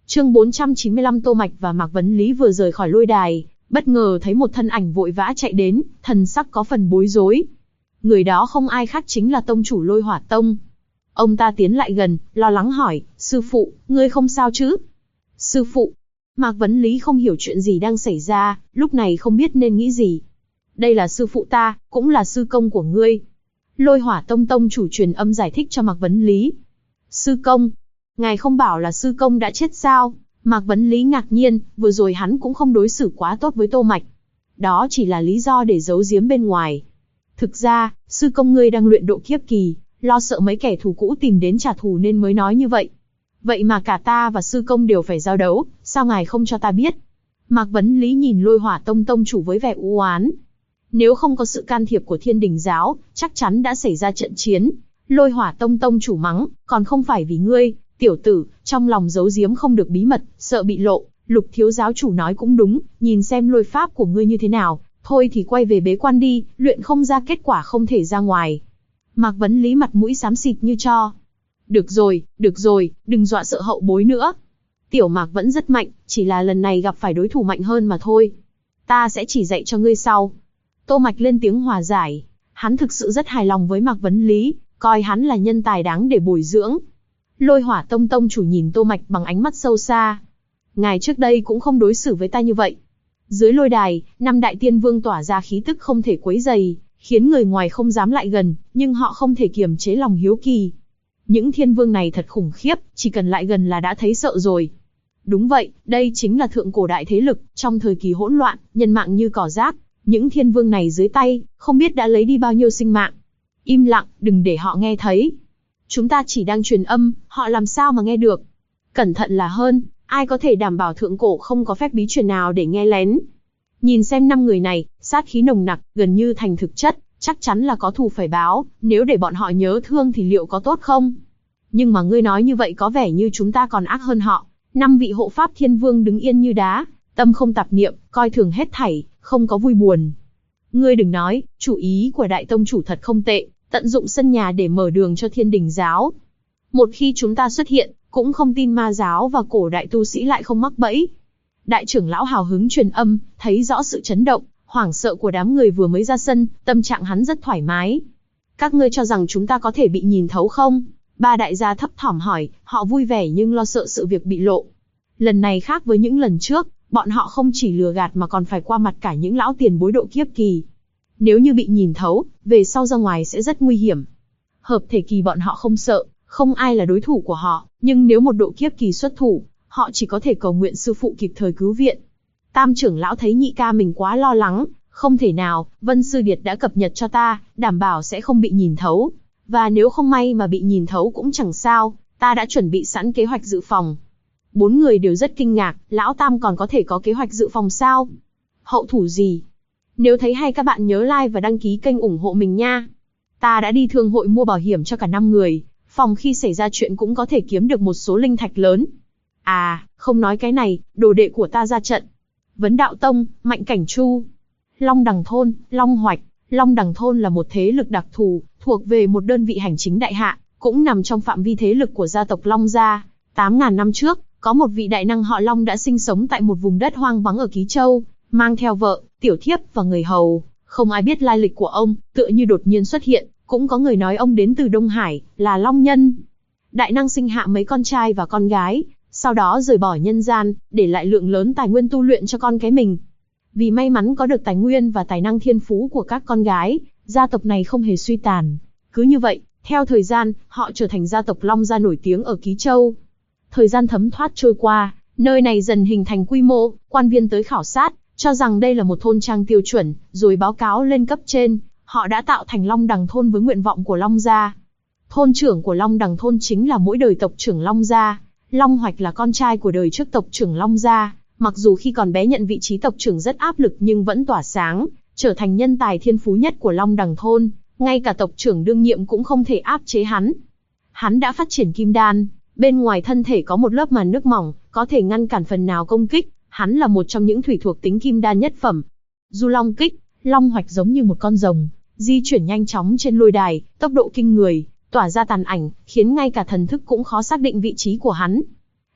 Chương 495 Tô Mạch và Mạc Vấn Lý vừa rời khỏi lôi đài, bất ngờ thấy một thân ảnh vội vã chạy đến, thần sắc có phần bối rối. Người đó không ai khác chính là tông chủ Lôi Hỏa Tông. Ông ta tiến lại gần, lo lắng hỏi, sư phụ, ngươi không sao chứ? Sư phụ? Mạc Vấn Lý không hiểu chuyện gì đang xảy ra, lúc này không biết nên nghĩ gì. Đây là sư phụ ta, cũng là sư công của ngươi. Lôi Hỏa Tông tông chủ truyền âm giải thích cho Mạc Vấn Lý. Sư công? Ngài không bảo là sư công đã chết sao? Mạc Vấn Lý ngạc nhiên, vừa rồi hắn cũng không đối xử quá tốt với Tô Mạch. Đó chỉ là lý do để giấu giếm bên ngoài. Thực ra, sư công ngươi đang luyện độ kiếp kỳ, lo sợ mấy kẻ thù cũ tìm đến trả thù nên mới nói như vậy. Vậy mà cả ta và sư công đều phải giao đấu, sao ngài không cho ta biết? Mạc Vấn Lý nhìn Lôi Hỏa Tông tông chủ với vẻ u oán. Nếu không có sự can thiệp của Thiên Đình giáo, chắc chắn đã xảy ra trận chiến. Lôi Hỏa Tông tông chủ mắng, còn không phải vì ngươi, tiểu tử, trong lòng giấu giếm không được bí mật, sợ bị lộ. Lục thiếu giáo chủ nói cũng đúng, nhìn xem lôi pháp của ngươi như thế nào, thôi thì quay về bế quan đi, luyện không ra kết quả không thể ra ngoài. Mạc Vấn Lý mặt mũi xám xịt như tro. Được rồi, đừng dọa sợ hậu bối nữa. Tiểu Mạc vẫn rất mạnh, chỉ là lần này gặp phải đối thủ mạnh hơn mà thôi. Ta sẽ chỉ dạy cho ngươi sau. Tô Mạch lên tiếng hòa giải. Hắn thực sự rất hài lòng với Mạc Vấn Lý, coi hắn là nhân tài đáng để bồi dưỡng. Lôi Hỏa Tông tông chủ nhìn Tô Mạch bằng ánh mắt sâu xa. Ngài trước đây cũng không đối xử với ta như vậy. Dưới lôi đài, 5 đại tiên vương tỏa ra khí tức không thể quấy rầy, khiến người ngoài không dám lại gần, nhưng họ không thể kiềm chế lòng hiếu kỳ. Những thiên vương này thật khủng khiếp, chỉ cần lại gần là đã thấy sợ rồi. Đúng vậy, đây chính là thượng cổ đại thế lực, trong thời kỳ hỗn loạn, nhân mạng như cỏ rác. Những thiên vương này dưới tay, không biết đã lấy đi bao nhiêu sinh mạng. Im lặng, đừng để họ nghe thấy. Chúng ta chỉ đang truyền âm, họ làm sao mà nghe được. Cẩn thận là hơn, ai có thể đảm bảo thượng cổ không có phép bí truyền nào để nghe lén. Nhìn xem 5 người này, sát khí nồng nặc, gần như thành thực chất, chắc chắn là có thù phải báo, nếu để bọn họ nhớ thương thì liệu có tốt không? Nhưng mà ngươi nói như vậy có vẻ như chúng ta còn ác hơn họ. 5 vị hộ pháp thiên vương đứng yên như đá, tâm không tạp niệm, coi thường hết thảy, không có vui buồn. Ngươi đừng nói, chủ ý của đại tông chủ thật không tệ, tận dụng sân nhà để mở đường cho Thiên Đình giáo. Một khi chúng ta xuất hiện, cũng không tin ma giáo và cổ đại tu sĩ lại không mắc bẫy. Đại trưởng lão hào hứng truyền âm, thấy rõ sự chấn động, hoảng sợ của đám người vừa mới ra sân, tâm trạng hắn rất thoải mái. Các ngươi cho rằng chúng ta có thể bị nhìn thấu không? 3 đại gia thấp thỏm hỏi, họ vui vẻ nhưng lo sợ sự việc bị lộ. Lần này khác với những lần trước, bọn họ không chỉ lừa gạt mà còn phải qua mặt cả những lão tiền bối độ kiếp kỳ. Nếu như bị nhìn thấu, về sau ra ngoài sẽ rất nguy hiểm. Hợp thể kỳ bọn họ không sợ, không ai là đối thủ của họ, nhưng nếu một độ kiếp kỳ xuất thủ, họ chỉ có thể cầu nguyện sư phụ kịp thời cứu viện. Tam trưởng lão thấy nhị ca mình quá lo lắng, không thể nào, Vân Sư Điệt đã cập nhật cho ta, đảm bảo sẽ không bị nhìn thấu. Và nếu không may mà bị nhìn thấu cũng chẳng sao, ta đã chuẩn bị sẵn kế hoạch dự phòng. 4 người đều rất kinh ngạc, lão Tam còn có thể có kế hoạch dự phòng sao? Hậu thủ gì? Nếu thấy hay các bạn nhớ like và đăng ký kênh ủng hộ mình nha. Ta đã đi thương hội mua bảo hiểm cho cả 5 người, phòng khi xảy ra chuyện cũng có thể kiếm được một số linh thạch lớn. À, không nói cái này, đồ đệ của ta ra trận. Vấn Đạo Tông, Mạnh Cảnh Chu. Long Đằng Thôn, Long Hoạch. Long Đằng Thôn là một thế lực đặc thù, thuộc về một đơn vị hành chính đại hạ, cũng nằm trong phạm vi thế lực của gia tộc Long gia. 8.000 năm trước, có một vị đại năng họ Long đã sinh sống tại một vùng đất hoang vắng ở Ký Châu, mang theo vợ, tiểu thiếp và người hầu. Không ai biết lai lịch của ông, tựa như đột nhiên xuất hiện, cũng có người nói ông đến từ Đông Hải, là Long Nhân. Đại năng sinh hạ mấy con trai và con gái, sau đó rời bỏ nhân gian, để lại lượng lớn tài nguyên tu luyện cho con cái mình. Vì may mắn có được tài nguyên và tài năng thiên phú của các con gái, gia tộc này không hề suy tàn. Cứ như vậy, theo thời gian, họ trở thành gia tộc Long gia nổi tiếng ở Ký Châu. Thời gian thấm thoát trôi qua, nơi này dần hình thành quy mô, quan viên tới khảo sát, cho rằng đây là một thôn trang tiêu chuẩn, rồi báo cáo lên cấp trên, họ đã tạo thành Long Đằng Thôn với nguyện vọng của Long gia. Thôn trưởng của Long Đằng Thôn chính là mỗi đời tộc trưởng Long gia. Long Hoạch là con trai của đời trước tộc trưởng Long gia, mặc dù khi còn bé nhận vị trí tộc trưởng rất áp lực nhưng vẫn tỏa sáng, trở thành nhân tài thiên phú nhất của Long Đằng Thôn, ngay cả tộc trưởng đương nhiệm cũng không thể áp chế hắn. Hắn đã phát triển kim đan, bên ngoài thân thể có một lớp màn nước mỏng, có thể ngăn cản phần nào công kích, hắn là một trong những thủy thuộc tính kim đan nhất phẩm. Du Long Kích, Long Hoạch giống như một con rồng, di chuyển nhanh chóng trên lôi đài, tốc độ kinh người, tỏa ra tàn ảnh, khiến ngay cả thần thức cũng khó xác định vị trí của hắn.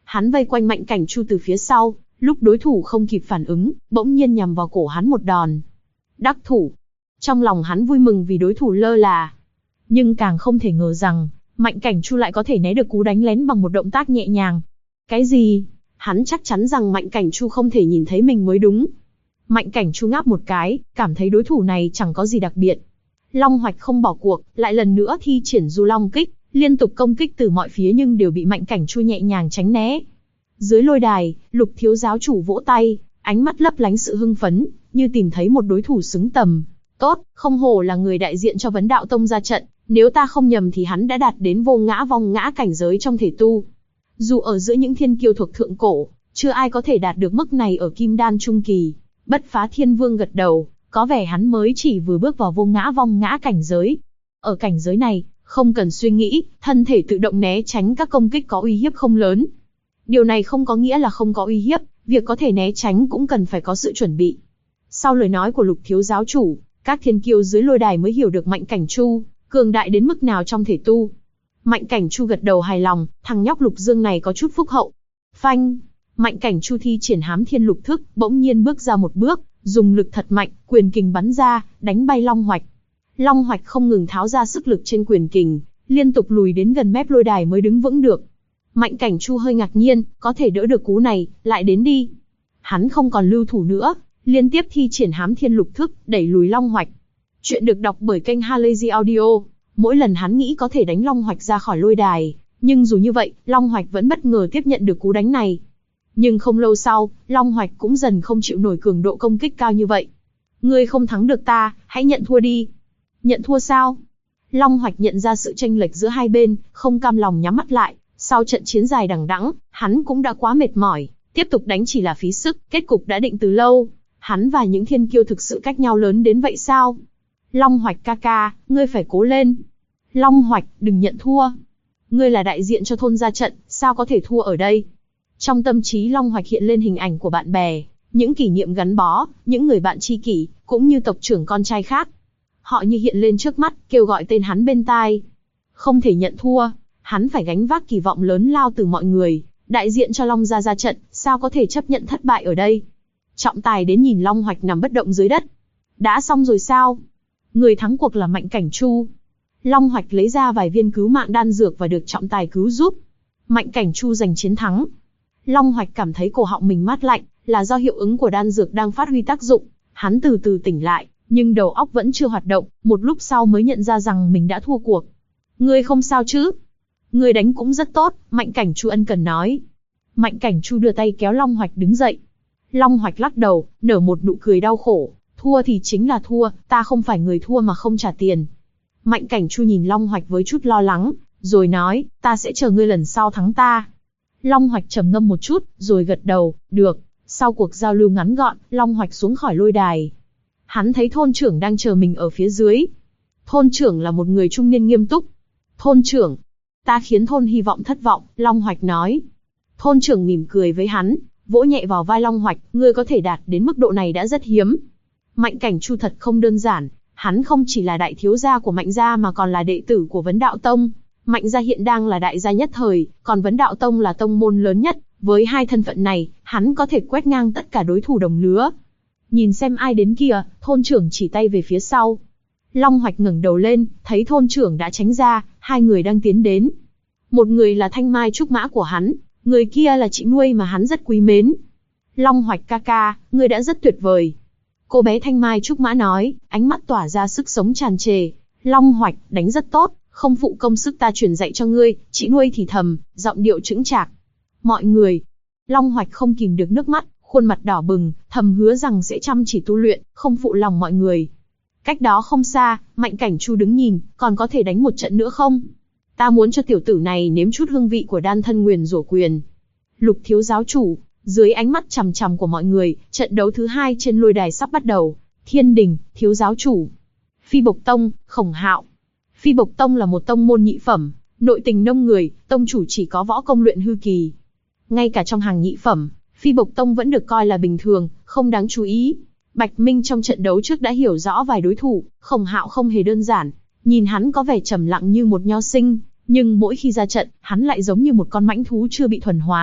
Hắn vây quanh Mạnh Cảnh Chu từ phía sau, lúc đối thủ không kịp phản ứng, bỗng nhiên nhằm vào cổ hắn một đòn. Đắc thủ. Trong lòng hắn vui mừng vì đối thủ lơ là. Nhưng càng không thể ngờ rằng, Mạnh Cảnh Chu lại có thể né được cú đánh lén bằng một động tác nhẹ nhàng. Cái gì? Hắn chắc chắn rằng Mạnh Cảnh Chu không thể nhìn thấy mình mới đúng. Mạnh Cảnh Chu ngáp một cái, cảm thấy đối thủ này chẳng có gì đặc biệt. Long Hoạch không bỏ cuộc, lại lần nữa thi triển Du Long Kích, liên tục công kích từ mọi phía nhưng đều bị Mạnh Cảnh Chu nhẹ nhàng tránh né. Dưới lôi đài, Lục thiếu giáo chủ vỗ tay, ánh mắt lấp lánh sự hưng phấn, như tìm thấy một đối thủ xứng tầm. Tốt, không hổ là người đại diện cho Vấn Đạo Tông ra trận, nếu ta không nhầm thì hắn đã đạt đến vô ngã vong ngã cảnh giới trong thể tu. Dù ở giữa những thiên kiêu thuộc thượng cổ, chưa ai có thể đạt được mức này ở Kim Đan trung kỳ. Bất Phá Thiên Vương gật đầu, có vẻ hắn mới chỉ vừa bước vào vô ngã vong ngã cảnh giới. Ở cảnh giới này, không cần suy nghĩ, thân thể tự động né tránh các công kích có uy hiếp không lớn. Điều này không có nghĩa là không có uy hiếp, việc có thể né tránh cũng cần phải có sự chuẩn bị. Sau lời nói của Lục thiếu giáo chủ, các thiên kiêu dưới lôi đài mới hiểu được Mạnh Cảnh Chu cường đại đến mức nào trong thể tu. Mạnh Cảnh Chu gật đầu hài lòng, thằng nhóc Lục Dương này có chút phúc hậu. Phanh! Mạnh Cảnh Chu thi triển Hám Thiên Lục Thức, bỗng nhiên bước ra một bước, dùng lực thật mạnh, quyền kình bắn ra, đánh bay Long Hoạch. Long Hoạch không ngừng tháo ra sức lực trên quyền kình, liên tục lùi đến gần mép lôi đài mới đứng vững được. Mạnh Cảnh Chu hơi ngạc nhiên, có thể đỡ được cú này, lại đến đi. Hắn không còn lưu thủ nữa, liên tiếp thi triển Hám Thiên Lục Thức, đẩy lùi Long Hoạch. Chuyện được đọc bởi kênh Halazy Audio. Mỗi lần hắn nghĩ có thể đánh Long Hoạch ra khỏi lôi đài, nhưng dù như vậy, Long Hoạch vẫn bất ngờ tiếp nhận được cú đánh này. Nhưng không lâu sau, Long Hoạch cũng dần không chịu nổi cường độ công kích cao như vậy. Ngươi không thắng được ta, hãy nhận thua đi. Nhận thua sao? Long Hoạch nhận ra sự chênh lệch giữa hai bên, không cam lòng nhắm mắt lại. Sau trận chiến dài đằng đẵng, hắn cũng đã quá mệt mỏi, tiếp tục đánh chỉ là phí sức, kết cục đã định từ lâu. Hắn và những thiên kiêu thực sự cách nhau lớn đến vậy sao? Long Hoạch ca ca, ngươi phải cố lên. Long Hoạch, đừng nhận thua. Ngươi là đại diện cho thôn ra trận, sao có thể thua ở đây? Trong tâm trí Long Hoạch hiện lên hình ảnh của bạn bè, những kỷ niệm gắn bó, những người bạn tri kỷ, cũng như tộc trưởng con trai khác. Họ như hiện lên trước mắt, kêu gọi tên hắn bên tai. Không thể nhận thua, hắn phải gánh vác kỳ vọng lớn lao từ mọi người, đại diện cho Long gia ra trận, sao có thể chấp nhận thất bại ở đây? Trọng tài đến nhìn Long Hoạch nằm bất động dưới đất. Đã xong rồi sao? Người thắng cuộc là Mạnh Cảnh Chu. Long Hoạch lấy ra vài viên cứu mạng đan dược và được trọng tài cứu giúp. Mạnh Cảnh Chu giành chiến thắng. Long Hoạch cảm thấy cổ họng mình mát lạnh, là do hiệu ứng của đan dược đang phát huy tác dụng. Hắn từ từ tỉnh lại, nhưng đầu óc vẫn chưa hoạt động, một lúc sau mới nhận ra rằng mình đã thua cuộc. Ngươi không sao chứ? Ngươi đánh cũng rất tốt, Mạnh Cảnh Chu ân cần nói. Mạnh Cảnh Chu đưa tay kéo Long Hoạch đứng dậy. Long Hoạch lắc đầu, nở một nụ cười đau khổ. Thua thì chính là thua, ta không phải người thua mà không trả tiền. Mạnh Cảnh Chu nhìn Long Hoạch với chút lo lắng, rồi nói, ta sẽ chờ ngươi lần sau thắng ta. Long Hoạch trầm ngâm một chút, rồi gật đầu, được. Sau cuộc giao lưu ngắn gọn, Long Hoạch xuống khỏi lôi đài. Hắn thấy thôn trưởng đang chờ mình ở phía dưới. Thôn trưởng là một người trung niên nghiêm túc. Thôn trưởng, ta khiến thôn hy vọng thất vọng, Long Hoạch nói. Thôn trưởng mỉm cười với hắn, vỗ nhẹ vào vai Long Hoạch, ngươi có thể đạt đến mức độ này đã rất hiếm. Mạnh Cảnh Chu thật không đơn giản, hắn không chỉ là đại thiếu gia của Mạnh gia mà còn là đệ tử của Vấn Đạo Tông. Mạnh gia hiện đang là đại gia nhất thời, còn Vấn Đạo Tông là tông môn lớn nhất, với hai thân phận này, hắn có thể quét ngang tất cả đối thủ đồng lứa. Nhìn xem ai đến kìa, thôn trưởng chỉ tay về phía sau. Long Hoạch ngẩng đầu lên, thấy thôn trưởng đã tránh ra, hai người đang tiến đến. Một người là Thanh Mai trúc mã của hắn, người kia là chị nuôi mà hắn rất quý mến. Long Hoạch ca ca, ngươi đã rất tuyệt vời. Cô bé Thanh Mai trúc mã nói, ánh mắt tỏa ra sức sống tràn trề. Long Hoạch, đánh rất tốt, không phụ công sức ta truyền dạy cho ngươi, chị nuôi thì thầm, giọng điệu chững chạc. Mọi người. Long Hoạch không kìm được nước mắt, khuôn mặt đỏ bừng, thầm hứa rằng sẽ chăm chỉ tu luyện, không phụ lòng mọi người. Cách đó không xa, Mạnh Cảnh Chu đứng nhìn, còn có thể đánh một trận nữa không? Ta muốn cho tiểu tử này nếm chút hương vị của đan thân nguyền rủa quyền. Lục thiếu giáo chủ, dưới ánh mắt chằm chằm của mọi người, trận đấu thứ 2 trên lôi đài sắp bắt đầu. Thiên Đình, thiếu giáo chủ. Phi Bộc Tông, Khổng Hạo. Phi Bộc Tông là một tông môn nhị phẩm, nội tình nông người, tông chủ chỉ có võ công luyện hư kỳ. Ngay cả trong hàng nhị phẩm, Phi Bộc Tông vẫn được coi là bình thường, không đáng chú ý. Bạch Minh trong trận đấu trước đã hiểu rõ vài đối thủ, Khổng Hạo không hề đơn giản, nhìn hắn có vẻ trầm lặng như một nho sinh, nhưng mỗi khi ra trận, hắn lại giống như một con mãnh thú chưa bị thuần hóa,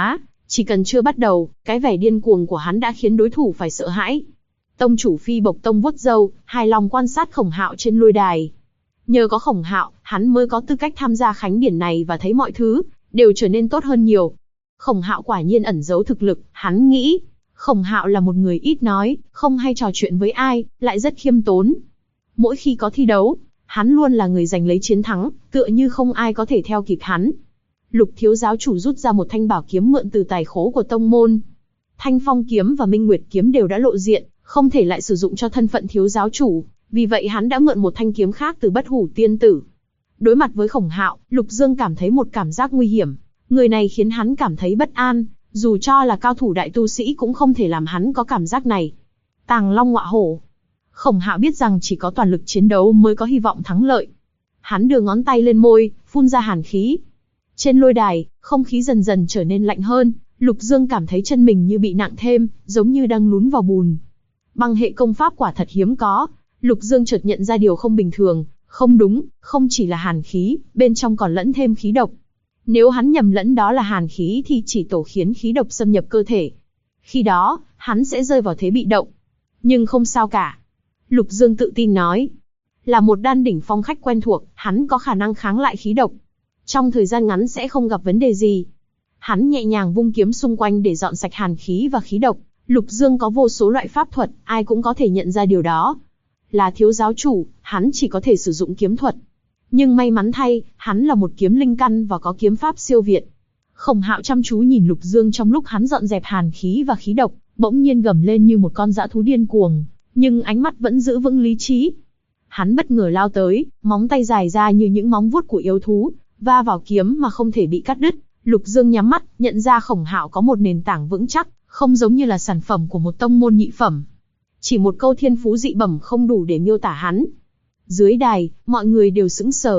Chỉ cần chưa bắt đầu, cái vẻ điên cuồng của hắn đã khiến đối thủ phải sợ hãi. Tông chủ Phi Bộc Tông vuốt râu, hài lòng quan sát Khổng Hạo trên lôi đài. Nhờ có Khổng Hạo, hắn mới có tư cách tham gia khánh điển này và thấy mọi thứ đều trở nên tốt hơn nhiều. Khổng Hạo quả nhiên ẩn giấu thực lực, hắn nghĩ. Khổng Hạo là một người ít nói, không hay trò chuyện với ai, lại rất khiêm tốn. Mỗi khi có thi đấu, hắn luôn là người giành lấy chiến thắng, tựa như không ai có thể theo kịp hắn. Lục thiếu giáo chủ rút ra một thanh bảo kiếm mượn từ tài khố của tông môn. Thanh Phong kiếm và Minh Nguyệt kiếm đều đã lộ diện, không thể lại sử dụng cho thân phận thiếu giáo chủ, vì vậy hắn đã mượn một thanh kiếm khác từ Bất Hủ Tiên Tử. Đối mặt với Khổng Hạo, Lục Dương cảm thấy một cảm giác nguy hiểm. Người này khiến hắn cảm thấy bất an, dù cho là cao thủ đại tu sĩ cũng không thể làm hắn có cảm giác này. Tàng long ngọa hổ. Khổng Hạo biết rằng chỉ có toàn lực chiến đấu mới có hy vọng thắng lợi. Hắn đưa ngón tay lên môi, phun ra hàn khí. Trên lôi đài, không khí dần dần trở nên lạnh hơn, Lục Dương cảm thấy chân mình như bị nặng thêm, giống như đang lún vào bùn. Băng hệ công pháp quả thật hiếm có, Lục Dương chợt nhận ra điều không bình thường, không đúng, không chỉ là hàn khí, bên trong còn lẫn thêm khí độc. Nếu hắn nhầm lẫn đó là hàn khí thì chỉ tổ khiến khí độc xâm nhập cơ thể. Khi đó, hắn sẽ rơi vào thế bị động. Nhưng không sao cả. Lục Dương tự tin nói. Là một đan đỉnh phong khách quen thuộc, hắn có khả năng kháng lại khí độc. Trong thời gian ngắn sẽ không gặp vấn đề gì. Hắn nhẹ nhàng vung kiếm xung quanh để dọn sạch hàn khí và khí độc. Lục Dương có vô số loại pháp thuật, ai cũng có thể nhận ra điều đó. Là thiếu giáo chủ, hắn chỉ có thể sử dụng kiếm thuật. Nhưng may mắn thay, hắn là một kiếm linh căn và có kiếm pháp siêu việt. Khổng Hạo chăm chú nhìn Lục Dương trong lúc hắn dọn dẹp hàn khí và khí độc, bỗng nhiên gầm lên như một con dã thú điên cuồng, nhưng ánh mắt vẫn giữ vững lý trí. Hắn bất ngờ lao tới, móng tay dài ra như những móng vuốt của yêu thú, va vào kiếm mà không thể bị cắt đứt. Lục Dương nhắm mắt, nhận ra Khổng Hạo có một nền tảng vững chắc, không giống như là sản phẩm của một tông môn nhị phẩm. Chỉ một câu thiên phú dị bẩm không đủ để miêu tả hắn. Dưới đài, mọi người đều sững sờ.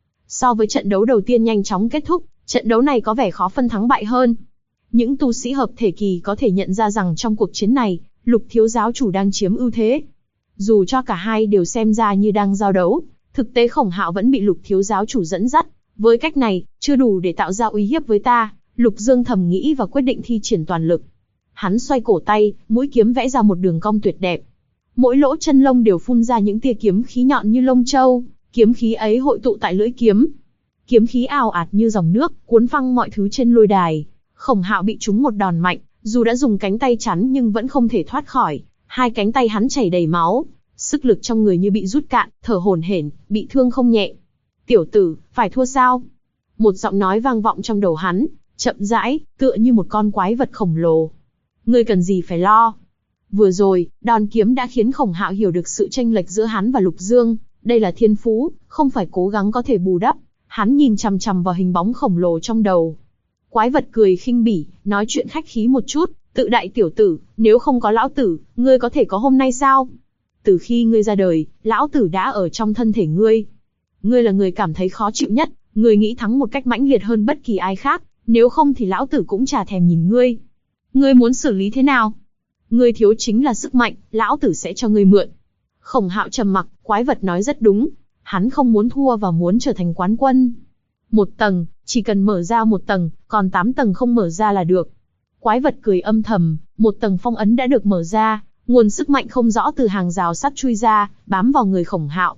So với trận đấu đầu tiên nhanh chóng kết thúc, trận đấu này có vẻ khó phân thắng bại hơn. Những tu sĩ hợp thể kỳ có thể nhận ra rằng trong cuộc chiến này, Lục thiếu giáo chủ đang chiếm ưu thế. Dù cho cả hai đều xem ra như đang giao đấu, thực tế Khổng Hạo vẫn bị Lục thiếu giáo chủ dẫn dắt. Với cách này, chưa đủ để tạo ra uy hiếp với ta, Lục Dương thầm nghĩ và quyết định thi triển toàn lực. Hắn xoay cổ tay, mũi kiếm vẽ ra một đường cong tuyệt đẹp. Mỗi lỗ chân lông đều phun ra những tia kiếm khí nhọn như lông châu, kiếm khí ấy hội tụ tại lưỡi kiếm. Kiếm khí ào ạt như dòng nước, cuốn phăng mọi thứ trên lôi đài. Khổng Hạo bị trúng một đòn mạnh, dù đã dùng cánh tay chắn nhưng vẫn không thể thoát khỏi. Hai cánh tay hắn chảy đầy máu, sức lực trong người như bị rút cạn, thở hổn hển, bị thương không nhẹ. Tiểu tử, phải thua sao? Một giọng nói vang vọng trong đầu hắn, chậm rãi, tựa như một con quái vật khổng lồ. Ngươi cần gì phải lo? Vừa rồi, đòn kiếm đã khiến Khổng Hạo hiểu được sự chênh lệch giữa hắn và Lục Dương. Đây là thiên phú, không phải cố gắng có thể bù đắp. Hắn nhìn chằm chằm vào hình bóng khổng lồ trong đầu. Quái vật cười khinh bỉ, nói chuyện khách khí một chút, tự đại tiểu tử, nếu không có lão tử, ngươi có thể có hôm nay sao? Từ khi ngươi ra đời, lão tử đã ở trong thân thể ngươi. Ngươi là người cảm thấy khó chịu nhất, ngươi nghĩ thắng một cách mãnh liệt hơn bất kỳ ai khác, nếu không thì lão tử cũng chả thèm nhìn ngươi. Ngươi muốn xử lý thế nào? Ngươi thiếu chính là sức mạnh, lão tử sẽ cho ngươi mượn. Khổng Hạo trầm mặc, quái vật nói rất đúng. Hắn không muốn thua và muốn trở thành quán quân. Một tầng, chỉ cần mở ra một tầng, còn 8 tầng không mở ra là được. Quái vật cười âm thầm, một tầng phong ấn đã được mở ra, nguồn sức mạnh không rõ từ hàng rào sắt chui ra, bám vào người Khổng Hạo.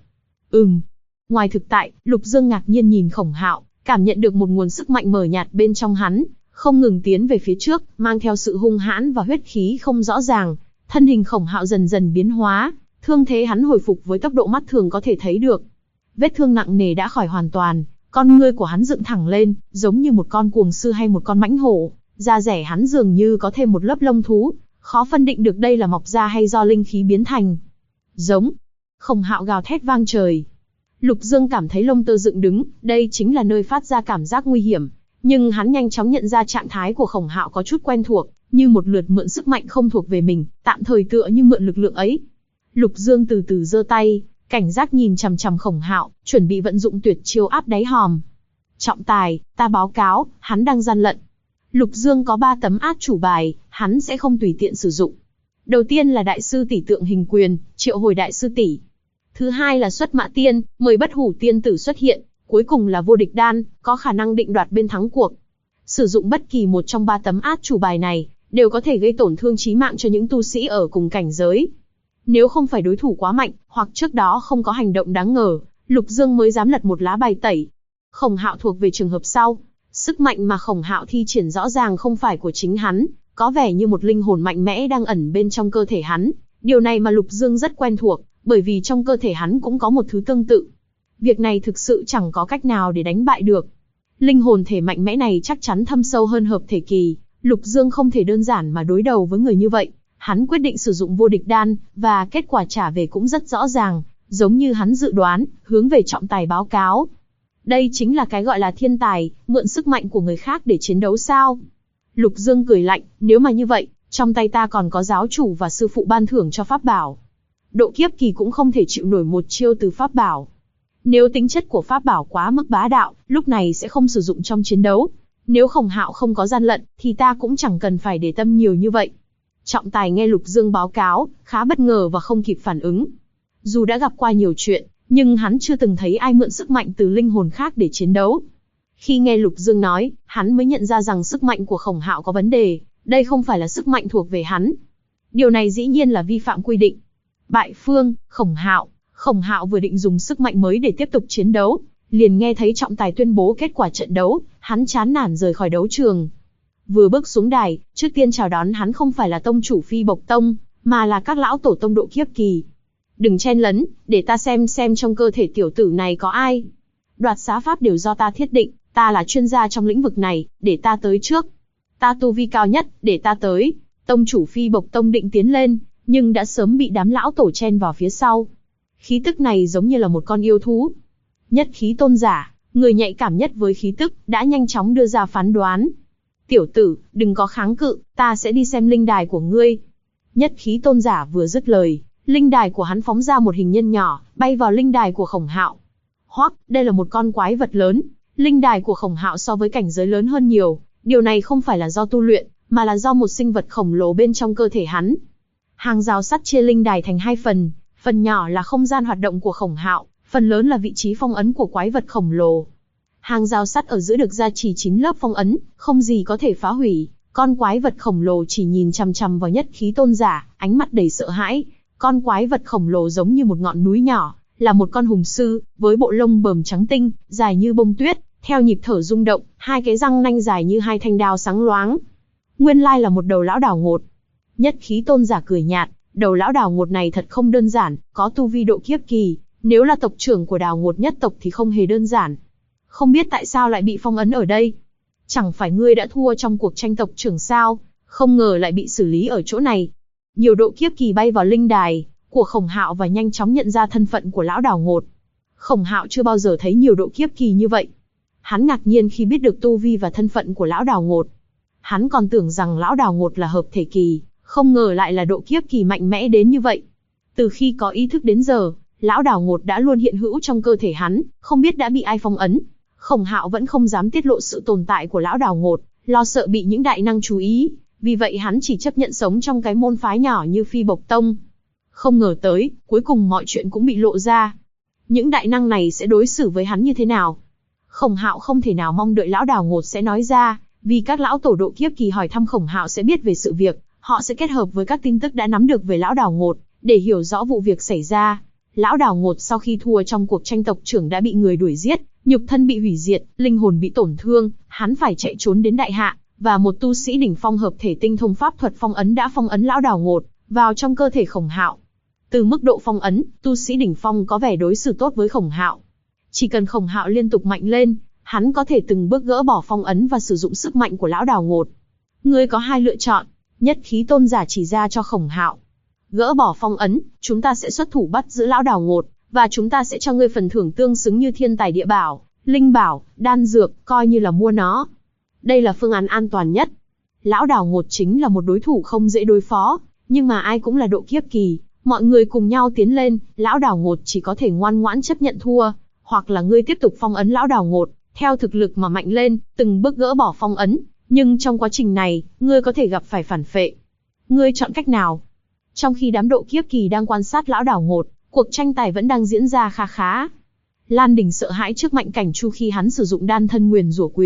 Ngoài thực tại, Lục Dương ngạc nhiên nhìn Khổng Hạo, cảm nhận được một nguồn sức mạnh mờ nhạt bên trong hắn, không ngừng tiến về phía trước, mang theo sự hung hãn và huyết khí không rõ ràng. Thân hình Khổng Hạo dần dần biến hóa, thương thế hắn hồi phục với tốc độ mắt thường có thể thấy được. Vết thương nặng nề đã khỏi hoàn toàn, con ngươi của hắn dựng thẳng lên, giống như một con cuồng sư hay một con mãnh hổ. Da rẻ hắn dường như có thêm một lớp lông thú, khó phân định được đây là mọc da hay do linh khí biến thành. Giống. Khổng Hạo gào thét vang trời. Lục Dương cảm thấy lông tơ dựng đứng, đây chính là nơi phát ra cảm giác nguy hiểm. Nhưng hắn nhanh chóng nhận ra trạng thái của Khổng Hạo có chút quen thuộc, như một lượt mượn sức mạnh không thuộc về mình, tạm thời tựa như mượn lực lượng ấy. Lục Dương từ từ giơ tay, cảnh giác nhìn chằm chằm Khổng Hạo, chuẩn bị vận dụng tuyệt chiêu áp đáy hòm. Trọng tài, ta báo cáo, hắn đang gian lận. Lục Dương có 3 tấm át chủ bài, hắn sẽ không tùy tiện sử dụng. Đầu tiên là đại sư tỷ tượng hình quyền, triệu hồi đại sư tỷ. Thứ hai là xuất mã tiên, mời Bất Hủ Tiên Tử xuất hiện. Cuối cùng là vô địch đan, có khả năng định đoạt bên thắng cuộc. Sử dụng bất kỳ một trong 3 tấm át chủ bài này, đều có thể gây tổn thương chí mạng cho những tu sĩ ở cùng cảnh giới. Nếu không phải đối thủ quá mạnh, hoặc trước đó không có hành động đáng ngờ, Lục Dương mới dám lật một lá bài tẩy. Khổng Hạo thuộc về trường hợp sau. Sức mạnh mà Khổng Hạo thi triển rõ ràng không phải của chính hắn, có vẻ như một linh hồn mạnh mẽ đang ẩn bên trong cơ thể hắn. Điều này mà Lục Dương rất quen thuộc, bởi vì trong cơ thể hắn cũng có một thứ tương tự. Việc này thực sự chẳng có cách nào để đánh bại được. Linh hồn thể mạnh mẽ này chắc chắn thâm sâu hơn hợp thể kỳ, Lục Dương không thể đơn giản mà đối đầu với người như vậy. Hắn quyết định sử dụng vô địch đan, và kết quả trả về cũng rất rõ ràng, giống như hắn dự đoán, hướng về trọng tài báo cáo. Đây chính là cái gọi là thiên tài, mượn sức mạnh của người khác để chiến đấu sao? Lục Dương cười lạnh, nếu mà như vậy, trong tay ta còn có giáo chủ và sư phụ ban thưởng cho pháp bảo. Độ kiếp kỳ cũng không thể chịu nổi một chiêu từ pháp bảo. Nếu tính chất của pháp bảo quá mức bá đạo, lúc này sẽ không sử dụng trong chiến đấu. Nếu Khổng Hạo không có gian lận, thì ta cũng chẳng cần phải để tâm nhiều như vậy. Trọng tài nghe Lục Dương báo cáo, khá bất ngờ và không kịp phản ứng. Dù đã gặp qua nhiều chuyện, nhưng hắn chưa từng thấy ai mượn sức mạnh từ linh hồn khác để chiến đấu. Khi nghe Lục Dương nói, hắn mới nhận ra rằng sức mạnh của Khổng Hạo có vấn đề, đây không phải là sức mạnh thuộc về hắn. Điều này dĩ nhiên là vi phạm quy định. Bại phương, Khổng Hạo vừa định dùng sức mạnh mới để tiếp tục chiến đấu, liền nghe thấy trọng tài tuyên bố kết quả trận đấu, hắn chán nản rời khỏi đấu trường. Vừa bước xuống đài, trước tiên chào đón hắn không phải là tông chủ Phi Bộc Tông, mà là các lão tổ tông độ kiếp kỳ. Đừng chen lấn, để ta xem trong cơ thể tiểu tử này có ai. Đoạt xá pháp đều do ta thiết định, ta là chuyên gia trong lĩnh vực này, để ta tới trước. Ta tu vi cao nhất, để ta tới. Tông chủ Phi Bộc Tông định tiến lên, nhưng đã sớm bị đám lão tổ chen vào phía sau. Khí tức này giống như là một con yêu thú. Nhất khí tôn giả, người nhạy cảm nhất với khí tức, đã nhanh chóng đưa ra phán đoán. Tiểu tử, đừng có kháng cự, ta sẽ đi xem linh đài của ngươi. Nhất khí tôn giả vừa dứt lời, linh đài của hắn phóng ra một hình nhân nhỏ, bay vào linh đài của Khổng Hạo. Hoắc, đây là một con quái vật lớn. Linh đài của Khổng Hạo so với cảnh giới lớn hơn nhiều. Điều này không phải là do tu luyện, mà là do một sinh vật khổng lồ bên trong cơ thể hắn. Hàng rào sắt chia linh đài thành 2 phần, phần nhỏ là không gian hoạt động của Khổng Hạo, phần lớn là vị trí phong ấn của quái vật khổng lồ. Hàng rào sắt ở giữa được gia trì 9 lớp phong ấn, không gì có thể phá hủy. Con quái vật khổng lồ chỉ nhìn chằm chằm vào nhất khí tôn giả, ánh mắt đầy sợ hãi. Con quái vật khổng lồ giống như một ngọn núi nhỏ, là một con hùng sư, với bộ lông bờm trắng tinh, dài như bông tuyết, theo nhịp thở rung động, 2 cái răng nanh dài như 2 thanh đao sáng loáng. Nguyên lai là một đầu lão đảo ngột. Nhất khí tôn giả cười nhạt, đầu lão đảo ngột này thật không đơn giản, có tu vi độ kiếp kỳ, nếu là tộc trưởng của đảo ngột nhất tộc thì không hề đơn giản. Không biết tại sao lại bị phong ấn ở đây? Chẳng phải ngươi đã thua trong cuộc tranh tộc trưởng sao? Không ngờ lại bị xử lý ở chỗ này. Nhiều độ kiếp kỳ bay vào linh đài của Khổng Hạo và nhanh chóng nhận ra thân phận của lão đảo ngột. Khổng Hạo chưa bao giờ thấy nhiều độ kiếp kỳ như vậy. Hắn ngạc nhiên khi biết được tu vi và thân phận của lão đảo ngột. Hắn còn tưởng rằng lão đảo ngột là hợp thể kỳ, không ngờ lại là độ kiếp kỳ mạnh mẽ đến như vậy. Từ khi có ý thức đến giờ, lão đảo ngột đã luôn hiện hữu trong cơ thể hắn, không biết đã bị ai phong ấn. Khổng Hạo vẫn không dám tiết lộ sự tồn tại của lão đảo ngột, lo sợ bị những đại năng chú ý, vì vậy hắn chỉ chấp nhận sống trong cái môn phái nhỏ như Phi Bộc Tông. Không ngờ tới, cuối cùng mọi chuyện cũng bị lộ ra. Những đại năng này sẽ đối xử với hắn như thế nào? Khổng Hạo không thể nào mong đợi lão đảo ngột sẽ nói ra, vì các lão tổ độ kiếp kỳ hỏi thăm Khổng Hạo sẽ biết về sự việc, họ sẽ kết hợp với các tin tức đã nắm được về lão đảo ngột, để hiểu rõ vụ việc xảy ra. Lão đảo ngột sau khi thua trong cuộc tranh tộc trưởng đã bị người đuổi giết, nhục thân bị hủy diệt, linh hồn bị tổn thương, hắn phải chạy trốn đến đại hạ, và một tu sĩ đỉnh phong hợp thể tinh thông pháp thuật phong ấn đã phong ấn lão đảo ngột vào trong cơ thể Khổng Hạo. Từ mức độ phong ấn, tu sĩ đỉnh phong có vẻ đối xử tốt với Khổng Hạo. Chỉ cần Khổng Hạo liên tục mạnh lên, hắn có thể từng bước gỡ bỏ phong ấn và sử dụng sức mạnh của lão đảo ngột. Ngươi có 2 lựa chọn, nhất khí tôn giả chỉ ra cho Khổng Hạo. Gỡ bỏ phong ấn, chúng ta sẽ xuất thủ bắt giữ lão đảo ngột, và chúng ta sẽ cho ngươi phần thưởng tương xứng như thiên tài địa bảo, linh bảo, đan dược, coi như là mua nó. Đây là phương án an toàn nhất. Lão đảo ngột chính là một đối thủ không dễ đối phó, nhưng mà ai cũng là độ kiếp kỳ, mọi người cùng nhau tiến lên, lão đảo ngột chỉ có thể ngoan ngoãn chấp nhận thua, hoặc là ngươi tiếp tục phong ấn lão đảo ngột, theo thực lực mà mạnh lên, từng bước gỡ bỏ phong ấn, nhưng trong quá trình này, ngươi có thể gặp phải phản phệ. Ngươi chọn cách nào? Trong khi đám độ kiếp kỳ đang quan sát lão đảo ngột, cuộc tranh tài vẫn đang diễn ra khá khá. Lan Đình sợ hãi trước mạnh cảnh Chu khi hắn sử dụng đan thân nguyền rủa quyền,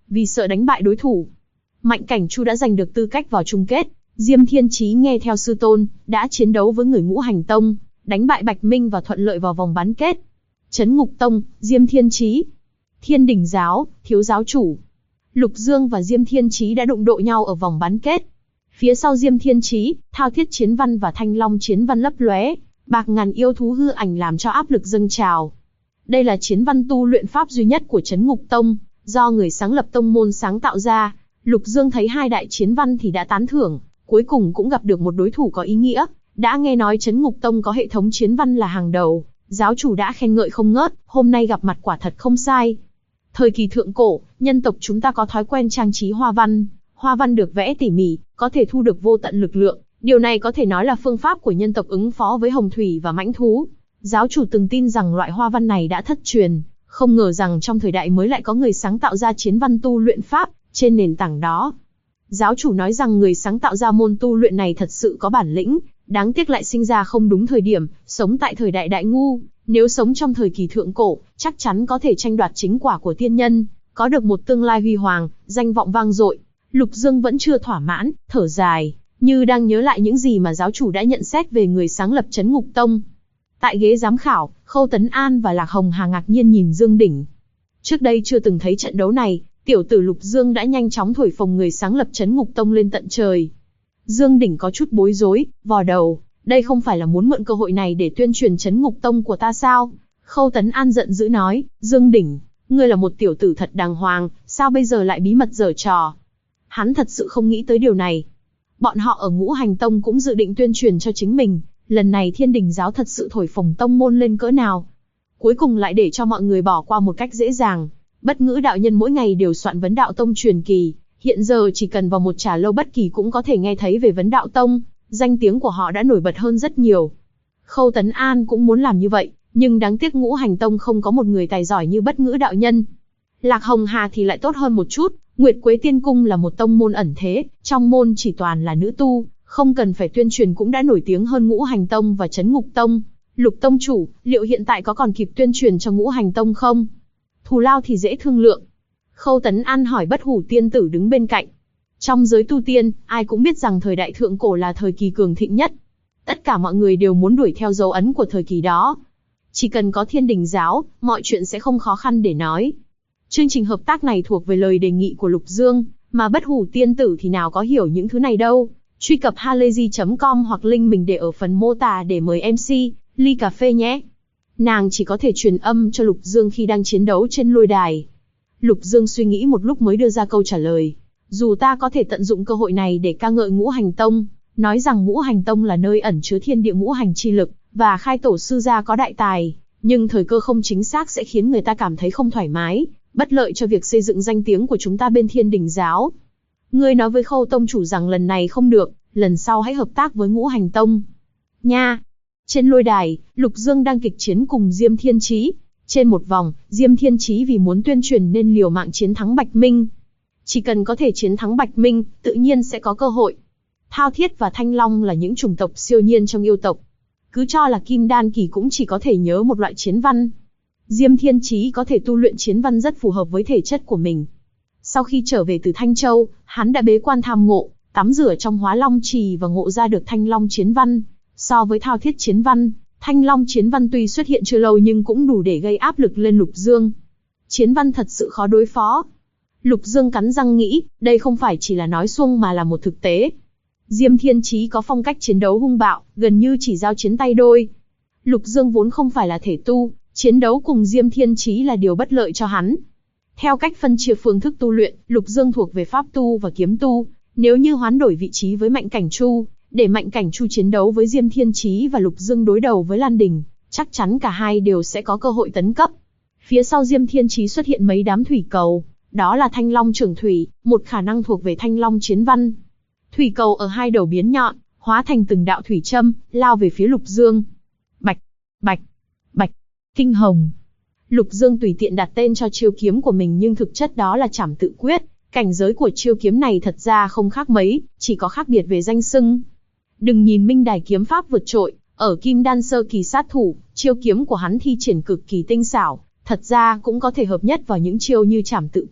vì sợ đánh bại đối thủ. Mạnh Cảnh Chu đã giành được tư cách vào chung kết. Diêm Thiên Chí nghe theo sư tôn, đã chiến đấu với người Ngũ Hành Tông, đánh bại Bạch Minh và thuận lợi vào vòng bán kết. Trấn Ngục Tông, Diêm Thiên Chí. Thiên Đình Giáo, thiếu giáo chủ. Lục Dương và Diêm Thiên Chí đã đụng độ nhau ở vòng bán kết. Phía sau Diêm Thiên Chí, Thao Thiết Chiến Văn và Thanh Long Chiến Văn lấp lóe, bạc ngàn yêu thú hư ảnh làm cho áp lực dâng trào. Đây là chiến văn tu luyện pháp duy nhất của Trấn Ngục Tông, do người sáng lập tông môn sáng tạo ra. Lục Dương thấy hai đại chiến văn thì đã tán thưởng, cuối cùng cũng gặp được một đối thủ có ý nghĩa. Đã nghe nói Trấn Ngục Tông có hệ thống chiến văn là hàng đầu, giáo chủ đã khen ngợi không ngớt, hôm nay gặp mặt quả thật không sai. Thời kỳ thượng cổ, nhân tộc chúng ta có thói quen trang trí hoa văn được vẽ tỉ mỉ, có thể thu được vô tận lực lượng. Điều này có thể nói là phương pháp của nhân tộc ứng phó với hồng thủy và mãnh thú. Giáo chủ từng tin rằng loại hoa văn này đã thất truyền, không ngờ rằng trong thời đại mới lại có người sáng tạo ra chiến văn tu luyện pháp trên nền tảng đó. Giáo chủ nói rằng người sáng tạo ra môn tu luyện này thật sự có bản lĩnh, đáng tiếc lại sinh ra không đúng thời điểm, sống tại thời đại đại ngu. Nếu sống trong thời kỳ thượng cổ, chắc chắn có thể tranh đoạt chính quả của tiên nhân, có được một tương lai huy hoàng, danh vọng vang dội. Lục Dương vẫn chưa thỏa mãn, thở dài, như đang nhớ lại những gì mà giáo chủ đã nhận xét về người sáng lập Trấn Ngục Tông. Tại ghế giám khảo, Khâu Tấn An và Lạc Hồng Hà ngạc nhiên nhìn Dương Đỉnh. Trước đây chưa từng thấy trận đấu này, tiểu tử Lục Dương đã nhanh chóng thổi phồng người sáng lập Trấn Ngục Tông lên tận trời. Dương Đỉnh có chút bối rối, vò đầu, đây không phải là muốn mượn cơ hội này để tuyên truyền Trấn Ngục Tông của ta sao? Khâu Tấn An giận dữ nói, Dương Đỉnh, ngươi là một tiểu tử thật đàng hoàng, sao bây giờ lại bí mật giở trò? Hắn thật sự không nghĩ tới điều này. Bọn họ ở Ngũ Hành Tông cũng dự định tuyên truyền cho chính mình, lần này Thiên Đình Giáo thật sự thổi phồng tông môn lên cỡ nào. Cuối cùng lại để cho mọi người bỏ qua một cách dễ dàng. Bất Ngữ đạo nhân mỗi ngày đều soạn Vấn Đạo Tông truyền kỳ, hiện giờ chỉ cần vào một trà lâu bất kỳ cũng có thể nghe thấy về Vấn Đạo Tông, danh tiếng của họ đã nổi bật hơn rất nhiều. Khâu Tấn An cũng muốn làm như vậy, nhưng đáng tiếc Ngũ Hành Tông không có một người tài giỏi như Bất Ngữ đạo nhân. Lạc Hồng Hà thì lại tốt hơn một chút, Nguyệt Quế Tiên Cung là một tông môn ẩn thế, trong môn chỉ toàn là nữ tu, không cần phải tuyên truyền cũng đã nổi tiếng hơn Ngũ Hành Tông và Trấn Ngục Tông. Lục tông chủ, liệu hiện tại có còn kịp tuyên truyền cho Ngũ Hành Tông không? Thù lao thì dễ thương lượng. Khâu Tấn An hỏi Bất Hủ tiên tử đứng bên cạnh. Trong giới tu tiên, ai cũng biết rằng thời đại thượng cổ là thời kỳ cường thịnh nhất. Tất cả mọi người đều muốn đuổi theo dấu ấn của thời kỳ đó. Chỉ cần có Thiên Đình Giáo, mọi chuyện sẽ không khó khăn để nói. Chương trình hợp tác này thuộc về lời đề nghị của Lục Dương, mà Bất Hủ tiên tử thì nào có hiểu những thứ này đâu. Truy cập halayzi.com hoặc link mình để ở phần mô tả để mời MC ly cà phê nhé. Nàng chỉ có thể truyền âm cho Lục Dương khi đang chiến đấu trên lôi đài. Lục Dương suy nghĩ một lúc mới đưa ra câu trả lời. Dù ta có thể tận dụng cơ hội này để ca ngợi Ngũ Hành Tông, nói rằng Ngũ Hành Tông là nơi ẩn chứa thiên địa ngũ hành chi lực, và khai tổ sư gia có đại tài, nhưng thời cơ không chính xác sẽ khiến người ta cảm thấy không thoải mái, bất lợi cho việc xây dựng danh tiếng của chúng ta bên Thiên Đình Giáo. Ngươi nói với Khâu tông chủ rằng lần này không được, lần sau hãy hợp tác với Ngũ Hành Tông. Nha! Trên lôi đài, Lục Dương đang kịch chiến cùng Diêm Thiên Chí. Trên một vòng, Diêm Thiên Chí vì muốn tuyên truyền nên liều mạng chiến thắng Bạch Minh. Chỉ cần có thể chiến thắng Bạch Minh, tự nhiên sẽ có cơ hội. Thao Thiết và Thanh Long là những chủng tộc siêu nhiên trong yêu tộc. Cứ cho là Kim Đan kỳ cũng chỉ có thể nhớ một loại chiến văn. Diêm Thiên Chí có thể tu luyện chiến văn rất phù hợp với thể chất của mình. Sau khi trở về từ Thanh Châu, hắn đã bế quan tham ngộ, tắm rửa trong Hóa Long Trì và ngộ ra được Thanh Long chiến văn. So với Thao Thiết chiến văn, Thanh Long chiến văn tuy xuất hiện chưa lâu nhưng cũng đủ để gây áp lực lên Lục Dương. Chiến văn thật sự khó đối phó. Lục Dương cắn răng nghĩ, đây không phải chỉ là nói suông mà là một thực tế. Diêm Thiên Chí có phong cách chiến đấu hung bạo, gần như chỉ giao chiến tay đôi. Lục Dương vốn không phải là thể tu, chiến đấu cùng Diêm Thiên Chí là điều bất lợi cho hắn. Theo cách phân chia phương thức tu luyện, Lục Dương thuộc về pháp tu và kiếm tu. Nếu như hoán đổi vị trí với Mạnh Cảnh Chu, để Mạnh Cảnh Chu chiến đấu với Diêm Thiên Chí và Lục Dương đối đầu với Lan Đình, chắc chắn cả hai đều sẽ có cơ hội tấn cấp. Phía sau Diêm Thiên Chí xuất hiện mấy đám thủy cầu, đó là Thanh Long Trưởng Thủy, một khả năng thuộc về Thanh Long chiến văn. Thủy cầu ở hai đầu biến nhọn, hóa thành từng đạo thủy châm, lao về phía Lục Dương. Bạch, bạch, bạch, kinh hồng. Lục Dương tùy tiện đặt tên cho chiêu kiếm của mình nhưng thực chất đó là Trảm Tự Quyết. Cảnh giới của chiêu kiếm này thật ra không khác mấy, chỉ có khác biệt về danh xưng. Đừng nhìn Minh Đài kiếm pháp vượt trội, ở Kim Đan sơ kỳ sát thủ, chiêu kiếm của hắn thi triển cực kỳ tinh xảo, thật ra cũng có thể hợp nhất vào những chiêu như Trảm Tự Quyết,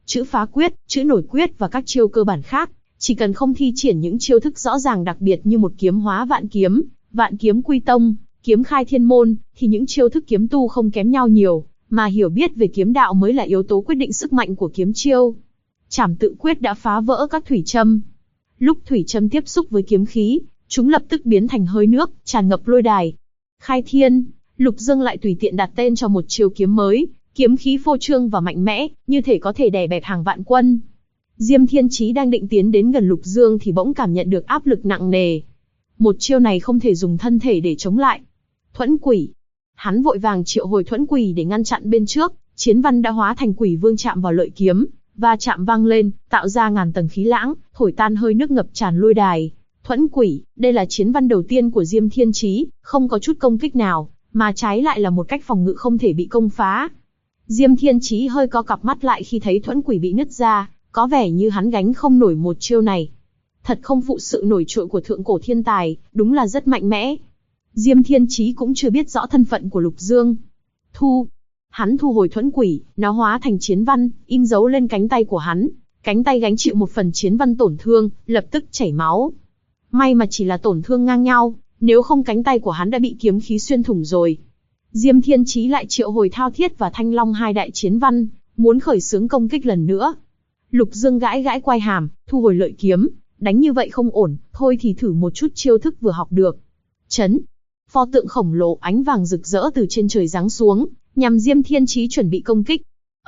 chữ phá quyết, chữ nổi quyết và các chiêu cơ bản khác, chỉ cần không thi triển những chiêu thức rõ ràng đặc biệt như một kiếm hóa vạn kiếm quy tông, kiếm khai thiên môn, thì những chiêu thức kiếm tu không kém nhau nhiều, mà hiểu biết về kiếm đạo mới là yếu tố quyết định sức mạnh của kiếm chiêu. Trảm tự quyết đã phá vỡ các thủy châm. Lúc thủy châm tiếp xúc với kiếm khí, chúng lập tức biến thành hơi nước, tràn ngập lôi đài. Khai thiên, Lục Dương lại tùy tiện đặt tên cho một chiêu kiếm mới, kiếm khí phô trương và mạnh mẽ, như thể có thể đè bẹp hàng vạn quân. Diêm Thiên Chí đang định tiến đến gần Lục Dương thì bỗng cảm nhận được áp lực nặng nề. Một chiêu này không thể dùng thân thể để chống lại. Thuẫn quỷ. Hắn vội vàng triệu hồi thuẫn quỷ để ngăn chặn bên trước, chiến văn đã hóa thành quỷ vương chạm vào lợi kiếm, và chạm vang lên, tạo ra ngàn tầng khí lãng, thổi tan hơi nước ngập tràn lôi đài. Thuẫn quỷ, đây là chiến văn đầu tiên của Diêm Thiên Chí, không có chút công kích nào, mà trái lại là một cách phòng ngự không thể bị công phá. Diêm Thiên Chí hơi co cặp mắt lại khi thấy thuẫn quỷ bị nứt ra, có vẻ như hắn gánh không nổi một chiêu này. Thật không phụ sự nổi trội của thượng cổ thiên tài, đúng là rất mạnh mẽ. Diêm Thiên Chí cũng chưa biết rõ thân phận của Lục Dương. Hắn thu hồi thuẫn quỷ, nó hóa thành chiến văn, in dấu lên cánh tay của hắn. Cánh tay gánh chịu một phần chiến văn tổn thương, lập tức chảy máu. May mà chỉ là tổn thương ngang nhau, nếu không cánh tay của hắn đã bị kiếm khí xuyên thủng rồi. Diêm Thiên Chí lại triệu hồi Thao Thiết và Thanh Long hai đại chiến văn, muốn khởi xướng công kích lần nữa. Lục Dương gãi gãi quai hàm, thu hồi lợi kiếm, đánh như vậy không ổn, thôi thì thử một chút chiêu thức vừa học được. Chấn. Pho tượng khổng lồ ánh vàng rực rỡ từ trên trời giáng xuống, nhằm Diêm Thiên Chí chuẩn bị công kích.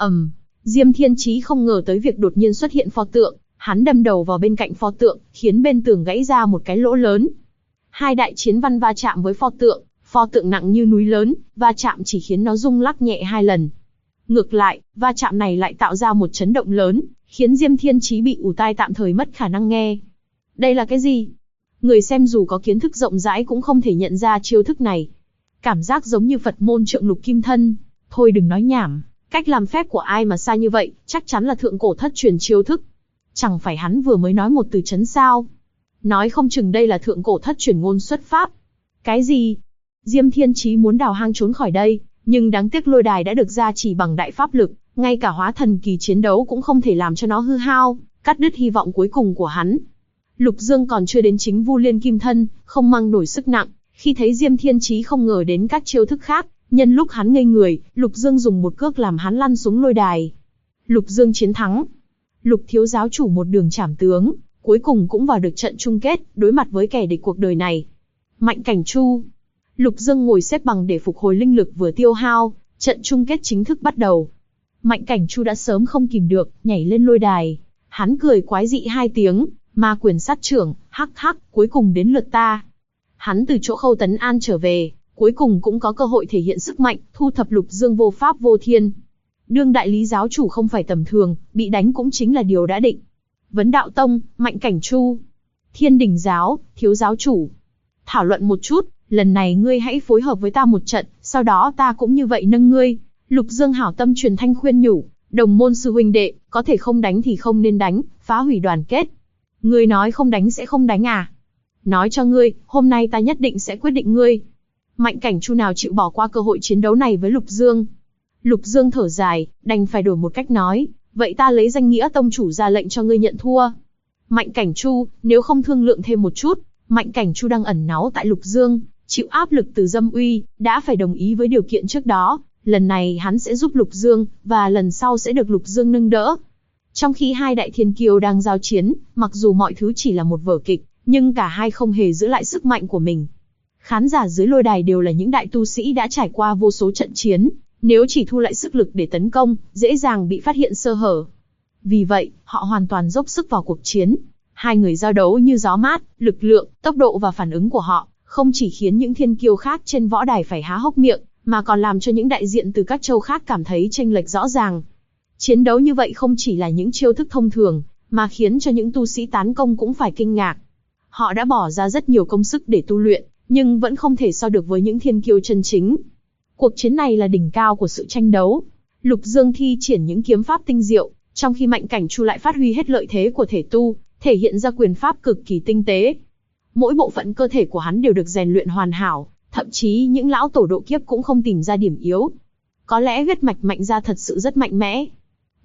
Diêm Thiên Chí không ngờ tới việc đột nhiên xuất hiện pho tượng, hắn đâm đầu vào bên cạnh pho tượng, khiến bên tường gãy ra một cái lỗ lớn. Hai đại chiến văn va chạm với pho tượng nặng như núi lớn, va chạm chỉ khiến nó rung lắc nhẹ 2 lần. Ngược lại, va chạm này lại tạo ra một chấn động lớn, khiến Diêm Thiên Chí bị ù tai tạm thời mất khả năng nghe. Đây là cái gì? Người xem dù có kiến thức rộng rãi cũng không thể nhận ra chiêu thức này. Cảm giác giống như Phật môn trượng lục kim thân. Thôi đừng nói nhảm, cách làm phép của ai mà sai như vậy, chắc chắn là thượng cổ thất truyền chiêu thức. Chẳng phải hắn vừa mới nói một từ chấn sao? Nói không chừng đây là thượng cổ thất truyền ngôn xuất pháp. Cái gì? Diêm Thiên Chí muốn đào hang trốn khỏi đây, nhưng đáng tiếc lôi đài đã được gia trì bằng đại pháp lực, ngay cả hóa thần kỳ chiến đấu cũng không thể làm cho nó hư hao, cắt đứt hy vọng cuối cùng của hắn. Lục Dương còn chưa đến chính Vu Liên Kim Thân, không mang nổi sức nặng, khi thấy Diêm Thiên Chí không ngờ đến các chiêu thức khác, nhân lúc hắn ngây người, Lục Dương dùng một cước làm hắn lăn xuống lôi đài. Lục Dương chiến thắng. Lục thiếu giáo chủ một đường trảm tướng, cuối cùng cũng vào được trận chung kết, đối mặt với kẻ địch cuộc đời này. Mạnh Cảnh Chu. Lục Dương ngồi xếp bằng để phục hồi linh lực vừa tiêu hao, trận chung kết chính thức bắt đầu. Mạnh Cảnh Chu đã sớm không kìm được, nhảy lên lôi đài. Hắn cười quái dị 2 tiếng, ma quyền sát trưởng, hắc hắc, cuối cùng đến lượt ta. Hắn từ chỗ Khâu Tấn An trở về, cuối cùng cũng có cơ hội thể hiện sức mạnh, thu thập Lục Dương vô pháp vô thiên. Đương đại lý giáo chủ không phải tầm thường, bị đánh cũng chính là điều đã định. Vấn Đạo Tông, Mạnh Cảnh Chu. Thiên Đình giáo, thiếu giáo chủ. Thảo luận một chút, lần này ngươi hãy phối hợp với ta một trận, sau đó ta cũng như vậy nâng ngươi. Lục Dương hảo tâm truyền thanh khuyên nhủ, đồng môn sư huynh đệ, có thể không đánh thì không nên đánh, phá hủy đoàn kết. Ngươi nói không đánh sẽ không đánh à? Nói cho ngươi, hôm nay ta nhất định sẽ quyết định ngươi. Mạnh Cảnh Chu nào chịu bỏ qua cơ hội chiến đấu này với Lục Dương. Lục Dương thở dài, đành phải đổi một cách nói, vậy ta lấy danh nghĩa tông chủ ra lệnh cho ngươi nhận thua. Mạnh Cảnh Chu, nếu không thương lượng thêm một chút, Mạnh Cảnh Chu đang ẩn náu tại Lục Dương, chịu áp lực từ Dâm Uy, đã phải đồng ý với điều kiện trước đó. Lần này hắn sẽ giúp Lục Dương, và lần sau sẽ được Lục Dương nâng đỡ. Trong khi hai đại thiên kiêu đang giao chiến, mặc dù mọi thứ chỉ là một vở kịch, nhưng cả hai không hề giữ lại sức mạnh của mình. Khán giả dưới lôi đài đều là những đại tu sĩ đã trải qua vô số trận chiến, nếu chỉ thu lại sức lực để tấn công, dễ dàng bị phát hiện sơ hở. Vì vậy, họ hoàn toàn dốc sức vào cuộc chiến. Hai người giao đấu như gió mát, lực lượng, tốc độ và phản ứng của họ, không chỉ khiến những thiên kiêu khác trên võ đài phải há hốc miệng, mà còn làm cho những đại diện từ các châu khác cảm thấy chênh lệch rõ ràng. Chiến đấu như vậy không chỉ là những chiêu thức thông thường, mà khiến cho những tu sĩ tán công cũng phải kinh ngạc. Họ đã bỏ ra rất nhiều công sức để tu luyện, nhưng vẫn không thể so được với những thiên kiêu chân chính. Cuộc chiến này là đỉnh cao của sự tranh đấu. Lục Dương thi triển những kiếm pháp tinh diệu, trong khi Mạnh Cảnh Chu lại phát huy hết lợi thế của thể tu, thể hiện ra quyền pháp cực kỳ tinh tế. Mỗi bộ phận cơ thể của hắn đều được rèn luyện hoàn hảo, thậm chí những lão tổ độ kiếp cũng không tìm ra điểm yếu. Có lẽ huyết mạch Mạnh gia thật sự rất mạnh mẽ.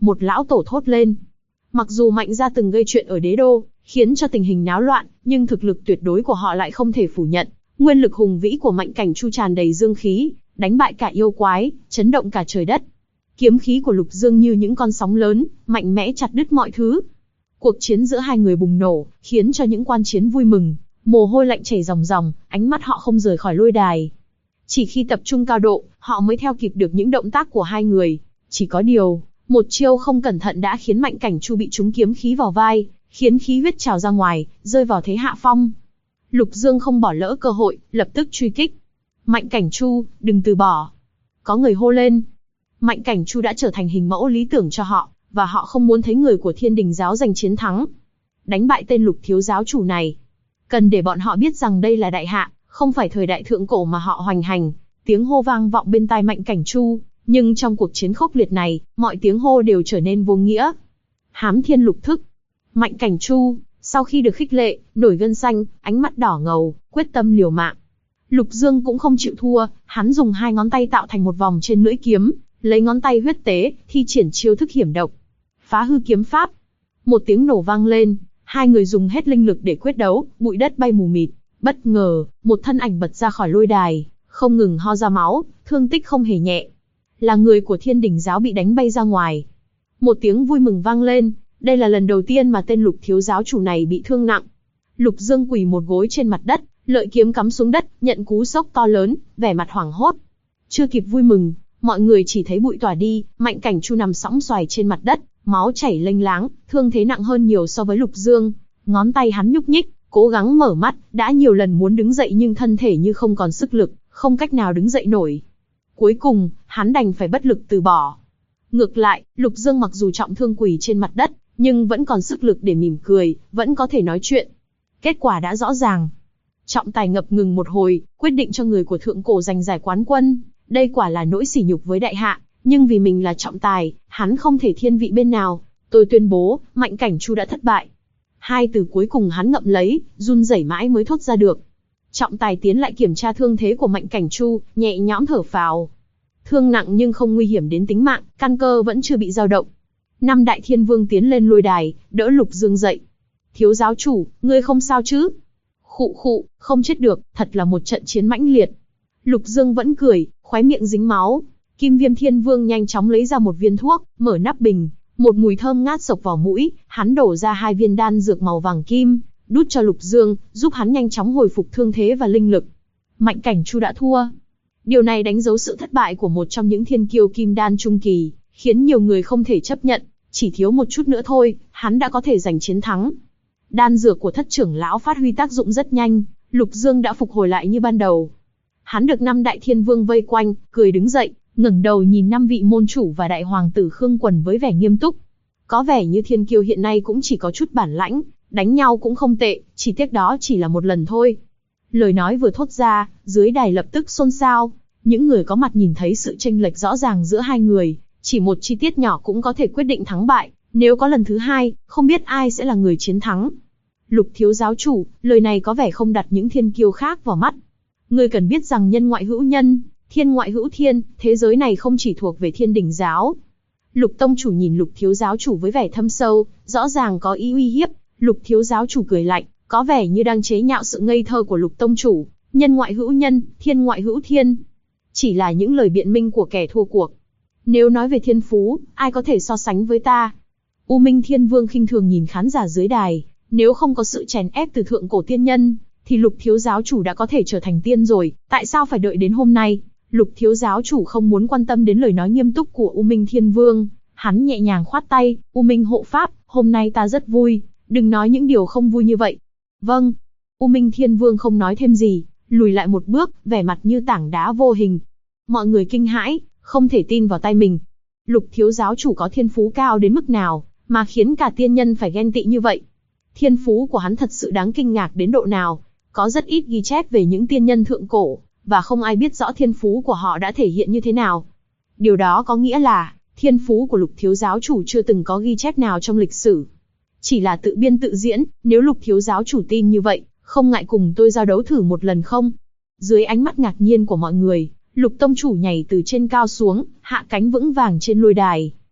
Một lão tổ thốt lên. Mặc dù Mạnh gia từng gây chuyện ở đế đô, khiến cho tình hình náo loạn, nhưng thực lực tuyệt đối của họ lại không thể phủ nhận. Nguyên lực hùng vĩ của Mạnh Cảnh Chu tràn đầy dương khí, đánh bại cả yêu quái, chấn động cả trời đất. Kiếm khí của Lục Dương như những con sóng lớn, mạnh mẽ chặt đứt mọi thứ. Cuộc chiến giữa hai người bùng nổ, khiến cho những quan chiến vui mừng, mồ hôi lạnh chảy ròng ròng, ánh mắt họ không rời khỏi lôi đài. Chỉ khi tập trung cao độ, họ mới theo kịp được những động tác của hai người. Chỉ có điều, một chiêu không cẩn thận đã khiến Mạnh Cảnh Chu bị trúng kiếm khí vào vai, khiến khí huyết trào ra ngoài, rơi vào thế hạ phong. Lục Dương không bỏ lỡ cơ hội, lập tức truy kích. Mạnh Cảnh Chu, đừng từ bỏ. Có người hô lên. Mạnh Cảnh Chu đã trở thành hình mẫu lý tưởng cho họ, và họ không muốn thấy người của Thiên Đình giáo giành chiến thắng. Đánh bại tên Lục thiếu giáo chủ này. Cần để bọn họ biết rằng đây là đại hạ, không phải thời đại thượng cổ mà họ hoành hành. Tiếng hô vang vọng bên tai Mạnh Cảnh Chu, nhưng trong cuộc chiến khốc liệt này, mọi tiếng hô đều trở nên vô nghĩa. Hám Thiên Lục thức. Mạnh Cảnh Chu, sau khi được khích lệ, nổi gân xanh, ánh mắt đỏ ngầu, quyết tâm liều mạng. Lục Dương cũng không chịu thua, hắn dùng hai ngón tay tạo thành một vòng trên lưỡi kiếm, lấy ngón tay huyết tế, thi triển chiêu thức hiểm độc. Phá hư kiếm pháp. Một tiếng nổ vang lên, hai người dùng hết linh lực để quyết đấu, bụi đất bay mù mịt. Bất ngờ, một thân ảnh bật ra khỏi lôi đài, không ngừng ho ra máu, thương tích không hề nhẹ. Là người của Thiên Đình giáo bị đánh bay ra ngoài. Một tiếng vui mừng vang lên, đây là lần đầu tiên mà tên Lục thiếu giáo chủ này bị thương nặng. Lục Dương quỳ một gối trên mặt đất, lợi kiếm cắm xuống đất, nhận cú sốc to lớn, vẻ mặt hoảng hốt. Chưa kịp vui mừng, mọi người chỉ thấy bụi tỏa đi, Mạnh Cảnh Chu nằm sõng xoài trên mặt đất, máu chảy lênh láng, thương thế nặng hơn nhiều so với Lục Dương. Ngón tay hắn nhúc nhích, cố gắng mở mắt, đã nhiều lần muốn đứng dậy nhưng thân thể như không còn sức lực, không cách nào đứng dậy nổi. Cuối cùng, hắn đành phải bất lực từ bỏ. Ngược lại, Lục Dương mặc dù trọng thương quỳ trên mặt đất, nhưng vẫn còn sức lực để mỉm cười, vẫn có thể nói chuyện. Kết quả đã rõ ràng. Trọng tài ngập ngừng một hồi, quyết định cho người của thượng cổ giành giải quán quân. Đây quả là nỗi sỉ nhục với đại hạ, nhưng vì mình là trọng tài, hắn không thể thiên vị bên nào. Tôi tuyên bố, Mạnh Cảnh Chu đã thất bại. Hai từ cuối cùng hắn ngậm lấy, run rẩy mãi mới thốt ra được. Trọng tài tiến lại kiểm tra thương thế của Mạnh Cảnh Chu, nhẹ nhõm thở phào. Thương nặng nhưng không nguy hiểm đến tính mạng, căn cơ vẫn chưa bị dao động. Năm đại thiên vương tiến lên lôi đài, đỡ Lục Dương dậy. Thiếu giáo chủ, ngươi không sao chứ? Khụ khụ, không chết được, thật là một trận chiến mãnh liệt. Lục Dương vẫn cười, khóe miệng dính máu. Kim Viêm Thiên Vương nhanh chóng lấy ra một viên thuốc, mở nắp bình, một mùi thơm ngát sộc vào mũi, hắn đổ ra hai viên đan dược màu vàng kim, đút cho Lục Dương, giúp hắn nhanh chóng hồi phục thương thế và linh lực. Mạnh Cảnh Chu đã thua. Điều này đánh dấu sự thất bại của một trong những thiên kiêu kim đan trung kỳ, khiến nhiều người không thể chấp nhận, chỉ thiếu một chút nữa thôi, hắn đã có thể giành chiến thắng. Đan dược của thất trưởng lão phát huy tác dụng rất nhanh, Lục Dương đã phục hồi lại như ban đầu. Hắn được năm đại thiên vương vây quanh, cười đứng dậy, ngẩng đầu nhìn năm vị môn chủ và đại hoàng tử Khương Quần với vẻ nghiêm túc. Có vẻ như thiên kiêu hiện nay cũng chỉ có chút bản lãnh, đánh nhau cũng không tệ, chỉ tiếc đó chỉ là một lần thôi. Lời nói vừa thốt ra, dưới đài lập tức xôn xao. Những người có mặt nhìn thấy sự chênh lệch rõ ràng giữa hai người, chỉ một chi tiết nhỏ cũng có thể quyết định thắng bại. Nếu có lần thứ hai, không biết ai sẽ là người chiến thắng. Lục thiếu giáo chủ, lời này có vẻ không đặt những thiên kiêu khác vào mắt. Ngươi cần biết rằng nhân ngoại hữu nhân, thiên ngoại hữu thiên, thế giới này không chỉ thuộc về Thiên Đình giáo. Lục tông chủ nhìn Lục thiếu giáo chủ với vẻ thâm sâu, rõ ràng có ý uy hiếp. Lục thiếu giáo chủ cười lạnh, có vẻ như đang chế nhạo sự ngây thơ của Lục tông chủ. Nhân ngoại hữu nhân, thiên ngoại hữu thiên, chỉ là những lời biện minh của kẻ thua cuộc. Nếu nói về thiên phú, ai có thể so sánh với ta? U Minh Thiên Vương khinh thường nhìn khán giả dưới đài, nếu không có sự chèn ép từ thượng cổ tiên nhân, thì Lục thiếu giáo chủ đã có thể trở thành tiên rồi, tại sao phải đợi đến hôm nay? Lục thiếu giáo chủ không muốn quan tâm đến lời nói nghiêm túc của U Minh Thiên Vương, hắn nhẹ nhàng khoát tay, U Minh hộ pháp, hôm nay ta rất vui, đừng nói những điều không vui như vậy. Vâng. U Minh Thiên Vương không nói thêm gì, lùi lại một bước, vẻ mặt như tảng đá vô hình. Mọi người kinh hãi, không thể tin vào tai mình. Lục thiếu giáo chủ có thiên phú cao đến mức nào, mà khiến cả tiên nhân phải ghen tị như vậy? Thiên phú của hắn thật sự đáng kinh ngạc đến độ nào, có rất ít ghi chép về những tiên nhân thượng cổ, và không ai biết rõ thiên phú của họ đã thể hiện như thế nào. Điều đó có nghĩa là, thiên phú của Lục thiếu giáo chủ chưa từng có ghi chép nào trong lịch sử. Chỉ là tự biên tự diễn, nếu Lục thiếu giáo chủ tin như vậy, không ngại cùng tôi giao đấu thử một lần không? Dưới ánh mắt ngạc nhiên của mọi người, Lục tông chủ nhảy từ trên cao xuống, hạ cánh vững vàng trên lôi đài.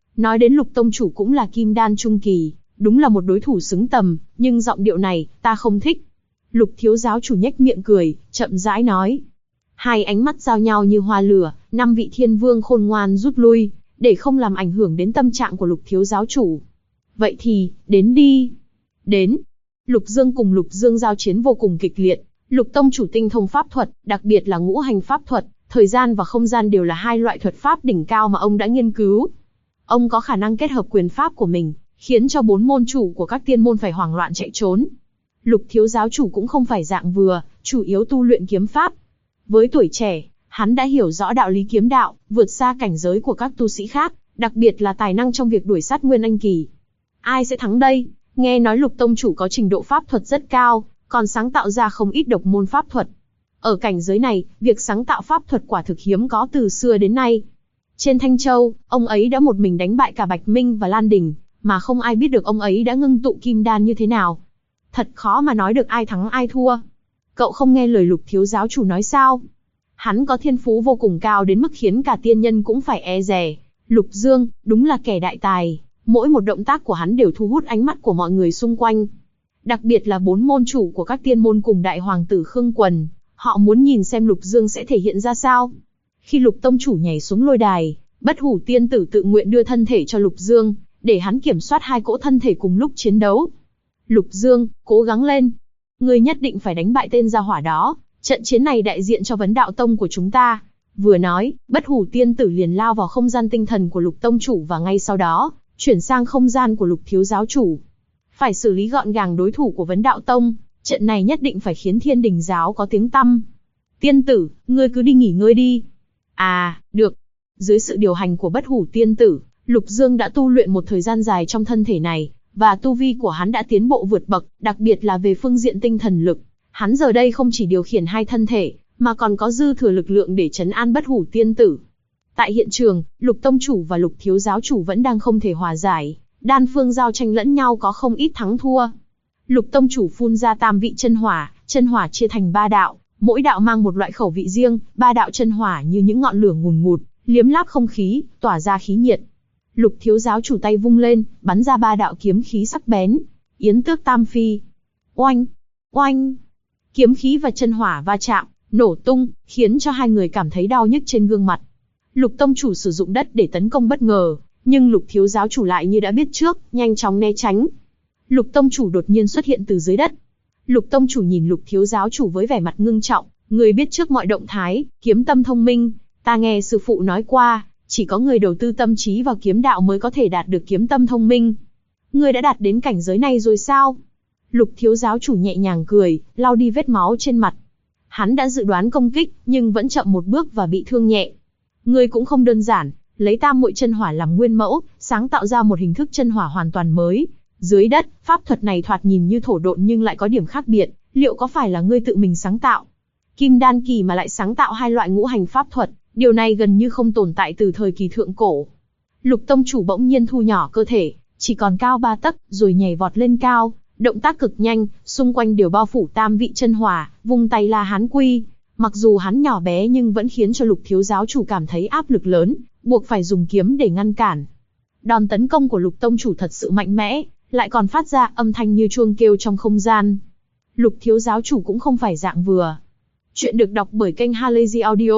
Nói đến Lục tông chủ cũng là kim đan trung kỳ, đúng là một đối thủ xứng tầm, nhưng giọng điệu này, ta không thích. Lục thiếu giáo chủ nhếch miệng cười, chậm rãi nói. Hai ánh mắt giao nhau như hoa lửa, 5 vị thiên vương khôn ngoan rút lui, để không làm ảnh hưởng đến tâm trạng của Lục thiếu giáo chủ. Vậy thì, đến đi. Đến. Lục Dương cùng Lục Dương giao chiến vô cùng kịch liệt. Lục tông chủ tinh thông pháp thuật, đặc biệt là ngũ hành pháp thuật, thời gian và không gian đều là hai loại thuật pháp đỉnh cao mà ông đã nghiên cứu. Ông có khả năng kết hợp quyền pháp của mình, khiến cho 4 môn chủ của các tiên môn phải hoảng loạn chạy trốn. Lục thiếu giáo chủ cũng không phải dạng vừa, chủ yếu tu luyện kiếm pháp. Với tuổi trẻ, hắn đã hiểu rõ đạo lý kiếm đạo, vượt xa cảnh giới của các tu sĩ khác, đặc biệt là tài năng trong việc đuổi sát Nguyên Anh kỳ. Ai sẽ thắng đây? Nghe nói Lục tông chủ có trình độ pháp thuật rất cao, còn sáng tạo ra không ít độc môn pháp thuật. Ở cảnh giới này, việc sáng tạo pháp thuật quả thực hiếm có từ xưa đến nay. Trên Thanh Châu, ông ấy đã một mình đánh bại cả Bạch Minh và Lan Đình, mà không ai biết được ông ấy đã ngưng tụ kim đan như thế nào. Thật khó mà nói được ai thắng ai thua. Cậu không nghe lời Lục thiếu giáo chủ nói sao? Hắn có thiên phú vô cùng cao đến mức khiến cả tiên nhân cũng phải e dè. Lục Dương, đúng là kẻ đại tài, mỗi một động tác của hắn đều thu hút ánh mắt của mọi người xung quanh. Đặc biệt là 4 môn chủ của các tiên môn cùng đại hoàng tử Khương Quần, họ muốn nhìn xem Lục Dương sẽ thể hiện ra sao. Khi Lục tông chủ nhảy xuống lôi đài, Bất Hủ tiên tử tự nguyện đưa thân thể cho Lục Dương, để hắn kiểm soát hai cỗ thân thể cùng lúc chiến đấu. Lục Dương, cố gắng lên. Ngươi nhất định phải đánh bại tên gia hỏa đó, trận chiến này đại diện cho Vấn Đạo Tông của chúng ta. Vừa nói, Bất Hủ tiên tử liền lao vào không gian tinh thần của Lục tông chủ và ngay sau đó, chuyển sang không gian của Lục thiếu giáo chủ. Phải xử lý gọn gàng đối thủ của Vấn Đạo Tông, trận này nhất định phải khiến Thiên Đình giáo có tiếng tăm. Tiên tử, ngươi cứ đi nghỉ ngơi đi. À, được. Dưới sự điều hành của Bất Hủ tiên tử, Lục Dương đã tu luyện một thời gian dài trong thân thể này, và tu vi của hắn đã tiến bộ vượt bậc, đặc biệt là về phương diện tinh thần lực. Hắn giờ đây không chỉ điều khiển hai thân thể, mà còn có dư thừa lực lượng để trấn an Bất Hủ tiên tử. Tại hiện trường, Lục tông chủ và Lục thiếu giáo chủ vẫn đang không thể hòa giải, đan phương giao tranh lẫn nhau có không ít thắng thua. Lục tông chủ phun ra tam vị chân hỏa chia thành 3 đạo, mỗi đạo mang một loại khẩu vị riêng, 3 đạo chân hỏa như những ngọn lửa ngùn ngụt, liếm láp không khí, tỏa ra khí nhiệt. Lục thiếu giáo chủ tay vung lên, bắn ra 3 đạo kiếm khí sắc bén. Yến Tước Tam Phi. Oanh, oanh. Kiếm khí và chân hỏa va chạm, nổ tung, khiến cho hai người cảm thấy đau nhức trên gương mặt. Lục tông chủ sử dụng đất để tấn công bất ngờ, nhưng Lục thiếu giáo chủ lại như đã biết trước, nhanh chóng né tránh. Lục tông chủ đột nhiên xuất hiện từ dưới đất. Lục tông chủ nhìn Lục thiếu giáo chủ với vẻ mặt ngưng trọng, người biết trước mọi động thái, kiếm tâm thông minh. Ta nghe sư phụ nói qua, chỉ có người đầu tư tâm trí vào kiếm đạo mới có thể đạt được kiếm tâm thông minh. Ngươi đã đạt đến cảnh giới này rồi sao? Lục thiếu giáo chủ nhẹ nhàng cười, lau đi vết máu trên mặt. Hắn đã dự đoán công kích, nhưng vẫn chậm một bước và bị thương nhẹ. Ngươi cũng không đơn giản, lấy tam muội chân hỏa làm nguyên mẫu, sáng tạo ra một hình thức chân hỏa hoàn toàn mới. Dưới đất, pháp thuật này thoạt nhìn như thổ độn nhưng lại có điểm khác biệt, liệu có phải là ngươi tự mình sáng tạo? Kim đan kỳ mà lại sáng tạo hai loại ngũ hành pháp thuật, điều này gần như không tồn tại từ thời kỳ thượng cổ. Lục tông chủ bỗng nhiên thu nhỏ cơ thể, chỉ còn cao 3 tấc, rồi nhảy vọt lên cao, động tác cực nhanh, xung quanh đều bao phủ tam vị chân hỏa, vung tay La Hán Quy. Mặc dù hắn nhỏ bé nhưng vẫn khiến cho Lục thiếu giáo chủ cảm thấy áp lực lớn, buộc phải dùng kiếm để ngăn cản. Đòn tấn công của Lục tông chủ thật sự mạnh mẽ, lại còn phát ra âm thanh như chuông kêu trong không gian. Lục thiếu giáo chủ cũng không phải dạng vừa. Chuyện được đọc bởi kênh Halazy Audio.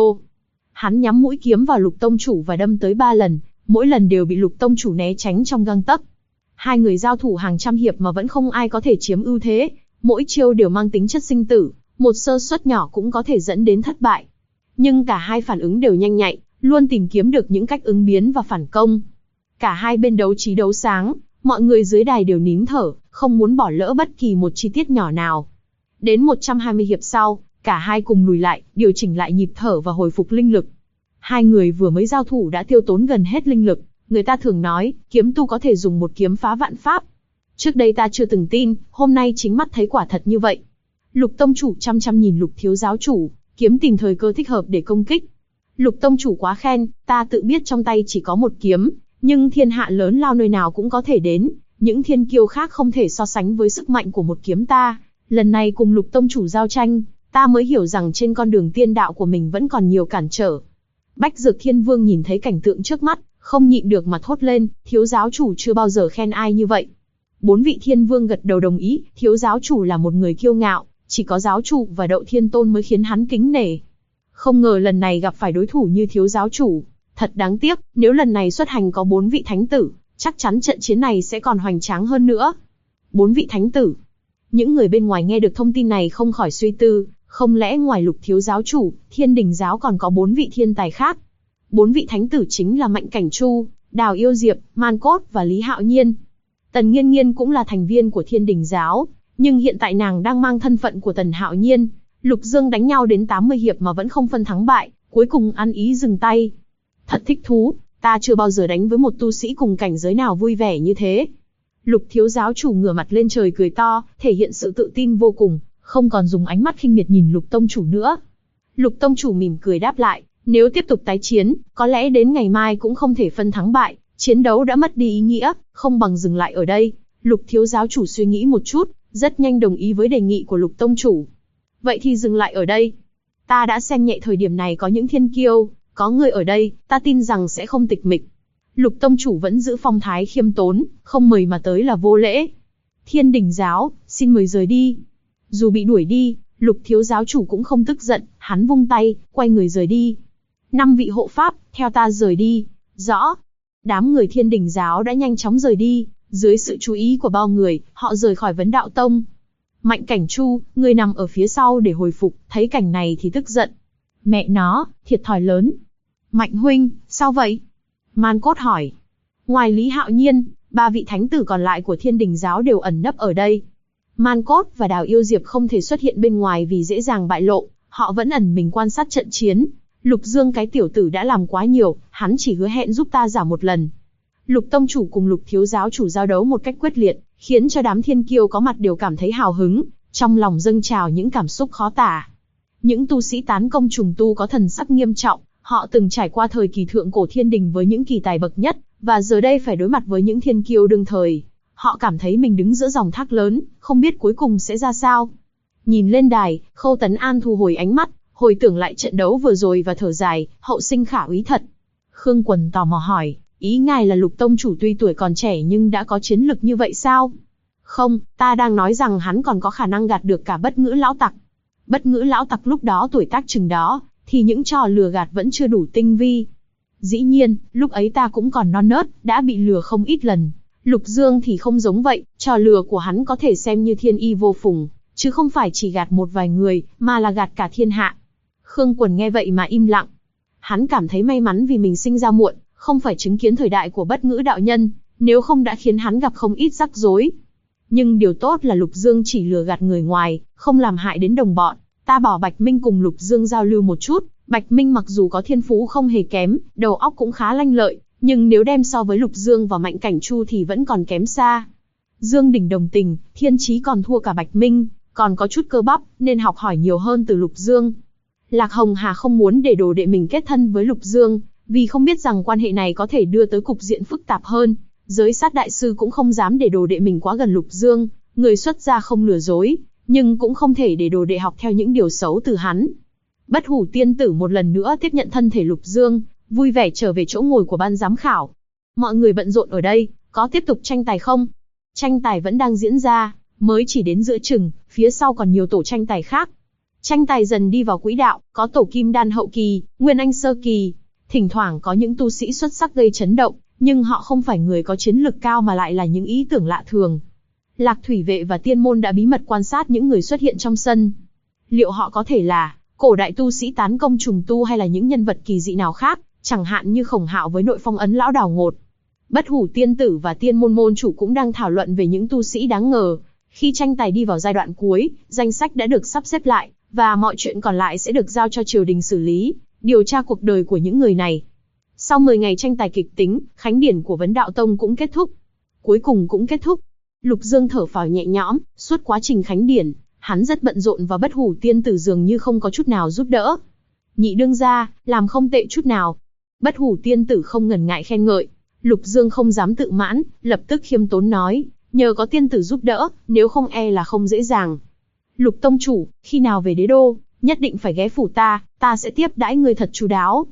Hắn nhắm mũi kiếm vào Lục tông chủ và đâm tới 3 lần, mỗi lần đều bị Lục tông chủ né tránh trong gang tấc. Hai người giao thủ hàng trăm hiệp mà vẫn không ai có thể chiếm ưu thế, mỗi chiêu đều mang tính chất sinh tử, một sơ suất nhỏ cũng có thể dẫn đến thất bại. Nhưng cả hai phản ứng đều nhanh nhạy, luôn tìm kiếm được những cách ứng biến và phản công. Cả hai bên đấu trí đấu sáng, mọi người dưới đài đều nín thở, không muốn bỏ lỡ bất kỳ một chi tiết nhỏ nào. Đến 120 hiệp sau, cả hai cùng lùi lại, điều chỉnh lại nhịp thở và hồi phục linh lực. Hai người vừa mới giao thủ đã tiêu tốn gần hết linh lực. Người ta thường nói, kiếm tu có thể dùng một kiếm phá vạn pháp. Trước đây ta chưa từng tin, hôm nay chính mắt thấy quả thật như vậy. Lục tông chủ chăm chăm nhìn Lục thiếu giáo chủ, kiếm tìm thời cơ thích hợp để công kích. Lục tông chủ quá khen, ta tự biết trong tay chỉ có một kiếm, nhưng thiên hạ lớn lao nơi nào cũng có thể đến, những thiên kiêu khác không thể so sánh với sức mạnh của một kiếm ta. Lần này cùng Lục tông chủ giao tranh, ta mới hiểu rằng trên con đường tiên đạo của mình vẫn còn nhiều cản trở. Bách Dược Thiên Vương nhìn thấy cảnh tượng trước mắt, Không nhịn được mà thốt lên, thiếu giáo chủ chưa bao giờ khen ai như vậy. 4 vị thiên vương gật đầu đồng ý, thiếu giáo chủ là một người kiêu ngạo, chỉ có giáo chủ và Đậu Thiên Tôn mới khiến hắn kính nể. Không ngờ lần này gặp phải đối thủ như thiếu giáo chủ. Thật đáng tiếc, nếu lần này xuất hành có 4 vị thánh tử, chắc chắn trận chiến này sẽ còn hoành tráng hơn nữa. 4 vị thánh tử. Những người bên ngoài nghe được thông tin này không khỏi suy tư, không lẽ ngoài Lục thiếu giáo chủ, Thiên Đình giáo còn có 4 vị thiên tài khác? 4 vị thánh tử chính là Mạnh Cảnh Chu, Đào Yêu Diệp, Man Cốt và Lý Hạo Nhiên. Tần Nghiên Nghiên cũng là thành viên của Thiên Đình giáo, nhưng hiện tại nàng đang mang thân phận của Tần Hạo Nhiên. Lục Dương đánh nhau đến 80 hiệp mà vẫn không phân thắng bại, cuối cùng ăn ý dừng tay. Thật thích thú, ta chưa bao giờ đánh với một tu sĩ cùng cảnh giới nào vui vẻ như thế. Lục thiếu giáo chủ ngửa mặt lên trời cười to, thể hiện sự tự tin vô cùng, không còn dùng ánh mắt khinh miệt nhìn Lục tông chủ nữa. Lục tông chủ mỉm cười đáp lại, nếu tiếp tục tái chiến, có lẽ đến ngày mai cũng không thể phân thắng bại, chiến đấu đã mất đi ý nghĩa, không bằng dừng lại ở đây. Lục thiếu giáo chủ suy nghĩ một chút, rất nhanh đồng ý với đề nghị của Lục tông chủ. Vậy thì dừng lại ở đây. Ta đã xem nhẹ thời điểm này có những thiên kiêu, có người ở đây, ta tin rằng sẽ không tịch mịch. Lục tông chủ vẫn giữ phong thái khiêm tốn, không mời mà tới là vô lễ. Thiên Đình giáo, xin mời rời đi. Dù bị đuổi đi, Lục thiếu giáo chủ cũng không tức giận, hắn vung tay, quay người rời đi. 5 vị hộ pháp, theo ta rời đi. Rõ. Đám người Thiên Đình giáo đã nhanh chóng rời đi, dưới sự chú ý của bao người, họ rời khỏi Vấn Đạo Tông. Mạnh Cảnh Chu, người nằm ở phía sau để hồi phục, thấy cảnh này thì tức giận. Mẹ nó, thiệt thòi lớn. Mạnh huynh, sao vậy? Man Cốt hỏi. Ngoài Lý Hạo Nhiên, 3 vị thánh tử còn lại của Thiên Đình giáo đều ẩn nấp ở đây. Man Cốt và Đào Yêu Diệp không thể xuất hiện bên ngoài vì dễ dàng bại lộ, họ vẫn ẩn mình quan sát trận chiến. Lục Dương cái tiểu tử đã làm quá nhiều, hắn chỉ hứa hẹn giúp ta giả một lần. Lục tông chủ cùng Lục thiếu giáo chủ giao đấu một cách quyết liệt, khiến cho đám thiên kiêu có mặt đều cảm thấy hào hứng, trong lòng dâng trào những cảm xúc khó tả. Những tu sĩ tán công trùng tu có thần sắc nghiêm trọng, họ từng trải qua thời kỳ thượng cổ thiên đình với những kỳ tài bậc nhất, và giờ đây phải đối mặt với những thiên kiêu đương thời. Họ cảm thấy mình đứng giữa dòng thác lớn, không biết cuối cùng sẽ ra sao. Nhìn lên đài, Khâu Tấn An thu hồi ánh mắt, hồi tưởng lại trận đấu vừa rồi và thở dài, hậu sinh khả úy thật. Khương Quần tò mò hỏi, ý ngài là Lục tông chủ tuy tuổi còn trẻ nhưng đã có chiến lực như vậy sao? Không, ta đang nói rằng hắn còn có khả năng gạt được cả Bất Ngữ lão tặc. Bất Ngữ lão tặc lúc đó tuổi tác chừng đó, thì những trò lừa gạt vẫn chưa đủ tinh vi. Dĩ nhiên, lúc ấy ta cũng còn non nớt, đã bị lừa không ít lần. Lục Dương thì không giống vậy, trò lừa của hắn có thể xem như thiên y vô phùng, chứ không phải chỉ gạt một vài người, mà là gạt cả thiên hạ. Khương Quần nghe vậy mà im lặng. Hắn cảm thấy may mắn vì mình sinh ra muộn, không phải chứng kiến thời đại của Bất Ngữ đạo nhân, nếu không đã khiến hắn gặp không ít rắc rối. Nhưng điều tốt là Lục Dương chỉ lừa gạt người ngoài, không làm hại đến đồng bọn. Ta bảo Bạch Minh cùng Lục Dương giao lưu một chút, Bạch Minh mặc dù có thiên phú không hề kém, đầu óc cũng khá lanh lợi, nhưng nếu đem so với Lục Dương và Mạnh Cảnh Chu thì vẫn còn kém xa. Dương Đình đồng tình, thiên trí còn thua cả Bạch Minh, còn có chút cơ bắp, nên học hỏi nhiều hơn từ Lục Dương. Lạc Hồng Hà không muốn để đồ đệ mình kết thân với Lục Dương, vì không biết rằng quan hệ này có thể đưa tới cục diện phức tạp hơn. Giới sát đại sư cũng không dám để đồ đệ mình quá gần Lục Dương, người xuất gia không lừa dối, nhưng cũng không thể để đồ đệ học theo những điều xấu từ hắn. Bất Hủ tiên tử một lần nữa tiếp nhận thân thể Lục Dương, vui vẻ trở về chỗ ngồi của ban giám khảo. Mọi người bận rộn ở đây, có tiếp tục tranh tài không? Tranh tài vẫn đang diễn ra, mới chỉ đến giữa chừng, phía sau còn nhiều tổ tranh tài khác. Tranh tài dần đi vào quỹ đạo, có tổ kim đan hậu kỳ, nguyên anh sơ kỳ. Thỉnh thoảng có những tu sĩ xuất sắc gây chấn động, nhưng họ không phải người có chiến lực cao mà lại là những ý tưởng lạ thường. Lạc Thủy Vệ và Tiên Môn đã bí mật quan sát những người xuất hiện trong sân. Liệu họ có thể là cổ đại tu sĩ tán công trùng tu hay là những nhân vật kỳ dị nào khác, chẳng hạn như Khổng Hạo với Nội Phong Ấn lão Đào Ngột. Bất Hủ tiên tử và Tiên Môn môn chủ cũng đang thảo luận về những tu sĩ đáng ngờ. Khi tranh tài đi vào giai đoạn cuối, danh sách đã được sắp xếp lại, và mọi chuyện còn lại sẽ được giao cho triều đình xử lý, điều tra cuộc đời của những người này. Sau 10 ngày tranh tài kịch tính, khánh điển của Vấn Đạo Tông cũng kết thúc. Cuối cùng cũng kết thúc. Lục Dương thở phào nhẹ nhõm, suốt quá trình khánh điển, hắn rất bận rộn và Bất Hủ tiên tử dường như không có chút nào giúp đỡ. Nhị đương gia, làm không tệ chút nào. Bất Hủ tiên tử không ngần ngại khen ngợi. Lục Dương không dám tự mãn, lập tức khiêm tốn nói, nhờ có tiên tử giúp đỡ, nếu không e là không dễ dàng. Lục tông chủ, khi nào về đế đô, nhất định phải ghé phủ ta sẽ tiếp đãi ngươi thật chu đáo.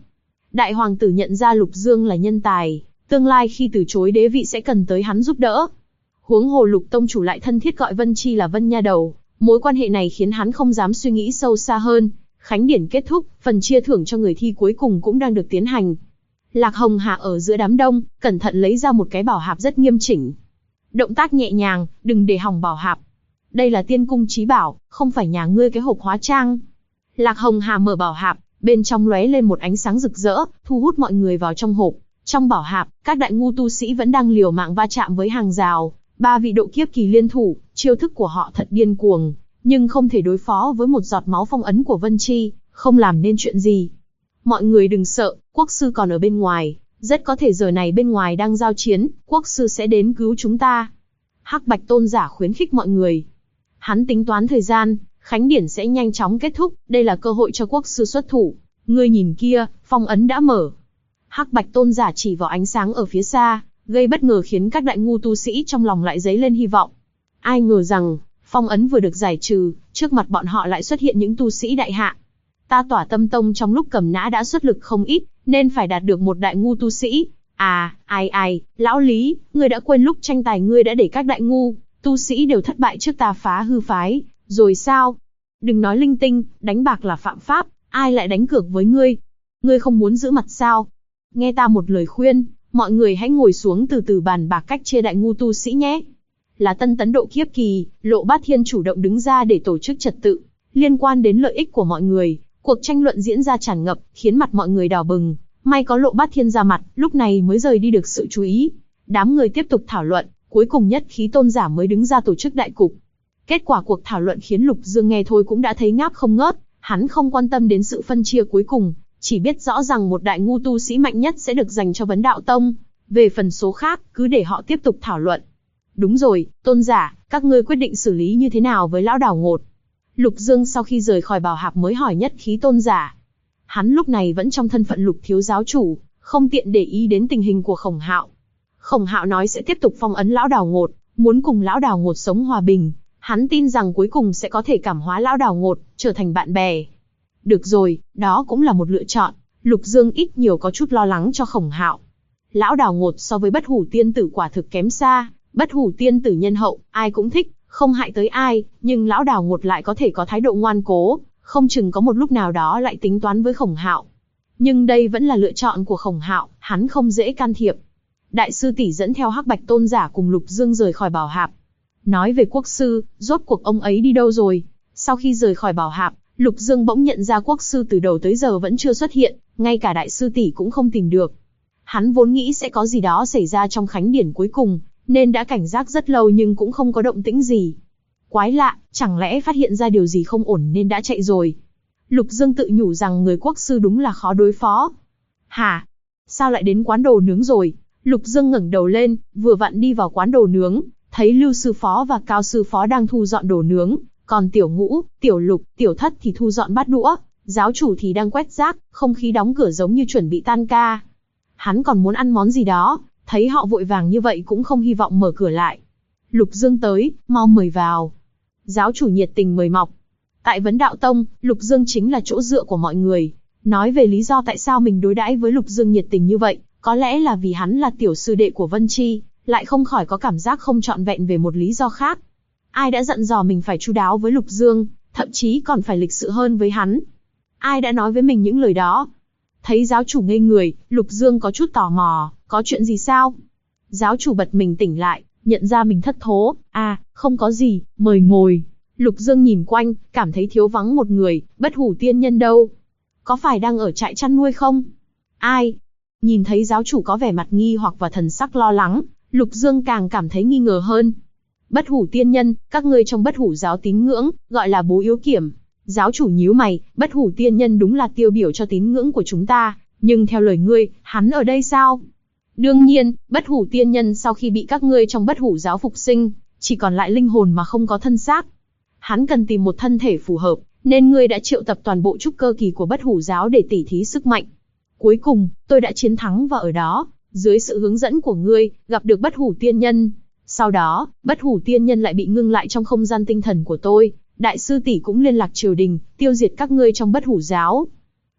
Đại hoàng tử nhận ra Lục Dương là nhân tài, tương lai khi từ chối đế vị sẽ cần tới hắn giúp đỡ. Huống hồ Lục tông chủ lại thân thiết gọi Vân Chi là Vân Nha Đầu, mối quan hệ này khiến hắn không dám suy nghĩ sâu xa hơn. Khánh điển kết thúc, phần chia thưởng cho người thi cuối cùng cũng đang được tiến hành. Lạc Hồng Hà ở giữa đám đông, cẩn thận lấy ra một cái bảo hạp rất nghiêm chỉnh. Động tác nhẹ nhàng, đừng để hỏng bảo hạp. Đây là tiên cung trí bảo, không phải nhà ngươi cái hộp hóa trang. Lạc Hồng Hà mở bảo hạp, bên trong lóe lên một ánh sáng rực rỡ, thu hút mọi người vào trong hộp. Trong bảo hạp, các đại ngu tu sĩ vẫn đang liều mạng va chạm với hàng rào. 3 vị độ kiếp kỳ liên thủ, chiêu thức của họ thật điên cuồng, nhưng không thể đối phó với một giọt máu phong ấn của Vân Chi, không làm nên chuyện gì. Mọi người đừng sợ, quốc sư còn ở bên ngoài, rất có thể giờ này bên ngoài đang giao chiến, quốc sư sẽ đến cứu chúng ta. Hắc Bạch tôn giả khuyến khích mọi người. Hắn tính toán thời gian, khánh điển sẽ nhanh chóng kết thúc, đây là cơ hội cho quốc sư xuất thủ. Ngươi nhìn kia, phong ấn đã mở. Hắc Bạch tôn giả chỉ vào ánh sáng ở phía xa, gây bất ngờ khiến các đại ngu tu sĩ trong lòng lại dấy lên hy vọng. Ai ngờ rằng, phong ấn vừa được giải trừ, trước mặt bọn họ lại xuất hiện những tu sĩ đại hạ. Ta Tỏa Tâm Tông trong lúc cầm nã đã xuất lực không ít, nên phải đạt được một đại ngu tu sĩ. À, ai, lão Lý, ngươi đã quên lúc tranh tài ngươi đã để các đại ngu tu sĩ đều thất bại trước ta Phá Hư phái, rồi sao? Đừng nói linh tinh, đánh bạc là phạm pháp, ai lại đánh cược với ngươi? Ngươi không muốn giữ mặt sao? Nghe ta một lời khuyên, mọi người hãy ngồi xuống từ từ bàn bạc cách chia đại ngu tu sĩ nhé. Là Tân Tấn độ kiếp kỳ, Lộ Bát Thiên chủ động đứng ra để tổ chức trật tự, liên quan đến lợi ích của mọi người, cuộc tranh luận diễn ra tràn ngập, khiến mặt mọi người đỏ bừng. May có Lộ Bát Thiên ra mặt, lúc này mới rời đi được sự chú ý. Đám người tiếp tục thảo luận, cuối cùng Nhất Khí tôn giả mới đứng ra tổ chức đại cục. Kết quả cuộc thảo luận khiến Lục Dương nghe thôi cũng đã thấy ngáp không ngớt, hắn không quan tâm đến sự phân chia cuối cùng, chỉ biết rõ rằng một đại ngu tu sĩ mạnh nhất sẽ được dành cho Vấn Đạo Tông. Về phần số khác, cứ để họ tiếp tục thảo luận. Đúng rồi, tôn giả, các ngươi quyết định xử lý như thế nào với lão Đào Ngột? Lục Dương sau khi rời khỏi bảo hạp mới hỏi Nhất Khí tôn giả. Hắn lúc này vẫn trong thân phận Lục thiếu giáo chủ, không tiện để ý đến tình hình của Khổng Hạo. Khổng Hạo nói sẽ tiếp tục phong ấn lão Đào Ngột, muốn cùng lão Đào Ngột sống hòa bình. Hắn tin rằng cuối cùng sẽ có thể cảm hóa lão Đào Ngột, trở thành bạn bè. Được rồi, đó cũng là một lựa chọn. Lục Dương ít nhiều có chút lo lắng cho Khổng Hạo. Lão Đào Ngột so với Bất Hủ tiên tử quả thực kém xa. Bất Hủ tiên tử nhân hậu, ai cũng thích, không hại tới ai, nhưng lão Đào Ngột lại có thể có thái độ ngoan cố, không chừng có một lúc nào đó lại tính toán với Khổng Hạo. Nhưng đây vẫn là lựa chọn của Khổng Hạo, hắn không dễ can thiệp. Đại sư tỷ dẫn theo Hắc Bạch tôn giả cùng Lục Dương rời khỏi bảo hạp. Nói về quốc sư, rốt cuộc ông ấy đi đâu rồi? Sau khi rời khỏi bảo hạp, Lục Dương bỗng nhận ra quốc sư từ đầu tới giờ vẫn chưa xuất hiện, ngay cả đại sư tỷ cũng không tìm được. Hắn vốn nghĩ sẽ có gì đó xảy ra trong khánh điển cuối cùng, nên đã cảnh giác rất lâu nhưng cũng không có động tĩnh gì. Quái lạ, chẳng lẽ phát hiện ra điều gì không ổn nên đã chạy rồi? Lục Dương tự nhủ rằng người quốc sư đúng là khó đối phó. Hả? Sao lại đến quán đồ nướng rồi? Lục Dương ngẩng đầu lên, vừa vặn đi vào quán đồ nướng, thấy Lưu sư phó và Cao sư phó đang thu dọn đồ nướng, còn Tiểu Ngũ, Tiểu Lục, Tiểu Thất thì thu dọn bát đũa, giáo chủ thì đang quét rác, không khí đóng cửa giống như chuẩn bị tan ca. Hắn còn muốn ăn món gì đó, thấy họ vội vàng như vậy cũng không hy vọng mở cửa lại. Lục Dương tới, mau mời vào. Giáo chủ nhiệt tình mời mọc. Tại Vấn Đạo Tông, Lục Dương chính là chỗ dựa của mọi người. Nói về lý do tại sao mình đối đãi với Lục Dương nhiệt tình như vậy, có lẽ là vì hắn là tiểu sư đệ của Vân Chi, lại không khỏi có cảm giác không trọn vẹn về một lý do khác. Ai đã dặn dò mình phải chu đáo với Lục Dương, thậm chí còn phải lịch sự hơn với hắn? Ai đã nói với mình những lời đó? Thấy giáo chủ ngây người, Lục Dương có chút tò mò, có chuyện gì sao? Giáo chủ bật mình tỉnh lại, nhận ra mình thất thố, không có gì, mời ngồi. Lục Dương nhìn quanh, cảm thấy thiếu vắng một người, Bất Hủ tiên nhân đâu? Có phải đang ở trại chăn nuôi không? Ai? Nhìn thấy giáo chủ có vẻ mặt nghi hoặc và thần sắc lo lắng, Lục Dương càng cảm thấy nghi ngờ hơn. Bất Hủ tiên nhân, các ngươi trong Bất Hủ giáo tín ngưỡng, gọi là bố yếu kiểm. Giáo chủ nhíu mày, Bất Hủ tiên nhân đúng là tiêu biểu cho tín ngưỡng của chúng ta, nhưng theo lời ngươi, hắn ở đây sao? Đương nhiên, Bất Hủ tiên nhân sau khi bị các ngươi trong Bất Hủ giáo phục sinh, chỉ còn lại linh hồn mà không có thân xác. Hắn cần tìm một thân thể phù hợp, nên ngươi đã triệu tập toàn bộ trúc cơ kỳ của Bất Hủ giáo để tỉ thí sức mạnh. Cuối cùng, tôi đã chiến thắng và ở đó, dưới sự hướng dẫn của ngươi, gặp được Bất Hủ tiên nhân. Sau đó, Bất Hủ tiên nhân lại bị ngưng lại trong không gian tinh thần của tôi. Đại sư tỷ cũng liên lạc triều đình, tiêu diệt các ngươi trong Bất Hủ giáo.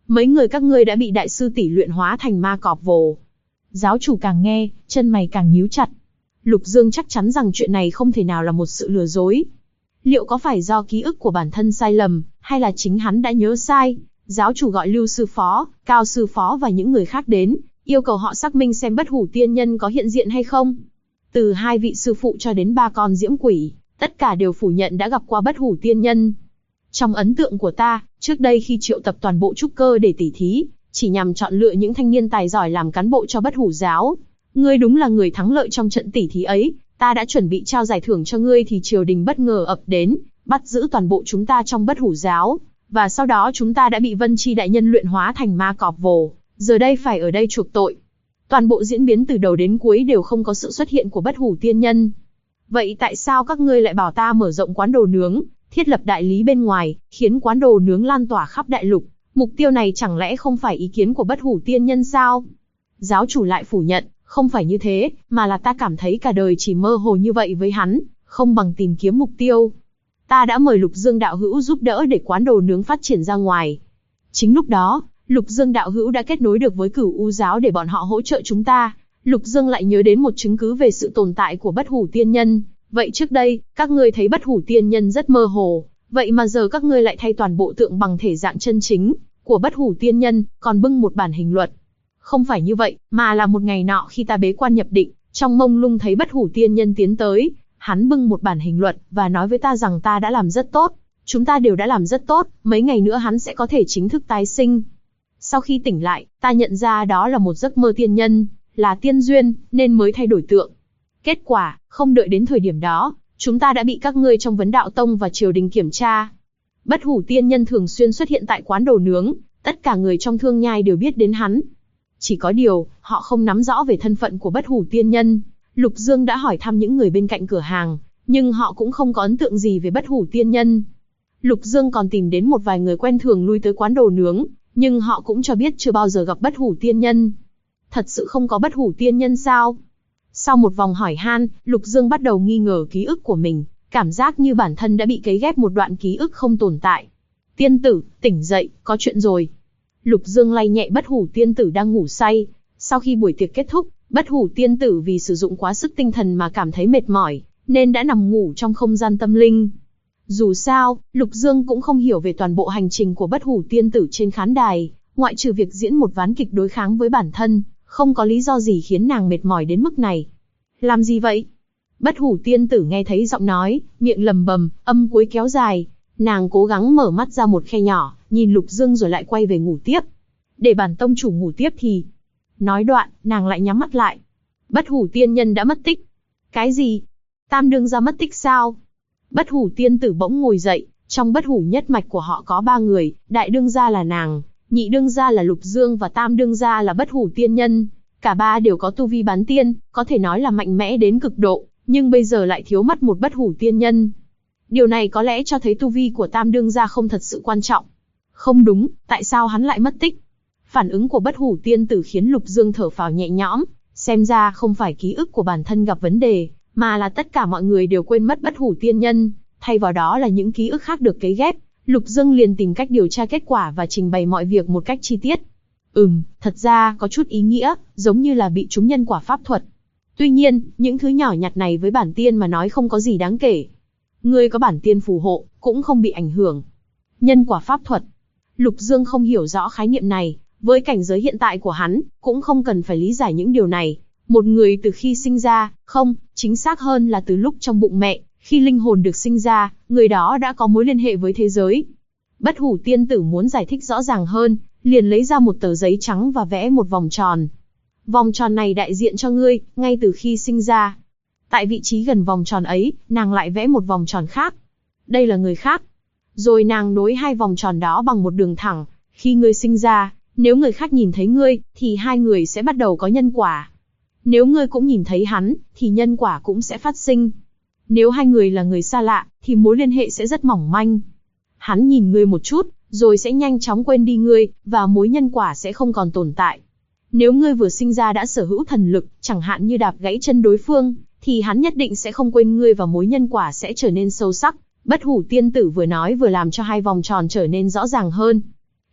mấy người các ngươi đã bị đại sư tỷ luyện hóa thành ma cọp vồ. Giáo chủ càng nghe, chân mày càng nhíu chặt. Lục Dương chắc chắn rằng chuyện này không thể nào là một sự lừa dối. Liệu có phải do ký ức của bản thân sai lầm, hay là chính hắn đã nhớ sai? Giáo chủ gọi Lưu sư phó, Cao sư phó và những người khác đến, yêu cầu họ xác minh xem Bất Hủ Tiên Nhân có hiện diện hay không. Từ 2 vị sư phụ cho đến 3 con diễm quỷ, tất cả đều phủ nhận đã gặp qua Bất Hủ Tiên Nhân. Trong ấn tượng của ta, trước đây khi triệu tập toàn bộ trúc cơ để tỉ thí, chỉ nhằm chọn lựa những thanh niên tài giỏi làm cán bộ cho Bất Hủ giáo. Ngươi đúng là người thắng lợi trong trận tỉ thí ấy, ta đã chuẩn bị trao giải thưởng cho ngươi thì triều đình bất ngờ ập đến, bắt giữ toàn bộ chúng ta trong Bất Hủ giáo, và sau đó chúng ta đã bị Vân Chi đại nhân luyện hóa thành ma cọp vồ, giờ đây phải ở đây chuộc tội. Toàn bộ diễn biến từ đầu đến cuối đều không có sự xuất hiện của Bất Hủ Tiên Nhân. Vậy tại sao các ngươi lại bảo ta mở rộng quán đồ nướng, thiết lập đại lý bên ngoài, khiến quán đồ nướng lan tỏa khắp đại lục? Mục tiêu này chẳng lẽ không phải ý kiến của Bất Hủ Tiên Nhân sao? Giáo chủ lại phủ nhận, không phải như thế, mà là ta cảm thấy cả đời chỉ mơ hồ như vậy với hắn, không bằng tìm kiếm mục tiêu. Ta đã mời Lục Dương đạo hữu giúp đỡ để quán đồ nướng phát triển ra ngoài. Chính lúc đó, Lục Dương đạo hữu đã kết nối được với Cửu U giáo để bọn họ hỗ trợ chúng ta. Lục Dương lại nhớ đến một chứng cứ về sự tồn tại của Bất Hủ Tiên Nhân. Vậy trước đây, các ngươi thấy Bất Hủ Tiên Nhân rất mơ hồ, vậy mà giờ các ngươi lại thay toàn bộ tượng bằng thể dạng chân chính của Bất Hủ Tiên Nhân, còn bưng một bản hình luật. Không phải như vậy, mà là một ngày nọ khi ta bế quan nhập định, trong mông lung thấy Bất Hủ Tiên Nhân tiến tới, hắn bưng một bản hình luật và nói với ta rằng ta đã làm rất tốt, chúng ta đều đã làm rất tốt, mấy ngày nữa hắn sẽ có thể chính thức tái sinh. Sau khi tỉnh lại, ta nhận ra đó là một giấc mơ tiên nhân, là tiên duyên, nên mới thay đổi tượng. Kết quả, không đợi đến thời điểm đó, chúng ta đã bị các ngươi trong Vấn Đạo Tông và triều đình kiểm tra. Bất Hủ Tiên Nhân thường xuyên xuất hiện tại quán đồ nướng, tất cả người trong Thương Nhai đều biết đến hắn. Chỉ có điều, họ không nắm rõ về thân phận của Bất Hủ Tiên Nhân. Lục Dương đã hỏi thăm những người bên cạnh cửa hàng, nhưng họ cũng không có ấn tượng gì về Bất Hủ Tiên Nhân. Lục Dương còn tìm đến một vài người quen thường lui tới quán đồ nướng, nhưng họ cũng cho biết chưa bao giờ gặp Bất Hủ Tiên Nhân. Thật sự không có Bất Hủ Tiên Nhân sao? Sau một vòng hỏi han, Lục Dương bắt đầu nghi ngờ ký ức của mình, cảm giác như bản thân đã bị cấy ghép một đoạn ký ức không tồn tại. Tiên tử, tỉnh dậy, có chuyện rồi. Lục Dương lay nhẹ Bất Hủ Tiên tử đang ngủ say. Sau khi buổi tiệc kết thúc, Bất Hủ Tiên tử vì sử dụng quá sức tinh thần mà cảm thấy mệt mỏi, nên đã nằm ngủ trong không gian tâm linh. Dù sao, Lục Dương cũng không hiểu về toàn bộ hành trình của Bất Hủ Tiên tử trên khán đài, ngoại trừ việc diễn một ván kịch đối kháng với bản thân, không có lý do gì khiến nàng mệt mỏi đến mức này. Làm gì vậy? Bất Hủ Tiên tử nghe thấy giọng nói, miệng lầm bầm, âm cuối kéo dài. Nàng cố gắng mở mắt ra một khe nhỏ, nhìn Lục Dương rồi lại quay về ngủ tiếp. Để bản tông chủ ngủ tiếp thì... Nói đoạn, nàng lại nhắm mắt lại. Bất Hủ Tiên Nhân đã mất tích. Cái gì? Tam đương gia mất tích sao? Bất Hủ Tiên tử bỗng ngồi dậy, trong Bất Hủ nhất mạch của họ có 3 người, đại đương gia là nàng, nhị đương gia là Lục Dương và tam đương gia là Bất Hủ Tiên Nhân. Cả 3 đều có tu vi bán tiên, có thể nói là mạnh mẽ đến cực độ, nhưng bây giờ lại thiếu mất một Bất Hủ Tiên Nhân. Điều này có lẽ cho thấy tu vi của tam đương gia không thật sự quan trọng. Không đúng, tại sao hắn lại mất tích? Phản ứng của Bất Hủ Tiên tử khiến Lục Dương thở phào nhẹ nhõm, xem ra không phải ký ức của bản thân gặp vấn đề, mà là tất cả mọi người đều quên mất Bất Hủ Tiên Nhân, thay vào đó là những ký ức khác được cấy ghép. Lục Dương liền tìm cách điều tra kết quả và trình bày mọi việc một cách chi tiết. Thật ra có chút ý nghĩa, giống như là bị trúng nhân quả pháp thuật. Tuy nhiên, những thứ nhỏ nhặt này với bản tiên mà nói không có gì đáng kể. Ngươi có bản tiên phù hộ, cũng không bị ảnh hưởng. Nhân quả pháp thuật. Lục Dương không hiểu rõ khái niệm này, với cảnh giới hiện tại của hắn, cũng không cần phải lý giải những điều này. Một người từ khi sinh ra, không, chính xác hơn là từ lúc trong bụng mẹ, khi linh hồn được sinh ra, người đó đã có mối liên hệ với thế giới. Bất Hủ Tiên tử muốn giải thích rõ ràng hơn, liền lấy ra một tờ giấy trắng và vẽ một vòng tròn. Vòng tròn này đại diện cho ngươi, ngay từ khi sinh ra. Tại vị trí gần vòng tròn ấy, nàng lại vẽ một vòng tròn khác. Đây là người khác. Rồi nàng nối 2 vòng tròn đó bằng một đường thẳng. Khi ngươi sinh ra, nếu người khác nhìn thấy ngươi, thì 2 người sẽ bắt đầu có nhân quả. Nếu ngươi cũng nhìn thấy hắn, thì nhân quả cũng sẽ phát sinh. Nếu 2 người là người xa lạ, thì mối liên hệ sẽ rất mỏng manh. Hắn nhìn ngươi một chút, rồi sẽ nhanh chóng quên đi ngươi, và mối nhân quả sẽ không còn tồn tại. Nếu ngươi vừa sinh ra đã sở hữu thần lực, chẳng hạn như đạp gãy chân đối phương, thì hắn nhất định sẽ không quên ngươi và mối nhân quả sẽ trở nên sâu sắc. Bất Hủ Tiên tử vừa nói vừa làm cho 2 vòng tròn trở nên rõ ràng hơn.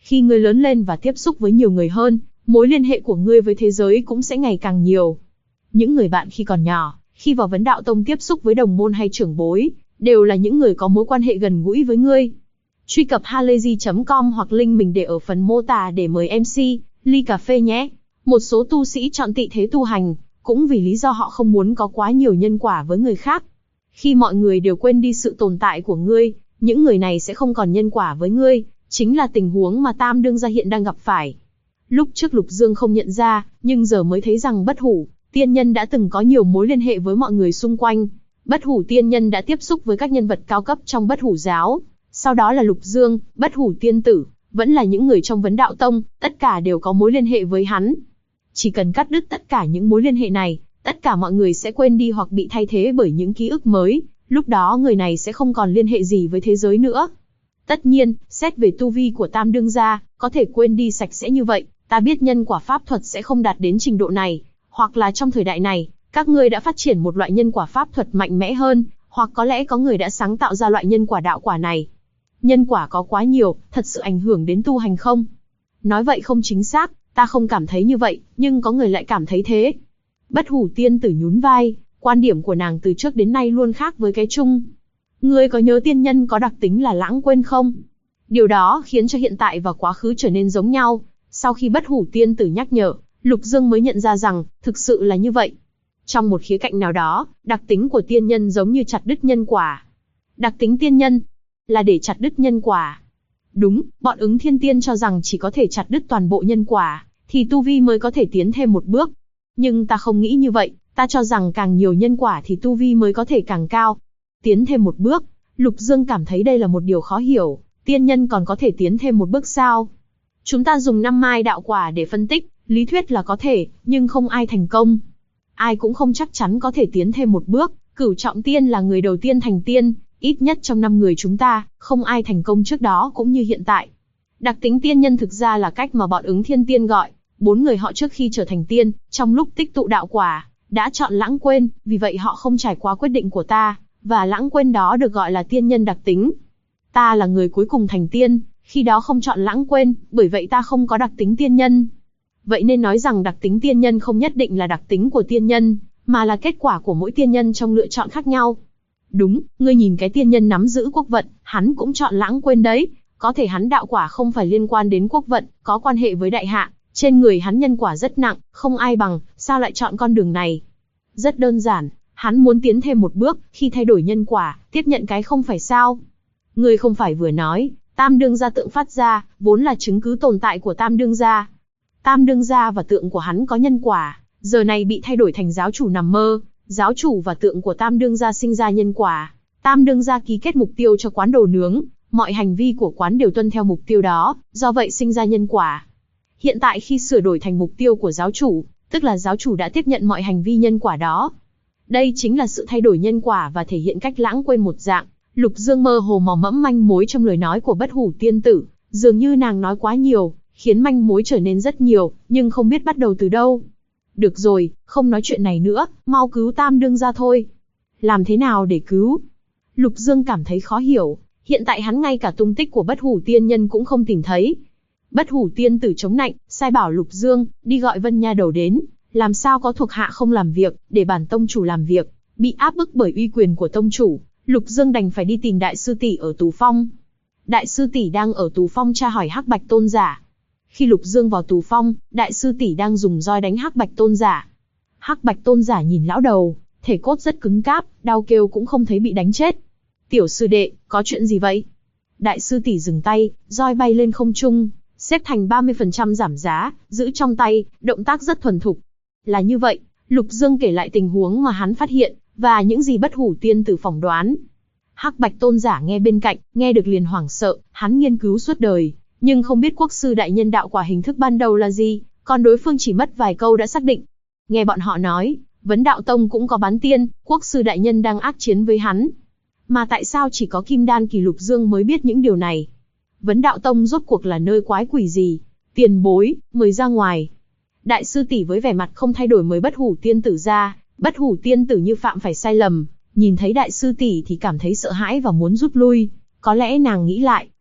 Khi ngươi lớn lên và tiếp xúc với nhiều người hơn, mối liên hệ của ngươi với thế giới cũng sẽ ngày càng nhiều. Những người bạn khi còn nhỏ, khi vào vấn đạo tông tiếp xúc với đồng môn hay trưởng bối, đều là những người có mối quan hệ gần gũi với ngươi. Truy cập halayzi.com hoặc link mình để ở phần mô tả để mời MC ly cà phê nhé. Một số tu sĩ chọn tị thế tu hành, cũng vì lý do họ không muốn có quá nhiều nhân quả với người khác. Khi mọi người đều quên đi sự tồn tại của ngươi, những người này sẽ không còn nhân quả với ngươi, chính là tình huống mà Tam Đương gia hiện đang gặp phải. Lúc trước Lục Dương không nhận ra, nhưng giờ mới thấy rằng Bất Hủ Tiên Nhân đã từng có nhiều mối liên hệ với mọi người xung quanh. Bất Hủ Tiên Nhân đã tiếp xúc với các nhân vật cao cấp trong Bất Hủ giáo, sau đó là Lục Dương, Bất Hủ Tiên Tử, vẫn là những người trong Vấn Đạo Tông, tất cả đều có mối liên hệ với hắn. Chỉ cần cắt đứt tất cả những mối liên hệ này, tất cả mọi người sẽ quên đi hoặc bị thay thế bởi những ký ức mới, lúc đó người này sẽ không còn liên hệ gì với thế giới nữa. Tất nhiên, xét về tu vi của Tam Đương gia, có thể quên đi sạch sẽ như vậy, ta biết nhân quả pháp thuật sẽ không đạt đến trình độ này, hoặc là trong thời đại này, các ngươi đã phát triển một loại nhân quả pháp thuật mạnh mẽ hơn, hoặc có lẽ có người đã sáng tạo ra loại nhân quả đạo quả này. Nhân quả có quá nhiều, thật sự ảnh hưởng đến tu hành không? Nói vậy không chính xác, ta không cảm thấy như vậy, nhưng có người lại cảm thấy thế. Bất Hủ Tiên Tử nhún vai, quan điểm của nàng từ trước đến nay luôn khác với cái chung. Ngươi có nhớ tiên nhân có đặc tính là lãng quên không? Điều đó khiến cho hiện tại và quá khứ trở nên giống nhau. Sau khi Bất Hủ Tiên Tử nhắc nhở, Lục Dương mới nhận ra rằng, thực sự là như vậy. Trong một khía cạnh nào đó, đặc tính của tiên nhân giống như chặt đứt nhân quả. Đặc tính tiên nhân là để chặt đứt nhân quả. Đúng, bọn Ứng Thiên Tiên cho rằng chỉ có thể chặt đứt toàn bộ nhân quả, thì tu vi mới có thể tiến thêm một bước. Nhưng ta không nghĩ như vậy, ta cho rằng càng nhiều nhân quả thì tu vi mới có thể càng cao. Tiến thêm một bước, Lục Dương cảm thấy đây là một điều khó hiểu, tiên nhân còn có thể tiến thêm một bước sao? Chúng ta dùng 5 mai đạo quả để phân tích, lý thuyết là có thể, nhưng không ai thành công. Ai cũng không chắc chắn có thể tiến thêm một bước, Cửu Trọng Tiên là người đầu tiên thành tiên, ít nhất trong 5 người chúng ta, không ai thành công trước đó cũng như hiện tại. Đặc tính tiên nhân thực ra là cách mà bọn Ứng Thiên Tiên gọi 4 người họ trước khi trở thành tiên, trong lúc tích tụ đạo quả, đã chọn lãng quên, vì vậy họ không trải qua quyết định của ta, và lãng quên đó được gọi là tiên nhân đặc tính. Ta là người cuối cùng thành tiên, khi đó không chọn lãng quên, bởi vậy ta không có đặc tính tiên nhân. Vậy nên nói rằng đặc tính tiên nhân không nhất định là đặc tính của tiên nhân, mà là kết quả của mỗi tiên nhân trong lựa chọn khác nhau. Đúng, ngươi nhìn cái tiên nhân nắm giữ quốc vận, hắn cũng chọn lãng quên đấy, có thể hắn đạo quả không phải liên quan đến quốc vận, có quan hệ với đại hạ, trên người hắn nhân quả rất nặng, không ai bằng, sao lại chọn con đường này? Rất đơn giản, hắn muốn tiến thêm một bước, khi thay đổi nhân quả, tiếp nhận cái không phải sao? Ngươi không phải vừa nói, Tam Đương gia tượng phát ra, vốn là chứng cứ tồn tại của Tam Đương gia. Tam Đương gia và tượng của hắn có nhân quả, giờ này bị thay đổi thành giáo chủ nằm mơ, giáo chủ và tượng của Tam Đương gia sinh ra nhân quả. Tam Đương gia ký kết mục tiêu cho quán đồ nướng, mọi hành vi của quán đều tuân theo mục tiêu đó, do vậy sinh ra nhân quả. Hiện tại khi sửa đổi thành mục tiêu của giáo chủ, tức là giáo chủ đã tiếp nhận mọi hành vi nhân quả đó. Đây chính là sự thay đổi nhân quả và thể hiện cách lãng quên một dạng. Lục Dương mơ hồ mò mẫm manh mối trong lời nói của Bất Hủ Tiên Tử, dường như nàng nói quá nhiều, khiến manh mối trở nên rất nhiều, nhưng không biết bắt đầu từ đâu. Được rồi, không nói chuyện này nữa, mau cứu Tam Đương gia thôi. Làm thế nào để cứu? Lục Dương cảm thấy khó hiểu, hiện tại hắn ngay cả tung tích của Bất Hủ Tiên Nhân cũng không tìm thấy. Bất Hủ Tiên Tử chống nạnh, sai bảo Lục Dương đi gọi Vân Nha Đầu đến, làm sao có thuộc hạ không làm việc, để bản tông chủ làm việc, bị áp bức bởi uy quyền của tông chủ, Lục Dương đành phải đi tìm đại sư tỷ ở Tù Phong. Đại sư tỷ đang ở Tù Phong tra hỏi Hắc Bạch Tôn giả. Khi Lục Dương vào Tù Phong, đại sư tỷ đang dùng roi đánh Hắc Bạch Tôn giả. Hắc Bạch Tôn giả nhìn lão đầu, thể cốt rất cứng cáp, đau kêu cũng không thấy bị đánh chết. Tiểu sư đệ, có chuyện gì vậy? Đại sư tỷ dừng tay, roi bay lên không trung, xếp thành 30% giảm giá, giữ trong tay, động tác rất thuần thục. Là như vậy, Lục Dương kể lại tình huống mà hắn phát hiện, và những gì Bất Hủ Tiên Tử phỏng đoán. Hắc Bạch Tôn giả nghe bên cạnh, nghe được liền hoảng sợ, hắn nghiên cứu suốt đời, nhưng không biết quốc sư đại nhân đạo quả hình thức ban đầu là gì, còn đối phương chỉ mất vài câu đã xác định. Nghe bọn họ nói, Vấn Đạo Tông cũng có bán tiên, quốc sư đại nhân đang ác chiến với hắn. Mà tại sao chỉ có Kim Đan kỳ Lục Dương mới biết những điều này? Vấn Đạo Tông rốt cuộc là nơi quái quỷ gì? Tiền bối, mời ra ngoài. Đại sư tỷ với vẻ mặt không thay đổi mời Bất Hủ Tiên Tử ra. Bất Hủ Tiên Tử như phạm phải sai lầm, nhìn thấy đại sư tỷ thì cảm thấy sợ hãi và muốn rút lui. Có lẽ nàng nghĩ lại,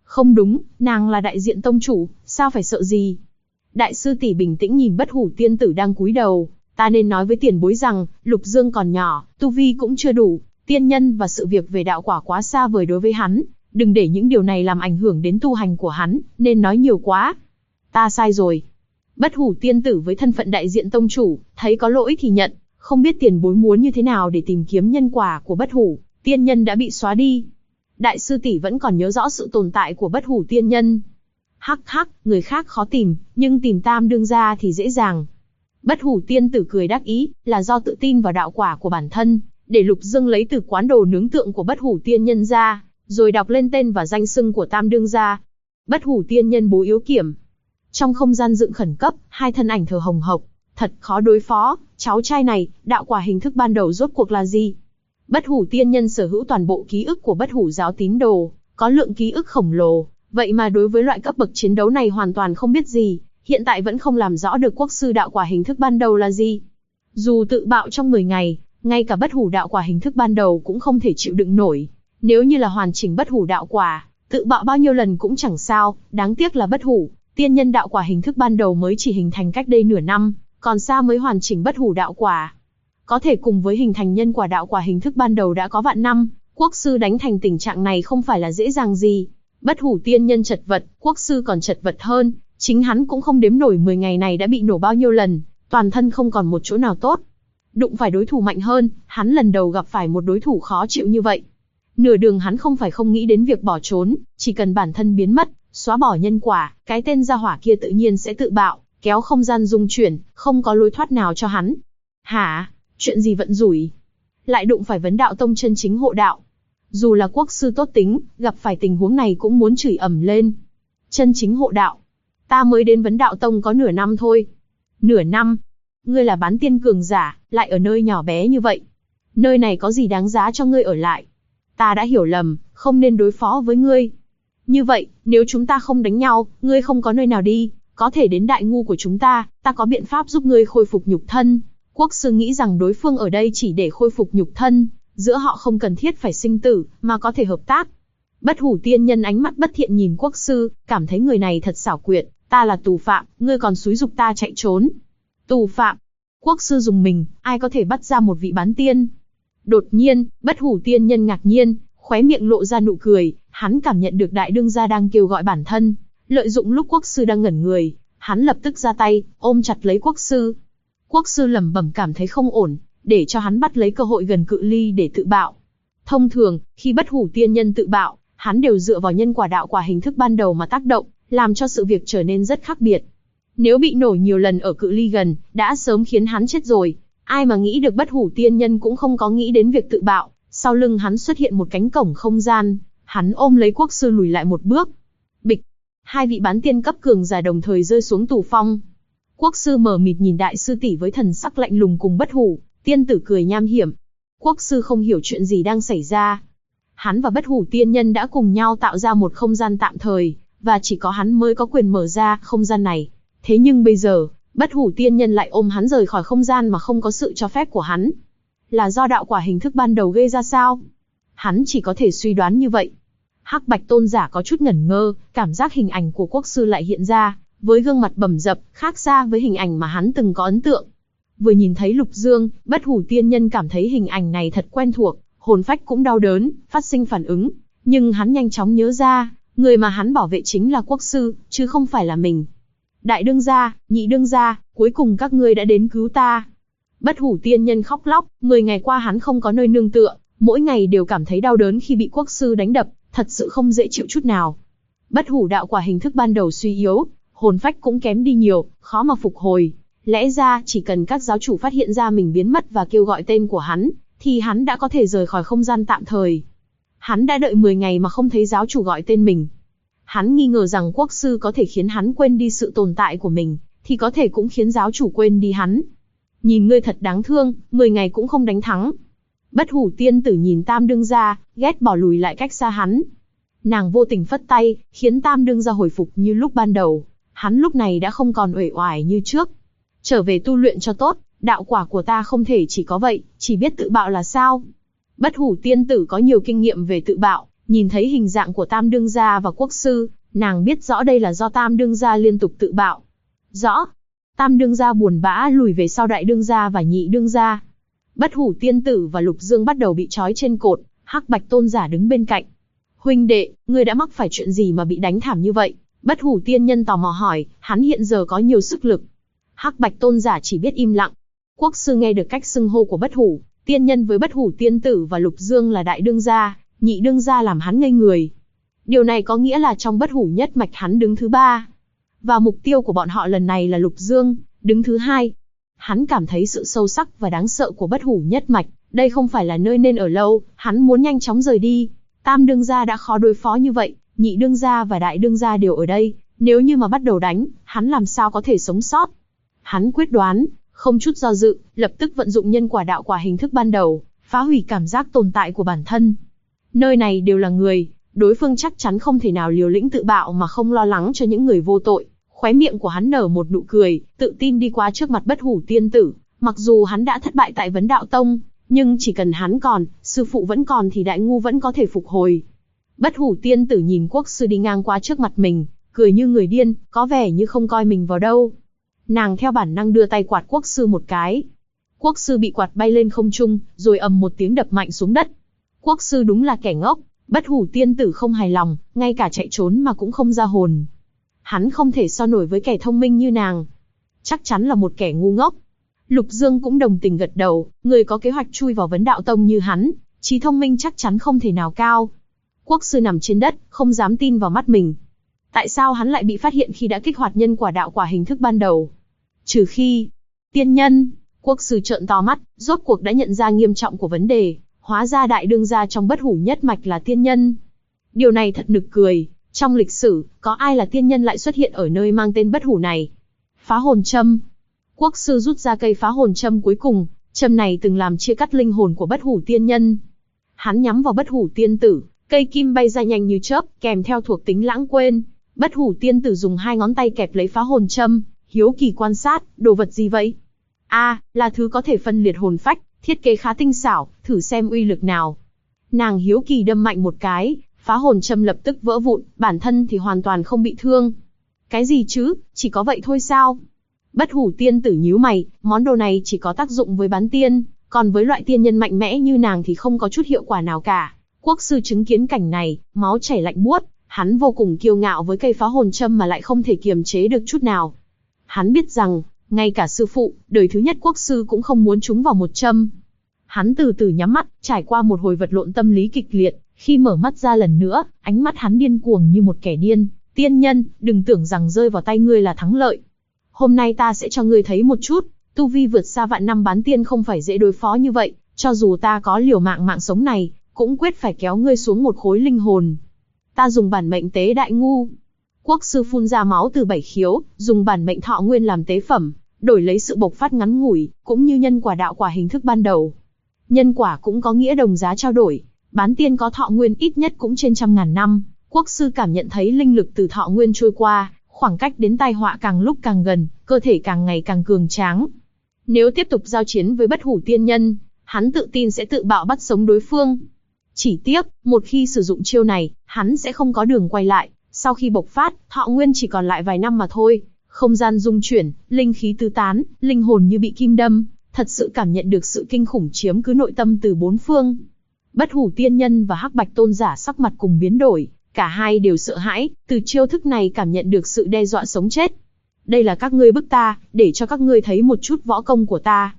Không đúng, nàng là đại diện tông chủ, sao phải sợ gì? Đại sư tỷ bình tĩnh nhìn Bất Hủ tiên tử đang cúi đầu. Ta nên nói với tiền bối rằng, Lục Dương còn nhỏ, tu vi cũng chưa đủ, tiên nhân và sự việc về đạo quả quá xa vời đối với hắn. Đừng để những điều này làm ảnh hưởng đến tu hành của hắn, nên nói nhiều quá. Ta sai rồi. Bất Hủ tiên tử với thân phận đại diện tông chủ, thấy có lỗi thì nhận, không biết tiền bối muốn như thế nào để tìm kiếm nhân quả của Bất Hủ tiên nhân đã bị xóa đi. Đại sư tỷ vẫn còn nhớ rõ sự tồn tại của Bất Hủ tiên nhân. Hắc hắc, người khác khó tìm, nhưng tìm Tam đương gia thì dễ dàng. Bất Hủ tiên tử cười đắc ý, là do tự tin vào đạo quả của bản thân, để Lục Dương lấy từ quán đồ nướng tượng của Bất Hủ tiên nhân ra, rồi đọc lên tên và danh xưng của Tam đương gia. Bất Hủ tiên nhân bố yếu kiểm. Trong không gian dựng khẩn cấp, hai thân ảnh thờ hồng hộc, thật khó đối phó. Cháu trai này, đạo quả hình thức ban đầu rốt cuộc là gì? Bất Hủ tiên nhân sở hữu toàn bộ ký ức của Bất Hủ giáo tín đồ, có lượng ký ức khổng lồ, vậy mà đối với loại cấp bậc chiến đấu này hoàn toàn không biết gì, hiện tại vẫn không làm rõ được quốc sư đạo quả hình thức ban đầu là gì. Dù tự bạo trong 10 ngày, ngay cả Bất Hủ đạo quả hình thức ban đầu cũng không thể chịu đựng nổi. Nếu như là hoàn chỉnh Bất Hủ đạo quả, tự bạo bao nhiêu lần cũng chẳng sao, đáng tiếc là Bất Hủ tiên nhân đạo quả hình thức ban đầu mới chỉ hình thành cách đây nửa năm, còn xa mới hoàn chỉnh Bất Hủ đạo quả. Có thể cùng với hình thành nhân quả đạo quả hình thức ban đầu đã có vạn năm, quốc sư đánh thành tình trạng này không phải là dễ dàng gì. Bất Hủ tiên nhân chật vật, quốc sư còn chật vật hơn, chính hắn cũng không đếm nổi 10 ngày này đã bị nổ bao nhiêu lần, toàn thân không còn một chỗ nào tốt. Đụng phải đối thủ mạnh hơn, hắn lần đầu gặp phải một đối thủ khó chịu như vậy. Nửa đường hắn không phải không nghĩ đến việc bỏ trốn, chỉ cần bản thân biến mất, xóa bỏ nhân quả, cái tên gia hỏa kia tự nhiên sẽ tự bạo, kéo không gian dung chuyển, không có lối thoát nào cho hắn. Hả? Chuyện gì vận rủi? Lại đụng phải vấn đạo tông chân chính hộ đạo. Dù là quốc sư tốt tính, gặp phải tình huống này cũng muốn chửi ầm lên. Chân chính hộ đạo? Ta mới đến vấn đạo tông có nửa năm thôi. Nửa năm? Ngươi là bán tiên cường giả, lại ở nơi nhỏ bé như vậy. Nơi này có gì đáng giá cho ngươi ở lại? Ta đã hiểu lầm, không nên đối phó với ngươi. Như vậy, nếu chúng ta không đánh nhau, ngươi không có nơi nào đi, có thể đến đại ngu của chúng ta, ta có biện pháp giúp ngươi khôi phục nhục thân. Quốc sư nghĩ rằng đối phương ở đây chỉ để khôi phục nhục thân, giữa họ không cần thiết phải sinh tử, mà có thể hợp tác. Bất Hủ tiên nhân ánh mắt bất thiện nhìn quốc sư, cảm thấy người này thật xảo quyệt, ta là tù phạm, ngươi còn xúi giục ta chạy trốn. Tù phạm? Quốc sư dùng mình, ai có thể bắt ra một vị bán tiên? Đột nhiên, Bất Hủ tiên nhân ngạc nhiên, khóe miệng lộ ra nụ cười, hắn cảm nhận được đại đương gia đang kêu gọi bản thân, lợi dụng lúc quốc sư đang ngẩn người, hắn lập tức ra tay, ôm chặt lấy quốc sư. Quốc sư lẩm bẩm cảm thấy không ổn, để cho hắn bắt lấy cơ hội gần cự ly để tự bạo. Thông thường, khi Bất Hủ tiên nhân tự bạo, hắn đều dựa vào nhân quả đạo quả hình thức ban đầu mà tác động, làm cho sự việc trở nên rất khác biệt. Nếu bị nổ nhiều lần ở cự ly gần, đã sớm khiến hắn chết rồi. Ai mà nghĩ được Bất Hủ tiên nhân cũng không có nghĩ đến việc tự bạo, sau lưng hắn xuất hiện một cánh cổng không gian, hắn ôm lấy quốc sư lùi lại một bước. Bịch, hai vị bán tiên cấp cường giả đồng thời rơi xuống tù phong. Quốc sư mờ mịt nhìn đại sư tỷ với thần sắc lạnh lùng cùng Bất Hủ tiên tử cười nham hiểm. Quốc sư không hiểu chuyện gì đang xảy ra. Hắn và Bất Hủ tiên nhân đã cùng nhau tạo ra một không gian tạm thời, và chỉ có hắn mới có quyền mở ra không gian này. Thế nhưng bây giờ, Bất Hủ tiên nhân lại ôm hắn rời khỏi không gian mà không có sự cho phép của hắn. Là do đạo quả hình thức ban đầu gây ra sao? Hắn chỉ có thể suy đoán như vậy. Hắc Bạch tôn giả có chút ngẩn ngơ, cảm giác hình ảnh của quốc sư lại hiện ra, với gương mặt bầm dập, khác xa với hình ảnh mà hắn từng có ấn tượng. Vừa nhìn thấy Lục Dương, Bất Hủ tiên nhân cảm thấy hình ảnh này thật quen thuộc, hồn phách cũng đau đớn, phát sinh phản ứng. Nhưng hắn nhanh chóng nhớ ra, người mà hắn bảo vệ chính là quốc sư, chứ không phải là mình. Đại đương gia, nhị đương gia, cuối cùng các ngươi đã đến cứu ta. Bất Hủ tiên nhân khóc lóc, 10 ngày qua hắn không có nơi nương tựa, mỗi ngày đều cảm thấy đau đớn khi bị quốc sư đánh đập, thật sự không dễ chịu chút nào. Bất Hủ đạo quả hình thức ban đầu suy yếu, hồn phách cũng kém đi nhiều, khó mà phục hồi. Lẽ ra chỉ cần các giáo chủ phát hiện ra mình biến mất và kêu gọi tên của hắn, thì hắn đã có thể rời khỏi không gian tạm thời. Hắn đã đợi 10 ngày mà không thấy giáo chủ gọi tên mình. Hắn nghi ngờ rằng quốc sư có thể khiến hắn quên đi sự tồn tại của mình, thì có thể cũng khiến giáo chủ quên đi hắn. Nhìn ngươi thật đáng thương, 10 ngày cũng không đánh thắng. Bất Hủ tiên tử nhìn Tam đương gia, ghét bỏ lùi lại cách xa hắn. Nàng vô tình phất tay, khiến Tam đương gia hồi phục như lúc ban đầu. Hắn lúc này đã không còn uể oải như trước. Trở về tu luyện cho tốt, đạo quả của ta không thể chỉ có vậy, chỉ biết tự bạo là sao? Bất Hủ tiên tử có nhiều kinh nghiệm về tự bạo, Nhìn thấy hình dạng của Tam Đương gia và Quốc sư, nàng biết rõ đây là do Tam Đương gia liên tục tự bạo. Rõ. Tam Đương gia buồn bã lùi về sau Đại Đương gia và Nhị Đương gia. Bất Hủ tiên tử và Lục Dương bắt đầu bị trói trên cột, Hắc Bạch tôn giả đứng bên cạnh. Huynh đệ, ngươi đã mắc phải chuyện gì mà bị đánh thảm như vậy? Bất Hủ tiên nhân tò mò hỏi, hắn hiện giờ có nhiều sức lực. Hắc Bạch tôn giả chỉ biết im lặng. Quốc sư nghe được cách xưng hô của Bất Hủ tiên nhân với Bất Hủ tiên tử và Lục Dương là Đại Đương gia, Nhị Đương gia làm hắn ngây người. Điều này có nghĩa là trong Bất Hủ nhất mạch hắn đứng thứ 3. Và mục tiêu của bọn họ lần này là Lục Dương, đứng thứ 2. Hắn cảm thấy sự sâu sắc và đáng sợ của Bất Hủ nhất mạch, đây không phải là nơi nên ở lâu, hắn muốn nhanh chóng rời đi. Tam Đương gia đã khó đối phó như vậy, Nhị Đương gia và Đại Đương gia đều ở đây, nếu như mà bắt đầu đánh, hắn làm sao có thể sống sót. Hắn quyết đoán, không chút do dự, lập tức vận dụng nhân quả đạo quả hình thức ban đầu, phá hủy cảm giác tồn tại của bản thân. Nơi này đều là người, đối phương chắc chắn không thể nào liều lĩnh tự bạo mà không lo lắng cho những người vô tội. Khóe miệng của hắn nở một nụ cười, tự tin đi qua trước mặt Bất Hủ tiên tử. Mặc dù hắn đã thất bại tại Vấn Đạo Tông, nhưng chỉ cần hắn còn, sư phụ vẫn còn thì Đại Ngu vẫn có thể phục hồi. Bất Hủ tiên tử nhìn Quốc sư đi ngang qua trước mặt mình, cười như người điên, có vẻ như không coi mình vào đâu. Nàng theo bản năng đưa tay quạt Quốc sư một cái. Quốc sư bị quạt bay lên không trung, rồi ầm một tiếng đập mạnh xuống đất. Quốc sư đúng là kẻ ngốc, Bất Hủ tiên tử không hài lòng, ngay cả chạy trốn mà cũng không ra hồn. Hắn không thể so nổi với kẻ thông minh như nàng. Chắc chắn là một kẻ ngu ngốc. Lục Dương cũng đồng tình gật đầu, người có kế hoạch chui vào Vấn Đạo Tông như hắn, trí thông minh chắc chắn không thể nào cao. Quốc sư nằm trên đất, không dám tin vào mắt mình. Tại sao hắn lại bị phát hiện khi đã kích hoạt nhân quả đạo quả hình thức ban đầu? Trừ khi... Tiên nhân. Quốc sư trợn to mắt, rốt cuộc đã nhận ra nghiêm trọng của vấn đề. Hóa ra Đại Đương gia trong Bất Hủ nhất mạch là tiên nhân. Điều này thật nực cười. Trong lịch sử, có ai là tiên nhân lại xuất hiện ở nơi mang tên Bất Hủ này? Phá hồn châm. Quốc sư rút ra cây phá hồn châm cuối cùng, châm này từng làm chia cắt linh hồn của Bất Hủ tiên nhân. Hắn nhắm vào Bất Hủ tiên tử, cây kim bay ra nhanh như chớp, kèm theo thuộc tính lãng quên. Bất Hủ tiên tử dùng 2 ngón tay kẹp lấy phá hồn châm, hiếu kỳ quan sát, đồ vật gì vậy? Là thứ có thể phân liệt hồn phách, thiết kế khá tinh xảo, thử xem uy lực nào. Nàng hiếu kỳ đâm mạnh một cái, phá hồn châm lập tức vỡ vụn, bản thân thì hoàn toàn không bị thương. Cái gì chứ, chỉ có vậy thôi sao? Bất Hủ tiên tử nhíu mày, món đồ này chỉ có tác dụng với bán tiên, còn với loại tiên nhân mạnh mẽ như nàng thì không có chút hiệu quả nào cả. Quốc sư chứng kiến cảnh này, máu chảy lạnh buốt, hắn vô cùng kiêu ngạo với cây phá hồn châm mà lại không thể kiềm chế được chút nào. Hắn biết rằng, ngay cả sư phụ, đời thứ nhất quốc sư cũng không muốn trúng vào một châm. Hắn từ từ nhắm mắt, trải qua một hồi vật lộn tâm lý kịch liệt, khi mở mắt ra lần nữa, ánh mắt hắn điên cuồng như một kẻ điên. Tiên nhân, đừng tưởng rằng rơi vào tay ngươi là thắng lợi. Hôm nay ta sẽ cho ngươi thấy một chút, tu vi vượt xa vạn năm bán tiên không phải dễ đối phó như vậy, cho dù ta có liều mạng sống này, cũng quyết phải kéo ngươi xuống một khối linh hồn. Ta dùng bản mệnh tế Đại Ngu. Quốc sư phun ra máu từ 7 khiếu, dùng bản mệnh thọ nguyên làm tế phẩm, đổi lấy sự bộc phát ngắn ngủi, cũng như nhân quả đạo quả hình thức ban đầu. Nhân quả cũng có nghĩa đồng giá trao đổi, bán tiên có thọ nguyên ít nhất cũng trên 100.000 năm. Quốc sư cảm nhận thấy linh lực từ thọ nguyên trôi qua, khoảng cách đến tai họa càng lúc càng gần, cơ thể càng ngày càng cường tráng. Nếu tiếp tục giao chiến với Bất Hủ tiên nhân, hắn tự tin sẽ tự bạo bắt sống đối phương. Chỉ tiếc, một khi sử dụng chiêu này, hắn sẽ không có đường quay lại. Sau khi bộc phát, thọ nguyên chỉ còn lại vài năm mà thôi. Không gian rung chuyển, linh khí tứ tán, linh hồn như bị kim đâm, thật sự cảm nhận được sự kinh khủng chiếm cứ nội tâm từ 4 phương. Bất Hủ tiên nhân và Hắc Bạch tôn giả sắc mặt cùng biến đổi, cả hai đều sợ hãi, từ chiêu thức này cảm nhận được sự đe dọa sống chết. Đây là các ngươi bức ta, để cho các ngươi thấy một chút võ công của ta.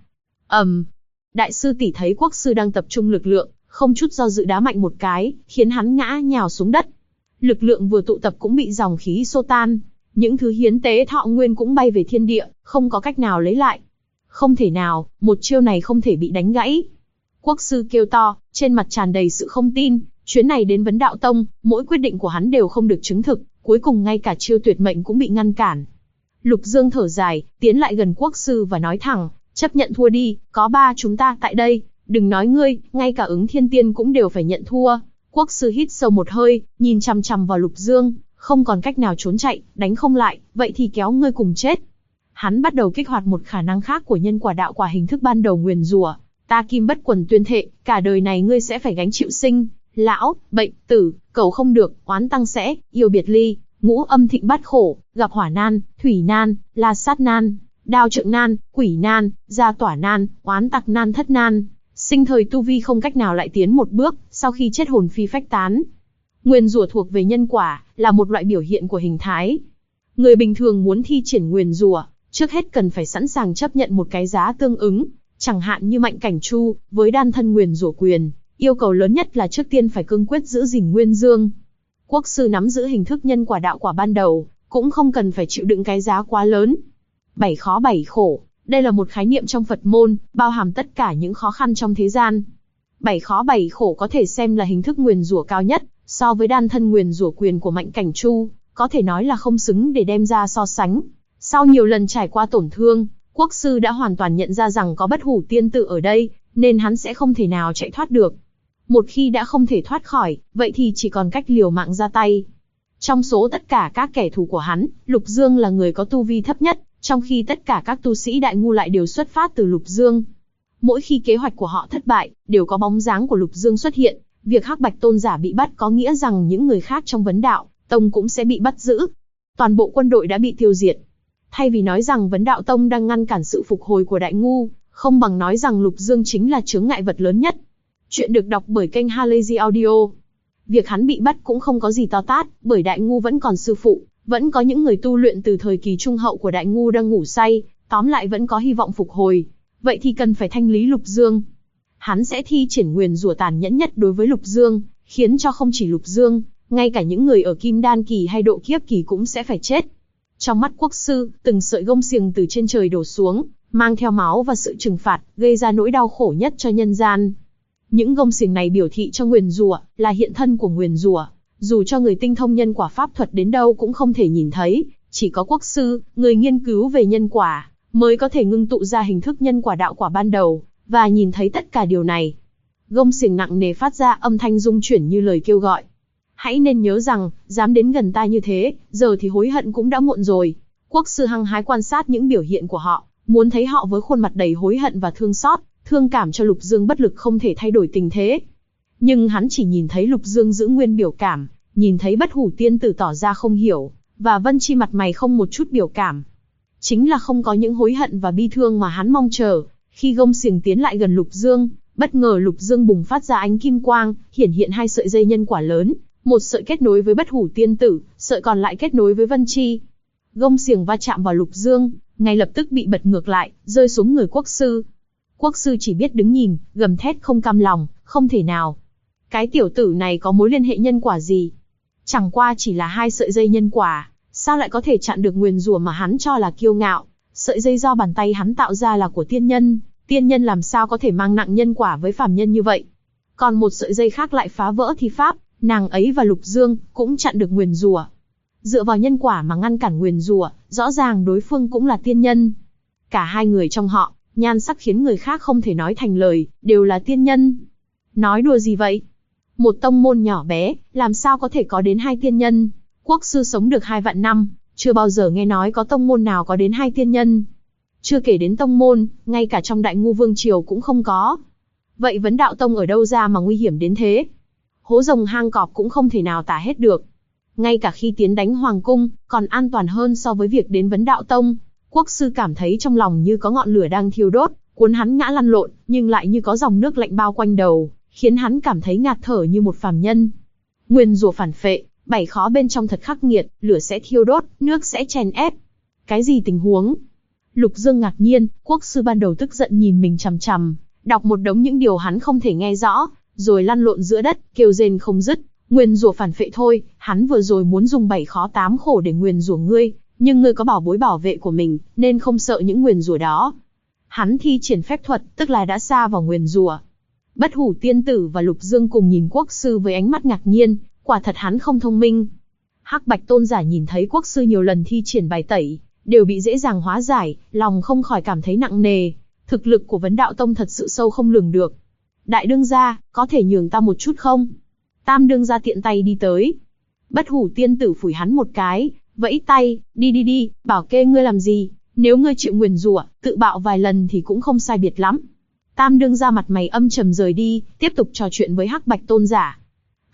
Đại sư tỷ thấy quốc sư đang tập trung lực lượng, không chút do dự đá mạnh một cái, khiến hắn ngã nhào xuống đất. Lực lượng vừa tụ tập cũng bị dòng khí xô tan, những thứ hiến tế thọ nguyên cũng bay về thiên địa, không có cách nào lấy lại. Không thể nào, một chiêu này không thể bị đánh gãy. Quốc sư kêu to, trên mặt tràn đầy sự không tin, chuyến này đến Vấn Đạo Tông, mỗi quyết định của hắn đều không được chứng thực, cuối cùng ngay cả chiêu tuyệt mệnh cũng bị ngăn cản. Lục Dương thở dài, tiến lại gần quốc sư và nói thẳng, chấp nhận thua đi, có 3 chúng ta tại đây, đừng nói ngươi, ngay cả Ứng Thiên Tiên cũng đều phải nhận thua. Quốc sư hít sâu một hơi, nhìn chằm chằm vào Lục Dương, không còn cách nào trốn chạy, đánh không lại, vậy thì kéo ngươi cùng chết. Hắn bắt đầu kích hoạt một khả năng khác của nhân quả đạo quả hình thức ban đầu nguyền rủa. Ta Kim Bất Quần tuyên thệ, cả đời này ngươi sẽ phải gánh chịu sinh, lão, bệnh, tử, cầu không được, oán tăng sẽ, yêu biệt ly, ngũ âm thịnh bát khổ, gặp hỏa nan, thủy nan, la sát nan, đao trượng nan, quỷ nan, gia tỏa nan, oán tặc nan thất nan, sinh thời tu vi không cách nào lại tiến một bước, sau khi chết hồn phi phách tán. Nguyền rủa thuộc về nhân quả, là một loại biểu hiện của hình thái. Người bình thường muốn thi triển nguyền rủa, trước hết cần phải sẵn sàng chấp nhận một cái giá tương ứng, chẳng hạn như Mạnh Cảnh Chu, với đan thân nguyền rủa quyền, yêu cầu lớn nhất là trước tiên phải cương quyết giữ gìn nguyên dương. Quốc sư nắm giữ hình thức nhân quả đạo quả ban đầu, cũng không cần phải chịu đựng cái giá quá lớn. 7 khó 7 khổ, đây là một khái niệm trong Phật môn, bao hàm tất cả những khó khăn trong thế gian. 7 khó 7 khổ có thể xem là hình thức nguyền rủa cao nhất, so với đan thân nguyền rủa quyền của Mạnh Cảnh Chu, có thể nói là không xứng để đem ra so sánh. Sau nhiều lần trải qua tổn thương, quốc sư đã hoàn toàn nhận ra rằng có Bất Hủ Tiên Tử ở đây, nên hắn sẽ không thể nào chạy thoát được. Một khi đã không thể thoát khỏi, vậy thì chỉ còn cách liều mạng ra tay. Trong số tất cả các kẻ thù của hắn, Lục Dương là người có tu vi thấp nhất, trong khi tất cả các tu sĩ Đại Ngu lại đều xuất phát từ Lục Dương. Mỗi khi kế hoạch của họ thất bại, đều có bóng dáng của Lục Dương xuất hiện. Việc Hắc Bạch Tôn giả bị bắt có nghĩa rằng những người khác trong Vấn Đạo Tông cũng sẽ bị bắt giữ. Toàn bộ quân đội đã bị tiêu diệt. Thay vì nói rằng Vấn Đạo Tông đang ngăn cản sự phục hồi của Đại Ngu, không bằng nói rằng Lục Dương chính là chướng ngại vật lớn nhất. Chuyện được đọc bởi kênh Halazy Audio. Việc hắn bị bắt cũng không có gì to tát, bởi Đại Ngu vẫn còn sư phụ, vẫn có những người tu luyện từ thời kỳ trung hậu của Đại Ngu đang ngủ say, tóm lại vẫn có hy vọng phục hồi. Vậy thì cần phải thanh lý Lục Dương. Hắn sẽ thi triển nguyền rủa tàn nhẫn nhất đối với Lục Dương, khiến cho không chỉ Lục Dương, ngay cả những người ở Kim Đan kỳ hay Độ Kiếp kỳ cũng sẽ phải chết. Trong mắt quốc sư, từng sợi gông xiềng từ trên trời đổ xuống, mang theo máu và sự trừng phạt, gây ra nỗi đau khổ nhất cho nhân gian. Những gông xiềng này biểu thị cho nguyền rủa, là hiện thân của nguyền rủa, dù cho người tinh thông nhân quả pháp thuật đến đâu cũng không thể nhìn thấy, chỉ có quốc sư, người nghiên cứu về nhân quả, mới có thể ngưng tụ ra hình thức nhân quả đạo quả ban đầu, và nhìn thấy tất cả điều này. Gông xiềng nặng nề phát ra âm thanh rung chuyển như lời kêu gọi. Hãy nên nhớ rằng, dám đến gần ta như thế, giờ thì hối hận cũng đã muộn rồi. Quốc sư hăng hái quan sát những biểu hiện của họ, muốn thấy họ với khuôn mặt đầy hối hận và thương xót, thương cảm cho Lục Dương bất lực không thể thay đổi tình thế. Nhưng hắn chỉ nhìn thấy Lục Dương giữ nguyên biểu cảm, nhìn thấy Bất Hủ Tiên Tử tỏ ra không hiểu, và Vân Chi mặt mày không một chút biểu cảm. Chính là không có những hối hận và bi thương mà hắn mong chờ. Khi gông xiềng tiến lại gần Lục Dương, bất ngờ Lục Dương bùng phát ra ánh kim quang, hiển hiện 2 sợi dây nhân quả lớn, một sợi kết nối với Bất Hủ Tiên Tử, sợi còn lại kết nối với Vân Chi. Gông xiềng va chạm vào Lục Dương, ngay lập tức bị bật ngược lại, rơi xuống người quốc sư. Quốc sư chỉ biết đứng nhìn, gầm thét không cam lòng, không thể nào. Cái tiểu tử này có mối liên hệ nhân quả gì? Chẳng qua chỉ là 2 sợi dây nhân quả, sao lại có thể chặn được nguyền rủa mà hắn cho là kiêu ngạo? Sợi dây do bàn tay hắn tạo ra là của tiên nhân làm sao có thể mang nặng nhân quả với phàm nhân như vậy? Còn một sợi dây khác lại phá vỡ thi pháp, nàng ấy và Lục Dương cũng chặn được nguyền rủa. Dựa vào nhân quả mà ngăn cản nguyền rủa, rõ ràng đối phương cũng là tiên nhân. Cả hai người trong họ, nhan sắc khiến người khác không thể nói thành lời, đều là tiên nhân. Nói đùa gì vậy? Một tông môn nhỏ bé, làm sao có thể có đến 2 tiên nhân? Quốc sư sống được 2 vạn năm, chưa bao giờ nghe nói có tông môn nào có đến 2 tiên nhân. Chưa kể đến tông môn, ngay cả trong Đại Ngu Vương Triều cũng không có. Vậy Vấn Đạo Tông ở đâu ra mà nguy hiểm đến thế? Hố rồng hang cọp cũng không thể nào tả hết được. Ngay cả khi tiến đánh Hoàng Cung, còn an toàn hơn so với việc đến Vấn Đạo Tông. Quốc sư cảm thấy trong lòng như có ngọn lửa đang thiêu đốt, cuốn hắn ngã lăn lộn, nhưng lại như có dòng nước lạnh bao quanh đầu, khiến hắn cảm thấy ngạt thở như một phàm nhân. Nguyền rủa phản phệ, 7 khó bên trong thật khắc nghiệt, lửa sẽ thiêu đốt, nước sẽ chèn ép. Cái gì tình huống? Lục Dương ngạc nhiên, quốc sư ban đầu tức giận nhìn mình chằm chằm, đọc một đống những điều hắn không thể nghe rõ, rồi lăn lộn giữa đất, kêu rên không dứt. Nguyền rủa phản phệ thôi, hắn vừa rồi muốn dùng 7 khó 8 khổ để nguyền rủa ngươi, nhưng ngươi có bảo bối bảo vệ của mình, nên không sợ những nguyền rủa đó. Hắn thi triển phép thuật, tức là đã sa vào nguyền rủa. Bất Hủ Tiên Tử và Lục Dương cùng nhìn quốc sư với ánh mắt ngạc nhiên, quả thật hắn không thông minh. Hắc Bạch Tôn giả nhìn thấy quốc sư nhiều lần thi triển bài tẩy, đều bị dễ dàng hóa giải, lòng không khỏi cảm thấy nặng nề. Thực lực của Vấn Đạo Tông thật sự sâu không lường được. Đại đương gia, có thể nhường ta một chút không? Tam đương gia tiện tay đi tới. Bất Hủ Tiên Tử phủi hắn một cái, vẫy tay, đi, bảo kê ngươi làm gì? Nếu ngươi chịu nguyền rủa, tự bạo vài lần thì cũng không sai biệt lắm. Tam đương gia mặt mày âm trầm rời đi, tiếp tục trò chuyện với Hắc Bạch Tôn giả.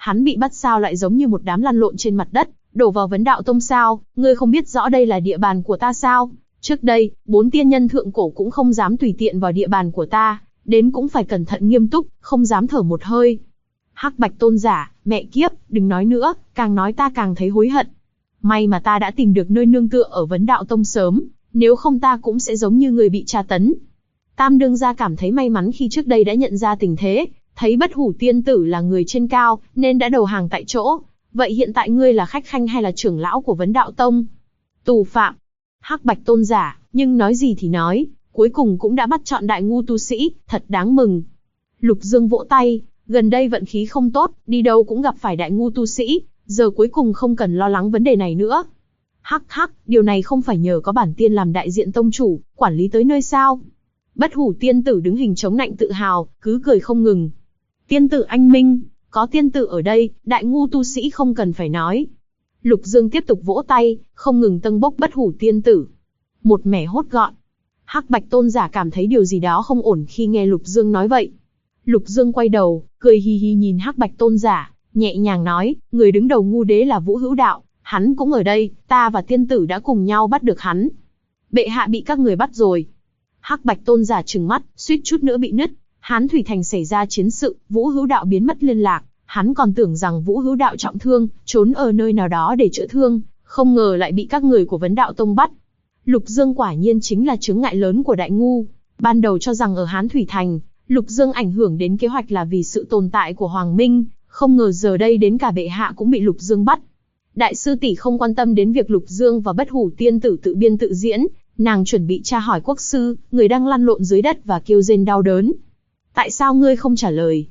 Hắn bị bắt sao lại giống như một đám lăn lộn trên mặt đất, đổ vào vấn đạo tông sao, ngươi không biết rõ đây là địa bàn của ta sao? Trước đây, 4 tiên nhân thượng cổ cũng không dám tùy tiện vào địa bàn của ta, đến cũng phải cẩn thận nghiêm túc, không dám thở một hơi. Hắc Bạch tôn giả, mẹ kiếp, đừng nói nữa, càng nói ta càng thấy hối hận. May mà ta đã tìm được nơi nương tựa ở vấn đạo tông sớm, nếu không ta cũng sẽ giống như người bị tra tấn. Tam đương gia cảm thấy may mắn khi trước đây đã nhận ra tình thế, thấy Bất Hủ tiên tử là người trên cao, nên đã đầu hàng tại chỗ. Vậy hiện tại ngươi là khách khanh hay là trưởng lão của vấn đạo tông? Tù phạm. Hắc Bạch tôn giả, nhưng nói gì thì nói, cuối cùng cũng đã bắt chọn đại ngu tu sĩ, thật đáng mừng. Lục Dương vỗ tay, gần đây vận khí không tốt, đi đâu cũng gặp phải đại ngu tu sĩ, giờ cuối cùng không cần lo lắng vấn đề này nữa. Hắc hắc, điều này không phải nhờ có bản tiên làm đại diện tông chủ, quản lý tới nơi sao? Bất Hủ tiên tử đứng hình chống nạnh tự hào, cứ cười không ngừng. Tiên tử anh minh, có tiên tử ở đây, đại ngu tu sĩ không cần phải nói. Lục Dương tiếp tục vỗ tay, không ngừng tâng bốc Bất Hủ tiên tử. Một mẻ hốt gọn. Hắc Bạch tôn giả cảm thấy điều gì đó không ổn khi nghe Lục Dương nói vậy. Lục Dương quay đầu, cười hi hi nhìn Hắc Bạch tôn giả, nhẹ nhàng nói, người đứng đầu ngu đế là Vũ Hữu Đạo, hắn cũng ở đây, ta và tiên tử đã cùng nhau bắt được hắn. Bệ hạ bị các người bắt rồi. Hắc Bạch tôn giả trừng mắt, suýt chút nữa bị nứt. Hán Thủy Thành xảy ra chiến sự, Vũ Hữu Đạo biến mất liên lạc, hắn còn tưởng rằng Vũ Hữu Đạo trọng thương, trốn ở nơi nào đó để chữa thương, không ngờ lại bị các người của vấn đạo tông bắt. Lục Dương quả nhiên chính là chướng ngại lớn của đại ngu. Ban đầu cho rằng ở Hán Thủy Thành, Lục Dương ảnh hưởng đến kế hoạch là vì sự tồn tại của Hoàng Minh, không ngờ giờ đây đến cả bệ hạ cũng bị Lục Dương bắt. Đại sư tỷ không quan tâm đến việc Lục Dương và Bất Hủ tiên tử tự biên tự diễn, nàng chuẩn bị tra hỏi quốc sư, người đang lăn lộn dưới đất và kêu rên đau đớn. Tại sao ngươi không trả lời?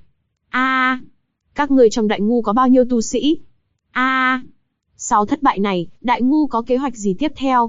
Các ngươi trong đại ngu có bao nhiêu tu sĩ? Sau thất bại này, đại ngu có kế hoạch gì tiếp theo?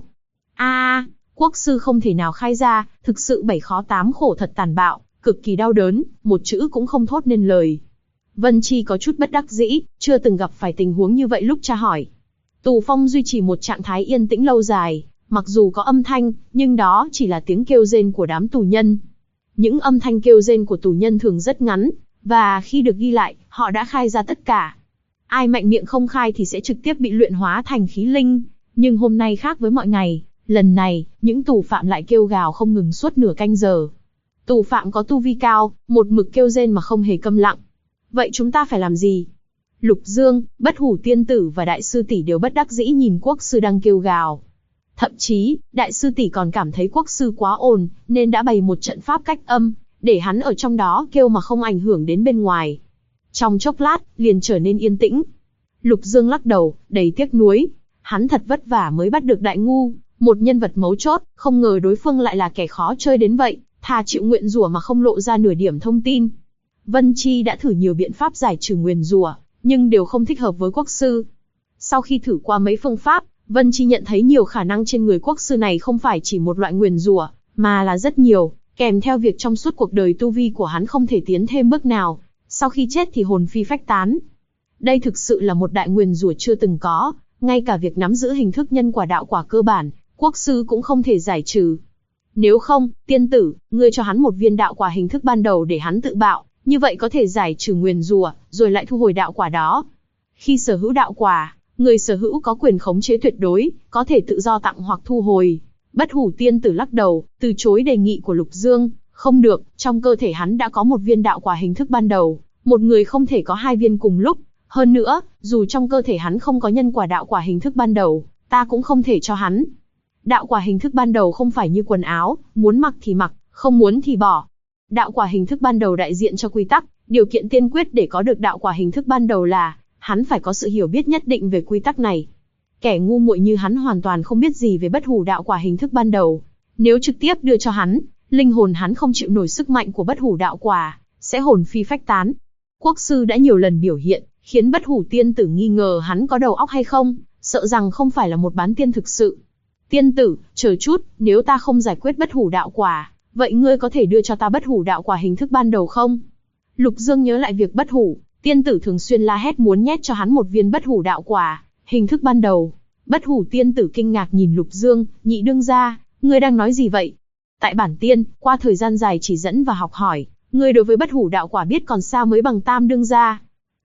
Quốc sư không thể nào khai ra, thực sự 7 khó 8 khổ thật tàn bạo, cực kỳ đau đớn, một chữ cũng không thốt nên lời. Vân Chi có chút bất đắc dĩ, chưa từng gặp phải tình huống như vậy lúc tra hỏi. Tù Phong duy trì một trạng thái yên tĩnh lâu dài, mặc dù có âm thanh, nhưng đó chỉ là tiếng kêu rên của đám tù nhân. Những âm thanh kêu rên của tù nhân thường rất ngắn, và khi được ghi lại, họ đã khai ra tất cả. Ai mạnh miệng không khai thì sẽ trực tiếp bị luyện hóa thành khí linh. Nhưng hôm nay khác với mọi ngày, lần này, những tù phạm lại kêu gào không ngừng suốt nửa canh giờ. Tù phạm có tu vi cao, một mực kêu rên mà không hề câm lặng. Vậy chúng ta phải làm gì? Lục Dương, Bất Hủ tiên tử và đại sư tỷ đều bất đắc dĩ nhìn quốc sư đang kêu gào. Thậm chí, đại sư tỷ còn cảm thấy quốc sư quá ồn, nên đã bày một trận pháp cách âm, để hắn ở trong đó kêu mà không ảnh hưởng đến bên ngoài. Trong chốc lát, liền trở nên yên tĩnh. Lục Dương lắc đầu, đầy tiếc nuối. Hắn thật vất vả mới bắt được đại ngu, một nhân vật mấu chốt, không ngờ đối phương lại là kẻ khó chơi đến vậy, thà chịu nguyện rủa mà không lộ ra nửa điểm thông tin. Vân Chi đã thử nhiều biện pháp giải trừ nguyền rủa, nhưng đều không thích hợp với quốc sư. Sau khi thử qua mấy phương pháp, Vân Chi nhận thấy nhiều khả năng trên người quốc sư này không phải chỉ một loại nguyền rủa, mà là rất nhiều, kèm theo việc trong suốt cuộc đời tu vi của hắn không thể tiến thêm bước nào, sau khi chết thì hồn phi phách tán. Đây thực sự là một đại nguyền rủa chưa từng có, ngay cả việc nắm giữ hình thức nhân quả đạo quả cơ bản, quốc sư cũng không thể giải trừ. Nếu không, tiên tử, ngươi cho hắn một viên đạo quả hình thức ban đầu để hắn tự bạo, như vậy có thể giải trừ nguyền rủa, rồi lại thu hồi đạo quả đó. Khi sở hữu đạo quả, người sở hữu có quyền khống chế tuyệt đối, có thể tự do tặng hoặc thu hồi. Bất Hủ tiên tử lắc đầu, từ chối đề nghị của Lục Dương, không được, trong cơ thể hắn đã có một viên đạo quả hình thức ban đầu, một người không thể có 2 viên cùng lúc. Hơn nữa, dù trong cơ thể hắn không có nhân quả đạo quả hình thức ban đầu, ta cũng không thể cho hắn. Đạo quả hình thức ban đầu không phải như quần áo, muốn mặc thì mặc, không muốn thì bỏ. Đạo quả hình thức ban đầu đại diện cho quy tắc, điều kiện tiên quyết để có được đạo quả hình thức ban đầu là, hắn phải có sự hiểu biết nhất định về quy tắc này. Kẻ ngu muội như hắn hoàn toàn không biết gì về Bất Hủ đạo quả hình thức ban đầu. Nếu trực tiếp đưa cho hắn, linh hồn hắn không chịu nổi sức mạnh của Bất Hủ đạo quả, sẽ hồn phi phách tán. Quốc sư đã nhiều lần biểu hiện, khiến Bất Hủ tiên tử nghi ngờ hắn có đầu óc hay không, sợ rằng không phải là một bán tiên thực sự. Tiên tử, chờ chút, nếu ta không giải quyết Bất Hủ đạo quả, vậy ngươi có thể đưa cho ta Bất Hủ đạo quả hình thức ban đầu không? Lục Dương nhớ lại việc Bất Hủ tiên tử thường xuyên la hét muốn nhét cho hắn một viên Bất Hủ đạo quả hình thức ban đầu. Bất Hủ tiên tử kinh ngạc nhìn Lục Dương, nhị đương gia, ngươi đang nói gì vậy? Tại bản tiên, qua thời gian dài chỉ dẫn và học hỏi, ngươi đối với Bất Hủ đạo quả biết còn sao mới bằng tam đương gia.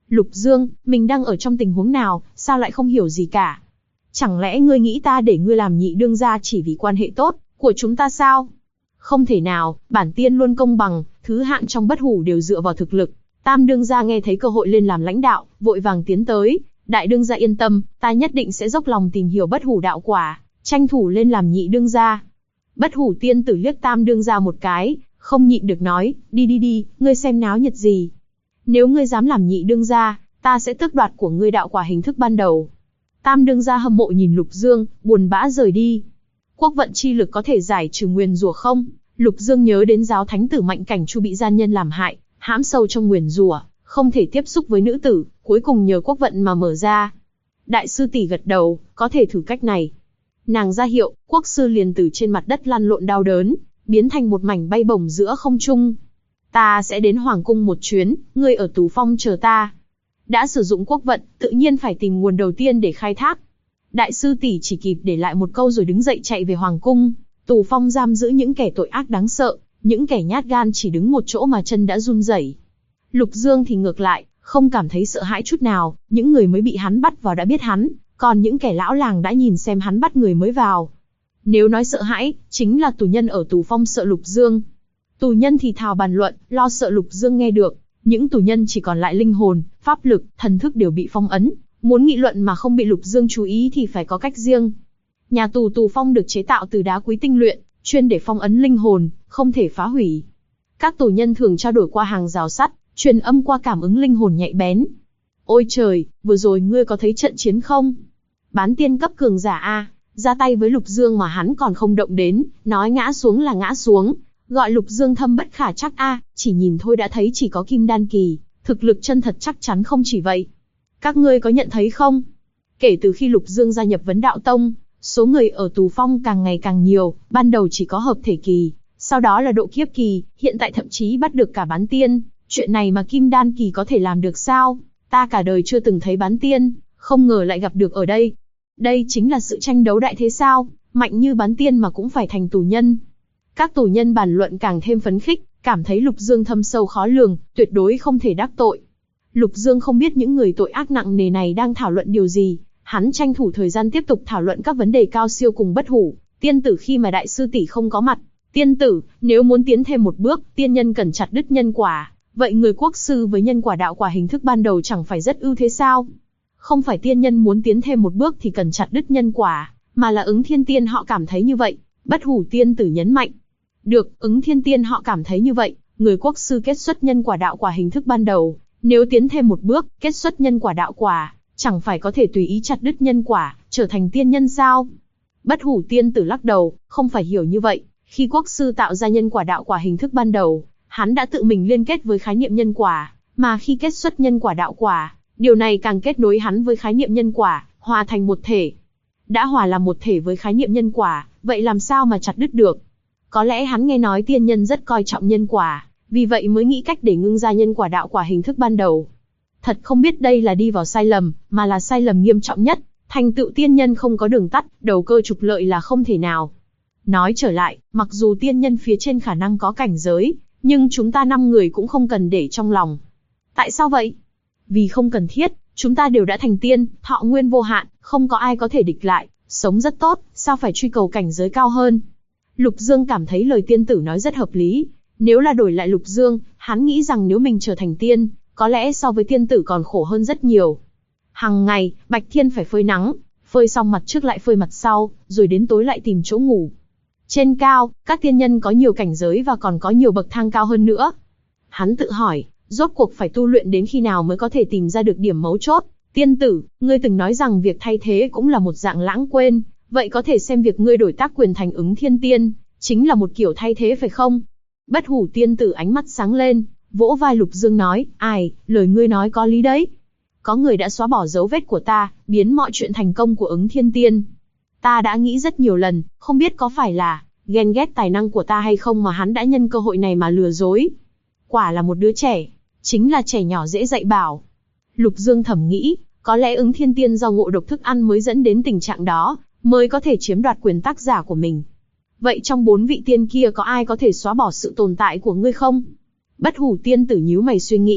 Lục Dương, mình đang ở trong tình huống nào, sao lại không hiểu gì cả? Chẳng lẽ ngươi nghĩ ta để ngươi làm nhị đương gia chỉ vì quan hệ tốt của chúng ta sao? Không thể nào, bản tiên luôn công bằng, thứ hạng trong bất hủ đều dựa vào thực lực. Tam đương gia nghe thấy cơ hội lên làm lãnh đạo, vội vàng tiến tới. Đại đương gia yên tâm, ta nhất định sẽ dốc lòng tìm hiểu bất hủ đạo quả, tranh thủ lên làm nhị đương gia. Bất hủ tiên tử liếc tam đương gia một cái, không nhịn được nói, đi, ngươi xem náo nhiệt gì. Nếu ngươi dám làm nhị đương gia, ta sẽ tước đoạt của ngươi đạo quả hình thức ban đầu. Tam đương gia hâm mộ nhìn Lục Dương, buồn bã rời đi. Quốc vận chi lực có thể giải trừ nguyền rủa không? Lục Dương nhớ đến giáo thánh tử Mạnh Cảnh Chu bị gian nhân làm hại, hãm sâu trong nguyền rủa, không thể tiếp xúc với nữ tử, cuối cùng nhờ quốc vận mà mở ra. Đại sư tỷ gật đầu, có thể thử cách này. Nàng ra hiệu, quốc sư liền từ trên mặt đất lăn lộn đau đớn, biến thành một mảnh bay bổng giữa không trung. Ta sẽ đến hoàng cung một chuyến, ngươi ở Tú Phong chờ ta. Đã sử dụng quốc vận, tự nhiên phải tìm nguồn đầu tiên để khai thác. Đại sư tỷ chỉ kịp để lại một câu rồi đứng dậy chạy về hoàng cung. Tú Phong giam giữ những kẻ tội ác đáng sợ, những kẻ nhát gan chỉ đứng một chỗ mà chân đã run rẩy. Lục Dương thì ngược lại, không cảm thấy sợ hãi chút nào, những người mới bị hắn bắt vào đã biết hắn, còn những kẻ lão làng đã nhìn xem hắn bắt người mới vào. Nếu nói sợ hãi, chính là tù nhân ở Tú Phong sợ Lục Dương. Tù nhân thì thào bàn luận, lo sợ Lục Dương nghe được. Những tù nhân chỉ còn lại linh hồn, pháp lực, thần thức đều bị phong ấn. Muốn nghị luận mà không bị Lục Dương chú ý thì phải có cách riêng. Nhà tù Tú Phong được chế tạo từ đá quý tinh luyện, chuyên để phong ấn linh hồn, không thể phá hủy. Các tù nhân thường trao đổi qua hàng rào sắt, truyền âm qua cảm ứng linh hồn nhạy bén. Ôi trời, vừa rồi ngươi có thấy trận chiến không? Bán tiên cấp cường giả a, ra tay với Lục Dương mà hắn còn không động đến, nói ngã xuống là ngã xuống, gọi Lục Dương thâm bất khả chắc a, chỉ nhìn thôi đã thấy chỉ có kim đan kỳ, thực lực chân thật chắc chắn không chỉ vậy. Các ngươi có nhận thấy không? Kể từ khi Lục Dương gia nhập Vấn Đạo Tông, số người ở Tú Phong càng ngày càng nhiều, ban đầu chỉ có hợp thể kỳ, sau đó là độ kiếp kỳ, hiện tại thậm chí bắt được cả bán tiên. Chuyện này mà kim đan kỳ có thể làm được sao? Ta cả đời chưa từng thấy bán tiên, không ngờ lại gặp được ở đây. Đây chính là sự tranh đấu đại thế sao? Mạnh như bán tiên mà cũng phải thành tù nhân. Các tù nhân bàn luận càng thêm phấn khích, cảm thấy Lục Dương thâm sâu khó lường, tuyệt đối không thể đắc tội. Lục Dương không biết những người tội ác nặng nề này đang thảo luận điều gì, hắn tranh thủ thời gian tiếp tục thảo luận các vấn đề cao siêu cùng bất hủ. Tiên tử khi mà đại sư tỷ không có mặt, tiên tử, nếu muốn tiến thêm một bước, tiên nhân cần chặt đứt nhân quả. Vậy người quốc sư với nhân quả đạo quả hình thức ban đầu chẳng phải rất ưu thế sao? Không phải tiên nhân muốn tiến thêm một bước thì cần chặt đứt nhân quả, mà là Ứng Thiên Tiên họ cảm thấy như vậy. Bất hủ tiên tử nhấn mạnh. Được, Ứng Thiên Tiên họ cảm thấy như vậy, người quốc sư kết xuất nhân quả đạo quả hình thức ban đầu, nếu tiến thêm một bước, kết xuất nhân quả đạo quả, chẳng phải có thể tùy ý chặt đứt nhân quả, trở thành tiên nhân sao? Bất hủ tiên tử lắc đầu, không phải hiểu như vậy, khi quốc sư tạo ra nhân quả đạo quả hình thức ban đầu, hắn đã tự mình liên kết với khái niệm nhân quả, mà khi kết xuất nhân quả đạo quả, điều này càng kết nối hắn với khái niệm nhân quả, hòa thành một thể. Đã hòa làm một thể với khái niệm nhân quả, vậy làm sao mà chặt đứt được? Có lẽ hắn nghe nói tiên nhân rất coi trọng nhân quả, vì vậy mới nghĩ cách để ngưng ra nhân quả đạo quả hình thức ban đầu. Thật không biết đây là đi vào sai lầm, mà là sai lầm nghiêm trọng nhất. Thành tựu tiên nhân không có đường tắt, đầu cơ trục lợi là không thể nào. Nói trở lại, mặc dù tiên nhân phía trên khả năng có cảnh giới, nhưng chúng ta 5 người cũng không cần để trong lòng. Tại sao vậy? Vì không cần thiết, chúng ta đều đã thành tiên, thọ nguyên vô hạn, không có ai có thể địch lại, sống rất tốt, sao phải truy cầu cảnh giới cao hơn? Lục Dương cảm thấy lời tiên tử nói rất hợp lý. Nếu là đổi lại Lục Dương, hắn nghĩ rằng nếu mình trở thành tiên, có lẽ so với tiên tử còn khổ hơn rất nhiều. Hằng ngày, Bạch Thiên phải phơi nắng, phơi xong mặt trước lại phơi mặt sau, rồi đến tối lại tìm chỗ ngủ. Trên cao, các tiên nhân có nhiều cảnh giới và còn có nhiều bậc thang cao hơn nữa. Hắn tự hỏi, rốt cuộc phải tu luyện đến khi nào mới có thể tìm ra được điểm mấu chốt. Tiên tử, ngươi từng nói rằng việc thay thế cũng là một dạng lãng quên, vậy có thể xem việc ngươi đổi tác quyền thành Ứng Thiên Tiên, chính là một kiểu thay thế phải không? Bất hủ tiên tử ánh mắt sáng lên, vỗ vai Lục Dương nói, ai, lời ngươi nói có lý đấy. Có người đã xóa bỏ dấu vết của ta, biến mọi chuyện thành công của Ứng Thiên Tiên. Ta đã nghĩ rất nhiều lần, không biết có phải là ghen ghét tài năng của ta hay không mà hắn đã nhân cơ hội này mà lừa dối. Quả là một đứa trẻ, chính là trẻ nhỏ dễ dạy bảo. Lục Dương thầm nghĩ, có lẽ Ứng Thiên Tiên do ngộ độc thức ăn mới dẫn đến tình trạng đó, mới có thể chiếm đoạt quyền tác giả của mình. Vậy trong 4 vị tiên kia có ai có thể xóa bỏ sự tồn tại của ngươi không? Bất hủ tiên tử nhíu mày suy nghĩ,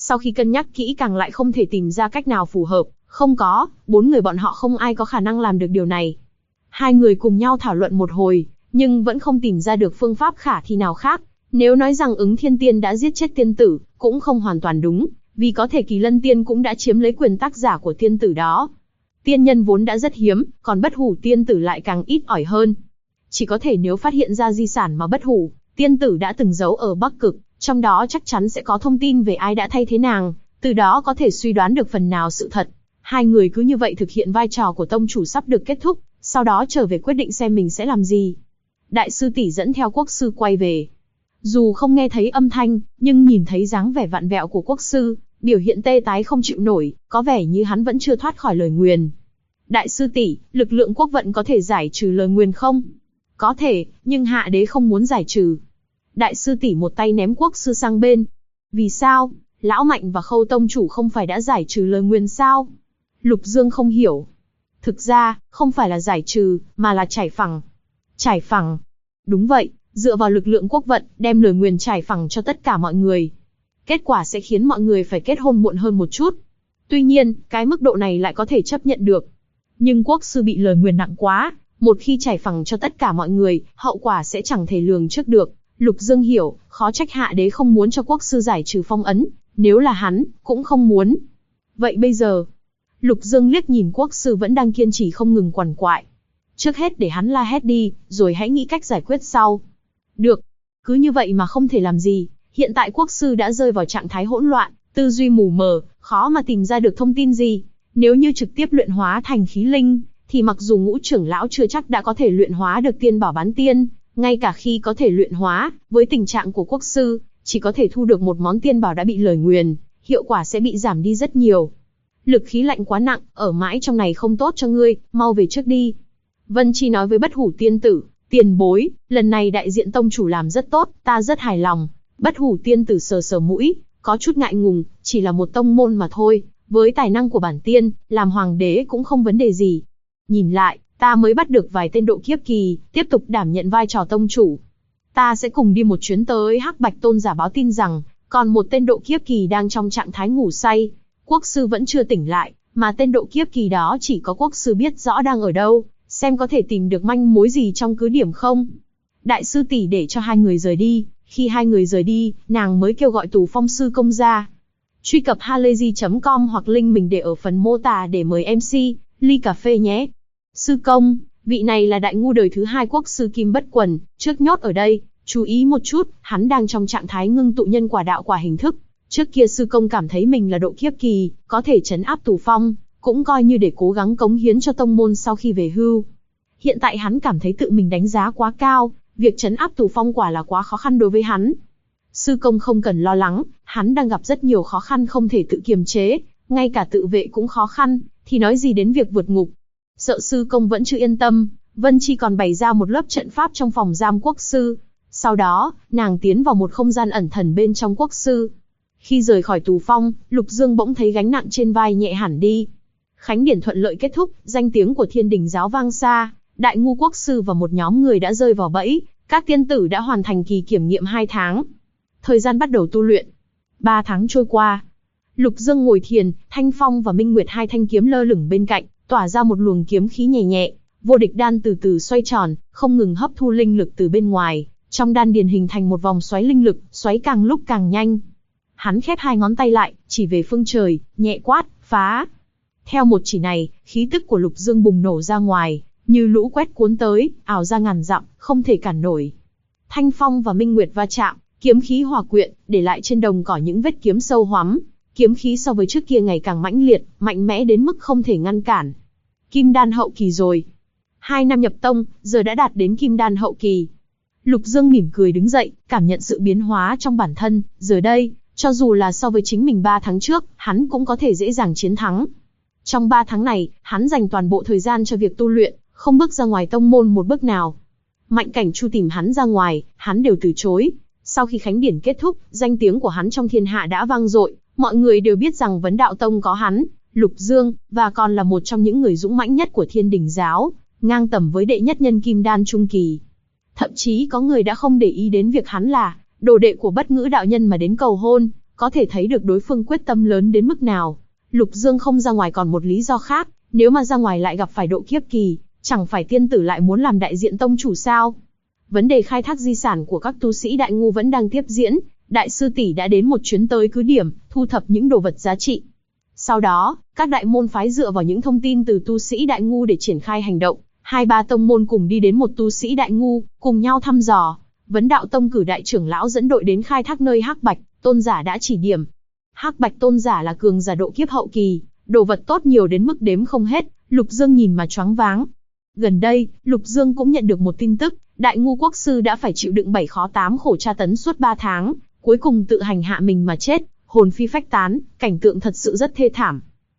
Sau khi cân nhắc kỹ càng lại không thể tìm ra cách nào phù hợp, không có, 4 người bọn họ không ai có khả năng làm được điều này. Hai người cùng nhau thảo luận một hồi, nhưng vẫn không tìm ra được phương pháp khả thi nào khác. Nếu nói rằng Ứng Thiên Tiên đã giết chết tiên tử, cũng không hoàn toàn đúng, vì có thể Kỳ Lân Tiên cũng đã chiếm lấy quyền tác giả của tiên tử đó. Tiên nhân vốn đã rất hiếm, còn Bất Hủ tiên tử lại càng ít ỏi hơn. Chỉ có thể nếu phát hiện ra di sản mà Bất Hủ tiên tử đã từng giấu ở Bắc Cực, trong đó chắc chắn sẽ có thông tin về ai đã thay thế nàng, từ đó có thể suy đoán được phần nào sự thật. Hai người cứ như vậy thực hiện vai trò của tông chủ sắp được kết thúc, sau đó trở về quyết định xem mình sẽ làm gì. Đại sư tỷ dẫn theo quốc sư quay về. Dù không nghe thấy âm thanh, nhưng nhìn thấy dáng vẻ vặn vẹo của quốc sư, biểu hiện tê tái không chịu nổi, có vẻ như hắn vẫn chưa thoát khỏi lời nguyền. Đại sư tỷ, lực lượng quốc vận có thể giải trừ lời nguyền không? Có thể, nhưng hạ đế không muốn giải trừ. Đại sư tỷ một tay ném quốc sư sang bên. Vì sao? Lão Mạnh và Khâu tông chủ không phải đã giải trừ lời nguyền sao? Lục Dương không hiểu. Thực ra, không phải là giải trừ, mà là trải phẳng. Trải phẳng. Đúng vậy, dựa vào lực lượng quốc vận, đem lời nguyền trải phẳng cho tất cả mọi người. Kết quả sẽ khiến mọi người phải kết hôn muộn hơn một chút. Tuy nhiên, cái mức độ này lại có thể chấp nhận được. Nhưng quốc sư bị lời nguyền nặng quá, một khi trải phẳng cho tất cả mọi người, hậu quả sẽ chẳng thể lường trước được. Lục Dương hiểu, khó trách hạ đế không muốn cho quốc sư giải trừ phong ấn, nếu là hắn, cũng không muốn. Vậy bây giờ, Lục Dương liếc nhìn quốc sư vẫn đang kiên trì không ngừng quằn quại. Trước hết để hắn la hét đi, rồi hãy nghĩ cách giải quyết sau. Được, cứ như vậy mà không thể làm gì. Hiện tại quốc sư đã rơi vào trạng thái hỗn loạn, tư duy mù mờ, khó mà tìm ra được thông tin gì. Nếu như trực tiếp luyện hóa thành khí linh, thì mặc dù Ngũ trưởng lão chưa chắc đã có thể luyện hóa được tiên bảo bán tiên, ngay cả khi có thể luyện hóa, với tình trạng của quốc sư, chỉ có thể thu được một món tiên bảo đã bị lời nguyền, hiệu quả sẽ bị giảm đi rất nhiều. Lực khí lạnh quá nặng, ở mãi trong này không tốt cho ngươi, mau về trước đi. Vân Chi nói với Bất Hủ tiên tử, tiền bối, lần này đại diện tông chủ làm rất tốt, ta rất hài lòng. Bất Hủ tiên tử sờ sờ mũi, có chút ngại ngùng, chỉ là một tông môn mà thôi, với tài năng của bản tiên, làm hoàng đế cũng không vấn đề gì. Nhìn lại, ta mới bắt được vài tên độ kiếp kỳ, tiếp tục đảm nhận vai trò tông chủ. Ta sẽ cùng đi một chuyến tới Hắc Bạch Tôn giả báo tin rằng, còn một tên độ kiếp kỳ đang trong trạng thái ngủ say. Quốc sư vẫn chưa tỉnh lại, mà tên độ kiếp kỳ đó chỉ có quốc sư biết rõ đang ở đâu, xem có thể tìm được manh mối gì trong cứ điểm không. Đại sư tỷ để cho hai người rời đi, khi hai người rời đi, nàng mới kêu gọi Tù Phong sư công ra. Truy cập halayzi.com hoặc link mình để ở phần mô tả để mời MC, ly cà phê nhé. Sư công, vị này là đại ngu đời thứ 2 quốc sư Kim Bất Quần, trước nhốt ở đây, chú ý một chút, hắn đang trong trạng thái ngưng tụ nhân quả đạo quả hình thức. Trước kia sư công cảm thấy mình là độ kiếp kỳ, có thể trấn áp Tù Phong, cũng coi như để cố gắng cống hiến cho tông môn sau khi về hưu. Hiện tại hắn cảm thấy tự mình đánh giá quá cao, việc trấn áp Tù Phong quả là quá khó khăn đối với hắn. Sư công không cần lo lắng, hắn đang gặp rất nhiều khó khăn không thể tự kiềm chế, ngay cả tự vệ cũng khó khăn, thì nói gì đến việc vượt ngục. Sợ sư công vẫn chưa yên tâm, Vân Chi còn bày ra một lớp trận pháp trong phòng giam quốc sư. Sau đó, nàng tiến vào một không gian ẩn thần bên trong quốc sư. Khi rời khỏi Tù Phong, Lục Dương bỗng thấy gánh nặng trên vai nhẹ hẳn đi. Khánh điển thuận lợi kết thúc, danh tiếng của Thiên Đình giáo vang xa, đại ngu quốc sư và một nhóm người đã rơi vào bẫy, các tiên tử đã hoàn thành kỳ kiểm nghiệm 2 tháng. Thời gian bắt đầu tu luyện. 3 tháng trôi qua. Lục Dương ngồi thiền, Thanh Phong và Minh Nguyệt 2 thanh kiếm lơ lửng bên cạnh, tỏa ra một luồng kiếm khí nhẹ nhẹ. Vô địch đan từ từ xoay tròn, không ngừng hấp thu linh lực từ bên ngoài, trong đan điền hình thành một vòng xoáy linh lực, xoáy càng lúc càng nhanh. Hắn khép 2 ngón tay lại, chỉ về phương trời, nhẹ quát, phá. Theo một chỉ này, khí tức của Lục Dương bùng nổ ra ngoài, như lũ quét cuốn tới, ảo ra ngàn dặm, không thể cản nổi. Thanh Phong và Minh Nguyệt va chạm, kiếm khí hòa quyện, để lại trên đồng cỏ những vết kiếm sâu hoắm. Kiếm khí so với trước kia ngày càng mãnh liệt, mạnh mẽ đến mức không thể ngăn cản. Kim đan hậu kỳ rồi. 2 năm nhập tông, giờ đã đạt đến kim đan hậu kỳ. Lục Dương mỉm cười đứng dậy, cảm nhận sự biến hóa trong bản thân, giờ đây, cho dù là so với chính mình 3 tháng trước, hắn cũng có thể dễ dàng chiến thắng. Trong 3 tháng này, hắn dành toàn bộ thời gian cho việc tu luyện, không bước ra ngoài tông môn một bước nào. Mạnh Cảnh Chu tìm hắn ra ngoài, hắn đều từ chối. Sau khi khánh điển kết thúc, danh tiếng của hắn trong thiên hạ đã vang dội, mọi người đều biết rằng Vấn Đạo Tông có hắn, Lục Dương, và còn là một trong những người dũng mãnh nhất của Thiên Đình giáo, ngang tầm với đệ nhất nhân kim đan trung kỳ. Thậm chí có người đã không để ý đến việc hắn là đồ đệ của Bất Ngữ đạo nhân mà đến cầu hôn, có thể thấy được đối phương quyết tâm lớn đến mức nào. Lục Dương không ra ngoài còn một lý do khác, nếu mà ra ngoài lại gặp phải độ kiếp kỳ, chẳng phải tiên tử lại muốn làm đại diện tông chủ sao? Vấn đề khai thác di sản của các tu sĩ Đại Ngu vẫn đang tiếp diễn, đại sư tỷ đã đến một chuyến tới cứ điểm, thu thập những đồ vật giá trị. Sau đó, các đại môn phái dựa vào những thông tin từ tu sĩ Đại Ngu để triển khai hành động, 2-3 tông môn cùng đi đến một tu sĩ Đại Ngu, cùng nhau thăm dò. Vấn Đạo Tông cử đại trưởng lão dẫn đội đến khai thác nơi Hắc Bạch tôn giả đã chỉ điểm. Hắc Bạch tôn giả là cường giả độ kiếp hậu kỳ, đồ vật tốt nhiều đến mức đếm không hết, Lục Dương nhìn mà choáng váng. Gần đây, Lục Dương cũng nhận được một tin tức, Đại Ngu quốc sư đã phải chịu đựng 7 khó 8 khổ tra tấn suốt 3 tháng, cuối cùng tự hành hạ mình mà chết, hồn phi phách tán, cảnh tượng thật sự rất thê thảm.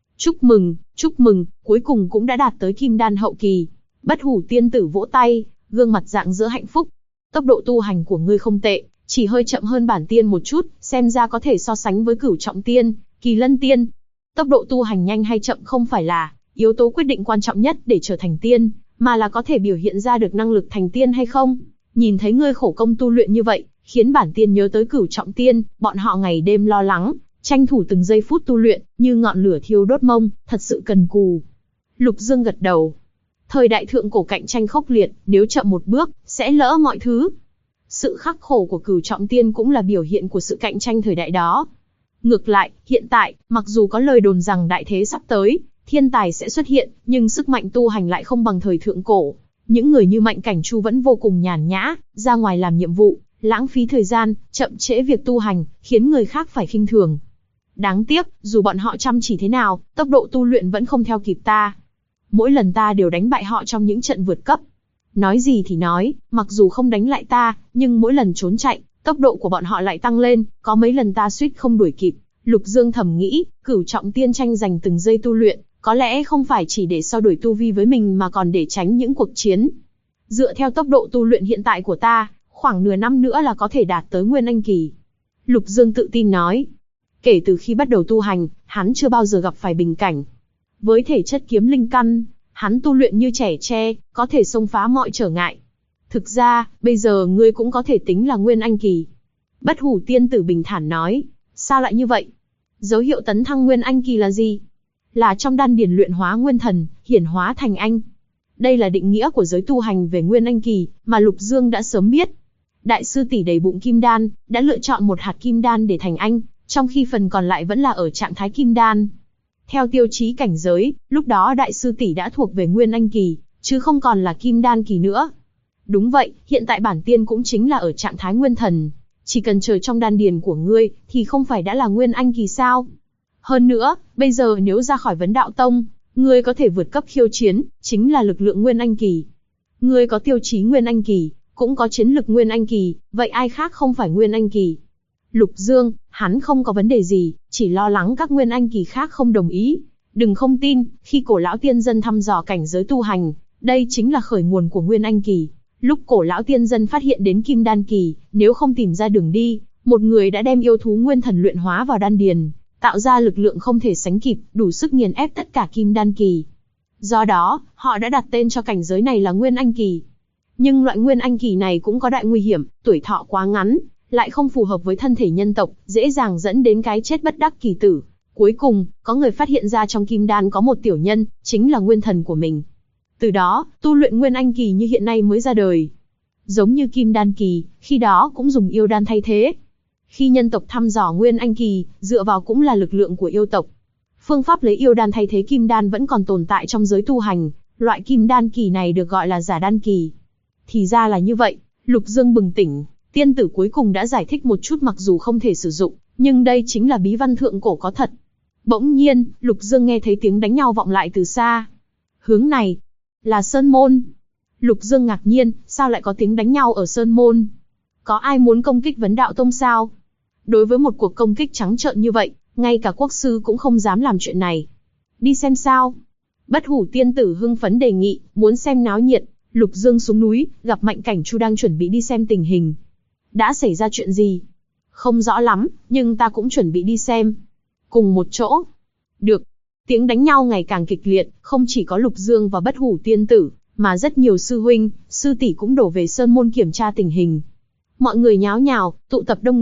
Chúc mừng, cuối cùng cũng đã đạt tới kim đan hậu kỳ. Bất Hủ tiên tử vỗ tay, gương mặt rạng rỡ hạnh phúc. Tốc độ tu hành của ngươi không tệ, chỉ hơi chậm hơn bản tiên một chút, xem ra có thể so sánh với Cửu Trọng Tiên, Kỳ Lân Tiên. Tốc độ tu hành nhanh hay chậm không phải là yếu tố quyết định quan trọng nhất để trở thành tiên, mà là có thể biểu hiện ra được năng lực thành tiên hay không. Nhìn thấy ngươi khổ công tu luyện như vậy, khiến bản tiên nhớ tới Cửu Trọng Tiên, bọn họ ngày đêm lo lắng, tranh thủ từng giây phút tu luyện, như ngọn lửa thiêu đốt mông, thật sự cần cù. Lục Dương gật đầu. Thời đại thượng cổ cạnh tranh khốc liệt, nếu chậm một bước, sẽ lỡ mọi thứ. Sự khắc khổ của Cửu Trọng Tiên cũng là biểu hiện của sự cạnh tranh thời đại đó. Ngược lại, hiện tại, mặc dù có lời đồn rằng đại thế sắp tới, thiên tài sẽ xuất hiện, nhưng sức mạnh tu hành lại không bằng thời thượng cổ. Những người như Mạnh Cảnh Chu vẫn vô cùng nhàn nhã, ra ngoài làm nhiệm vụ, lãng phí thời gian, chậm trễ việc tu hành, khiến người khác phải khinh thường. Đáng tiếc, dù bọn họ chăm chỉ thế nào, tốc độ tu luyện vẫn không theo kịp ta. Mỗi lần ta đều đánh bại họ trong những trận vượt cấp. Nói gì thì nói, mặc dù không đánh lại ta, nhưng mỗi lần trốn chạy, tốc độ của bọn họ lại tăng lên, có mấy lần ta suýt không đuổi kịp. Lục Dương thầm nghĩ, Cửu Trọng Tiên tranh giành từng giây tu luyện, có lẽ không phải chỉ để so đuổi tu vi với mình mà còn để tránh những cuộc chiến. Dựa theo tốc độ tu luyện hiện tại của ta, khoảng nửa năm nữa là có thể đạt tới Nguyên Anh kỳ. Lục Dương tự tin nói. Kể từ khi bắt đầu tu hành, hắn chưa bao giờ gặp phải bình cảnh. Với thể chất kiếm linh căn, hắn tu luyện như trẻ tre, có thể xông phá mọi trở ngại. Thực ra, bây giờ ngươi cũng có thể tính là Nguyên Anh kỳ. Bất Hủ tiên tử bình thản nói. Sao lại như vậy? Dấu hiệu tấn thăng Nguyên Anh kỳ là gì? Là trong đan điền luyện hóa nguyên thần, hiển hóa thành anh. Đây là định nghĩa của giới tu hành về Nguyên Anh kỳ, mà Lục Dương đã sớm biết. Đại sư tỷ đầy bụng kim đan, đã lựa chọn một hạt kim đan để thành anh, trong khi phần còn lại vẫn là ở trạng thái kim đan. Theo tiêu chí cảnh giới, lúc đó đại sư tỷ đã thuộc về Nguyên Anh kỳ, chứ không còn là kim đan kỳ nữa. Đúng vậy, hiện tại bản tiên cũng chính là ở trạng thái nguyên thần. Chỉ cần chờ trong đan điền của ngươi, thì không phải đã là Nguyên Anh kỳ sao? Hơn nữa, bây giờ nếu ra khỏi Vấn Đạo Tông, ngươi có thể vượt cấp khiêu chiến, chính là lực lượng Nguyên Anh kỳ. Ngươi có tiêu chí Nguyên Anh kỳ, cũng có chiến lực Nguyên Anh kỳ, vậy ai khác không phải Nguyên Anh kỳ? Lục Dương, hắn không có vấn đề gì, chỉ lo lắng các Nguyên Anh kỳ khác không đồng ý. Đừng không tin, khi Cổ lão tiên dân thăm dò cảnh giới tu hành, đây chính là khởi nguồn của Nguyên Anh kỳ. Lúc Cổ lão tiên dân phát hiện đến Kim Đan kỳ, nếu không tìm ra đường đi, một người đã đem yêu thú nguyên thần luyện hóa vào đan điền, tạo ra lực lượng không thể sánh kịp, đủ sức nghiền ép tất cả Kim Đan kỳ. Do đó, họ đã đặt tên cho cảnh giới này là Nguyên Anh kỳ. Nhưng loại Nguyên Anh kỳ này cũng có đại nguy hiểm, tuổi thọ quá ngắn, lại không phù hợp với thân thể nhân tộc, dễ dàng dẫn đến cái chết bất đắc kỳ tử. Cuối cùng, có người phát hiện ra trong Kim Đan có một tiểu nhân, chính là nguyên thần của mình. Từ đó, tu luyện Nguyên Anh kỳ như hiện nay mới ra đời. Giống như Kim Đan kỳ, khi đó cũng dùng yêu đan thay thế. Khi nhân tộc thăm dò Nguyên Anh kỳ, dựa vào cũng là lực lượng của yêu tộc. Phương pháp lấy yêu đan thay thế Kim Đan vẫn còn tồn tại trong giới tu hành, loại Kim Đan kỳ này được gọi là giả đan kỳ. Thì ra là như vậy, Lục Dương bừng tỉnh, tiên tử cuối cùng đã giải thích một chút mặc dù không thể sử dụng, nhưng đây chính là bí văn thượng cổ có thật. Bỗng nhiên, Lục Dương nghe thấy tiếng đánh nhau vọng lại từ xa. Hướng này, là Sơn Môn. Lục Dương ngạc nhiên, sao lại có tiếng đánh nhau ở Sơn Môn? Có ai muốn công kích Vấn Đạo Tông sao? Đối với một cuộc công kích trắng trợn như vậy, ngay cả quốc sư cũng không dám làm chuyện này. Đi xem sao? Bất Hủ tiên tử hưng phấn đề nghị, muốn xem náo nhiệt. Lục Dương xuống núi, gặp Mạnh Cảnh Chu đang chuẩn bị đi xem tình hình. Đã xảy ra chuyện gì? Không rõ lắm, nhưng ta cũng chuẩn bị đi xem. Cùng một chỗ. Được. Tiếng đánh nhau ngày càng kịch liệt, không chỉ có Lục Dương và Bất Hủ tiên tử, mà rất nhiều sư huynh, sư tỷ cũng đổ về Sơn Môn kiểm tra tình hình. Mọi người nháo nhào, tụ tập đông nghịt,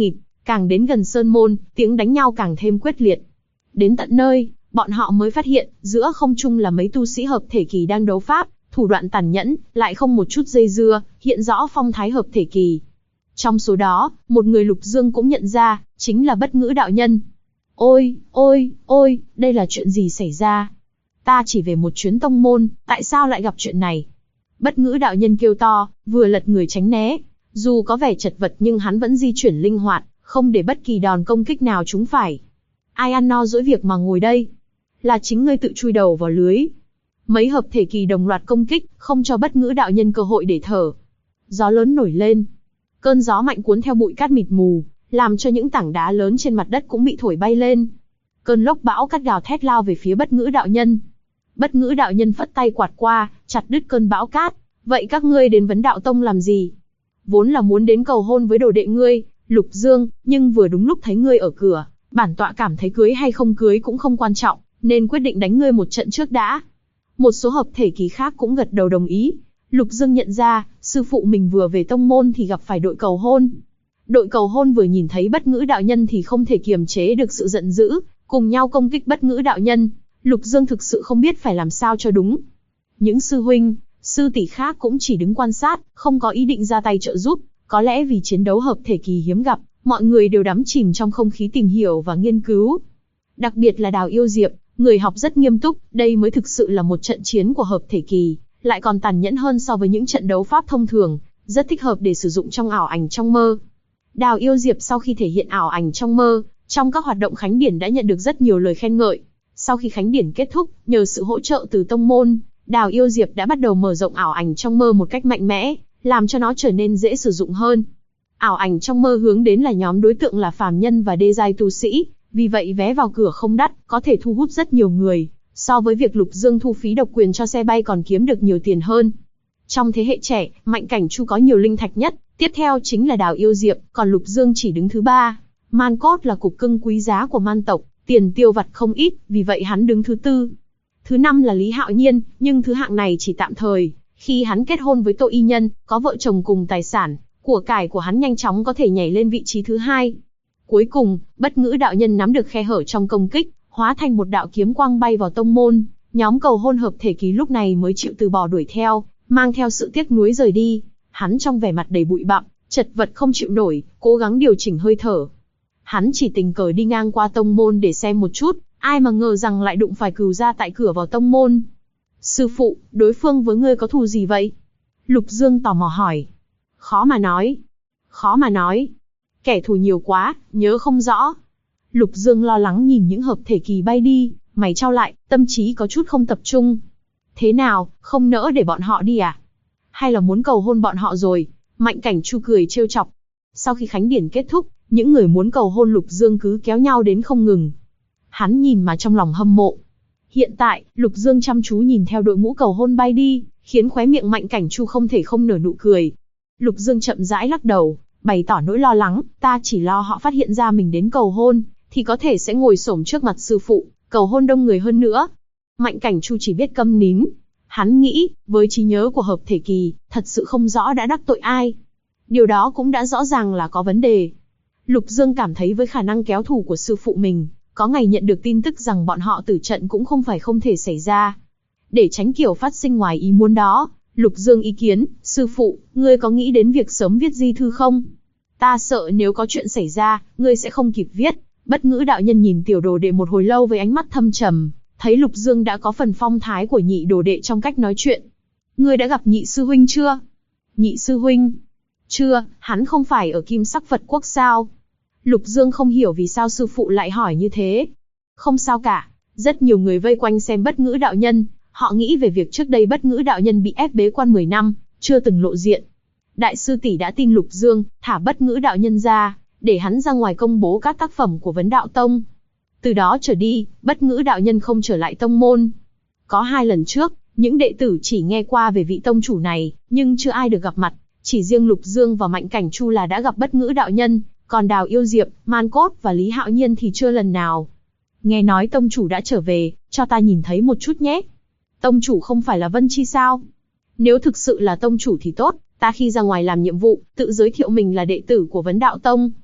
Càng đến gần sơn môn, tiếng đánh nhau càng thêm quyết liệt. Đến tận nơi, bọn họ mới phát hiện, giữa không trung là mấy tu sĩ hợp thể kỳ đang đấu pháp, thủ đoạn tàn nhẫn, lại không một chút dây dưa, hiện rõ phong thái hợp thể kỳ. Trong số đó, một người Lục Dương cũng nhận ra, chính là Bất Ngữ đạo nhân. Ôi, ôi, ôi, đây là chuyện gì xảy ra? Ta chỉ về một chuyến tông môn, tại sao lại gặp chuyện này? Bất Ngữ đạo nhân kêu to, vừa lật người tránh né. Dù có vẻ chật vật nhưng hắn vẫn di chuyển linh hoạt, không để bất kỳ đòn công kích nào trúng phải. Ai ăn no dỗi việc mà ngồi đây? Là chính ngươi tự chui đầu vào lưới. Mấy hợp thể kỳ đồng loạt công kích, không cho Bất Ngữ đạo nhân cơ hội để thở. Gió lớn nổi lên. Cơn gió mạnh cuốn theo bụi cát mịt mù, làm cho những tảng đá lớn trên mặt đất cũng bị thổi bay lên. Cơn lốc bão cát gào thét lao về phía Bất Ngữ đạo nhân. Bất Ngữ đạo nhân phất tay quạt qua, chặt đứt cơn bão cát. Vậy các ngươi đến Vấn Đạo Tông làm gì? Vốn là muốn đến cầu hôn với đồ đệ ngươi, Lục Dương, nhưng vừa đúng lúc thấy ngươi ở cửa, bản tọa cảm thấy cưới hay không cưới cũng không quan trọng, nên quyết định đánh ngươi một trận trước đã. Một số hợp thể kỳ khác cũng gật đầu đồng ý. Lục Dương nhận ra, sư phụ mình vừa về tông môn thì gặp phải đội cầu hôn. Đội cầu hôn vừa nhìn thấy Bất Ngữ đạo nhân thì không thể kiềm chế được sự giận dữ, cùng nhau công kích Bất Ngữ đạo nhân. Lục Dương thực sự không biết phải làm sao cho đúng. Những sư huynh, sư tỷ khác cũng chỉ đứng quan sát, không có ý định ra tay trợ giúp. Có lẽ vì chiến đấu hợp thể kỳ hiếm gặp, mọi người đều đắm chìm trong không khí tìm hiểu và nghiên cứu. Đặc biệt là Đào Yêu Diệp, người học rất nghiêm túc, đây mới thực sự là một trận chiến của hợp thể kỳ, lại còn tàn nhẫn hơn so với những trận đấu pháp thông thường, rất thích hợp để sử dụng trong ảo ảnh trong mơ. Đào Yêu Diệp sau khi thể hiện ảo ảnh trong mơ, trong các hoạt động khánh điển đã nhận được rất nhiều lời khen ngợi. Sau khi khánh điển kết thúc, nhờ sự hỗ trợ từ tông môn, Đào Yêu Diệp đã bắt đầu mở rộng ảo ảnh trong mơ một cách mạnh mẽ, làm cho nó trở nên dễ sử dụng hơn. Ảo ảnh trong mơ hướng đến là nhóm đối tượng là phàm nhân và đê giai tu sĩ, vì vậy vé vào cửa không đắt, có thể thu hút rất nhiều người, so với việc Lục Dương thu phí độc quyền cho xe bay còn kiếm được nhiều tiền hơn. Trong thế hệ trẻ, Mạnh Cảnh Chu có nhiều linh thạch nhất, tiếp theo chính là Đào Yêu Diệp, còn Lục Dương chỉ đứng thứ 3. Man cốt là cục cưng quý giá của man tộc, tiền tiêu vặt không ít, vì vậy hắn đứng thứ 4. Thứ 5 là Lý Hạo Nhiên, nhưng thứ hạng này chỉ tạm thời. Khi hắn kết hôn với Tô Y Nhân, có vợ chồng cùng tài sản, của cải của hắn nhanh chóng có thể nhảy lên vị trí thứ 2. Cuối cùng, Bất Ngữ đạo nhân nắm được khe hở trong công kích, hóa thành một đạo kiếm quang bay vào tông môn. Nhóm cầu hôn hợp thể kỳ lúc này mới chịu từ bỏ đuổi theo, mang theo sự tiếc nuối rời đi. Hắn trong vẻ mặt đầy bụi bặm, chật vật không chịu nổi, cố gắng điều chỉnh hơi thở. Hắn chỉ tình cờ đi ngang qua tông môn để xem một chút, ai mà ngờ rằng lại đụng phải Cửu gia tại cửa vào tông môn. Sư phụ, đối phương với ngươi có thù gì vậy? Lục Dương tò mò hỏi. Khó mà nói. Khó mà nói. Kẻ thù nhiều quá, nhớ không rõ. Lục Dương lo lắng nhìn những hợp thể kỳ bay đi, mày chau lại, tâm trí có chút không tập trung. Thế nào, không nỡ để bọn họ đi à? Hay là muốn cầu hôn bọn họ rồi? Mạnh Cảnh Chu cười trêu chọc. Sau khi khánh điển kết thúc, những người muốn cầu hôn Lục Dương cứ kéo nhau đến không ngừng. Hắn nhìn mà trong lòng hâm mộ. Hiện tại, Lục Dương chăm chú nhìn theo đội ngũ cầu hôn bay đi, khiến khóe miệng Mạnh Cảnh Chu không thể không nở nụ cười. Lục Dương chậm rãi lắc đầu, bày tỏ nỗi lo lắng, ta chỉ lo họ phát hiện ra mình đến cầu hôn, thì có thể sẽ ngồi xổm trước mặt sư phụ, cầu hôn đông người hơn nữa. Mạnh Cảnh Chu chỉ biết câm nín. Hắn nghĩ, với trí nhớ của hợp thể kỳ, thật sự không rõ đã đắc tội ai. Điều đó cũng đã rõ ràng là có vấn đề. Lục Dương cảm thấy với khả năng kéo thù của sư phụ mình, có ngày nhận được tin tức rằng bọn họ tử trận cũng không phải không thể xảy ra. Để tránh kiểu phát sinh ngoài ý muốn đó, Lục Dương ý kiến, sư phụ, ngươi có nghĩ đến việc sớm viết di thư không? Ta sợ nếu có chuyện xảy ra, ngươi sẽ không kịp viết. Bất Ngữ đạo nhân nhìn tiểu đồ đệ một hồi lâu với ánh mắt thâm trầm, thấy Lục Dương đã có phần phong thái của nhị đồ đệ trong cách nói chuyện. Ngươi đã gặp nhị sư huynh chưa? Nhị sư huynh? Chưa, hắn không phải ở Kim Sắc Phật Quốc sao? Lục Dương không hiểu vì sao sư phụ lại hỏi như thế. Không sao cả, rất nhiều người vây quanh xem Bất Ngữ đạo nhân, họ nghĩ về việc trước đây Bất Ngữ đạo nhân bị ép bế quan 10 năm, chưa từng lộ diện. Đại sư tỷ đã tin Lục Dương, thả Bất Ngữ đạo nhân ra, để hắn ra ngoài công bố các tác phẩm của Vấn Đạo Tông. Từ đó trở đi, Bất Ngữ đạo nhân không trở lại tông môn. Có 2 lần trước, những đệ tử chỉ nghe qua về vị tông chủ này, nhưng chưa ai được gặp mặt. Chỉ riêng Lục Dương và Mạnh Cảnh Chu là đã gặp Bất Ngữ đạo nhân, còn Đào Yêu Diệp, Man Cốt và Lý Hạo Nhiên thì chưa lần nào. Nghe nói tông chủ đã trở về, cho ta nhìn thấy một chút nhé. Tông chủ không phải là Vân Chi sao? Nếu thực sự là tông chủ thì tốt, ta khi ra ngoài làm nhiệm vụ, tự giới thiệu mình là đệ tử của Vấn Đạo Tông.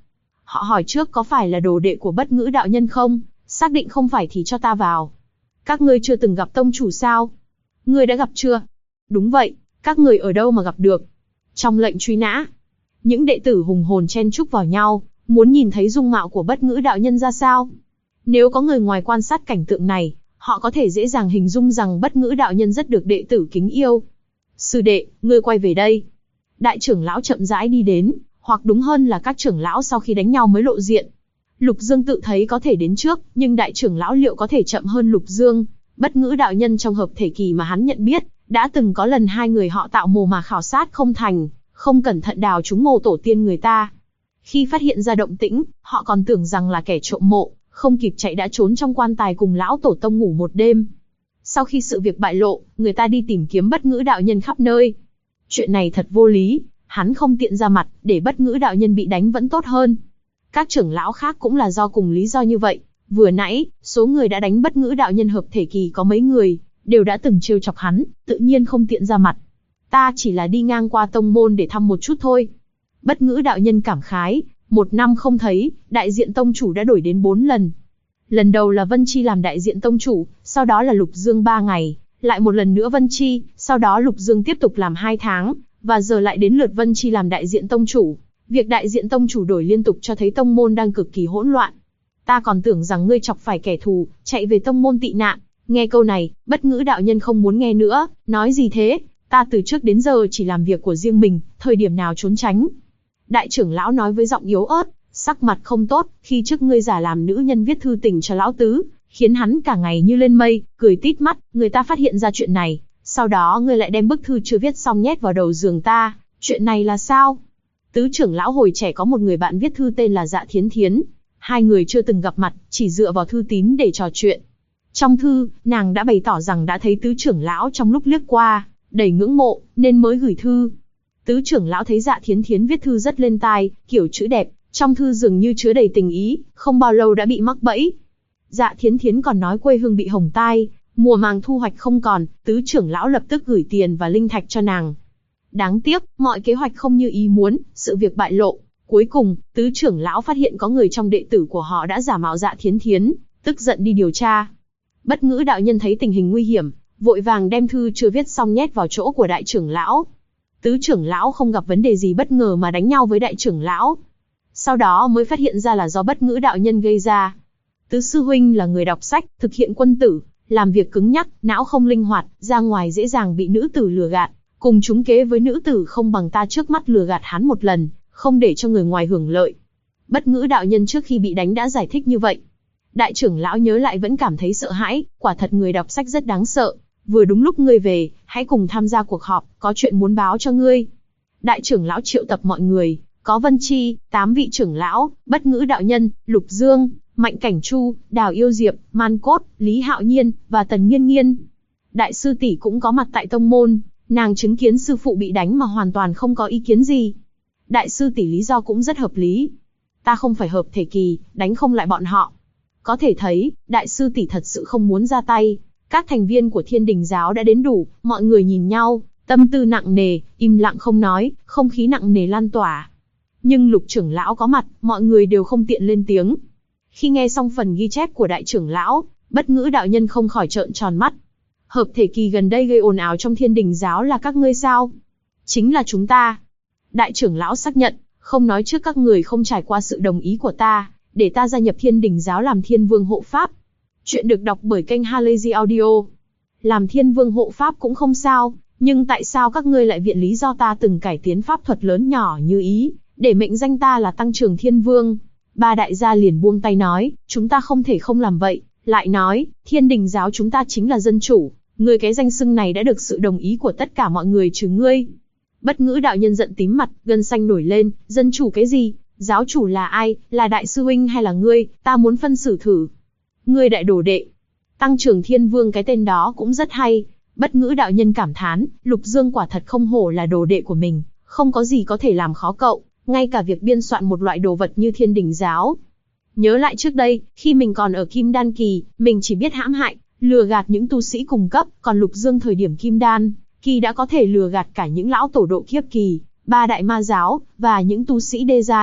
Họ hỏi trước có phải là đồ đệ của Bất Ngữ đạo nhân không, xác định không phải thì cho ta vào. Các ngươi chưa từng gặp tông chủ sao? Ngươi đã gặp chưa? Đúng vậy, các người ở đâu mà gặp được? Trong lệnh truy nã. Những đệ tử hùng hồn chen chúc vào nhau, muốn nhìn thấy dung mạo của Bất Ngữ đạo nhân ra sao. Nếu có người ngoài quan sát cảnh tượng này, họ có thể dễ dàng hình dung rằng Bất Ngữ đạo nhân rất được đệ tử kính yêu. Sư đệ, ngươi quay về đây. Đại trưởng lão chậm rãi đi đến, hoặc đúng hơn là các trưởng lão sau khi đánh nhau mới lộ diện. Lục Dương tự thấy có thể đến trước, nhưng đại trưởng lão liệu có thể chậm hơn Lục Dương? Bất Ngữ đạo nhân trong hợp thể kỳ mà hắn nhận biết, đã từng có lần hai người họ tạo mồ mà khảo sát không thành, không cẩn thận đào trúng mồ tổ tiên người ta. Khi phát hiện ra động tĩnh, họ còn tưởng rằng là kẻ trộm mộ, không kịp chạy đã trốn trong quan tài cùng lão tổ tông ngủ một đêm. Sau khi sự việc bại lộ, người ta đi tìm kiếm Bất Ngữ đạo nhân khắp nơi. Chuyện này thật vô lý, hắn không tiện ra mặt, để Bất Ngữ đạo nhân bị đánh vẫn tốt hơn. Các trưởng lão khác cũng là do cùng lý do như vậy. Vừa nãy, số người đã đánh Bất Ngữ đạo nhân hợp thể kỳ có mấy người, đều đã từng trêu chọc hắn, tự nhiên không tiện ra mặt. Ta chỉ là đi ngang qua tông môn để thăm một chút thôi. Bất Ngữ đạo nhân cảm khái, 1 năm không thấy, đại diện tông chủ đã đổi đến 4 lần. Lần đầu là Vân Chi làm đại diện tông chủ, sau đó là Lục Dương 3 ngày, lại một lần nữa Vân Chi, sau đó Lục Dương tiếp tục làm 2 tháng, và giờ lại đến lượt Vân Chi làm đại diện tông chủ. Việc đại diện tông chủ đổi liên tục cho thấy tông môn đang cực kỳ hỗn loạn. Ta còn tưởng rằng ngươi chọc phải kẻ thù, chạy về tông môn tị nạn. Nghe câu này, Bất Ngữ đạo nhân không muốn nghe nữa, nói gì thế, ta từ trước đến giờ chỉ làm việc của riêng mình, thời điểm nào trốn tránh. Đại trưởng lão nói với giọng yếu ớt, sắc mặt không tốt, khi trước ngươi giả làm nữ nhân viết thư tình cho lão tứ, khiến hắn cả ngày như lên mây, cười tít mắt, người ta phát hiện ra chuyện này, sau đó ngươi lại đem bức thư chưa viết xong nhét vào đầu giường ta, chuyện này là sao? Tứ trưởng lão hồi trẻ có một người bạn viết thư tên là Dạ Thiến Thiến, hai người chưa từng gặp mặt, chỉ dựa vào thư tín để trò chuyện. Trong thư, nàng đã bày tỏ rằng đã thấy tứ trưởng lão trong lúc liếc qua, đầy ngưỡng mộ, nên mới gửi thư. Tứ trưởng lão thấy Dạ Thiến Thiến viết thư rất lên tai, kiểu chữ đẹp, trong thư dường như chứa đầy tình ý, không bao lâu đã bị mắc bẫy. Dạ Thiến Thiến còn nói quê hương bị hồng tai, mùa màng thu hoạch không còn, tứ trưởng lão lập tức gửi tiền và linh thạch cho nàng. Đáng tiếc, mọi kế hoạch không như ý muốn, sự việc bại lộ. Cuối cùng, tứ trưởng lão phát hiện có người trong đệ tử của họ đã giả mạo Dạ Thiến Thiến, tức giận đi điều tra. Bất Ngữ đạo nhân thấy tình hình nguy hiểm, vội vàng đem thư chưa viết xong nhét vào chỗ của đại trưởng lão. Tứ trưởng lão không gặp vấn đề gì bất ngờ mà đánh nhau với đại trưởng lão. Sau đó mới phát hiện ra là do Bất Ngữ đạo nhân gây ra. Tứ sư huynh là người đọc sách, thực hiện quân tử, làm việc cứng nhắc, não không linh hoạt, ra ngoài dễ dàng bị nữ tử lừa gạt, cùng trúng kế với nữ tử không bằng ta trước mắt lừa gạt hắn một lần, không để cho người ngoài hưởng lợi. Bất Ngữ đạo nhân trước khi bị đánh đã giải thích như vậy. Đại trưởng lão nhớ lại vẫn cảm thấy sợ hãi, quả thật người đọc sách rất đáng sợ. Vừa đúng lúc ngươi về, hãy cùng tham gia cuộc họp, có chuyện muốn báo cho ngươi. Đại trưởng lão triệu tập mọi người, có Vân Chi, 8 vị trưởng lão, Bất Ngữ đạo nhân, Lục Dương, Mạnh Cảnh Chu, Đào Yêu Diệp, Man Cốt, Lý Hạo Nhiên, và Tần Nghiên Nghiên. Đại sư tỷ cũng có mặt tại tông môn, nàng chứng kiến sư phụ bị đánh mà hoàn toàn không có ý kiến gì. Đại sư tỷ lý do cũng rất hợp lý. Ta không phải hợp thể kỳ, đánh không lại bọn họ. Có thể thấy, đại sư tỷ thật sự không muốn ra tay. Các thành viên của Thiên Đình giáo đã đến đủ, mọi người nhìn nhau, tâm tư nặng nề, im lặng không nói, không khí nặng nề lan tỏa. Nhưng Lục trưởng lão có mặt, mọi người đều không tiện lên tiếng. Khi nghe xong phần ghi chép của đại trưởng lão, Bất Ngữ đạo nhân không khỏi trợn tròn mắt. Hợp thể kỳ gần đây gây ồn ào trong Thiên Đình giáo là các ngươi sao? Chính là chúng ta. Đại trưởng lão xác nhận, không nói trước các người không trải qua sự đồng ý của ta, để ta gia nhập Thiên Đình giáo làm Thiên Vương hộ pháp. Chuyện được đọc bởi kênh Halazy Audio. Làm Thiên Vương hộ pháp cũng không sao, nhưng tại sao các ngươi lại viện lý do ta từng cải tiến pháp thuật lớn nhỏ như ý, để mệnh danh ta là Tăng Trường Thiên Vương? Ba đại gia liền buông tay nói, chúng ta không thể không làm vậy, lại nói, Thiên Đình giáo chúng ta chính là dân chủ, ngươi cái danh xưng này đã được sự đồng ý của tất cả mọi người trừ ngươi. Bất Ngữ đạo nhân giận tím mặt, gân xanh nổi lên, dân chủ cái gì? Giáo chủ là ai, là đại sư huynh hay là ngươi, ta muốn phân xử thử. Ngươi đại đồ đệ. Tăng Trường Thiên Vương cái tên đó cũng rất hay. Bất Ngữ đạo nhân cảm thán, Lục Dương quả thật không hổ là đồ đệ của mình, không có gì có thể làm khó cậu, ngay cả việc biên soạn một loại đồ vật như Thiên Đình giáo. Nhớ lại trước đây, khi mình còn ở Kim Đan kỳ, mình chỉ biết hãm hại, lừa gạt những tu sĩ cùng cấp, còn Lục Dương thời điểm Kim Đan kỳ đã có thể lừa gạt cả những lão tổ độ kiếp kỳ, 3 đại ma giáo, và những tu sĩ đê giai,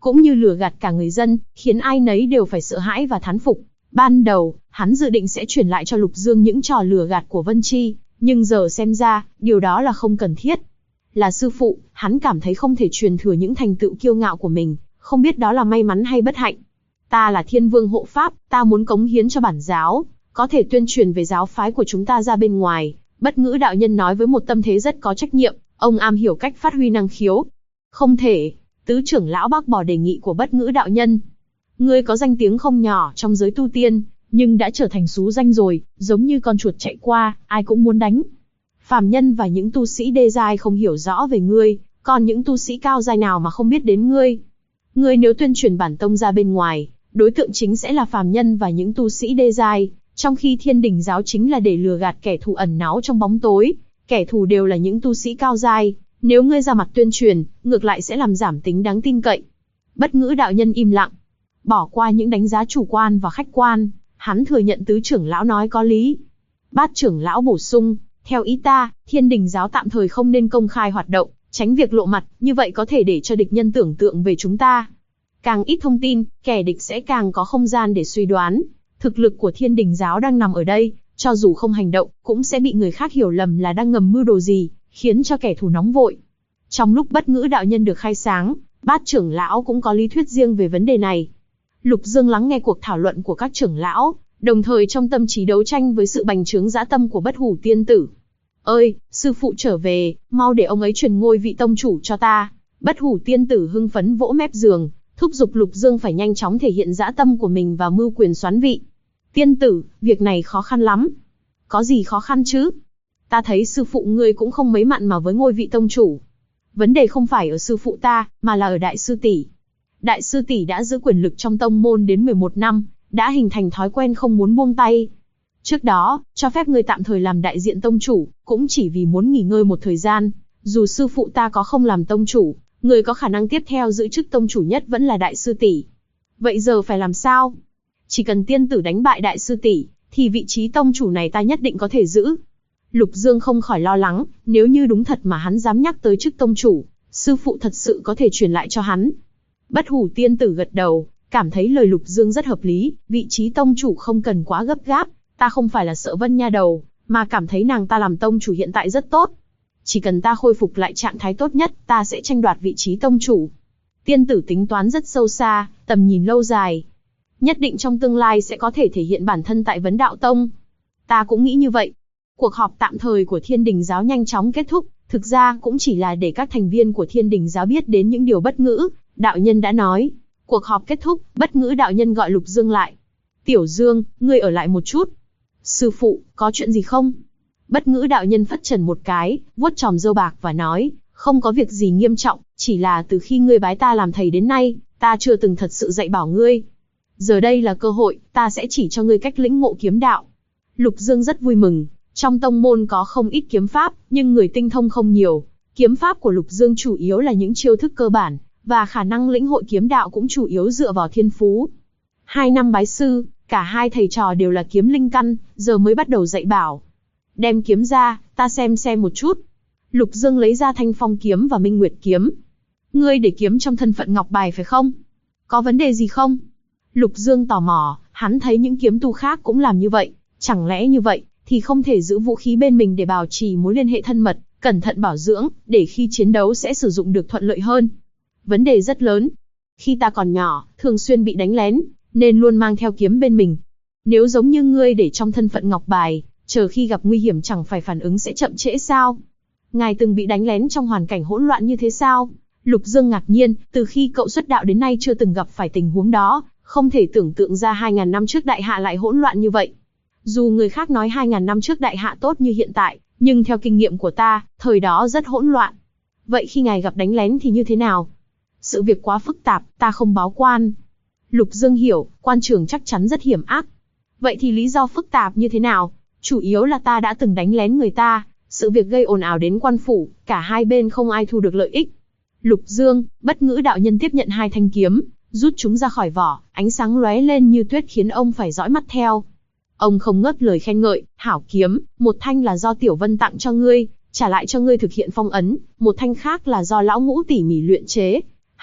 cũng như lừa gạt cả người dân, khiến ai nấy đều phải sợ hãi và thán phục. Ban đầu, hắn dự định sẽ truyền lại cho Lục Dương những trò lừa gạt của Vân Chi, nhưng giờ xem ra, điều đó là không cần thiết. Là sư phụ, hắn cảm thấy không thể truyền thừa những thành tựu kiêu ngạo của mình, không biết đó là may mắn hay bất hạnh. Ta là Thiên Vương hộ pháp, ta muốn cống hiến cho bản giáo, có thể tuyên truyền về giáo phái của chúng ta ra bên ngoài. Bất Ngữ đạo nhân nói với một tâm thế rất có trách nhiệm, ông am hiểu cách phát huy năng khiếu. Không thể, tứ trưởng lão bác bỏ đề nghị của Bất Ngữ đạo nhân. Ngươi có danh tiếng không nhỏ trong giới tu tiên, nhưng đã trở thành xú danh rồi, giống như con chuột chạy qua, ai cũng muốn đánh. Phàm nhân và những tu sĩ đê giai không hiểu rõ về ngươi, còn những tu sĩ cao giai nào mà không biết đến ngươi. Ngươi nếu tuyên truyền bản tông ra bên ngoài, đối tượng chính sẽ là phàm nhân và những tu sĩ đê giai, trong khi Thiên Đình giáo chính là để lừa gạt kẻ thù ẩn náu trong bóng tối, kẻ thù đều là những tu sĩ cao giai, nếu ngươi ra mặt tuyên truyền, ngược lại sẽ làm giảm tính đáng tin cậy. Bất Ngữ đạo nhân im lặng, bỏ qua những đánh giá chủ quan và khách quan, hắn thừa nhận tứ trưởng lão nói có lý. Bát trưởng lão bổ sung, theo ý ta, Thiên Đình giáo tạm thời không nên công khai hoạt động, tránh việc lộ mặt, như vậy có thể để cho địch nhân tưởng tượng về chúng ta. Càng ít thông tin, kẻ địch sẽ càng có không gian để suy đoán. Thực lực của Thiên Đình giáo đang nằm ở đây, cho dù không hành động, cũng sẽ bị người khác hiểu lầm là đang ngầm mưu đồ gì, khiến cho kẻ thù nóng vội. Trong lúc Bất Ngữ đạo nhân được khai sáng, Bát trưởng lão cũng có lý thuyết riêng về vấn đề này. Lục Dương lắng nghe cuộc thảo luận của các trưởng lão, đồng thời trong tâm trí đấu tranh với sự bành trướng dã tâm của Bất Hủ tiên tử. Ơi, sư phụ trở về, mau để ông ấy truyền ngôi vị tông chủ cho ta. Bất Hủ tiên tử hưng phấn vỗ mép giường, thúc giục Lục Dương phải nhanh chóng thể hiện dã tâm của mình và mưu quyền soán vị. Tiên tử, việc này khó khăn lắm. Có gì khó khăn chứ? Ta thấy sư phụ ngươi cũng không mấy mặn mà với ngôi vị tông chủ. Vấn đề không phải ở sư phụ ta, mà là ở đại sư tỷ. Đại sư tỷ đã giữ quyền lực trong tông môn đến 11 năm, đã hình thành thói quen không muốn buông tay. Trước đó, cho phép ngươi tạm thời làm đại diện tông chủ, cũng chỉ vì muốn nghỉ ngơi một thời gian. Dù sư phụ ta có không làm tông chủ, người có khả năng tiếp theo giữ chức tông chủ nhất vẫn là đại sư tỷ. Vậy giờ phải làm sao? Chỉ cần tiên tử đánh bại đại sư tỷ, thì vị trí tông chủ này ta nhất định có thể giữ. Lục Dương không khỏi lo lắng, nếu như đúng thật mà hắn dám nhắc tới chức tông chủ, sư phụ thật sự có thể truyền lại cho hắn. Bất Hủ tiên tử gật đầu, cảm thấy lời Lục Dương rất hợp lý, vị trí tông chủ không cần quá gấp gáp, ta không phải là sợ Vân Nha Đầu, mà cảm thấy nàng ta làm tông chủ hiện tại rất tốt. Chỉ cần ta khôi phục lại trạng thái tốt nhất, ta sẽ tranh đoạt vị trí tông chủ. Tiên tử tính toán rất sâu xa, tầm nhìn lâu dài. Nhất định trong tương lai sẽ có thể thể hiện bản thân tại Vấn Đạo Tông. Ta cũng nghĩ như vậy. Cuộc họp tạm thời của Thiên Đình giáo nhanh chóng kết thúc, thực ra cũng chỉ là để các thành viên của Thiên Đình giáo biết đến những điều Bất Ngữ đạo nhân đã nói. Cuộc họp kết thúc, Bất Ngữ đạo nhân gọi Lục Dương lại. Tiểu Dương, ngươi ở lại một chút. Sư phụ, có chuyện gì không? Bất Ngữ đạo nhân phất trần một cái, vuốt chòm râu bạc và nói, không có việc gì nghiêm trọng, chỉ là từ khi ngươi bái ta làm thầy đến nay, ta chưa từng thật sự dạy bảo ngươi. Giờ đây là cơ hội, ta sẽ chỉ cho ngươi cách lĩnh ngộ kiếm đạo. Lục Dương rất vui mừng, trong tông môn có không ít kiếm pháp, nhưng người tinh thông không nhiều. Kiếm pháp của Lục Dương chủ yếu là những chiêu thức cơ bản, và khả năng lĩnh hội kiếm đạo cũng chủ yếu dựa vào thiên phú. 2 năm bái sư, cả hai thầy trò đều là kiếm linh căn, giờ mới bắt đầu dạy bảo. Đem kiếm ra, ta xem một chút. Lục Dương lấy ra Thanh Phong kiếm và Minh Nguyệt kiếm. Ngươi để kiếm trong thân phận ngọc bài phải không? Có vấn đề gì không? Lục Dương tò mò, hắn thấy những kiếm tu khác cũng làm như vậy, chẳng lẽ như vậy thì không thể giữ vũ khí bên mình để bảo trì mối liên hệ thân mật, cẩn thận bảo dưỡng, để khi chiến đấu sẽ sử dụng được thuận lợi hơn. Vấn đề rất lớn. Khi ta còn nhỏ, thường xuyên bị đánh lén, nên luôn mang theo kiếm bên mình. Nếu giống như ngươi để trong thân phận ngọc bài, chờ khi gặp nguy hiểm chẳng phải phản ứng sẽ chậm trễ sao? Ngài từng bị đánh lén trong hoàn cảnh hỗn loạn như thế sao? Lục Dương ngạc nhiên, từ khi cậu xuất đạo đến nay chưa từng gặp phải tình huống đó, không thể tưởng tượng ra 2.000 năm trước đại hạ lại hỗn loạn như vậy. Dù người khác nói 2.000 năm trước đại hạ tốt như hiện tại, nhưng theo kinh nghiệm của ta, thời đó rất hỗn loạn. Vậy khi ngài gặp đánh lén thì như thế nào? Sự việc quá phức tạp, ta không báo quan. Lục Dương hiểu, quan trường chắc chắn rất hiểm ác. Vậy thì lý do phức tạp như thế nào? Chủ yếu là ta đã từng đánh lén người ta, sự việc gây ồn ào đến quan phủ, cả hai bên không ai thu được lợi ích. Lục Dương, Bất Ngữ đạo nhân tiếp nhận 2 thanh kiếm, rút chúng ra khỏi vỏ, ánh sáng lóe lên như tuyết khiến ông phải dõi mắt theo. Ông không ngớt lời khen ngợi, hảo kiếm, một thanh là do Tiểu Vân tặng cho ngươi, trả lại cho ngươi thực hiện phong ấn, một thanh khác là do lão Ngũ tỉ mỉ luyện chế.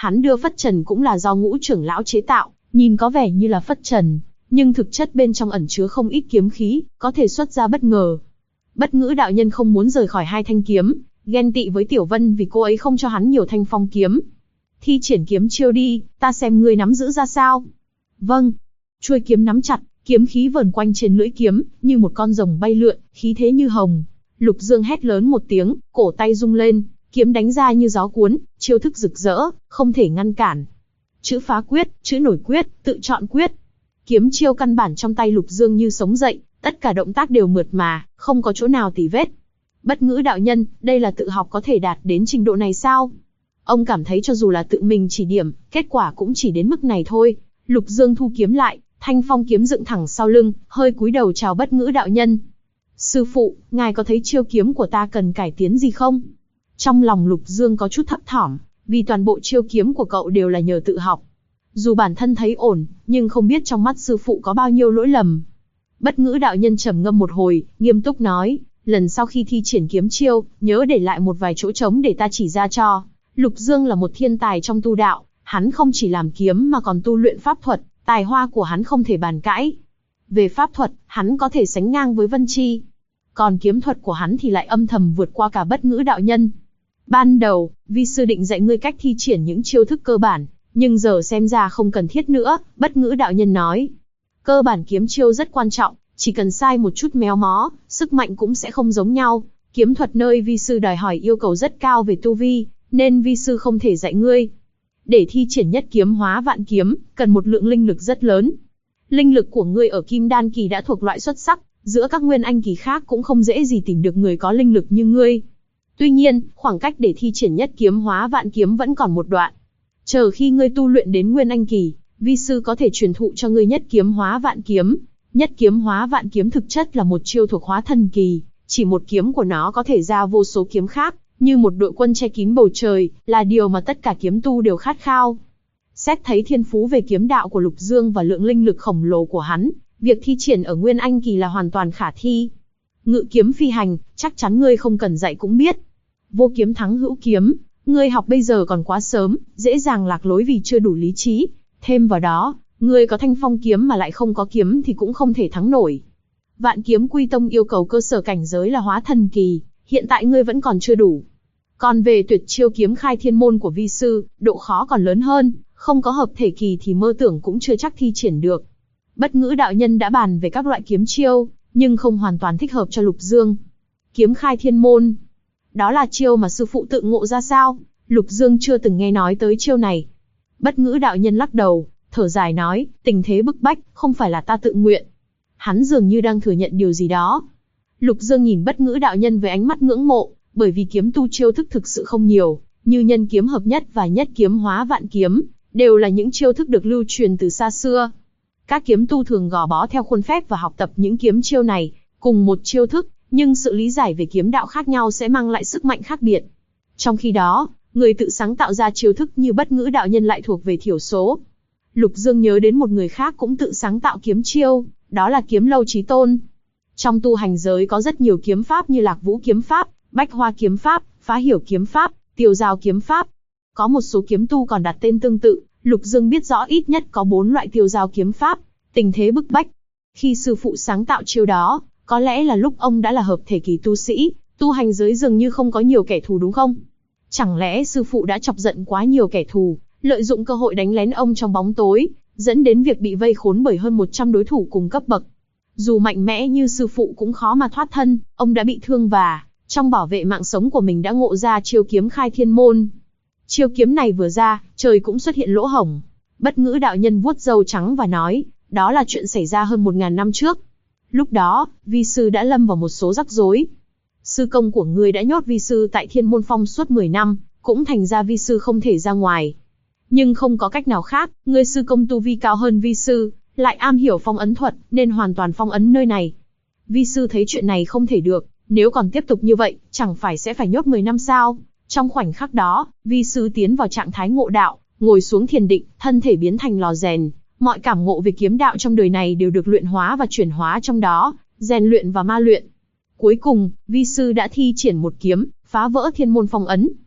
Hắn đưa phất trần cũng là do Ngũ trưởng lão chế tạo, nhìn có vẻ như là phất trần, nhưng thực chất bên trong ẩn chứa không ít kiếm khí, có thể xuất ra bất ngờ. Bất Ngữ đạo nhân không muốn rời khỏi hai thanh kiếm, ghen tị với Tiểu Vân vì cô ấy không cho hắn nhiều thanh phong kiếm. Thi triển kiếm chiêu đi, ta xem ngươi nắm giữ ra sao. Vâng. Chuôi kiếm nắm chặt, kiếm khí vờn quanh trên lưỡi kiếm, như một con rồng bay lượn, khí thế như hồng. Lục Dương hét lớn một tiếng, cổ tay rung lên, kiếm đánh ra như gió cuốn, chiêu thức rực rỡ, không thể ngăn cản. Chữ phá quyết, chữ nổi quyết, tự chọn quyết. Kiếm chiêu căn bản trong tay Lục Dương như sống dậy, tất cả động tác đều mượt mà, không có chỗ nào tì vết. Bất Ngữ đạo nhân, đây là tự học có thể đạt đến trình độ này sao? Ông cảm thấy cho dù là tự mình chỉ điểm, kết quả cũng chỉ đến mức này thôi. Lục Dương thu kiếm lại, thanh phong kiếm dựng thẳng sau lưng, hơi cúi đầu chào Bất Ngữ đạo nhân. Sư phụ, ngài có thấy chiêu kiếm của ta cần cải tiến gì không? Trong lòng Lục Dương có chút thấp thỏm, vì toàn bộ chiêu kiếm của cậu đều là nhờ tự học. Dù bản thân thấy ổn, nhưng không biết trong mắt sư phụ có bao nhiêu lỗi lầm. Bất Ngữ đạo nhân trầm ngâm một hồi, nghiêm túc nói, lần sau khi thi triển kiếm chiêu, nhớ để lại một vài chỗ trống để ta chỉ ra cho. Lục Dương là một thiên tài trong tu đạo, hắn không chỉ làm kiếm mà còn tu luyện pháp thuật, tài hoa của hắn không thể bàn cãi. Về pháp thuật, hắn có thể sánh ngang với Vân Chi. Còn kiếm thuật của hắn thì lại âm thầm vượt qua cả Bất Ngữ đạo nhân. Ban đầu, vi sư định dạy ngươi cách thi triển những chiêu thức cơ bản, nhưng giờ xem ra không cần thiết nữa, Bất Ngữ đạo nhân nói. Cơ bản kiếm chiêu rất quan trọng, chỉ cần sai một chút méo mó, sức mạnh cũng sẽ không giống nhau. Kiếm thuật nơi vi sư đòi hỏi yêu cầu rất cao về tu vi, nên vi sư không thể dạy ngươi. Để thi triển nhất kiếm hóa vạn kiếm, cần một lượng linh lực rất lớn. Linh lực của ngươi ở Kim Đan kỳ đã thuộc loại xuất sắc, giữa các nguyên anh kỳ khác cũng không dễ gì tìm được người có linh lực như ngươi. Tuy nhiên, khoảng cách để thi triển nhất kiếm hóa vạn kiếm vẫn còn một đoạn. Chờ khi ngươi tu luyện đến nguyên anh kỳ, vi sư có thể truyền thụ cho ngươi nhất kiếm hóa vạn kiếm. Nhất kiếm hóa vạn kiếm thực chất là một chiêu thuộc hóa thần kỳ, chỉ một kiếm của nó có thể ra vô số kiếm khác, như một đội quân che kín bầu trời, là điều mà tất cả kiếm tu đều khát khao. Xét thấy thiên phú về kiếm đạo của Lục Dương và lượng linh lực khổng lồ của hắn, việc thi triển ở nguyên anh kỳ là hoàn toàn khả thi. Ngự kiếm phi hành, chắc chắn ngươi không cần dạy cũng biết. Vô kiếm thắng hữu kiếm, ngươi học bây giờ còn quá sớm, dễ dàng lạc lối vì chưa đủ lý trí. Thêm vào đó, ngươi có thanh phong kiếm mà lại không có kiếm thì cũng không thể thắng nổi. Vạn kiếm quy tông yêu cầu cơ sở cảnh giới là hóa thần kỳ, hiện tại ngươi vẫn còn chưa đủ. Còn về tuyệt chiêu kiếm khai thiên môn của vi sư, độ khó còn lớn hơn, không có hợp thể kỳ thì mơ tưởng cũng chưa chắc thi triển được. Bất Ngữ đạo nhân đã bàn về các loại kiếm chiêu, nhưng không hoàn toàn thích hợp cho Lục Dương. Kiếm khai thiên môn, đó là chiêu mà sư phụ tự ngộ ra sao? Lục Dương chưa từng nghe nói tới chiêu này. Bất Ngữ đạo nhân lắc đầu, thở dài nói, tình thế bức bách, không phải là ta tự nguyện. Hắn dường như đang thừa nhận điều gì đó. Lục Dương nhìn Bất Ngữ đạo nhân với ánh mắt ngưỡng mộ, bởi vì kiếm tu chiêu thức thực sự không nhiều, như nhân kiếm hợp nhất và nhất kiếm hóa vạn kiếm, đều là những chiêu thức được lưu truyền từ xa xưa. Các kiếm tu thường gò bó theo khuôn phép và học tập những kiếm chiêu này, cùng một chiêu thức, nhưng sự lý giải về kiếm đạo khác nhau sẽ mang lại sức mạnh khác biệt. Trong khi đó, người tự sáng tạo ra chiêu thức như Bất Ngữ đạo nhân lại thuộc về thiểu số. Lục Dương nhớ đến một người khác cũng tự sáng tạo kiếm chiêu, đó là Kiếm Lâu Chí Tôn. Trong tu hành giới có rất nhiều kiếm pháp như Lạc Vũ kiếm pháp, Bách Hoa kiếm pháp, Phá Hiểu kiếm pháp, Tiêu Giao kiếm pháp. Có một số kiếm tu còn đặt tên tương tự, Lục Dương biết rõ ít nhất có 4 loại Tiêu Giao kiếm pháp. Tình thế bức bách. Khi sư phụ sáng tạo chiêu đó, có lẽ là lúc ông đã là hợp thể kỳ tu sĩ, tu hành giới dường như không có nhiều kẻ thù đúng không? Chẳng lẽ sư phụ đã chọc giận quá nhiều kẻ thù, lợi dụng cơ hội đánh lén ông trong bóng tối, dẫn đến việc bị vây khốn bởi hơn 100 đối thủ cùng cấp bậc. Dù mạnh mẽ như sư phụ cũng khó mà thoát thân, ông đã bị thương và, trong bảo vệ mạng sống của mình đã ngộ ra chiêu kiếm khai thiên môn. Chiêu kiếm này vừa ra, trời cũng xuất hiện lỗ hổng. Bất Ngữ đạo nhân vuốt râu trắng và nói, đó là chuyện xảy ra hơn 1000 năm trước. Lúc đó, vi sư đã lâm vào một số rắc rối. Sư công của ngươi đã nhốt vi sư tại Thiên Môn Phong suốt 10 năm, cũng thành ra vi sư không thể ra ngoài. Nhưng không có cách nào khác, ngươi sư công tu vi cao hơn vi sư, lại am hiểu phong ấn thuật, nên hoàn toàn phong ấn nơi này. Vi sư thấy chuyện này không thể được, nếu còn tiếp tục như vậy, chẳng phải sẽ phải nhốt 10 năm sao? Trong khoảnh khắc đó, vi sư tiến vào trạng thái ngộ đạo, ngồi xuống thiền định, thân thể biến thành lò rèn. Mọi cảm ngộ về kiếm đạo trong đời này đều được luyện hóa và chuyển hóa trong đó, rèn luyện và ma luyện. Cuối cùng, vi sư đã thi triển một kiếm, phá vỡ thiên môn phong ấn.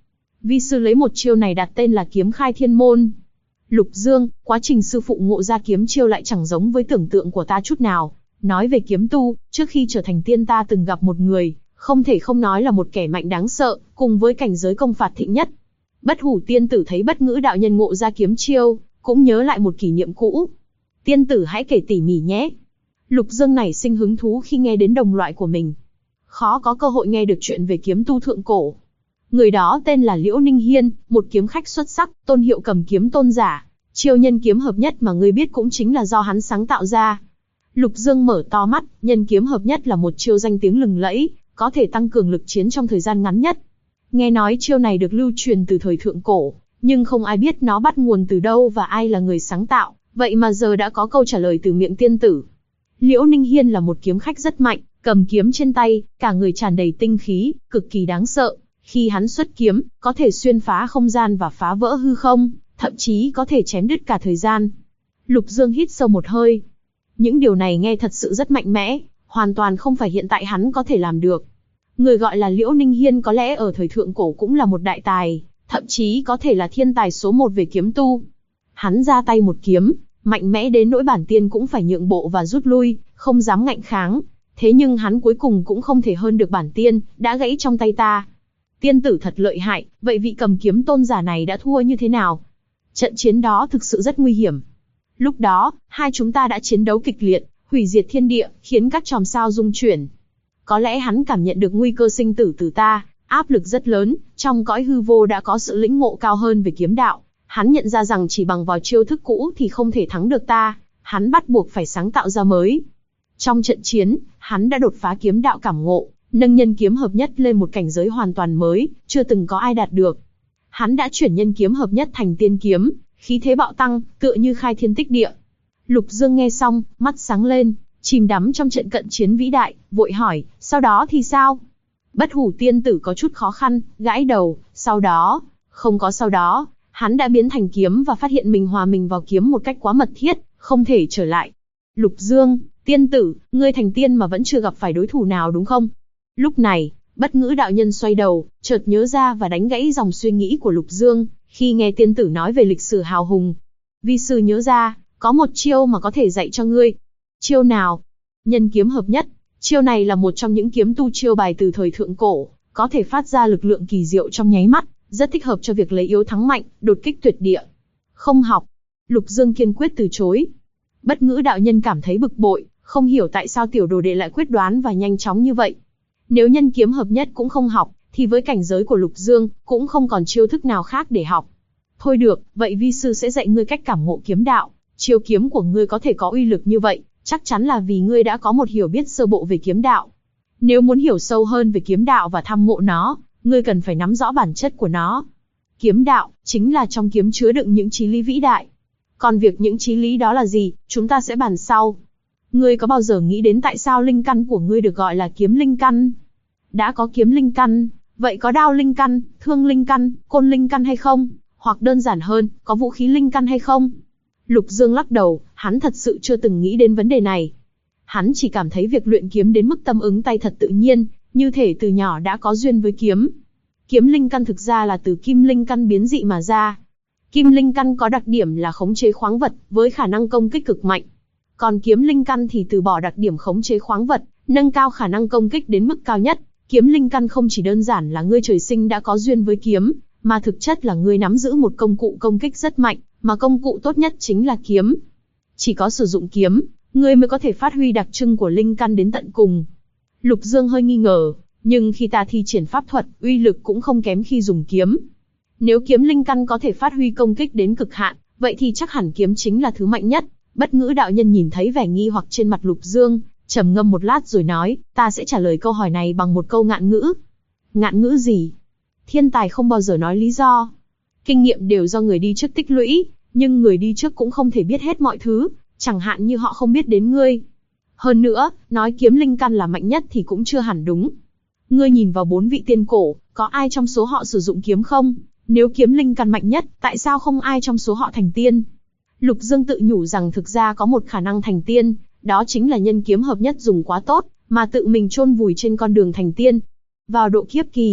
Vi sư lấy một chiêu này đặt tên là kiếm khai thiên môn. Lục Dương, quá trình sư phụ ngộ ra kiếm chiêu lại chẳng giống với tưởng tượng của ta chút nào. Nói về kiếm tu, trước khi trở thành tiên ta từng gặp một người, không thể không nói là một kẻ mạnh đáng sợ, cùng với cảnh giới công phạt thịnh nhất. Bất Hủ tiên tử thấy Bất Ngữ đạo nhân ngộ ra kiếm chiêu, cũng nhớ lại một kỷ niệm cũ. Tiên tử hãy kể tỉ mỉ nhé. Lục Dương nảy sinh hứng thú khi nghe đến đồng loại của mình. Khó có cơ hội nghe được chuyện về kiếm tu thượng cổ. Người đó tên là Liễu Ninh Hiên, một kiếm khách xuất sắc, tôn hiệu Cầm Kiếm Tôn giả. Chiêu nhân kiếm hợp nhất mà ngươi biết cũng chính là do hắn sáng tạo ra. Lục Dương mở to mắt, nhân kiếm hợp nhất là một chiêu danh tiếng lừng lẫy, có thể tăng cường lực chiến trong thời gian ngắn nhất. Nghe nói chiêu này được lưu truyền từ thời thượng cổ, nhưng không ai biết nó bắt nguồn từ đâu và ai là người sáng tạo, vậy mà giờ đã có câu trả lời từ miệng tiên tử. Liễu Ninh Hiên là một kiếm khách rất mạnh, cầm kiếm trên tay, cả người tràn đầy tinh khí, cực kỳ đáng sợ. Khi hắn xuất kiếm, có thể xuyên phá không gian và phá vỡ hư không, thậm chí có thể chém đứt cả thời gian. Lục Dương hít sâu một hơi. Những điều này nghe thật sự rất mạnh mẽ, hoàn toàn không phải hiện tại hắn có thể làm được. Người gọi là Liễu Ninh Hiên có lẽ ở thời thượng cổ cũng là một đại tài, thậm chí có thể là thiên tài số 1 về kiếm tu. Hắn ra tay một kiếm, mạnh mẽ đến nỗi bản tiên cũng phải nhượng bộ và rút lui, không dám ngạnh kháng. Thế nhưng hắn cuối cùng cũng không thể hơn được bản tiên, đã gãy trong tay ta. Tiên tử thật lợi hại, vậy vị Cầm Kiếm Tôn giả này đã thua như thế nào? Trận chiến đó thực sự rất nguy hiểm. Lúc đó, hai chúng ta đã chiến đấu kịch liệt, hủy diệt thiên địa, khiến các chòm sao rung chuyển. Có lẽ hắn cảm nhận được nguy cơ sinh tử từ ta, áp lực rất lớn, trong cõi hư vô đã có sự lĩnh ngộ cao hơn về kiếm đạo. Hắn nhận ra rằng chỉ bằng vào chiêu thức cũ thì không thể thắng được ta, hắn bắt buộc phải sáng tạo ra mới. Trong trận chiến, hắn đã đột phá kiếm đạo cảm ngộ, nâng nhân kiếm hợp nhất lên một cảnh giới hoàn toàn mới, chưa từng có ai đạt được. Hắn đã chuyển nhân kiếm hợp nhất thành tiên kiếm, khí thế bạo tăng, tựa như khai thiên tích địa. Lục Dương nghe xong, mắt sáng lên, chìm đắm trong trận cận chiến vĩ đại, vội hỏi, sau đó thì sao? Bất Hủ tiên tử có chút khó khăn, gãi đầu, sau đó, không có sau đó, hắn đã biến thành kiếm và phát hiện mình hòa mình vào kiếm một cách quá mật thiết, không thể trở lại. Lục Dương, tiên tử, ngươi thành tiên mà vẫn chưa gặp phải đối thủ nào đúng không? Lúc này, Bất Ngữ đạo nhân xoay đầu, chợt nhớ ra và đánh gãy dòng suy nghĩ của Lục Dương, khi nghe tiên tử nói về lịch sử hào hùng. Vi sư nhớ ra, có một chiêu mà có thể dạy cho ngươi. Chiêu nào? Nhân kiếm hợp nhất. Chiêu này là một trong những kiếm tu chiêu bài từ thời thượng cổ, có thể phát ra lực lượng kỳ diệu trong nháy mắt, rất thích hợp cho việc lấy yếu thắng mạnh, đột kích tuyệt địa. Không học. Lục Dương kiên quyết từ chối. Bất Ngữ đạo nhân cảm thấy bực bội, không hiểu tại sao tiểu đồ đệ lại quyết đoán và nhanh chóng như vậy. Nếu nhân kiếm hợp nhất cũng không học, thì với cảnh giới của Lục Dương, cũng không còn chiêu thức nào khác để học. Thôi được, vậy vi sư sẽ dạy ngươi cách cảm ngộ kiếm đạo. Chiêu kiếm của ngươi có thể có uy lực như vậy, chắc chắn là vì ngươi đã có một hiểu biết sơ bộ về kiếm đạo. Nếu muốn hiểu sâu hơn về kiếm đạo và tham ngộ nó, ngươi cần phải nắm rõ bản chất của nó. Kiếm đạo, chính là trong kiếm chứa đựng những chí lý vĩ đại. Còn việc những chí lý đó là gì, chúng ta sẽ bàn sau. Ngươi có bao giờ nghĩ đến tại sao linh căn của ngươi được gọi là kiếm linh căn? Đã có kiếm linh căn, vậy có đao linh căn, thương linh căn, côn linh căn hay không? Hoặc đơn giản hơn, có vũ khí linh căn hay không? Lục Dương lắc đầu, hắn thật sự chưa từng nghĩ đến vấn đề này. Hắn chỉ cảm thấy việc luyện kiếm đến mức tâm ứng tay thật tự nhiên, như thể từ nhỏ đã có duyên với kiếm. Kiếm linh căn thực ra là từ kim linh căn biến dị mà ra. Kim linh căn có đặc điểm là khống chế khoáng vật, với khả năng công kích cực mạnh. Còn kiếm linh căn thì từ bỏ đặc điểm khống chế khoáng vật, nâng cao khả năng công kích đến mức cao nhất. Kiếm linh căn không chỉ đơn giản là ngươi trời sinh đã có duyên với kiếm, mà thực chất là ngươi nắm giữ một công cụ công kích rất mạnh, mà công cụ tốt nhất chính là kiếm. Chỉ có sử dụng kiếm, ngươi mới có thể phát huy đặc trưng của linh căn đến tận cùng. Lục Dương hơi nghi ngờ, nhưng khi ta thi triển pháp thuật, uy lực cũng không kém khi dùng kiếm. Nếu kiếm linh căn có thể phát huy công kích đến cực hạn, vậy thì chắc hẳn kiếm chính là thứ mạnh nhất. Bất Ngữ đạo nhân nhìn thấy vẻ nghi hoặc trên mặt Lục Dương, trầm ngâm một lát rồi nói, ta sẽ trả lời câu hỏi này bằng một câu ngạn ngữ. Ngạn ngữ gì? Thiên tài không bao giờ nói lý do. Kinh nghiệm đều do người đi trước tích lũy, nhưng người đi trước cũng không thể biết hết mọi thứ, chẳng hạn như họ không biết đến ngươi. Hơn nữa, nói kiếm linh căn là mạnh nhất thì cũng chưa hẳn đúng. Ngươi nhìn vào 4 vị tiên cổ, có ai trong số họ sử dụng kiếm không? Nếu kiếm linh căn mạnh nhất, tại sao không ai trong số họ thành tiên? Lục Dương tự nhủ rằng thực ra có một khả năng thành tiên, đó chính là nhân kiếm hợp nhất dùng quá tốt, mà tự mình chôn vùi trên con đường thành tiên. Vào độ kiếp kỳ,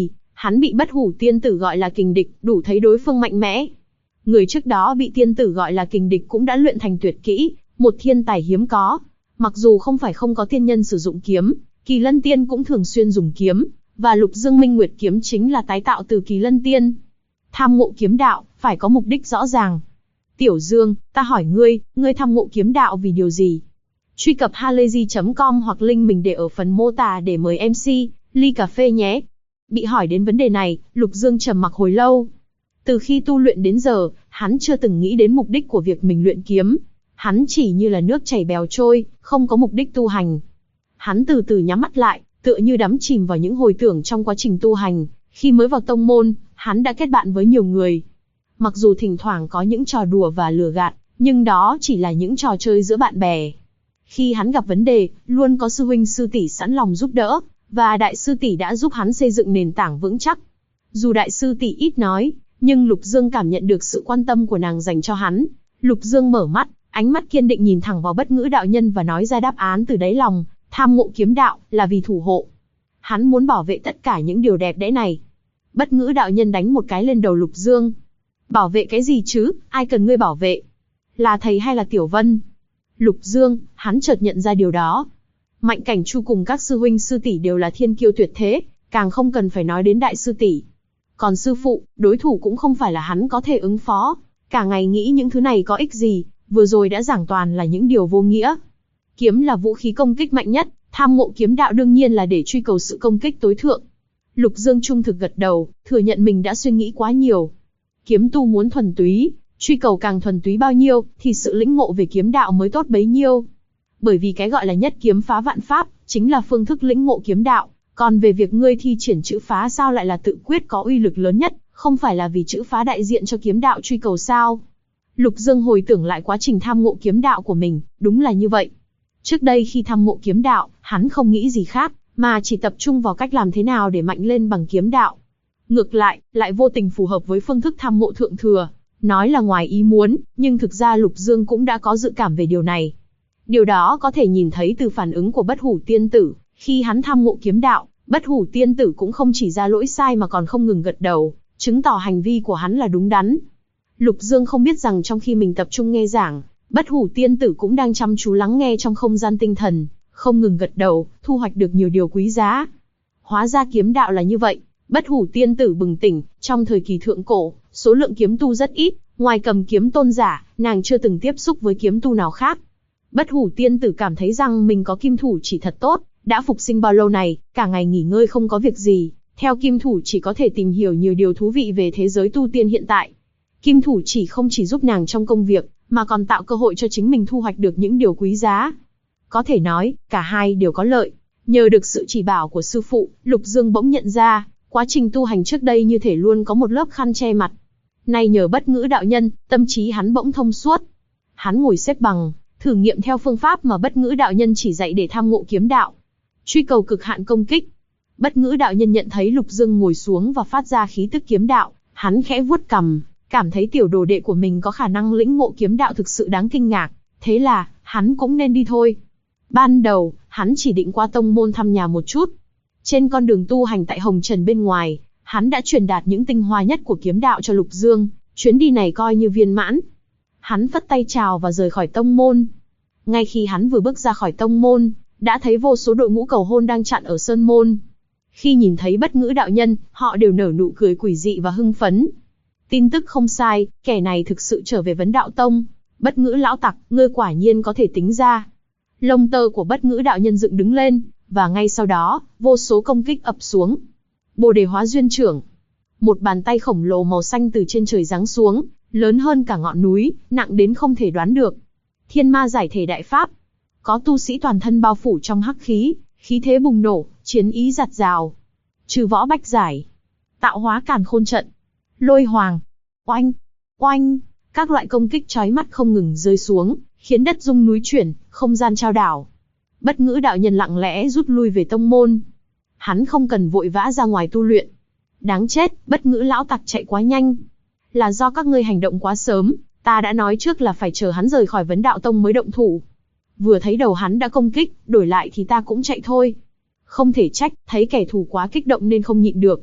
Hắn bị Bất Hủ tiên tử gọi là kình địch, đủ thấy đối phương mạnh mẽ. Người trước đó bị tiên tử gọi là kình địch cũng đã luyện thành tuyệt kỹ, một thiên tài hiếm có. Mặc dù không phải không có tiên nhân sử dụng kiếm, Kỳ Lân Tiên cũng thường xuyên dùng kiếm, và Lục Dương Minh Nguyệt kiếm chính là tái tạo từ Kỳ Lân Tiên. Tham ngộ kiếm đạo, phải có mục đích rõ ràng. Tiểu Dương, ta hỏi ngươi tham ngộ kiếm đạo vì điều gì? Truy cập halayzi.com hoặc link mình để ở phần mô tả để mời MC, ly cà phê nhé. Bị hỏi đến vấn đề này, Lục Dương trầm mặc hồi lâu. Từ khi tu luyện đến giờ, hắn chưa từng nghĩ đến mục đích của việc mình luyện kiếm. Hắn chỉ như là nước chảy bèo trôi, không có mục đích tu hành. Hắn từ từ nhắm mắt lại, tựa như đắm chìm vào những hồi tưởng trong quá trình tu hành. Khi mới vào tông môn, hắn đã kết bạn với nhiều người. Mặc dù thỉnh thoảng có những trò đùa và lừa gạt, nhưng đó chỉ là những trò chơi giữa bạn bè. Khi hắn gặp vấn đề, luôn có sư huynh sư tỷ sẵn lòng giúp đỡ, và đại sư tỷ đã giúp hắn xây dựng nền tảng vững chắc. Dù đại sư tỷ ít nói, nhưng Lục Dương cảm nhận được sự quan tâm của nàng dành cho hắn. Lục Dương mở mắt, ánh mắt kiên định nhìn thẳng vào Bất Ngữ đạo nhân và nói ra đáp án từ đáy lòng, tham ngộ kiếm đạo là vì thủ hộ. Hắn muốn bảo vệ tất cả những điều đẹp đẽ này. Bất Ngữ đạo nhân đánh một cái lên đầu Lục Dương. Bảo vệ cái gì chứ, ai cần ngươi bảo vệ? Là thầy hay là Tiểu Vân? Lục Dương, hắn chợt nhận ra điều đó. Mạnh Cảnh Chu cùng các sư huynh sư tỷ đều là thiên kiêu tuyệt thế, càng không cần phải nói đến đại sư tỷ. Còn sư phụ, đối thủ cũng không phải là hắn có thể ứng phó. Cả ngày nghĩ những thứ này có ích gì, vừa rồi đã giảng toàn là những điều vô nghĩa. Kiếm là vũ khí công kích mạnh nhất, tham ngộ kiếm đạo đương nhiên là để truy cầu sự công kích tối thượng. Lục Dương trung thực gật đầu, thừa nhận mình đã suy nghĩ quá nhiều. Kiếm tu muốn thuần túy, truy cầu càng thuần túy bao nhiêu, thì sự lĩnh ngộ về kiếm đạo mới tốt bấy nhiêu. Bởi vì cái gọi là nhất kiếm phá vạn pháp, chính là phương thức lĩnh ngộ kiếm đạo. Còn về việc ngươi thi triển chữ phá sao lại là tự quyết có uy lực lớn nhất, không phải là vì chữ phá đại diện cho kiếm đạo truy cầu sao? Lục Dương hồi tưởng lại quá trình tham ngộ kiếm đạo của mình, đúng là như vậy. Trước đây khi tham ngộ kiếm đạo, hắn không nghĩ gì khác, mà chỉ tập trung vào cách làm thế nào để mạnh lên bằng kiếm đạo. Ngược lại vô tình phù hợp với phương thức tham ngộ thượng thừa. Nói là ngoài ý muốn, nhưng thực ra Lục Dương cũng đã có dự cảm về điều này. Điều đó có thể nhìn thấy từ phản ứng của Bất Hủ tiên tử. Khi hắn tham ngộ kiếm đạo, Bất Hủ tiên tử cũng không chỉ ra lỗi sai mà còn không ngừng gật đầu, chứng tỏ hành vi của hắn là đúng đắn. Lục Dương không biết rằng trong khi mình tập trung nghe giảng, Bất Hủ tiên tử cũng đang chăm chú lắng nghe trong không gian tinh thần, không ngừng gật đầu, thu hoạch được nhiều điều quý giá. Hóa ra kiếm đạo là như vậy. Bất Hủ tiên tử bừng tỉnh, trong thời kỳ thượng cổ, số lượng kiếm tu rất ít, ngoài Cầm Kiếm tôn giả, nàng chưa từng tiếp xúc với kiếm tu nào khác. Bất Hủ tiên tử cảm thấy rằng mình có kim thủ chỉ thật tốt, đã phục sinh bao lâu này, cả ngày nghỉ ngơi không có việc gì, theo kim thủ chỉ có thể tìm hiểu nhiều điều thú vị về thế giới tu tiên hiện tại. Kim thủ chỉ không chỉ giúp nàng trong công việc, mà còn tạo cơ hội cho chính mình thu hoạch được những điều quý giá. Có thể nói, cả hai đều có lợi. Nhờ được sự chỉ bảo của sư phụ, Lục Dương bỗng nhận ra, quá trình tu hành trước đây như thể luôn có một lớp khăn che mặt. Nay nhờ Bất Ngữ đạo nhân, tâm trí hắn bỗng thông suốt. Hắn ngồi xếp bằng, thử nghiệm theo phương pháp mà Bất Ngữ đạo nhân chỉ dạy để tham ngộ kiếm đạo. Truy cầu cực hạn công kích. Bất Ngữ đạo nhân nhận thấy Lục Dương ngồi xuống và phát ra khí tức kiếm đạo, hắn khẽ vuốt cằm, cảm thấy tiểu đồ đệ của mình có khả năng lĩnh ngộ kiếm đạo thực sự đáng kinh ngạc, thế là, hắn cũng nên đi thôi. Ban đầu, hắn chỉ định qua tông môn thăm nhà một chút. Trên con đường tu hành tại Hồng Trần bên ngoài, hắn đã truyền đạt những tinh hoa nhất của kiếm đạo cho Lục Dương, chuyến đi này coi như viên mãn. Hắn phất tay chào và rời khỏi tông môn. Ngay khi hắn vừa bước ra khỏi tông môn, đã thấy vô số đội ngũ cầu hôn đang chặn ở sơn môn. Khi nhìn thấy Bất Ngữ đạo nhân, họ đều nở nụ cười quỷ dị và hưng phấn. Tin tức không sai, kẻ này thực sự trở về Vấn Đạo Tông. Bất Ngữ lão tặc, ngươi quả nhiên có thể tính ra. Lông tơ của Bất Ngữ đạo nhân dựng đứng lên, và ngay sau đó, vô số công kích ập xuống. Bồ Đề Hóa Duyên Trưởng. Một bàn tay khổng lồ màu xanh từ trên trời giáng xuống, lớn hơn cả ngọn núi, nặng đến không thể đoán được. Thiên Ma Giải Thể Đại Pháp. Có tu sĩ toàn thân bao phủ trong hắc khí, khí thế bùng nổ, chiến ý giạt rào. Trừ Võ Bách Giải. Tạo Hóa Càn Khôn Trận. Lôi Hoàng. Oanh, oanh, các loại công kích chói mắt không ngừng rơi xuống, khiến đất rung núi chuyển, không gian chao đảo. Bất Ngữ đạo nhân lặng lẽ rút lui về tông môn. Hắn không cần vội vã ra ngoài tu luyện. Đáng chết, Bất Ngữ lão tặc chạy quá nhanh. Là do các ngươi hành động quá sớm, ta đã nói trước là phải chờ hắn rời khỏi Vấn Đạo Tông mới động thủ. Vừa thấy đầu hắn đã công kích, đổi lại thì ta cũng chạy thôi. Không thể trách, thấy kẻ thù quá kích động nên không nhịn được.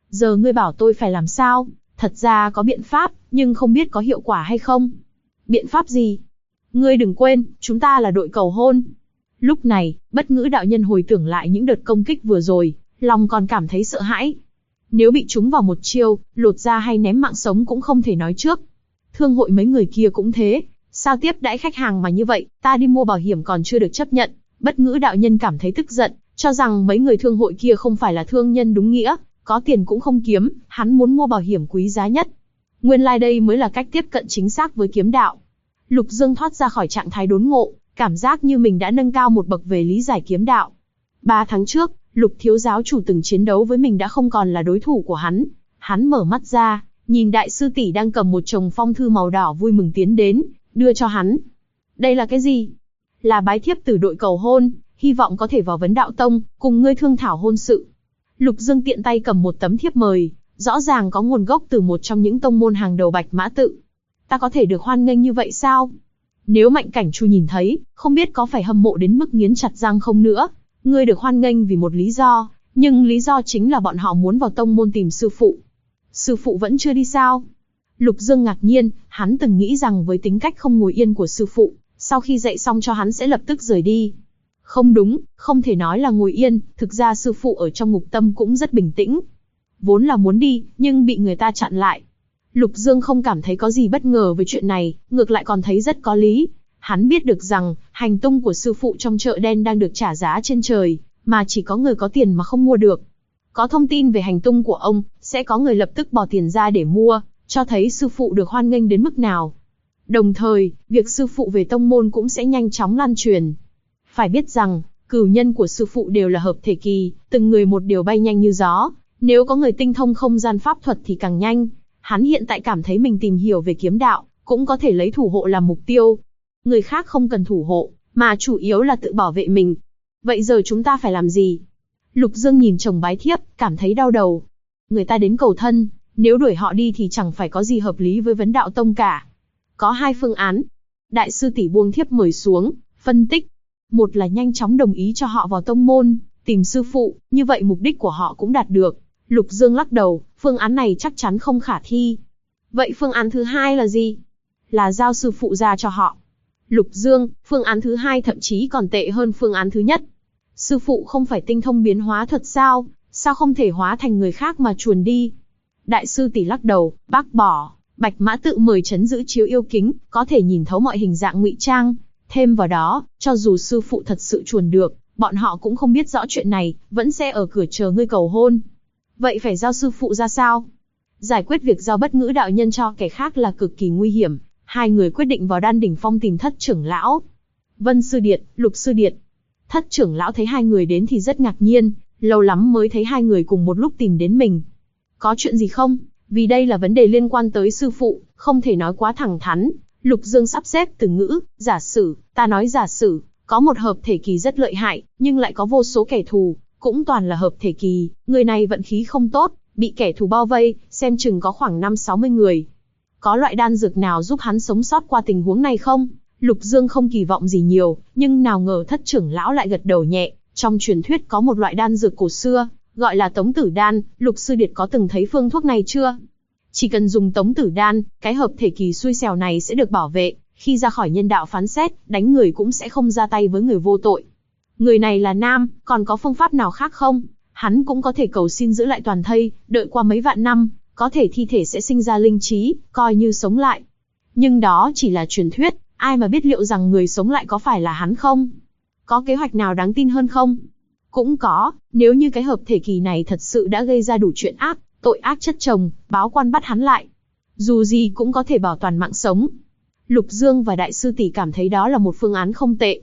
Giờ ngươi bảo tôi phải làm sao? Thật ra có biện pháp, nhưng không biết có hiệu quả hay không. Biện pháp gì? Ngươi đừng quên, chúng ta là đội cầu hôn. Lúc này, Bất Ngữ đạo nhân hồi tưởng lại những đợt công kích vừa rồi, lòng còn cảm thấy sợ hãi. Nếu bị trúng vào một chiêu, lột da hay ném mạng sống cũng không thể nói trước. Thương hội mấy người kia cũng thế, sao tiếp đãi khách hàng mà như vậy, ta đi mua bảo hiểm còn chưa được chấp nhận. Bất Ngữ đạo nhân cảm thấy tức giận, cho rằng mấy người thương hội kia không phải là thương nhân đúng nghĩa, có tiền cũng không kiếm, hắn muốn mua bảo hiểm quý giá nhất. Nguyên lai đây mới là cách tiếp cận chính xác với kiếm đạo. Lục Dương thoát ra khỏi trạng thái đốn ngộ, cảm giác như mình đã nâng cao một bậc về lý giải kiếm đạo. 3 tháng trước, Lục thiếu giáo chủ từng chiến đấu với mình đã không còn là đối thủ của hắn. Hắn mở mắt ra, nhìn đại sư tỷ đang cầm một chồng phong thư màu đỏ vui mừng tiến đến, đưa cho hắn. Đây là cái gì? Là bái thiếp từ đội cầu hôn, hy vọng có thể vào Vấn Đạo Tông, cùng ngươi thương thảo hôn sự. Lục Dương tiện tay cầm một tấm thiếp mời, rõ ràng có nguồn gốc từ một trong những tông môn hàng đầu Bạch Mã Tự. Ta có thể được hoan nghênh như vậy sao? Nếu Mạnh Cảnh Chu nhìn thấy, không biết có phải hâm mộ đến mức nghiến chặt răng không nữa. Ngươi được hoan nghênh vì một lý do, nhưng lý do chính là bọn họ muốn vào tông môn tìm sư phụ. Sư phụ vẫn chưa đi sao? Lục Dương ngạc nhiên, hắn từng nghĩ rằng với tính cách không ngồi yên của sư phụ, sau khi dạy xong cho hắn sẽ lập tức rời đi. Không đúng, không thể nói là ngồi yên, thực ra sư phụ ở trong ngục tâm cũng rất bình tĩnh. Vốn là muốn đi, nhưng bị người ta chặn lại. Lục Dương không cảm thấy có gì bất ngờ với chuyện này, ngược lại còn thấy rất có lý. Hắn biết được rằng, hành tung của sư phụ trong chợ đen đang được trả giá trên trời, mà chỉ có người có tiền mà không mua được. Có thông tin về hành tung của ông, sẽ có người lập tức bỏ tiền ra để mua, cho thấy sư phụ được hoan nghênh đến mức nào. Đồng thời, việc sư phụ về tông môn cũng sẽ nhanh chóng lan truyền. Phải biết rằng, cửu nhân của sư phụ đều là hợp thể kỳ, từng người một điều bay nhanh như gió. Nếu có người tinh thông không gian pháp thuật thì càng nhanh. Hắn hiện tại cảm thấy mình tìm hiểu về kiếm đạo, cũng có thể lấy thủ hộ làm mục tiêu. Người khác không cần thủ hộ, mà chủ yếu là tự bảo vệ mình. Vậy giờ chúng ta phải làm gì? Lục Dương nhìn chồng bái thiếp, cảm thấy đau đầu. Người ta đến cầu thân, nếu đuổi họ đi thì chẳng phải có gì hợp lý với Vấn Đạo Tông cả. Có 2 phương án. Đại sư tỷ buông thiếp mời xuống, phân tích. Một là nhanh chóng đồng ý cho họ vào tông môn, tìm sư phụ, như vậy mục đích của họ cũng đạt được. Lục Dương lắc đầu, phương án này chắc chắn không khả thi. Vậy phương án thứ 2 là gì? Là giao sư phụ ra cho họ. Lục Dương, phương án thứ 2 thậm chí còn tệ hơn phương án thứ nhất. Sư phụ không phải tinh thông biến hóa thuật sao? Sao không thể hóa thành người khác mà chuồn đi? Đại sư tỷ lắc đầu, bác bỏ. Bạch Mã Tự mời trấn giữ chiếu yêu kính, có thể nhìn thấu mọi hình dạng ngụy trang. Thêm vào đó, cho dù sư phụ thật sự chuồn được, bọn họ cũng không biết rõ chuyện này, vẫn sẽ ở cửa chờ ngươi cầu hôn. Vậy phải giao sư phụ ra sao? Giải quyết việc giao Bất Ngữ đạo nhân cho kẻ khác là cực kỳ nguy hiểm. 2 người quyết định vào Đan Đỉnh Phong tìm Thất trưởng lão. Vân sư điệt, Lục sư điệt. Thất trưởng lão thấy 2 người đến thì rất ngạc nhiên, lâu lắm mới thấy 2 người cùng một lúc tìm đến mình. Có chuyện gì không? Vì đây là vấn đề liên quan tới sư phụ, không thể nói quá thẳng thắn. Lục Dương sắp xếp từ ngữ, giả sử, ta nói giả sử, có một hợp thể kỳ rất lợi hại, nhưng lại có vô số kẻ thù, cũng toàn là hợp thể kỳ, người này vận khí không tốt, bị kẻ thù bao vây, xem chừng có khoảng 50-60 người. Có loại đan dược nào giúp hắn sống sót qua tình huống này không? Lục Dương không kỳ vọng gì nhiều, nhưng nào ngờ Thất trưởng lão lại gật đầu nhẹ, trong truyền thuyết có một loại đan dược cổ xưa, gọi là Tống Tử Đan, Lục sư điệt có từng thấy phương thuốc này chưa? Chỉ cần dùng Tống Tử Đan, cái hợp thể kỳ xui xẻo này sẽ được bảo vệ, khi ra khỏi nhân đạo phán xét, đánh người cũng sẽ không ra tay với người vô tội. Người này là nam, còn có phương pháp nào khác không? Hắn cũng có thể cầu xin giữ lại toàn thây, đợi qua mấy vạn năm, có thể thi thể sẽ sinh ra linh trí, coi như sống lại. Nhưng đó chỉ là truyền thuyết, ai mà biết liệu rằng người sống lại có phải là hắn không? Có kế hoạch nào đáng tin hơn không? Cũng có, nếu như cái hợp thể kỳ này thật sự đã gây ra đủ chuyện ác, tội ác chất chồng, báo quan bắt hắn lại. Dù gì cũng có thể bảo toàn mạng sống. Lục Dương và Đại sư tỷ cảm thấy đó là một phương án không tệ.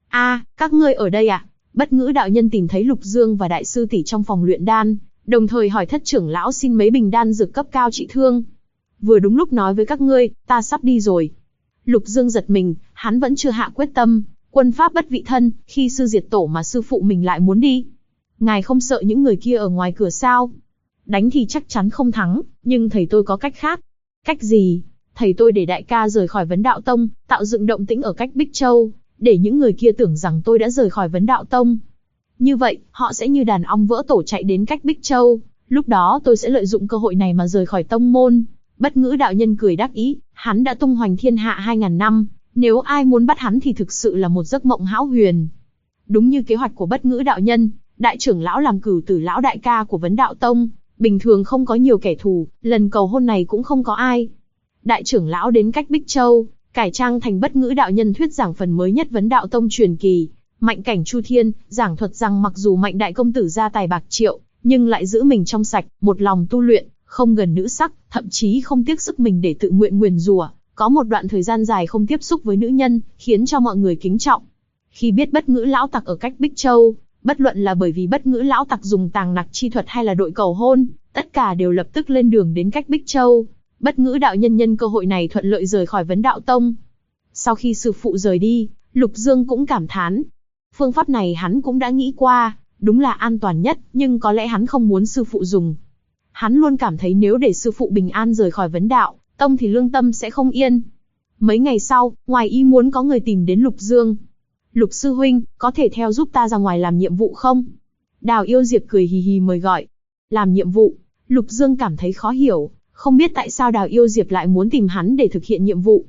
Các ngươi ở đây à? Bất Ngữ đạo nhân tìm thấy Lục Dương và Đại sư tỷ trong phòng luyện đan, đồng thời hỏi Thất trưởng lão xin mấy bình đan dược cấp cao trị thương. Vừa đúng lúc nói với các ngươi, ta sắp đi rồi. Lục Dương giật mình, hắn vẫn chưa hạ quyết tâm, quân pháp bất vị thân, khi sư diệt tổ mà sư phụ mình lại muốn đi. Ngài không sợ những người kia ở ngoài cửa sao? Đánh thì chắc chắn không thắng, nhưng thầy tôi có cách khác. Cách gì? Thầy tôi để đại ca rời khỏi Vấn Đạo Tông, tạo dựng động tĩnh ở cách Bích Châu, để những người kia tưởng rằng tôi đã rời khỏi Vấn Đạo Tông. Như vậy, họ sẽ như đàn ong vỡ tổ chạy đến cách Bích Châu, Lúc đó tôi sẽ lợi dụng cơ hội này mà rời khỏi tông môn. Bất Ngữ đạo nhân cười đắc ý, hắn đã tung hoành thiên hạ 2000 năm, nếu ai muốn bắt hắn thì thực sự là một giấc mộng hão huyền. Đúng như kế hoạch của Bất Ngữ đạo nhân, đại trưởng lão làm Cửu Tử lão đại ca của Vấn Đạo Tông, bình thường không có nhiều kẻ thù, lần cầu hôn này cũng không có ai. Đại trưởng lão đến cách Bích Châu, cải trang thành Bất Ngữ đạo nhân thuyết giảng phần mới nhất Vấn Đạo Tông truyền kỳ, Mạnh Cảnh Chu Thiên, giảng thuật rằng mặc dù Mạnh đại công tử gia tài bạc triệu, nhưng lại giữ mình trong sạch, một lòng tu luyện, không gần nữ sắc, thậm chí không tiếc sức mình để tự nguyện nguyền rủa, có một đoạn thời gian dài không tiếp xúc với nữ nhân, khiến cho mọi người kính trọng. Khi biết Bất Ngữ lão tặc ở cách Bích Châu, bất luận là bởi vì Bất Ngữ lão tặc dùng tàng nặc chi thuật hay là đội cầu hôn, tất cả đều lập tức lên đường đến cách Bích Châu. Bất Ngữ đạo nhân nhân cơ hội này thuận lợi rời khỏi Vấn Đạo Tông. Sau khi sư phụ rời đi, Lục Dương cũng cảm thán. Phương pháp này hắn cũng đã nghĩ qua, đúng là an toàn nhất, nhưng có lẽ hắn không muốn sư phụ dùng. Hắn luôn cảm thấy nếu để sư phụ bình an rời khỏi Vấn Đạo Tông thì lương tâm sẽ không yên. Mấy ngày sau, ngoài ý muốn có người tìm đến Lục Dương. Lục sư huynh, có thể theo giúp ta ra ngoài làm nhiệm vụ không? Đào Yêu Diệp cười hì hì mời gọi. Làm nhiệm vụ? Lục Dương cảm thấy khó hiểu, không biết tại sao Đào Yêu Diệp lại muốn tìm hắn để thực hiện nhiệm vụ.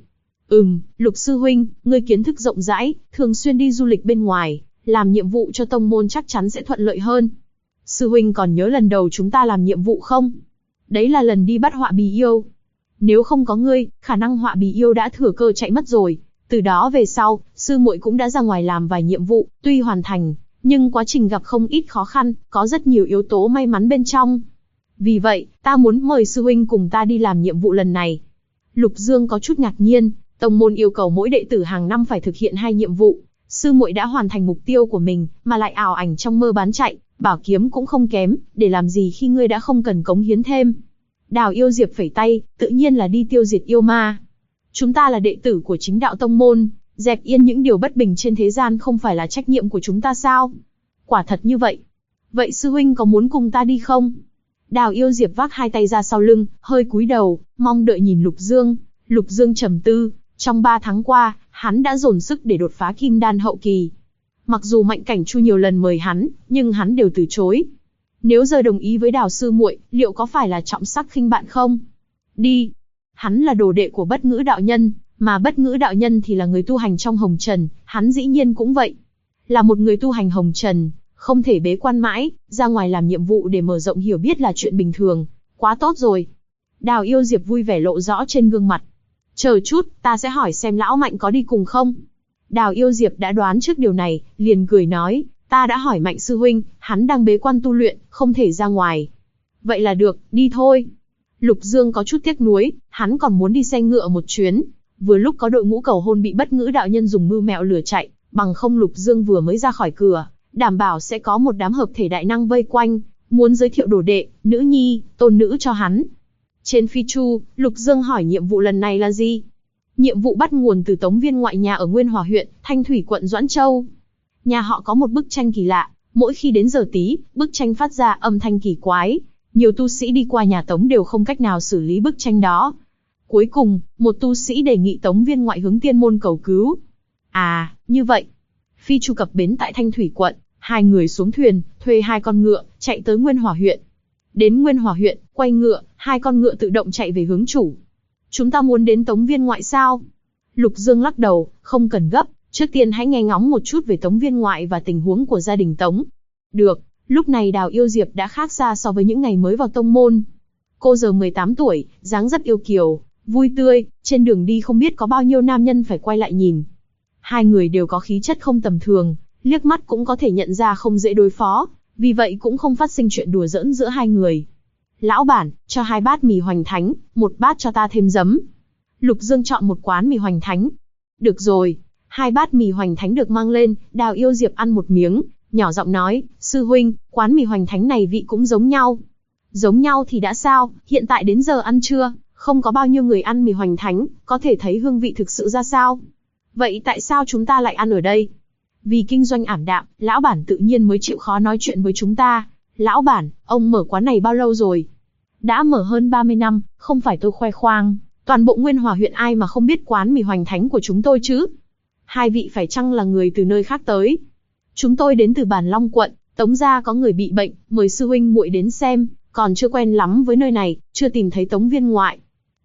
Lục sư huynh, ngươi kiến thức rộng rãi, thường xuyên đi du lịch bên ngoài, làm nhiệm vụ cho tông môn chắc chắn sẽ thuận lợi hơn. Sư huynh còn nhớ lần đầu chúng ta làm nhiệm vụ không? Đấy là lần đi bắt Họa Bì Yêu. Nếu không có ngươi, khả năng Họa Bì Yêu đã thừa cơ chạy mất rồi. Từ đó về sau, sư muội cũng đã ra ngoài làm vài nhiệm vụ, tuy hoàn thành, nhưng quá trình gặp không ít khó khăn, có rất nhiều yếu tố may mắn bên trong. Vì vậy, ta muốn mời sư huynh cùng ta đi làm nhiệm vụ lần này. Lục Dương có chút ngạc nhiên, tông môn yêu cầu mỗi đệ tử hàng năm phải thực hiện 2 nhiệm vụ. Sư muội đã hoàn thành mục tiêu của mình, mà lại ảo ảnh trong mơ bán chạy, bảo kiếm cũng không kém, để làm gì khi ngươi đã không cần cống hiến thêm. Đào Yêu Diệp phẩy tay, tự nhiên là đi tiêu diệt yêu ma. Chúng ta là đệ tử của chính đạo tông môn, dẹp yên những điều bất bình trên thế gian không phải là trách nhiệm của chúng ta sao? Quả thật như vậy. Vậy sư huynh có muốn cùng ta đi không? Đào Yêu Diệp vác 2 tay ra sau lưng, hơi cúi đầu, mong đợi nhìn Lục Dương. Lục Dương trầm tư, trong 3 tháng qua, hắn đã dồn sức để đột phá Kim Đan hậu kỳ. Mặc dù Mạnh Cảnh Chu nhiều lần mời hắn, nhưng hắn đều từ chối. Nếu giờ đồng ý với Đào sư muội, liệu có phải là trọng sắc khinh bạn không? Đi. Hắn là đồ đệ của Bất Ngữ đạo nhân, mà Bất Ngữ đạo nhân thì là người tu hành trong hồng trần, hắn dĩ nhiên cũng vậy. Là một người tu hành hồng trần, không thể bế quan mãi, ra ngoài làm nhiệm vụ để mở rộng hiểu biết là chuyện bình thường. Quá tốt rồi. Đào Yêu Diệp vui vẻ lộ rõ trên gương mặt. Chờ chút, ta sẽ hỏi xem lão Mạnh có đi cùng không? Đào Yêu Diệp đã đoán trước điều này, liền cười nói, ta đã hỏi Mạnh sư huynh, hắn đang bế quan tu luyện, không thể ra ngoài. Vậy là được, đi thôi. Lục Dương có chút tiếc nuối, hắn còn muốn đi xe ngựa một chuyến. Vừa lúc có đội ngũ cầu hôn bị Bất Ngữ đạo nhân dùng mưu mẹo lừa chạy, bằng không Lục Dương vừa mới ra khỏi cửa, đảm bảo sẽ có một đám hợp thể đại năng vây quanh, muốn giới thiệu đồ đệ, nữ nhi, tôn nữ cho hắn. Trên phi chu, Lục Dương hỏi nhiệm vụ lần này là gì? Nhiệm vụ bắt nguồn từ Tống Viên ngoại nhà ở Nguyên Hòa huyện, Thanh Thủy quận Doãn Châu. Nhà họ có một bức tranh kỳ lạ, mỗi khi đến giờ tí, bức tranh phát ra âm thanh kỳ quái. Nhiều tu sĩ đi qua nhà Tống đều không cách nào xử lý bức tranh đó. Cuối cùng, một tu sĩ đề nghị Tống Viên ngoại hướng tiên môn cầu cứu. À, như vậy. Phi chu cập bến tại Thanh Thủy quận, 2 người xuống thuyền, thuê 2 con ngựa, chạy tới Nguyên Hòa huyện. Đến Nguyên Hòa huyện, quay ngựa, 2 con ngựa tự động chạy về hướng chủ. Chúng ta muốn đến Tống Viên ngoại sao? Lục Dương lắc đầu, không cần gấp, trước tiên hãy nghe ngóng một chút về Tống Viên ngoại và tình huống của gia đình Tống. Được, lúc này Đào Yêu Diệp đã khác xa so với những ngày mới vào tông môn. Cô giờ 18 tuổi, dáng rất yêu kiều, vui tươi, trên đường đi không biết có bao nhiêu nam nhân phải quay lại nhìn. 2 người đều có khí chất không tầm thường, liếc mắt cũng có thể nhận ra không dễ đối phó, vì vậy cũng không phát sinh chuyện đùa giỡn giữa 2 người. Lão bản, cho 2 bát mì hoành thánh, 1 bát cho ta thêm giấm. Lục Dương chọn một quán mì hoành thánh. Được rồi, 2 bát mì hoành thánh được mang lên, Đào Yêu Diệp ăn một miếng, nhỏ giọng nói, sư huynh, quán mì hoành thánh này vị cũng giống nhau. Giống nhau thì đã sao, hiện tại đến giờ ăn trưa, không có bao nhiêu người ăn mì hoành thánh, có thể thấy hương vị thực sự ra sao. Vậy tại sao chúng ta lại ăn ở đây? Vì kinh doanh ảm đạm, lão bản tự nhiên mới chịu khó nói chuyện với chúng ta. Lão bản, ông mở quán này bao lâu rồi? Đã mở hơn 30 năm, không phải tôi khoe khoang. Toàn bộ Nguyên Hòa huyện ai mà không biết quán mì hoành thánh của chúng tôi chứ? 2 vị phải chăng là người từ nơi khác tới? Chúng tôi đến từ Bàn Long quận, Tống gia có người bị bệnh, mời sư huynh muội đến xem, còn chưa quen lắm với nơi này, chưa tìm thấy Tống viên ngoại.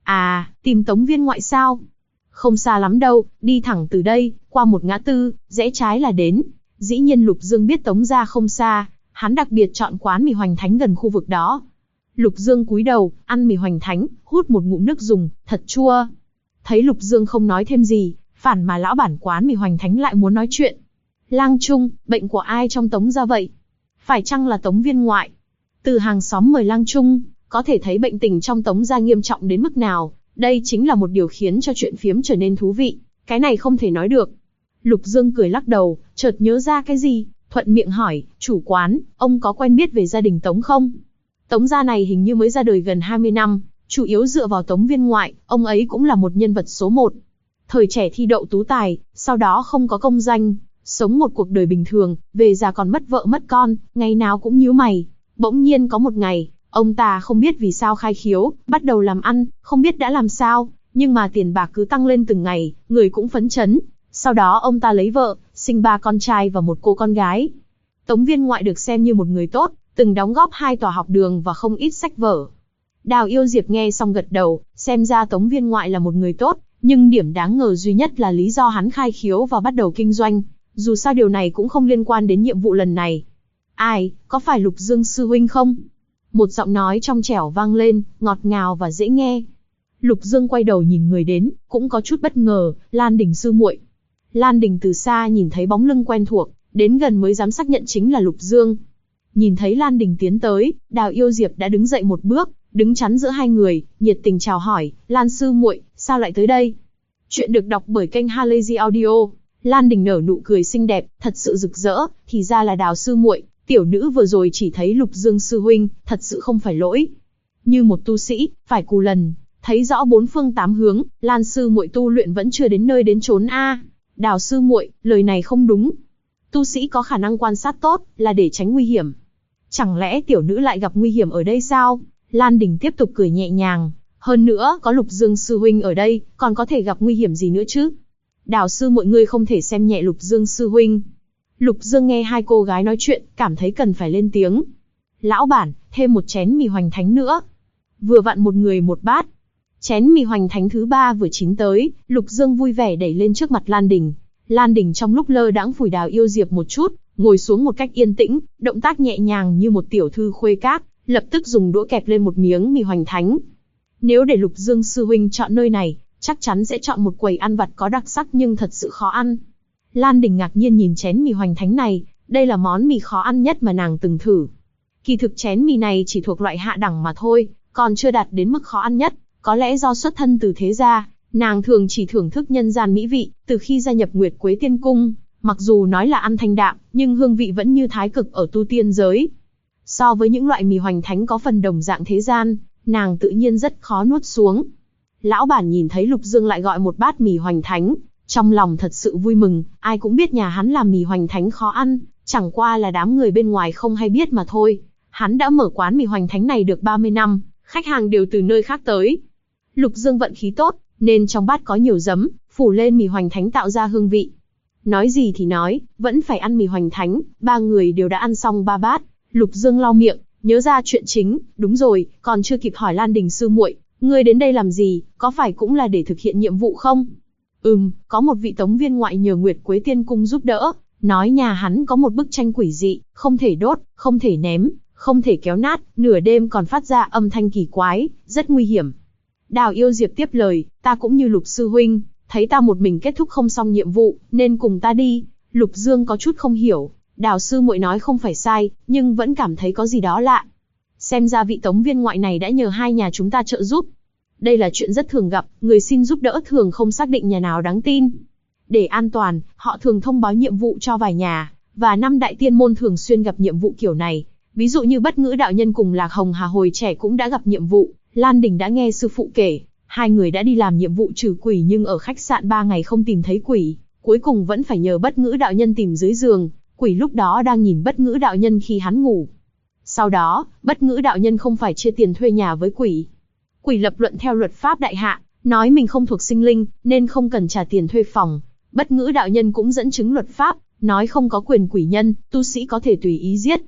À, tìm Tống viên ngoại sao? Không xa lắm đâu, đi thẳng từ đây, qua một ngã tư, rẽ trái là đến. Dĩ nhiên Lục Dương biết Tống gia không xa, hắn đặc biệt chọn quán mì Hoành Thánh gần khu vực đó. Lục Dương cúi đầu, ăn mì Hoành Thánh, hút một ngụm nước dùng, thật chua. Thấy Lục Dương không nói thêm gì, phản mà lão bản quán mì Hoành Thánh lại muốn nói chuyện. Lang Trung, bệnh của ai trong Tống gia vậy? Phải chăng là Tống viên ngoại? Từ hàng xóm mời Lang Trung, có thể thấy bệnh tình trong Tống gia nghiêm trọng đến mức nào. Đây chính là một điều khiến cho chuyện phiếm trở nên thú vị. Cái này không thể nói được. Lục Dương cười lắc đầu, chợt nhớ ra cái gì, thuận miệng hỏi, chủ quán, ông có quen biết về gia đình Tống không? Tống gia này hình như mới ra đời gần 20 năm, chủ yếu dựa vào Tống viên ngoại, ông ấy cũng là một nhân vật số 1. Thời trẻ thi đậu tú tài, sau đó không có công danh, sống một cuộc đời bình thường, về già còn mất vợ mất con, ngày nào cũng nhíu mày. Bỗng nhiên có một ngày, ông ta không biết vì sao khai khiếu, bắt đầu làm ăn, không biết đã làm sao, nhưng mà tiền bạc cứ tăng lên từng ngày, người cũng phấn chấn. Sau đó ông ta lấy vợ, sinh 3 con trai và một cô con gái. Tống viên ngoại được xem như một người tốt, từng đóng góp 2 tòa học đường và không ít sách vở. Đào Yêu Diệp nghe xong gật đầu, xem ra Tống viên ngoại là một người tốt, nhưng điểm đáng ngờ duy nhất là lý do hắn khai khiếu và bắt đầu kinh doanh. Dù sao điều này cũng không liên quan đến nhiệm vụ lần này. Ai, có phải Lục Dương sư huynh không? Một giọng nói trong trẻo vang lên, ngọt ngào và dễ nghe. Lục Dương quay đầu nhìn người đến, cũng có chút bất ngờ, Lan Đình sư muội. Lan Đình từ xa nhìn thấy bóng lưng quen thuộc, đến gần mới dám xác nhận chính là Lục Dương. Nhìn thấy Lan Đình tiến tới, Đào Yêu Diệp đã đứng dậy một bước, đứng chắn giữa hai người, nhiệt tình chào hỏi, Lan sư muội, sao lại tới đây? Chuyện được đọc bởi kênh Halazy Audio. Lan Đình nở nụ cười xinh đẹp, thật sự rực rỡ, thì ra là Đào sư muội, tiểu nữ vừa rồi chỉ thấy Lục Dương sư huynh, thật sự không phải lỗi. Như một tu sĩ, phải cù lần, thấy rõ 4 phương 8 hướng, Lan sư muội tu luyện vẫn chưa đến nơi đến chốn a. Đào sư muội, lời này không đúng. Tu sĩ có khả năng quan sát tốt, là để tránh nguy hiểm. Chẳng lẽ tiểu nữ lại gặp nguy hiểm ở đây sao? Lan Đình tiếp tục cười nhẹ nhàng, hơn nữa có Lục Dương sư huynh ở đây, còn có thể gặp nguy hiểm gì nữa chứ? Đào sư mọi người không thể xem nhẹ Lục Dương sư huynh. Lục Dương nghe hai cô gái nói chuyện, cảm thấy cần phải lên tiếng. Lão bản, thêm một chén mì Hoành Thánh nữa. Vừa vặn một người một bát. Chén mì Hoành Thánh thứ 3 vừa chín tới, Lục Dương vui vẻ đẩy lên trước mặt Lan Đình. Lan Đình trong lúc lơ đãng phủi Đào Yêu Diệp một chút, ngồi xuống một cách yên tĩnh, động tác nhẹ nhàng như một tiểu thư khuê các, lập tức dùng đũa kẹp lên một miếng mì Hoành Thánh. Nếu để Lục Dương sư huynh chọn nơi này, chắc chắn sẽ chọn một quầy ăn vặt có đặc sắc nhưng thật sự khó ăn. Lan Đình ngạc nhiên nhìn chén mì Hoành Thánh này, đây là món mì khó ăn nhất mà nàng từng thử. Kỳ thực chén mì này chỉ thuộc loại hạ đẳng mà thôi, còn chưa đạt đến mức khó ăn nhất, có lẽ do xuất thân từ thế gia, nàng thường chỉ thưởng thức nhân gian mỹ vị, từ khi gia nhập Nguyệt Quế Tiên Cung, mặc dù nói là ăn thanh đạm, nhưng hương vị vẫn như thái cực ở tu tiên giới. So với những loại mì Hoành Thánh có phần đồng dạng thế gian, nàng tự nhiên rất khó nuốt xuống. Lão bản nhìn thấy Lục Dương lại gọi một bát mì Hoành Thánh, trong lòng thật sự vui mừng, ai cũng biết nhà hắn làm mì Hoành Thánh khó ăn, chẳng qua là đám người bên ngoài không hay biết mà thôi. Hắn đã mở quán mì Hoành Thánh này được 30 năm, khách hàng đều từ nơi khác tới. Lục Dương vận khí tốt, nên trong bát có nhiều giấm, phủ lên mì Hoành Thánh tạo ra hương vị. Nói gì thì nói, vẫn phải ăn mì Hoành Thánh, 3 người đều đã ăn xong 3 bát. Lục Dương lau miệng, nhớ ra chuyện chính, đúng rồi, còn chưa kịp hỏi Lan Đình sư muội, ngươi đến đây làm gì, có phải cũng là để thực hiện nhiệm vụ không? Có một vị Tống viên ngoại nhờ Nguyệt Quế Tiên Cung giúp đỡ, nói nhà hắn có một bức tranh quỷ dị, không thể đốt, không thể ném, không thể kéo nát, nửa đêm còn phát ra âm thanh kỳ quái, rất nguy hiểm. Đào Yêu Diệp tiếp lời, ta cũng như Lục sư huynh, thấy ta một mình kết thúc không xong nhiệm vụ, nên cùng ta đi. Lục Dương có chút không hiểu, Đào sư muội nói không phải sai, nhưng vẫn cảm thấy có gì đó lạ. Xem ra vị Tống viên ngoại này đã nhờ hai nhà chúng ta trợ giúp. Đây là chuyện rất thường gặp, người xin giúp đỡ thường không xác định nhà nào đáng tin. Để an toàn, họ thường thông báo nhiệm vụ cho vài nhà, và 5 đại tiên môn thường xuyên gặp nhiệm vụ kiểu này. Ví dụ như Bất Ngữ đạo nhân cùng Lạc Hồng Hà hồi trẻ cũng đã gặp nhiệm vụ. Lan Đình đã nghe sư phụ kể, hai người đã đi làm nhiệm vụ trừ quỷ nhưng ở khách sạn 3 ngày không tìm thấy quỷ, cuối cùng vẫn phải nhờ Bất Ngữ đạo nhân tìm dưới giường, quỷ lúc đó đang nhìn Bất Ngữ đạo nhân khi hắn ngủ. Sau đó, Bất Ngữ đạo nhân không phải chia tiền thuê nhà với quỷ. Quỷ lập luận theo luật pháp đại hạ, nói mình không thuộc sinh linh, nên không cần trả tiền thuê phòng. Bất Ngữ đạo nhân cũng dẫn chứng luật pháp, nói không có quyền quỷ nhân, tu sĩ có thể tùy ý giết.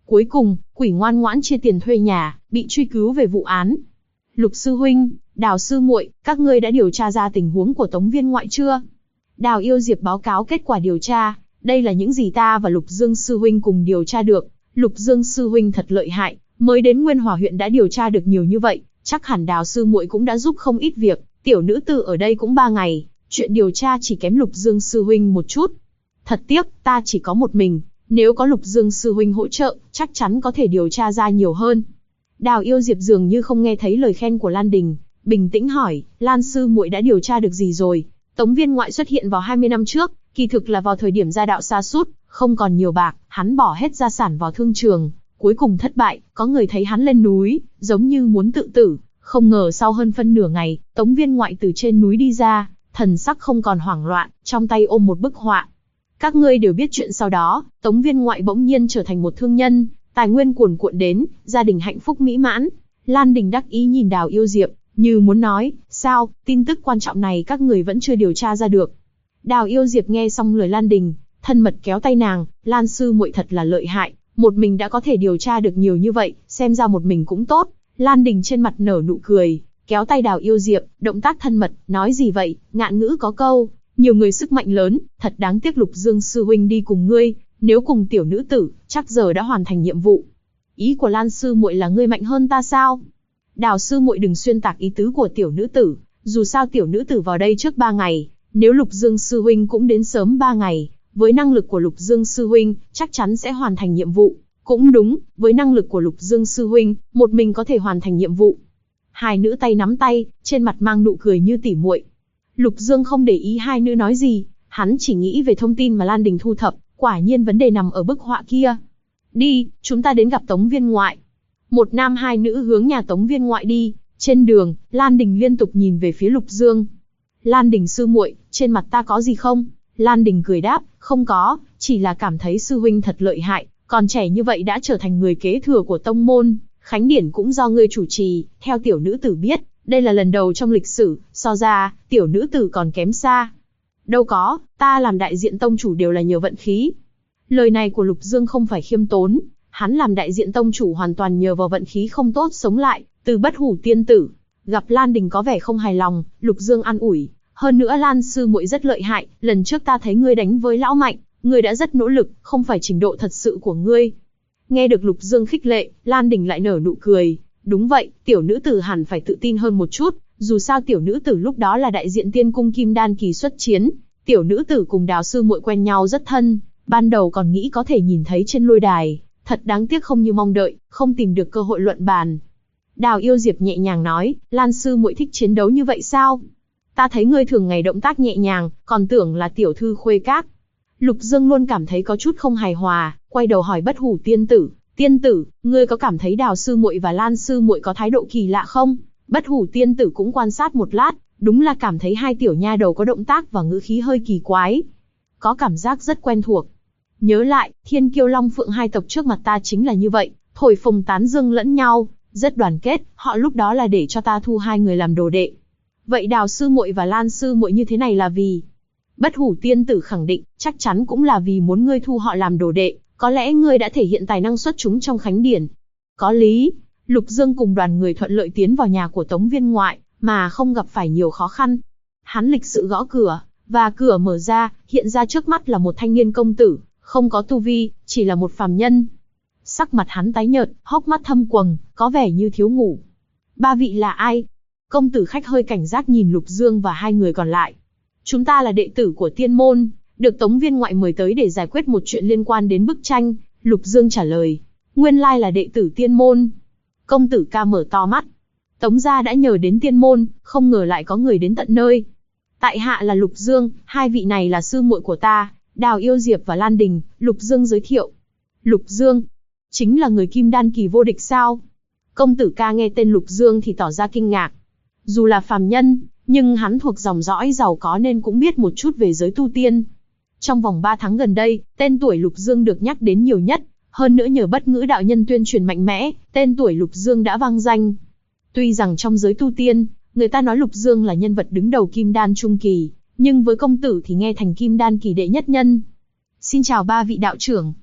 Cuối cùng, quỷ ngoan ngoãn chia tiền thuê nhà, bị truy cứu về vụ án. Lục sư huynh, Đào sư muội, các ngươi đã điều tra ra tình huống của Tống Viên Ngoại chưa? Đào Yêu Diệp báo cáo kết quả điều tra, đây là những gì ta và Lục Dương sư huynh cùng điều tra được. Lục Dương sư huynh thật lợi hại, mới đến Nguyên Hòa huyện đã điều tra được nhiều như vậy, chắc hẳn Đào sư muội cũng đã giúp không ít việc, tiểu nữ tử ở đây cũng 3 ngày, chuyện điều tra chỉ kém Lục Dương sư huynh một chút. Thật tiếc, ta chỉ có một mình, nếu có Lục Dương sư huynh hỗ trợ, chắc chắn có thể điều tra ra nhiều hơn. Đào Yêu Diệp dường như không nghe thấy lời khen của Lan Đình, bình tĩnh hỏi, Lan sư muội đã điều tra được gì rồi? Tống Viên Ngoại xuất hiện vào 20 năm trước, kỳ thực là vào thời điểm gia đạo sa sút, không còn nhiều bạc, hắn bỏ hết gia sản vào thương trường, cuối cùng thất bại, có người thấy hắn lên núi, giống như muốn tự tử, không ngờ sau hơn phân nửa ngày, Tống Viên Ngoại từ trên núi đi ra, thần sắc không còn hoảng loạn, trong tay ôm một bức họa. Các ngươi đều biết chuyện sau đó, Tống Viên Ngoại bỗng nhiên trở thành một thương nhân, tài nguyên cuồn cuộn đến, gia đình hạnh phúc mỹ mãn. Lan Đình đắc ý nhìn Đào Yêu Diệp, như muốn nói, sao, tin tức quan trọng này các người vẫn chưa điều tra ra được. Đào Yêu Diệp nghe xong lời Lan Đình, thân mật kéo tay nàng, Lan sư muội thật là lợi hại, một mình đã có thể điều tra được nhiều như vậy, xem ra một mình cũng tốt. Lan Đình trên mặt nở nụ cười, kéo tay Đào Yêu Diệp, động tác thân mật, nói gì vậy, ngạn ngữ có câu, nhiều người sức mạnh lớn, thật đáng tiếc Lục Dương sư huynh đi cùng ngươi, nếu cùng tiểu nữ tử, chắc giờ đã hoàn thành nhiệm vụ. Ý của Lan sư muội là ngươi mạnh hơn ta sao? Đào sư muội đừng xuyên tạc ý tứ của tiểu nữ tử, dù sao tiểu nữ tử vào đây trước 3 ngày, nếu Lục Dương sư huynh cũng đến sớm 3 ngày, với năng lực của Lục Dương sư huynh, chắc chắn sẽ hoàn thành nhiệm vụ. Cũng đúng, với năng lực của Lục Dương sư huynh, một mình có thể hoàn thành nhiệm vụ. Hai nữ tay nắm tay, trên mặt mang nụ cười như tỉ muội. Lục Dương không để ý hai nữ nói gì, hắn chỉ nghĩ về thông tin mà Lan Đình thu thập, quả nhiên vấn đề nằm ở bức họa kia. Đi, chúng ta đến gặp Tống Viên Ngoại. Một nam hai nữ hướng nhà Tống Viên Ngoại đi, trên đường, Lan Đình liên tục nhìn về phía Lục Dương. Lan Đình sư muội, trên mặt ta có gì không? Lan Đình cười đáp, không có, chỉ là cảm thấy sư huynh thật lợi hại, còn trẻ như vậy đã trở thành người kế thừa của tông môn, khánh điển cũng do ngươi chủ trì, theo tiểu nữ tử biết, đây là lần đầu trong lịch sử, so ra, tiểu nữ tử còn kém xa. Đâu có, ta làm đại diện tông chủ đều là nhờ vận khí. Lời này của Lục Dương không phải khiêm tốn, hắn làm đại diện tông chủ hoàn toàn nhờ vào vận khí không tốt sống lại, từ bất hủ tiên tử. Gặp Lan Đình có vẻ không hài lòng, Lục Dương an ủi, hơn nữa Lan sư muội rất lợi hại, lần trước ta thấy ngươi đánh với lão Mạnh, ngươi đã rất nỗ lực, không phải trình độ thật sự của ngươi. Nghe được Lục Dương khích lệ, Lan Đình lại nở nụ cười, đúng vậy, tiểu nữ tử hẳn phải tự tin hơn một chút, dù sao tiểu nữ tử lúc đó là đại diện tiên cung kim đan kỳ xuất chiến, tiểu nữ tử cùng Đào sư muội quen nhau rất thân, ban đầu còn nghĩ có thể nhìn thấy trên lôi đài, thật đáng tiếc không như mong đợi, không tìm được cơ hội luận bàn. Đào Yêu Diệp nhẹ nhàng nói, Lan sư muội thích chiến đấu như vậy sao? Ta thấy ngươi thường ngày động tác nhẹ nhàng, còn tưởng là tiểu thư khuê các. Lục Dương luôn cảm thấy có chút không hài hòa, quay đầu hỏi bất hủ tiên tử, ngươi có cảm thấy Đào sư muội và Lan sư muội có thái độ kỳ lạ không? Bất hủ tiên tử cũng quan sát một lát, đúng là cảm thấy hai tiểu nha đầu có động tác và ngữ khí hơi kỳ quái. Có cảm giác rất quen thuộc. Nhớ lại, Thiên Kiêu Long Phượng hai tộc trước mặt ta chính là như vậy, thổi phồng tán dương lẫn nhau, rất đoàn kết, họ lúc đó là để cho ta thu hai người làm đồ đệ. Vậy Đào sư muội và Lan sư muội như thế này là vì? Bất hủ tiên tử khẳng định, chắc chắn cũng là vì muốn ngươi thu họ làm đồ đệ, có lẽ ngươi đã thể hiện tài năng xuất chúng trong khánh điển. Có lý. Lục Dương cùng đoàn người thuận lợi tiến vào nhà của Tống Viên Ngoại, mà không gặp phải nhiều khó khăn. Hắn lịch sự gõ cửa, và cửa mở ra, hiện ra trước mắt là một thanh niên công tử, không có tu vi, chỉ là một phàm nhân. Sắc mặt hắn tái nhợt, hốc mắt thâm quầng, có vẻ như thiếu ngủ. Ba vị là ai? Công tử khách hơi cảnh giác nhìn Lục Dương và hai người còn lại. Chúng ta là đệ tử của tiên môn, được Tống Viên Ngoại mời tới để giải quyết một chuyện liên quan đến bức tranh. Lục Dương trả lời, nguyên lai là đệ tử tiên môn. Công tử ca mở to mắt. Tống gia đã nhờ đến tiên môn, không ngờ lại có người đến tận nơi. Tại hạ là Lục Dương, hai vị này là sư muội của ta, Đào Yêu Diệp và Lan Đình. Lục Dương giới thiệu. Lục Dương, chính là người kim đan kỳ vô địch sao? Công tử ca nghe tên Lục Dương thì tỏ ra kinh ngạc. Dù là phàm nhân, nhưng hắn thuộc dòng dõi giàu có nên cũng biết một chút về giới tu tiên. Trong vòng 3 tháng gần đây, tên tuổi Lục Dương được nhắc đến nhiều nhất, hơn nữa nhờ Bất Ngữ đạo nhân tuyên truyền mạnh mẽ, tên tuổi Lục Dương đã vang danh. Tuy rằng trong giới tu tiên, người ta nói Lục Dương là nhân vật đứng đầu kim đan trung kỳ, nhưng với công tử thì nghe thành kim đan kỳ đệ nhất nhân. Xin chào ba vị đạo trưởng.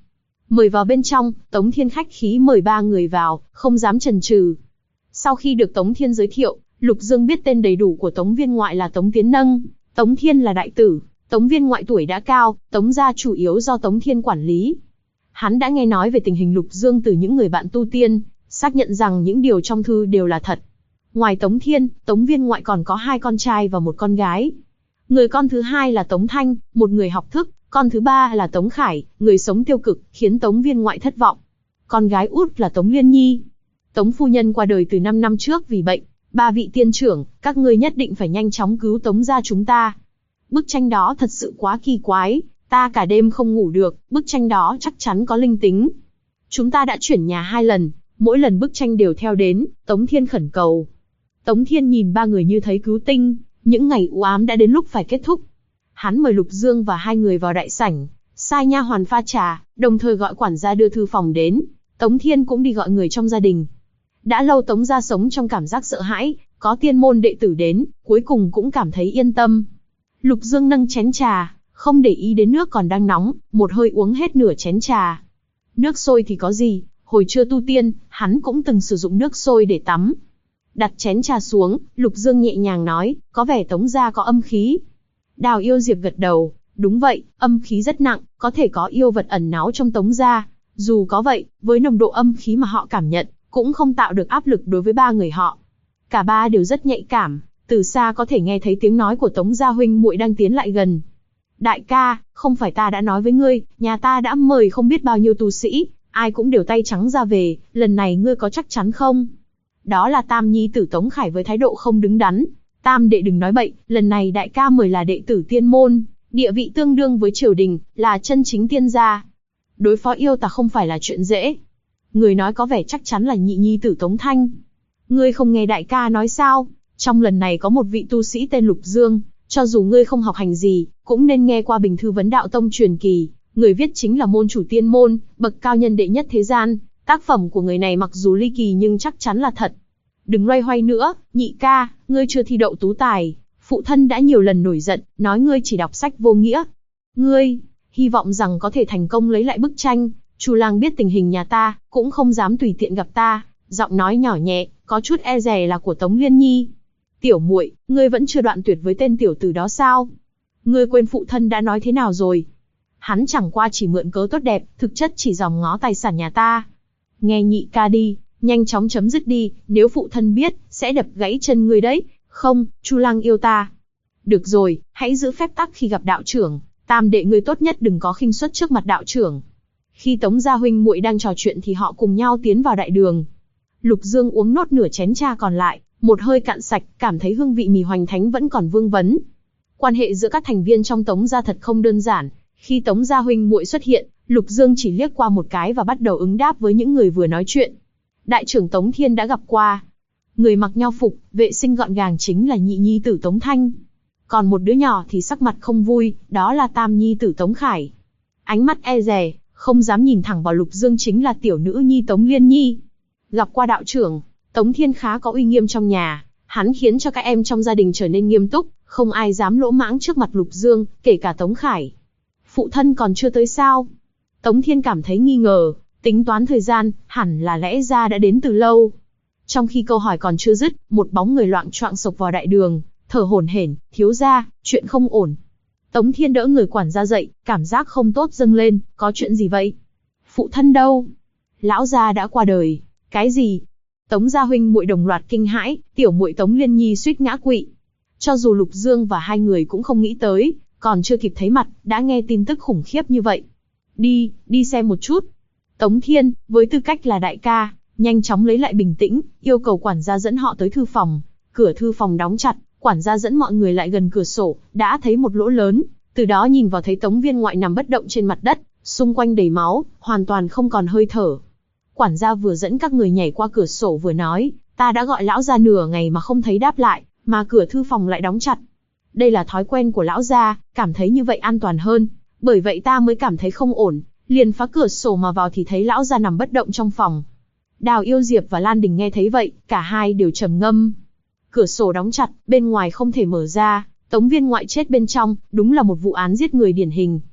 Mời vào bên trong, Tống Thiên khách khí mời ba người vào, không dám chần chừ. Sau khi được Tống Thiên giới thiệu, Lục Dương biết tên đầy đủ của Tống Viên Ngoại là Tống Tiến Nâng, Tống Thiên là đại tử, Tống Viên Ngoại tuổi đã cao, Tống gia chủ yếu do Tống Thiên quản lý. Hắn đã nghe nói về tình hình Lục Dương từ những người bạn tu tiên, xác nhận rằng những điều trong thư đều là thật. Ngoài Tống Thiên, Tống Viên Ngoại còn có 2 con trai và 1 con gái. Người con thứ 2 là Tống Thanh, một người học thức, con thứ 3 là Tống Khải, người sống tiêu cực, khiến Tống Viên Ngoại thất vọng. Con gái út là Tống Liên Nhi. Tống phu nhân qua đời từ 5 năm trước vì bệnh. 3 vị tiên trưởng, các ngươi nhất định phải nhanh chóng cứu Tống gia chúng ta. Bức tranh đó thật sự quá kỳ quái, ta cả đêm không ngủ được, bức tranh đó chắc chắn có linh tính. Chúng ta đã chuyển nhà 2 lần, mỗi lần bức tranh đều theo đến, Tống Thiên khẩn cầu. Tống Thiên nhìn 3 người như thấy cứu tinh, những ngày u ám đã đến lúc phải kết thúc. Hắn mời Lục Dương và 2 người vào đại sảnh, sai nha hoàn pha trà, đồng thời gọi quản gia đưa thư phòng đến. Tống Thiên cũng đi gọi người trong gia đình. Đã lâu Tống gia sống trong cảm giác sợ hãi, có tiên môn đệ tử đến, cuối cùng cũng cảm thấy yên tâm. Lục Dương nâng chén trà, không để ý đến nước còn đang nóng, một hơi uống hết nửa chén trà. Nước sôi thì có gì, hồi chưa tu tiên, hắn cũng từng sử dụng nước sôi để tắm. Đặt chén trà xuống, Lục Dương nhẹ nhàng nói, có vẻ Tống gia có âm khí. Đào Yêu Diệp gật đầu, đúng vậy, âm khí rất nặng, có thể có yêu vật ẩn náu trong Tống gia. Dù có vậy, với nồng độ âm khí mà họ cảm nhận, cũng không tạo được áp lực đối với 3 người họ. Cả 3 đều rất nhạy cảm, từ xa có thể nghe thấy tiếng nói của Tống gia huynh muội đang tiến lại gần. Đại ca, không phải ta đã nói với ngươi, nhà ta đã mời không biết bao nhiêu tu sĩ, ai cũng đều tay trắng ra về, lần này ngươi có chắc chắn không? Đó là Tam nhi tử Tống Khải với thái độ không đứng đắn. Tam đệ đừng nói bậy, lần này đại ca mời là đệ tử tiên môn, địa vị tương đương với triều đình, là chân chính tiên gia. Đối phó yêu tà không phải là chuyện dễ. Người nói có vẻ chắc chắn là nhị nhi tử Tống Thanh. Ngươi không nghe đại ca nói sao? Trong lần này có một vị tu sĩ tên Lục Dương, cho dù ngươi không học hành gì, cũng nên nghe qua bình thư vấn đạo tông truyền kỳ. Người viết chính là môn chủ tiên môn, bậc cao nhân đệ nhất thế gian. Tác phẩm của người này mặc dù ly kỳ nhưng chắc chắn là thật. Đừng loay hoay nữa, nhị ca, ngươi chưa thi đậu tú tài. Phụ thân đã nhiều lần nổi giận, nói ngươi chỉ đọc sách vô nghĩa. Ngươi, hy vọng rằng có thể thành công lấy lại bức tranh. Chu lang biết tình hình nhà ta, cũng không dám tùy tiện gặp ta. Giọng nói nhỏ nhẹ, có chút e dè là của Tống Liên Nhi. Tiểu muội, ngươi vẫn chưa đoạn tuyệt với tên tiểu tử đó sao? Ngươi quên phụ thân đã nói thế nào rồi? Hắn chẳng qua chỉ mượn cớ tốt đẹp, thực chất chỉ dòm ngó tài sản nhà ta. Nghe nhị ca đi, nhanh chóng chấm dứt đi, nếu phụ thân biết, sẽ đập gãy chân ngươi đấy. Không, Chu lang yêu ta. Được rồi, hãy giữ phép tắc khi gặp đạo trưởng. Tam đệ ngươi tốt nhất đừng có khinh suất trước mặt đạo trưởng. Khi Tống gia huynh muội đang trò chuyện thì họ cùng nhau tiến vào đại đường. Lục Dương uống nốt nửa chén trà còn lại, một hơi cạn sạch, cảm thấy hương vị mì hoành thánh vẫn còn vương vấn. Quan hệ giữa các thành viên trong Tống gia thật không đơn giản. Khi Tống gia huynh muội xuất hiện, Lục Dương chỉ liếc qua một cái và bắt đầu ứng đáp với những người vừa nói chuyện. Đại trưởng Tống Thiên đã gặp qua. Người mặc nho phục, vệ sinh gọn gàng chính là nhị nhi tử Tống Thanh. Còn một đứa nhỏ thì sắc mặt không vui, đó là tam nhi tử Tống Khải. Ánh mắt e dè, không dám nhìn thẳng vào Lục Dương chính là tiểu nữ nhi Tống Liên Nhi. Gặp qua đạo trưởng, Tống Thiên khá có uy nghiêm trong nhà, hắn khiến cho các em trong gia đình trở nên nghiêm túc, không ai dám lỗ mãng trước mặt Lục Dương, kể cả Tống Khải. Phụ thân còn chưa tới sao? Tống Thiên cảm thấy nghi ngờ, tính toán thời gian, hẳn là lẽ ra đã đến từ lâu. Trong khi câu hỏi còn chưa dứt, một bóng người loạng choạng xộc vào đại đường, thở hổn hển, thiếu gia, chuyện không ổn. Tống Thiên đỡ người quản gia dậy, cảm giác không tốt dâng lên, có chuyện gì vậy? Phụ thân đâu? Lão gia đã qua đời. Cái gì? Tống gia huynh muội đồng loạt kinh hãi, tiểu muội Tống Liên Nhi suýt ngã quỵ. Cho dù Lục Dương và 2 người cũng không nghĩ tới, còn chưa kịp thấy mặt, đã nghe tin tức khủng khiếp như vậy. Đi xem một chút. Tống Thiên, với tư cách là đại ca, nhanh chóng lấy lại bình tĩnh, yêu cầu quản gia dẫn họ tới thư phòng. Cửa thư phòng đóng chặt, quản gia dẫn mọi người lại gần cửa sổ, đã thấy một lỗ lớn, từ đó nhìn vào thấy Tống Viên Ngoại nằm bất động trên mặt đất, xung quanh đầy máu, hoàn toàn không còn hơi thở. Quản gia vừa dẫn các người nhảy qua cửa sổ vừa nói, ta đã gọi lão gia nửa ngày mà không thấy đáp lại, mà cửa thư phòng lại đóng chặt. Đây là thói quen của lão gia, cảm thấy như vậy an toàn hơn, bởi vậy ta mới cảm thấy không ổn, liền phá cửa sổ mà vào thì thấy lão gia nằm bất động trong phòng. Đào Yêu Diệp và Lan Đình nghe thấy vậy, cả hai đều trầm ngâm. Cửa sổ đóng chặt, bên ngoài không thể mở ra, Tống Viên Ngoại chết bên trong, đúng là một vụ án giết người điển hình.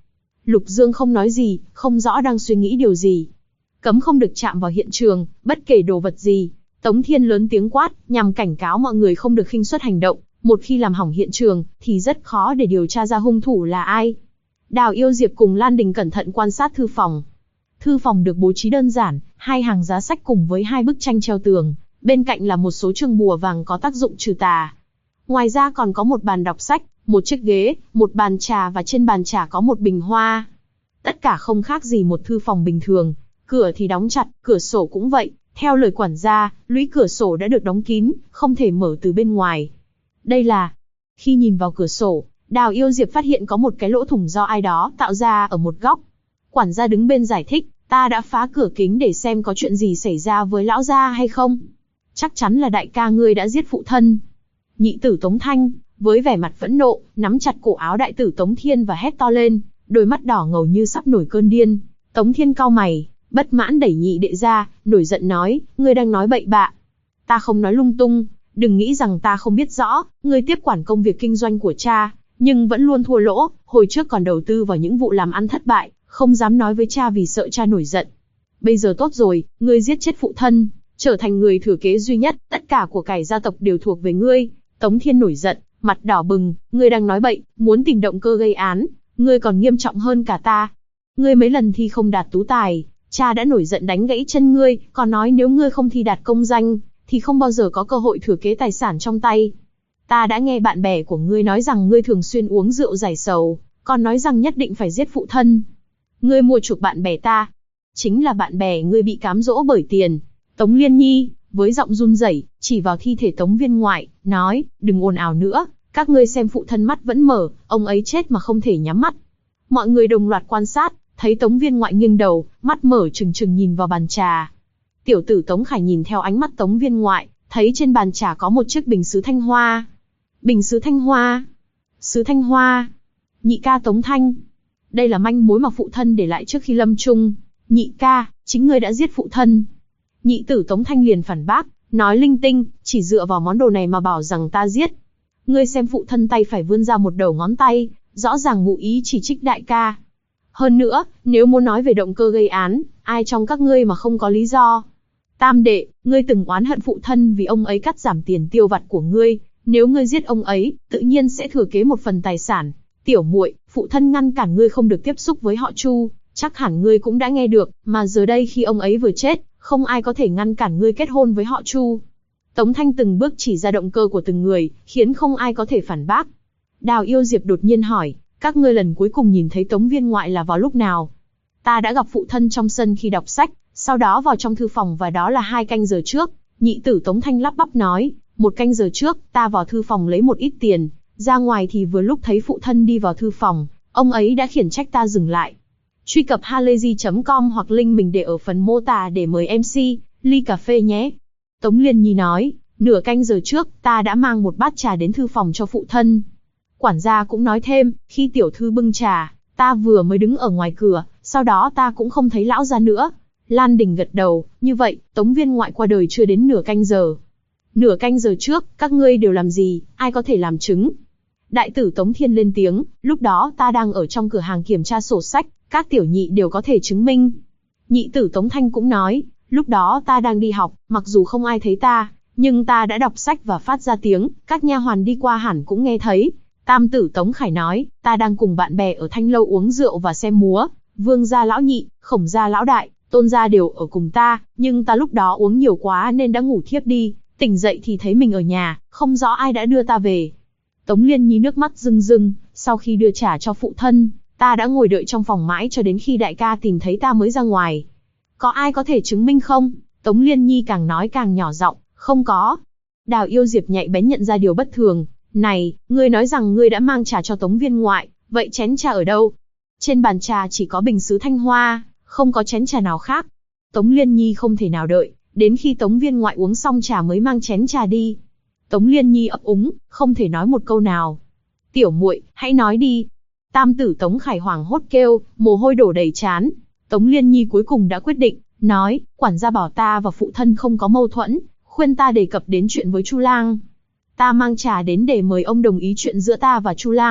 Lục Dương không nói gì, không rõ đang suy nghĩ điều gì. Cấm không được chạm vào hiện trường, bất kể đồ vật gì. Tống Thiên lớn tiếng quát, nhằm cảnh cáo mọi người không được khinh suất hành động. Một khi làm hỏng hiện trường, thì rất khó để điều tra ra hung thủ là ai. Đào Yêu Diệp cùng Lan Đình cẩn thận quan sát thư phòng. Thư phòng được bố trí đơn giản, 2 hàng giá sách cùng với 2 bức tranh treo tường, bên cạnh là một số chương bùa vàng có tác dụng trừ tà. Ngoài ra còn có một bàn đọc sách, một chiếc ghế, một bàn trà và trên bàn trà có một bình hoa. Tất cả không khác gì một thư phòng bình thường, cửa thì đóng chặt, cửa sổ cũng vậy. Theo lời quản gia, lũy cửa sổ đã được đóng kín, không thể mở từ bên ngoài. Đây là... Khi nhìn vào cửa sổ, Đào Yêu Diệp phát hiện có một cái lỗ thủng do ai đó tạo ra ở một góc. Quản gia đứng bên giải thích, ta đã phá cửa kính để xem có chuyện gì xảy ra với lão gia hay không. Chắc chắn là đại ca ngươi đã giết phụ thân. Nhị tử Tống Thanh, với vẻ mặt phẫn nộ, nắm chặt cổ áo đại tử Tống Thiên và hét to lên, đôi mắt đỏ ngầu như sắp nổi cơn điên. Tống Thiên cau mày, bất mãn đẩy nhị đệ ra, nổi giận nói, ngươi đang nói bậy bạ. Ta không nói lung tung, đừng nghĩ rằng ta không biết rõ, ngươi tiếp quản công việc kinh doanh của cha, nhưng vẫn luôn thua lỗ, hồi trước còn đầu tư vào những vụ làm ăn thất bại, không dám nói với cha vì sợ cha nổi giận. Bây giờ tốt rồi, ngươi giết chết phụ thân, trở thành người thừa kế duy nhất, tất cả của cải gia tộc đều thuộc về ngươi. Tống Thiên nổi giận, mặt đỏ bừng, ngươi đang nói bậy, muốn tìm động cơ gây án, ngươi còn nghiêm trọng hơn cả ta. Ngươi mấy lần thi không đạt tú tài, cha đã nổi giận đánh gãy chân ngươi, còn nói nếu ngươi không thi đạt công danh, thì không bao giờ có cơ hội thừa kế tài sản trong tay. Ta đã nghe bạn bè của ngươi nói rằng ngươi thường xuyên uống rượu giải sầu, còn nói rằng nhất định phải giết phụ thân. Ngươi mua chuộc bạn bè ta, chính là bạn bè ngươi bị cám dỗ bởi tiền. Tống Liên Nhi, với giọng run rẩy, chỉ vào thi thể Tống Viên Ngoại, nói, đừng ồn ào nữa, các ngươi xem phụ thân mắt vẫn mở, ông ấy chết mà không thể nhắm mắt. Mọi người đồng loạt quan sát, thấy Tống Viên Ngoại nghiêng đầu, mắt mở trừng trừng nhìn vào bàn trà. Tiểu tử Tống Khải nhìn theo ánh mắt Tống Viên Ngoại, thấy trên bàn trà có một chiếc bình sứ thanh hoa. Bình sứ thanh hoa? Sứ thanh hoa? Nhị ca Tống Thanh. Đây là manh mối mà phụ thân để lại trước khi lâm chung. Nhị ca, chính ngươi đã giết phụ thân. Nhị tử Tống Thanh liền phản bác, nói linh tinh, chỉ dựa vào món đồ này mà bảo rằng ta giết. Ngươi xem phụ thân tay phải vươn ra một đầu ngón tay, rõ ràng ngụ ý chỉ trích đại ca. Hơn nữa, nếu muốn nói về động cơ gây án, ai trong các ngươi mà không có lý do? Tam đệ, ngươi từng oán hận phụ thân vì ông ấy cắt giảm tiền tiêu vặt của ngươi, nếu ngươi giết ông ấy, tự nhiên sẽ thừa kế một phần tài sản. Tiểu muội, phụ thân ngăn cản ngươi không được tiếp xúc với họ Chu, chắc hẳn ngươi cũng đã nghe được, mà giờ đây khi ông ấy vừa chết, không ai có thể ngăn cản ngươi kết hôn với họ Chu. Tống Thanh từng bước chỉ ra động cơ của từng người, khiến không ai có thể phản bác. Đào Yêu Diệp đột nhiên hỏi, các ngươi lần cuối cùng nhìn thấy Tống Viên Ngoại là vào lúc nào? Ta đã gặp phụ thân trong sân khi đọc sách, sau đó vào trong thư phòng và đó là 2 canh giờ trước. Nhị tử Tống Thanh lắp bắp nói, 1 canh giờ trước, ta vào thư phòng lấy một ít tiền, ra ngoài thì vừa lúc thấy phụ thân đi vào thư phòng, ông ấy đã khiển trách ta dừng lại. Truy cập halayzi.com hoặc link mình để ở phần mô tả để mời MC, ly cà phê nhé. Tống Liên Nhi nói, nửa canh giờ trước, ta đã mang một bát trà đến thư phòng cho phụ thân. Quản gia cũng nói thêm, khi tiểu thư bưng trà, ta vừa mới đứng ở ngoài cửa, sau đó ta cũng không thấy lão gia nữa. Lan Đình gật đầu, như vậy, Tống Viên Ngoại qua đời chưa đến nửa canh giờ. Nửa canh giờ trước, các ngươi đều làm gì, ai có thể làm chứng? Đại tử Tống Thiên lên tiếng, lúc đó ta đang ở trong cửa hàng kiểm tra sổ sách, các tiểu nhị đều có thể chứng minh. Nhị tử Tống Thanh cũng nói, lúc đó ta đang đi học, mặc dù không ai thấy ta, nhưng ta đã đọc sách và phát ra tiếng, các nha hoàn đi qua hẳn cũng nghe thấy. Tam tử Tống Khải nói, ta đang cùng bạn bè ở Thanh Lâu uống rượu và xem múa, Vương gia lão nhị, Khổng gia lão đại, Tôn gia đều ở cùng ta, nhưng ta lúc đó uống nhiều quá nên đã ngủ thiếp đi, tỉnh dậy thì thấy mình ở nhà, không rõ ai đã đưa ta về. Tống Liên Nhi nước mắt rưng rưng, sau khi đưa trả cho phụ thân, ta đã ngồi đợi trong phòng mãi cho đến khi đại ca tìm thấy ta mới ra ngoài. Có ai có thể chứng minh không? Tống Liên Nhi càng nói càng nhỏ giọng, không có. Đào Yêu Diệp nhạy bén nhận ra điều bất thường. Này, ngươi nói rằng ngươi đã mang trà cho Tống Viên Ngoại, vậy chén trà ở đâu? Trên bàn trà chỉ có bình sứ thanh hoa, không có chén trà nào khác. Tống Liên Nhi không thể nào đợi, đến khi Tống Viên Ngoại uống xong trà mới mang chén trà đi. Tống Liên Nhi ấp úng, không thể nói một câu nào. Tiểu muội, hãy nói đi. Tam tử Tống Khải hoảng hốt kêu, mồ hôi đổ đầy trán. Tống Liên Nhi cuối cùng đã quyết định, nói, quản gia bảo ta và phụ thân không có mâu thuẫn, khuyên ta đề cập đến chuyện với Chu Lang. Ta mang trà đến để mời ông đồng ý chuyện giữa ta và Chu Lang,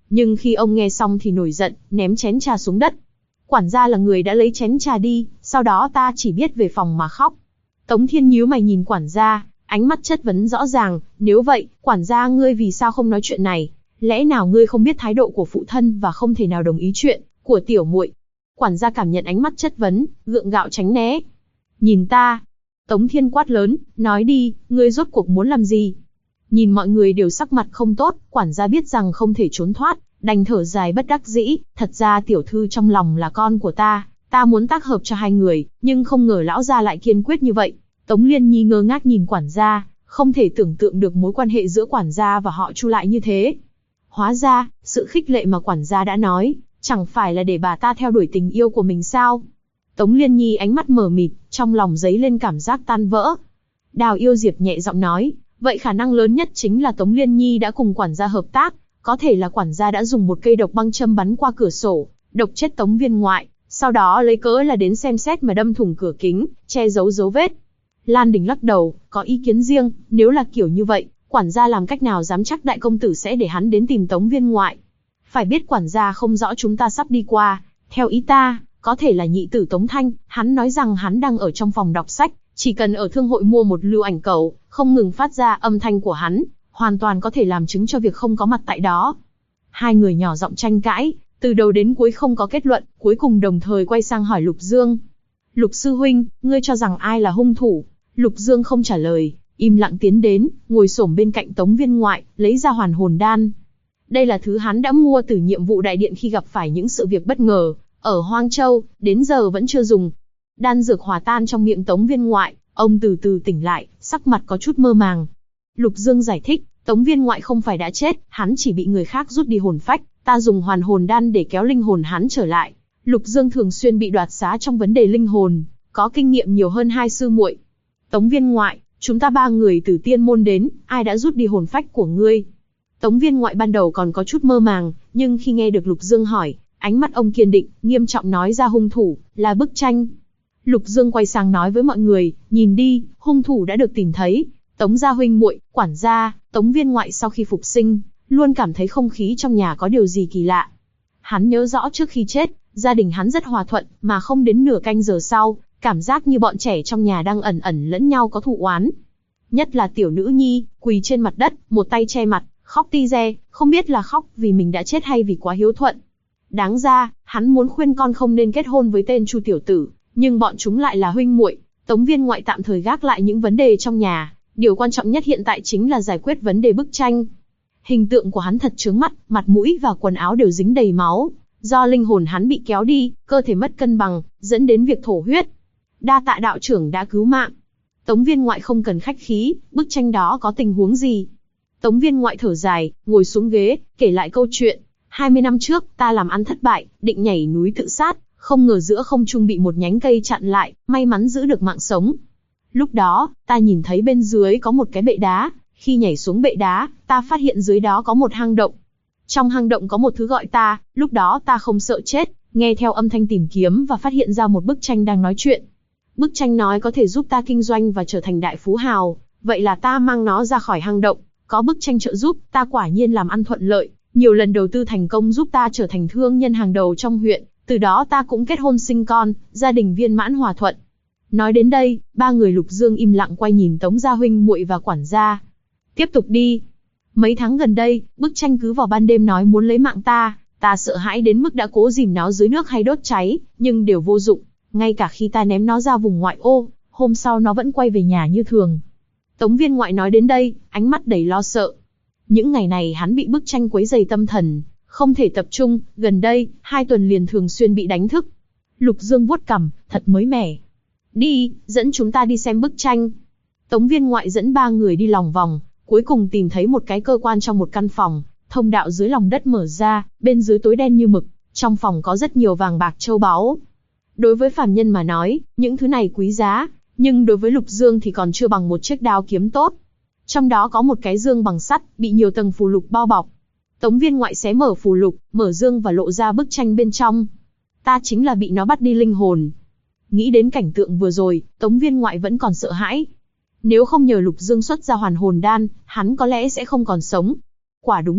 Nhưng khi ông nghe xong thì nổi giận, ném chén trà xuống đất. Quản gia là người đã lấy chén trà đi, sau đó ta chỉ biết về phòng mà khóc. Tống Thiên nhíu mày nhìn quản gia, ánh mắt chất vấn rõ ràng, nếu vậy, quản gia ngươi vì sao không nói chuyện này? Lẽ nào ngươi không biết thái độ của phụ thân và không thể nào đồng ý chuyện của tiểu muội? Quản gia cảm nhận ánh mắt chất vấn, gượng gạo tránh né. Nhìn ta. Tống Thiên quát lớn, nói đi, ngươi rốt cuộc muốn làm gì? Nhìn mọi người đều sắc mặt không tốt, quản gia biết rằng không thể trốn thoát, đành thở dài bất đắc dĩ, thật ra tiểu thư trong lòng là con của ta muốn tác hợp cho hai người, nhưng không ngờ lão gia lại kiên quyết như vậy. Tống Liên Nhi ngơ ngác nhìn quản gia, không thể tưởng tượng được mối quan hệ giữa quản gia và họ Chu lại như thế. Hóa ra, sự khích lệ mà quản gia đã nói, chẳng phải là để bà ta theo đuổi tình yêu của mình sao? Tống Liên Nhi ánh mắt mờ mịt, trong lòng dấy lên cảm giác tan vỡ. Đào Yêu Diệp nhẹ giọng nói, vậy khả năng lớn nhất chính là Tống Liên Nhi đã cùng quản gia hợp tác, có thể là quản gia đã dùng một cây độc băng châm bắn qua cửa sổ, độc chết Tống Viên Ngoại, sau đó lấy cớ là đến xem xét mà đâm thủng cửa kính, che giấu dấu vết. Lan Đình lắc đầu, có ý kiến riêng, nếu là kiểu như vậy, quản gia làm cách nào dám chắc đại công tử sẽ để hắn đến tìm Tống Viên Ngoại? Phải biết quản gia không rõ chúng ta sắp đi qua, theo ý ta, có thể là nhị tử Tống Thanh, hắn nói rằng hắn đang ở trong phòng đọc sách, chỉ cần ở thương hội mua một lưu ảnh cầu, không ngừng phát ra âm thanh của hắn, hoàn toàn có thể làm chứng cho việc không có mặt tại đó. Hai người nhỏ giọng tranh cãi, từ đầu đến cuối không có kết luận, cuối cùng đồng thời quay sang hỏi Lục Dương. Lục sư huynh, ngươi cho rằng ai là hung thủ? Lục Dương không trả lời, im lặng tiến đến, ngồi xổm bên cạnh Tống Viên Ngoại, lấy ra hoàn hồn đan. Đây là thứ hắn đã mua từ nhiệm vụ đại điện khi gặp phải những sự việc bất ngờ, ở Hoang Châu, đến giờ vẫn chưa dùng. Đan dược hòa tan trong miệng Tống Viên Ngoại, ông từ từ tỉnh lại, sắc mặt có chút mơ màng. Lục Dương giải thích, Tống Viên Ngoại không phải đã chết, hắn chỉ bị người khác rút đi hồn phách, ta dùng hoàn hồn đan để kéo linh hồn hắn trở lại. Lục Dương thường xuyên bị đoạt xá trong vấn đề linh hồn, có kinh nghiệm nhiều hơn hai sư muội. Tống Viên Ngoại, chúng ta ba người từ tiên môn đến, ai đã rút đi hồn phách của ngươi? Tống Viên Ngoại ban đầu còn có chút mơ màng, nhưng khi nghe được Lục Dương hỏi, ánh mắt ông kiên định, nghiêm trọng nói ra hung thủ là Bức Tranh. Lục Dương quay sang nói với mọi người, nhìn đi, hung thủ đã được tìm thấy. Tống gia huynh muội, quản gia, Tống Viên Ngoại sau khi phục sinh, luôn cảm thấy không khí trong nhà có điều gì kỳ lạ. Hắn nhớ rõ trước khi chết, gia đình hắn rất hòa thuận, mà không đến nửa canh giờ sau, cảm giác như bọn trẻ trong nhà đang ẩn ẩn lẫn nhau có thù oán. Nhất là tiểu nữ nhi, quỳ trên mặt đất, một tay che mặt, khóc ti re, không biết là khóc vì mình đã chết hay vì quá hiếu thuận. Đáng ra, hắn muốn khuyên con không nên kết hôn với tên Chu tiểu tử, nhưng bọn chúng lại là huynh muội. Tống Viên Ngoại tạm thời gác lại những vấn đề trong nhà, điều quan trọng nhất hiện tại chính là giải quyết vấn đề Bức Tranh. Hình tượng của hắn thật chướng mắt, mặt mũi và quần áo đều dính đầy máu, do linh hồn hắn bị kéo đi, cơ thể mất cân bằng, dẫn đến việc thổ huyết. Đa tạ đạo trưởng đã cứu mạng. Tống Viên Ngoại không cần khách khí, Bức Tranh đó có tình huống gì? Tống Viên Ngoại thở dài, ngồi xuống ghế, kể lại câu chuyện. 20 năm trước, ta làm ăn thất bại, định nhảy núi tự sát, không ngờ giữa không trung bị một nhánh cây chặn lại, may mắn giữ được mạng sống. Lúc đó, ta nhìn thấy bên dưới có một cái bệ đá, khi nhảy xuống bệ đá, ta phát hiện dưới đó có một hang động. Trong hang động có một thứ gọi ta, lúc đó ta không sợ chết, nghe theo âm thanh tìm kiếm và phát hiện ra một bức tranh đang nói chuyện. Bức tranh nói có thể giúp ta kinh doanh và trở thành đại phú hào, vậy là ta mang nó ra khỏi hang động, có bức tranh trợ giúp, ta quả nhiên làm ăn thuận lợi, nhiều lần đầu tư thành công giúp ta trở thành thương nhân hàng đầu trong huyện, từ đó ta cũng kết hôn sinh con, gia đình viên mãn hòa thuận. Nói đến đây, ba người Lục Dương im lặng quay nhìn Tống gia huynh muội và quản gia. Tiếp tục đi. Mấy tháng gần đây, Bức Tranh cứ vào ban đêm nói muốn lấy mạng ta sợ hãi đến mức đã cố dìm nó dưới nước hay đốt cháy, nhưng đều vô dụng. Ngay cả khi ta ném nó ra vùng ngoại ô, hôm sau nó vẫn quay về nhà như thường. Tống Viên Ngoại nói đến đây, ánh mắt đầy lo sợ. Những ngày này hắn bị Bức Tranh quấy rầy tâm thần, không thể tập trung, gần đây, 2 tuần liền thường xuyên bị đánh thức. Lục Dương vuốt cằm, thật mới mẻ. Đi, dẫn chúng ta đi xem Bức Tranh. Tống Viên Ngoại dẫn 3 người đi lòng vòng, cuối cùng tìm thấy một cái cơ quan trong một căn phòng, thông đạo dưới lòng đất mở ra, bên dưới tối đen như mực, trong phòng có rất nhiều vàng bạc châu báu. Đối với phàm nhân mà nói, những thứ này quý giá, nhưng đối với Lục Dương thì còn chưa bằng một chiếc đao kiếm tốt. Trong đó có một cái dương bằng sắt, bị nhiều tầng phù lục bao bọc. Tống Viên Ngoại xé mở phù lục, mở dương và lộ ra bức tranh bên trong. Ta chính là bị nó bắt đi linh hồn. Nghĩ đến cảnh tượng vừa rồi, Tống Viên Ngoại vẫn còn sợ hãi. Nếu không nhờ Lục Dương xuất ra hoàn hồn đan, hắn có lẽ sẽ không còn sống. Quả đúng vậy,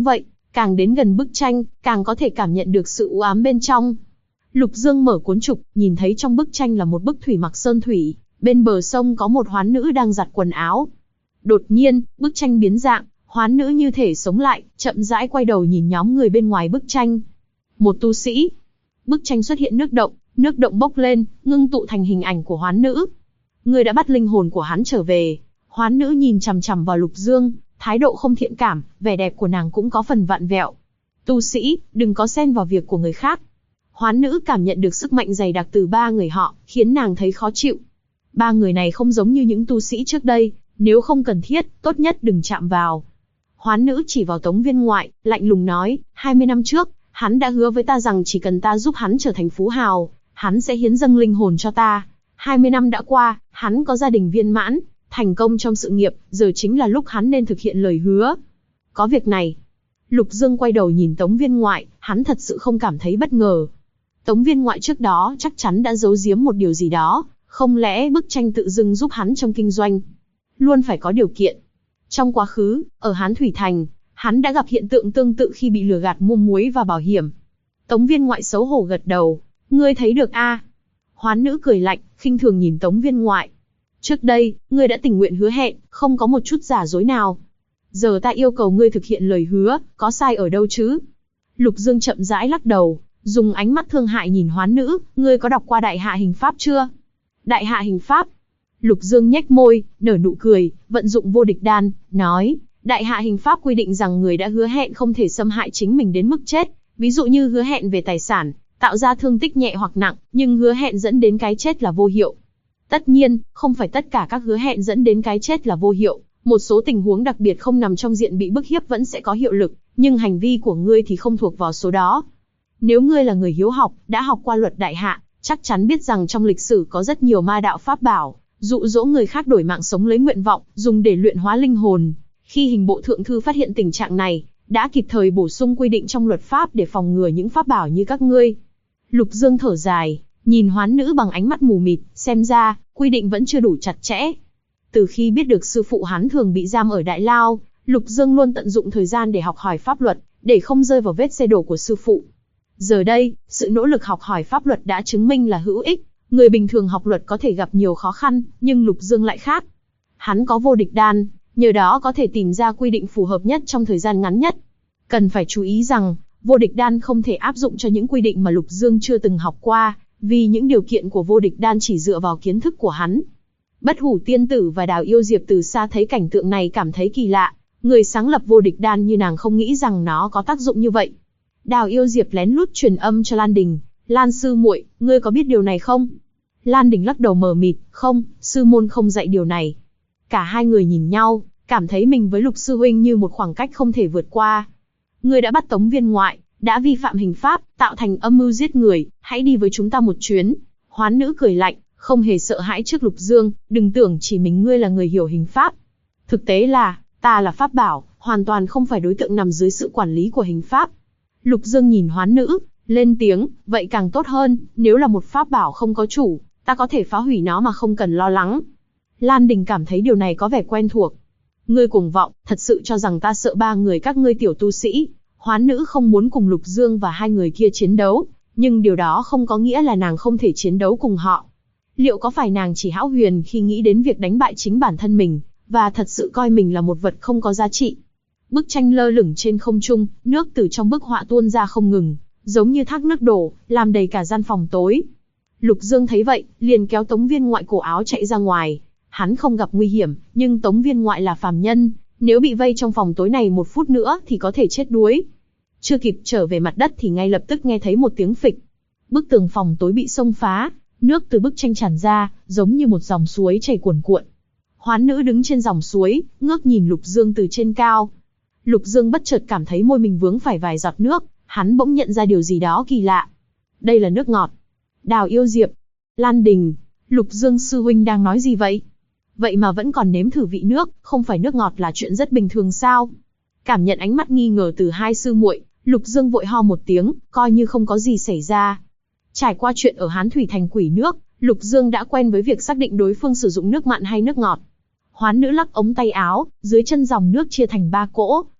Càng đến gần bức tranh, càng có thể cảm nhận được sự u ám bên trong. Lục Dương mở cuốn trục, nhìn thấy trong bức tranh là một bức thủy mặc sơn thủy, bên bờ sông có một hoán nữ đang giặt quần áo. Đột nhiên, bức tranh biến dạng, hoán nữ như thể sống lại, chậm rãi quay đầu nhìn nhóm người bên ngoài bức tranh. Một tu sĩ. Bức tranh xuất hiện nước động bốc lên, ngưng tụ thành hình ảnh của hoán nữ. Người đã bắt linh hồn của hắn trở về. Hoán nữ nhìn chằm chằm vào Lục Dương, thái độ không thiện cảm, vẻ đẹp của nàng cũng có phần vặn vẹo. Tu sĩ, đừng có xen vào việc của người khác. Hoán nữ cảm nhận được sức mạnh dày đặc từ ba người họ, khiến nàng thấy khó chịu. Ba người này không giống như những tu sĩ trước đây, nếu không cần thiết, tốt nhất đừng chạm vào. Hoán nữ chỉ vào Tống Viên Ngoại, lạnh lùng nói, 20 năm trước, hắn đã hứa với ta rằng chỉ cần ta giúp hắn trở thành phú hào, hắn sẽ hiến dâng linh hồn cho ta. 20 năm đã qua, hắn có gia đình viên mãn, thành công trong sự nghiệp, giờ chính là lúc hắn nên thực hiện lời hứa. Có việc này. Lục Dương quay đầu nhìn Tống Viên Ngoại, hắn thật sự không cảm thấy bất ngờ. Tống Viên Ngoại trước đó chắc chắn đã giấu giếm một điều gì đó, không lẽ bức tranh tự dưng giúp hắn trong kinh doanh? Luôn phải có điều kiện. Trong quá khứ, ở Hán Thủy Thành, hắn đã gặp hiện tượng tương tự khi bị lừa gạt mua muối và bảo hiểm. Tống Viên Ngoại xấu hổ gật đầu, ngươi thấy được a? Hoán nữ cười lạnh, khinh thường nhìn Tống Viên Ngoại. Trước đây, ngươi đã tình nguyện hứa hẹn, không có một chút giả dối nào. Giờ ta yêu cầu ngươi thực hiện lời hứa, có sai ở đâu chứ? Lục Dương chậm rãi lắc đầu, dùng ánh mắt thương hại nhìn hoán nữ, ngươi có đọc qua Đại Hạ Hình Pháp chưa? Đại Hạ Hình Pháp? Lục Dương nhếch môi, nở nụ cười, vận dụng vô địch đan, nói, Đại Hạ Hình Pháp quy định rằng người đã hứa hẹn không thể xâm hại chính mình đến mức chết, ví dụ như hứa hẹn về tài sản, tạo ra thương tích nhẹ hoặc nặng, nhưng hứa hẹn dẫn đến cái chết là vô hiệu. Tất nhiên, không phải tất cả các hứa hẹn dẫn đến cái chết là vô hiệu, một số tình huống đặc biệt không nằm trong diện bị bức hiếp vẫn sẽ có hiệu lực, nhưng hành vi của ngươi thì không thuộc vào số đó. Nếu ngươi là người hiếu học, đã học qua luật Đại Hạ, chắc chắn biết rằng trong lịch sử có rất nhiều ma đạo pháp bảo, dụ dỗ người khác đổi mạng sống lấy nguyện vọng, dùng để luyện hóa linh hồn. Khi hình bộ thượng thư phát hiện tình trạng này, đã kịp thời bổ sung quy định trong luật pháp để phòng ngừa những pháp bảo như các ngươi. Lục Dương thở dài, nhìn hoán nữ bằng ánh mắt mù mịt, xem ra, quy định vẫn chưa đủ chặt chẽ. Từ khi biết được sư phụ hắn thường bị giam ở Đại Lao, Lục Dương luôn tận dụng thời gian để học hỏi pháp luật, để không rơi vào vết xe đổ của sư phụ. Giờ đây, sự nỗ lực học hỏi pháp luật đã chứng minh là hữu ích. Người bình thường học luật có thể gặp nhiều khó khăn, nhưng Lục Dương lại khác. Hắn có vô địch đan, nhờ đó có thể tìm ra quy định phù hợp nhất trong thời gian ngắn nhất. Cần phải chú ý rằng, vô địch đan không thể áp dụng cho những quy định mà Lục Dương chưa từng học qua, vì những điều kiện của vô địch đan chỉ dựa vào kiến thức của hắn. Bất Hủ Tiên Tử và Đào Yêu Diệp từ xa thấy cảnh tượng này cảm thấy kỳ lạ, người sáng lập vô địch đan như nàng không nghĩ rằng nó có tác dụng như vậy. Đào Yêu Diệp lén lút truyền âm cho Lan Đình, Lan sư muội, ngươi có biết điều này không? Lan Đình lắc đầu mờ mịt, không, sư môn không dạy điều này. Cả hai người nhìn nhau, cảm thấy mình với Lục sư huynh như một khoảng cách không thể vượt qua. Ngươi đã bắt Tống Viên Ngoại, đã vi phạm hình pháp, tạo thành âm mưu giết người, hãy đi với chúng ta một chuyến. Hoán nữ cười lạnh, không hề sợ hãi trước Lục Dương, đừng tưởng chỉ mình ngươi là người hiểu hình pháp. Thực tế là, ta là pháp bảo, hoàn toàn không phải đối tượng nằm dưới sự quản lý của hình pháp. Lục Dương nhìn hoán nữ, lên tiếng, vậy càng tốt hơn, nếu là một pháp bảo không có chủ, ta có thể phá hủy nó mà không cần lo lắng. Lan Đình cảm thấy điều này có vẻ quen thuộc. Ngươi cuồng vọng, thật sự cho rằng ta sợ ba người các ngươi tiểu tu sĩ. Hoán nữ không muốn cùng Lục Dương và hai người kia chiến đấu, nhưng điều đó không có nghĩa là nàng không thể chiến đấu cùng họ. Liệu có phải nàng chỉ hão huyền khi nghĩ đến việc đánh bại chính bản thân mình, và thật sự coi mình là một vật không có giá trị? Bức tranh lơ lửng trên không trung, nước từ trong bức họa tuôn ra không ngừng, giống như thác nước đổ, làm đầy cả gian phòng tối. Lục Dương thấy vậy, liền kéo Tống Viên Ngoại cổ áo chạy ra ngoài. Hắn không gặp nguy hiểm, nhưng Tống Viên Ngoại là phàm nhân, nếu bị vây trong phòng tối này 1 phút nữa thì có thể chết đuối. Chưa kịp trở về mặt đất thì ngay lập tức nghe thấy một tiếng phịch. Bức tường phòng tối bị xông phá, nước từ bức tranh tràn ra, giống như một dòng suối chảy cuồn cuộn. Hoán nữ đứng trên dòng suối, ngước nhìn Lục Dương từ trên cao. Lục Dương bất chợt cảm thấy môi mình vướng phải vài giọt nước, hắn bỗng nhận ra điều gì đó kỳ lạ. Đây là nước ngọt. Đào Yêu Diệp, Lan Đình, Lục Dương sư huynh đang nói gì vậy? Vậy mà vẫn còn nếm thử vị nước, không phải nước ngọt là chuyện rất bình thường sao? Cảm nhận ánh mắt nghi ngờ từ hai sư muội, Lục Dương vội ho một tiếng, coi như không có gì xảy ra. Trải qua chuyện ở Hán Thủy Thành quỷ nước, Lục Dương đã quen với việc xác định đối phương sử dụng nước mặn hay nước ngọt. Hoán nữ lắc ống tay áo, dưới chân dòng nước chia thành 3 cỗ,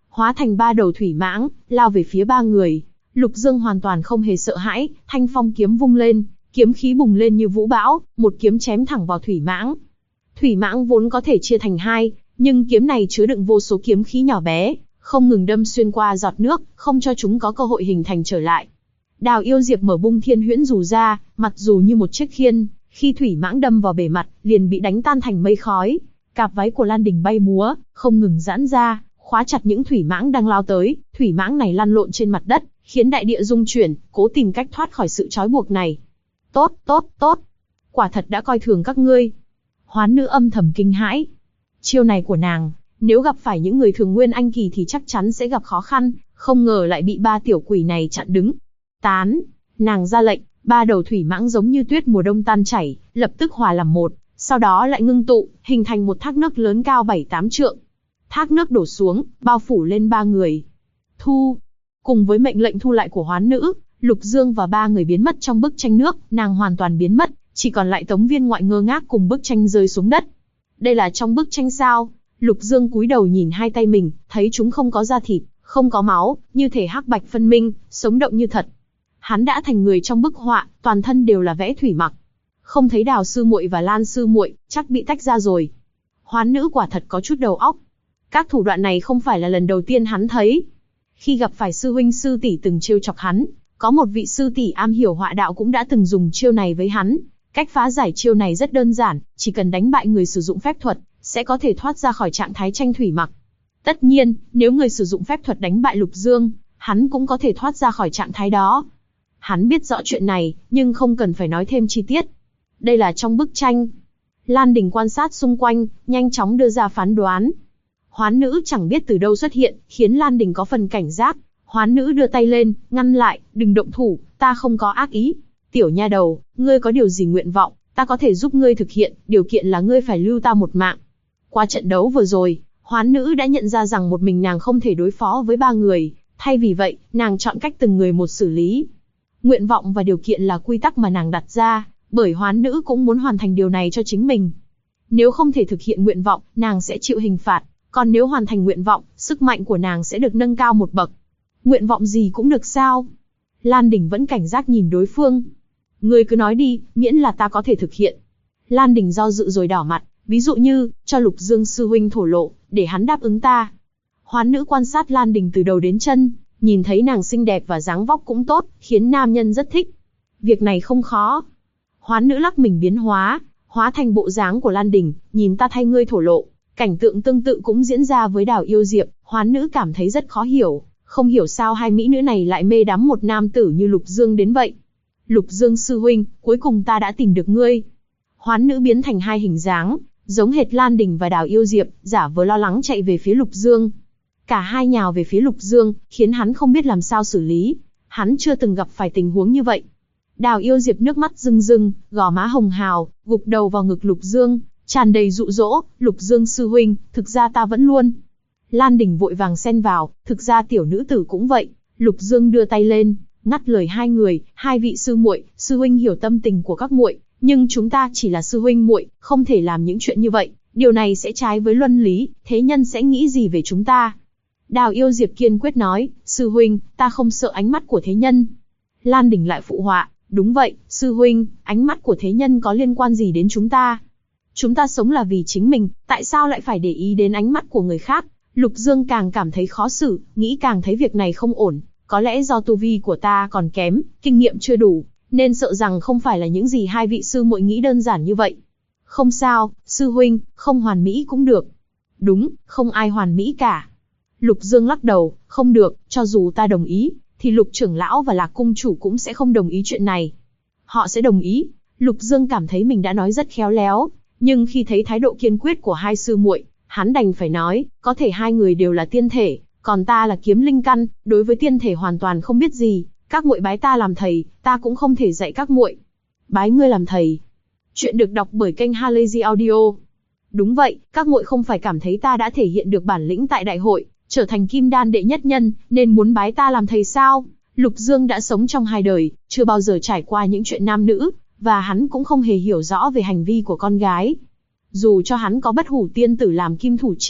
hóa thành 3 đầu thủy mãng, lao về phía 3 người. Lục Dương hoàn toàn không hề sợ hãi, thanh phong kiếm vung lên, kiếm khí bùng lên như vũ bão, một kiếm chém thẳng vào thủy mãng. Thủy mãng vốn có thể chia thành 2, nhưng kiếm này chứa đựng vô số kiếm khí nhỏ bé, không ngừng đâm xuyên qua giọt nước, không cho chúng có cơ hội hình thành trở lại. Đào Yêu Diệp mở bung thiên huyễn dù ra, mặt dù như một chiếc khiên, khi thủy mãng đâm vào bề mặt, liền bị đánh tan thành mây khói. Cạp váy của Lan Đình bay múa, không ngừng giãn ra, khóa chặt những thủy mãng đang lao tới. Thủy mãng này lăn lộn trên mặt đất, khiến đại địa rung chuyển, cố tìm cách thoát khỏi sự trói buộc này. Tốt, tốt, tốt. Quả thật đã coi thường các ngươi. Hoán nữ âm thầm kinh hãi. Chiêu này của nàng, nếu gặp phải những người thường nguyên anh kỳ thì chắc chắn sẽ gặp khó khăn, không ngờ lại bị 3 tiểu quỷ này chặn đứng. Tán, nàng ra lệnh, 3 đầu thủy mãng giống như tuyết mùa đông tan chảy, lập tức hòa làm một, sau đó lại ngưng tụ, hình thành một thác nước lớn cao 7-8 trượng. Thác nước đổ xuống, bao phủ lên 3 người. Thu. Cùng với mệnh lệnh thu lại của hoán nữ, Lục Dương và 3 người biến mất trong bức tranh nước, nàng hoàn toàn biến mất, chỉ còn lại Tống Viên Ngoại ngơ ngác cùng bức tranh rơi xuống đất. Đây là trong bức tranh sao? Lục Dương cúi đầu nhìn 2 tay mình, thấy chúng không có da thịt, không có máu, như thể hắc bạch phân minh, sống động như thật. Hắn đã thành người trong bức họa, toàn thân đều là vẽ thủy mặc. Không thấy Đào sư muội và Lan sư muội, chắc bị tách ra rồi. Hoán nữ quả thật có chút đầu óc. Các thủ đoạn này không phải là lần đầu tiên hắn thấy. Khi gặp phải sư huynh sư tỷ từng trêu chọc hắn, có một vị sư tỷ am hiểu họa đạo cũng đã từng dùng chiêu này với hắn. Cách phá giải chiêu này rất đơn giản, chỉ cần đánh bại người sử dụng phép thuật, sẽ có thể thoát ra khỏi trạng thái tranh thủy mặc. Tất nhiên, nếu người sử dụng phép thuật đánh bại Lục Dương, hắn cũng có thể thoát ra khỏi trạng thái đó. Hắn biết rõ chuyện này, nhưng không cần phải nói thêm chi tiết. Đây là trong bức tranh. Lan Đình quan sát xung quanh, nhanh chóng đưa ra phán đoán. Hoán nữ chẳng biết từ đâu xuất hiện, khiến Lan Đình có phần cảnh giác. Hoán nữ đưa tay lên, ngăn lại, đừng động thủ, ta không có ác ý. Tiểu nha đầu, ngươi có điều gì nguyện vọng, ta có thể giúp ngươi thực hiện, điều kiện là ngươi phải lưu ta một mạng. Qua trận đấu vừa rồi, hoán nữ đã nhận ra rằng một mình nàng không thể đối phó với 3 người, thay vì vậy, nàng chọn cách từng người một xử lý. Nguyện vọng và điều kiện là quy tắc mà nàng đặt ra, bởi hoán nữ cũng muốn hoàn thành điều này cho chính mình. Nếu không thể thực hiện nguyện vọng, nàng sẽ chịu hình phạt, còn nếu hoàn thành nguyện vọng, sức mạnh của nàng sẽ được nâng cao một bậc. Nguyện vọng gì cũng được sao? Lan Đình vẫn cảnh giác nhìn đối phương. Ngươi cứ nói đi, miễn là ta có thể thực hiện. Lan Đình do dự rồi đỏ mặt, ví dụ như, cho Lục Dương sư huynh thổ lộ, để hắn đáp ứng ta. Hoán nữ quan sát Lan Đình từ đầu đến chân, nhìn thấy nàng xinh đẹp và dáng vóc cũng tốt, khiến nam nhân rất thích. Việc này không khó. Hoán nữ lắc mình biến hóa, hóa thành bộ dáng của Lan Đình, nhìn ta thay ngươi thổ lộ. Cảnh tượng tương tự cũng diễn ra với Đào Yêu Diệp, hoán nữ cảm thấy rất khó hiểu, không hiểu sao 2 mỹ nữ này lại mê đắm một nam tử như Lục Dương đến vậy. Lục Dương sư huynh, cuối cùng ta đã tìm được ngươi. Hoán nữ biến thành 2 hình dáng, giống hệt Lan Đình và Đào Yêu Diệp, giả vờ lo lắng chạy về phía Lục Dương. Cả hai nhào về phía Lục Dương, khiến hắn không biết làm sao xử lý. Hắn chưa từng gặp phải tình huống như vậy. Đào Yêu Diệp nước mắt rưng rưng, gò má hồng hào, gục đầu vào ngực Lục Dương, tràn đầy dụ dỗ. Lục Dương sư huynh, thực ra ta vẫn luôn. Lan Đình vội vàng xen vào, thực ra tiểu nữ tử cũng vậy. Lục Dương đưa tay lên, ngắt lời 2 người, 2 vị sư muội, sư huynh hiểu tâm tình của các muội, nhưng chúng ta chỉ là sư huynh muội, không thể làm những chuyện như vậy. Điều này sẽ trái với luân lý, thế nhân sẽ nghĩ gì về chúng ta? Đào Yêu Diệp kiên quyết nói, sư huynh, ta không sợ ánh mắt của thế nhân. Lan Đình lại phụ họa, đúng vậy, sư huynh, ánh mắt của thế nhân có liên quan gì đến chúng ta? Chúng ta sống là vì chính mình, tại sao lại phải để ý đến ánh mắt của người khác? Lục Dương càng cảm thấy khó xử, nghĩ càng thấy việc này không ổn. Có lẽ do tu vi của ta còn kém, kinh nghiệm chưa đủ, nên sợ rằng không phải là những gì 2 vị sư muội nghĩ đơn giản như vậy. Không sao, sư huynh, không hoàn mỹ cũng được. Đúng, không ai hoàn mỹ cả. Lục Dương lắc đầu, không được, cho dù ta đồng ý, thì Lục trưởng lão và Lạc cung chủ cũng sẽ không đồng ý chuyện này. Họ sẽ đồng ý. Lục Dương cảm thấy mình đã nói rất khéo léo, nhưng khi thấy thái độ kiên quyết của 2 sư muội, hắn đành phải nói, có thể 2 người đều là tiên thể, còn ta là kiếm linh căn, đối với tiên thể hoàn toàn không biết gì. Các muội bái ta làm thầy, ta cũng không thể dạy các muội. Bái ngươi làm thầy. Chuyện được đọc bởi kênh Halazy Audio. Đúng vậy, các muội không phải cảm thấy ta đã thể hiện được bản lĩnh tại đại hội, trở thành kim đan đệ nhất nhân, nên muốn bái ta làm thầy sao? Lục Dương đã sống trong 2 đời, chưa bao giờ trải qua những chuyện nam nữ, và hắn cũng không hề hiểu rõ về hành vi của con gái. Dù cho hắn có Bất Hủ tiên tử làm kim thủ chỉ,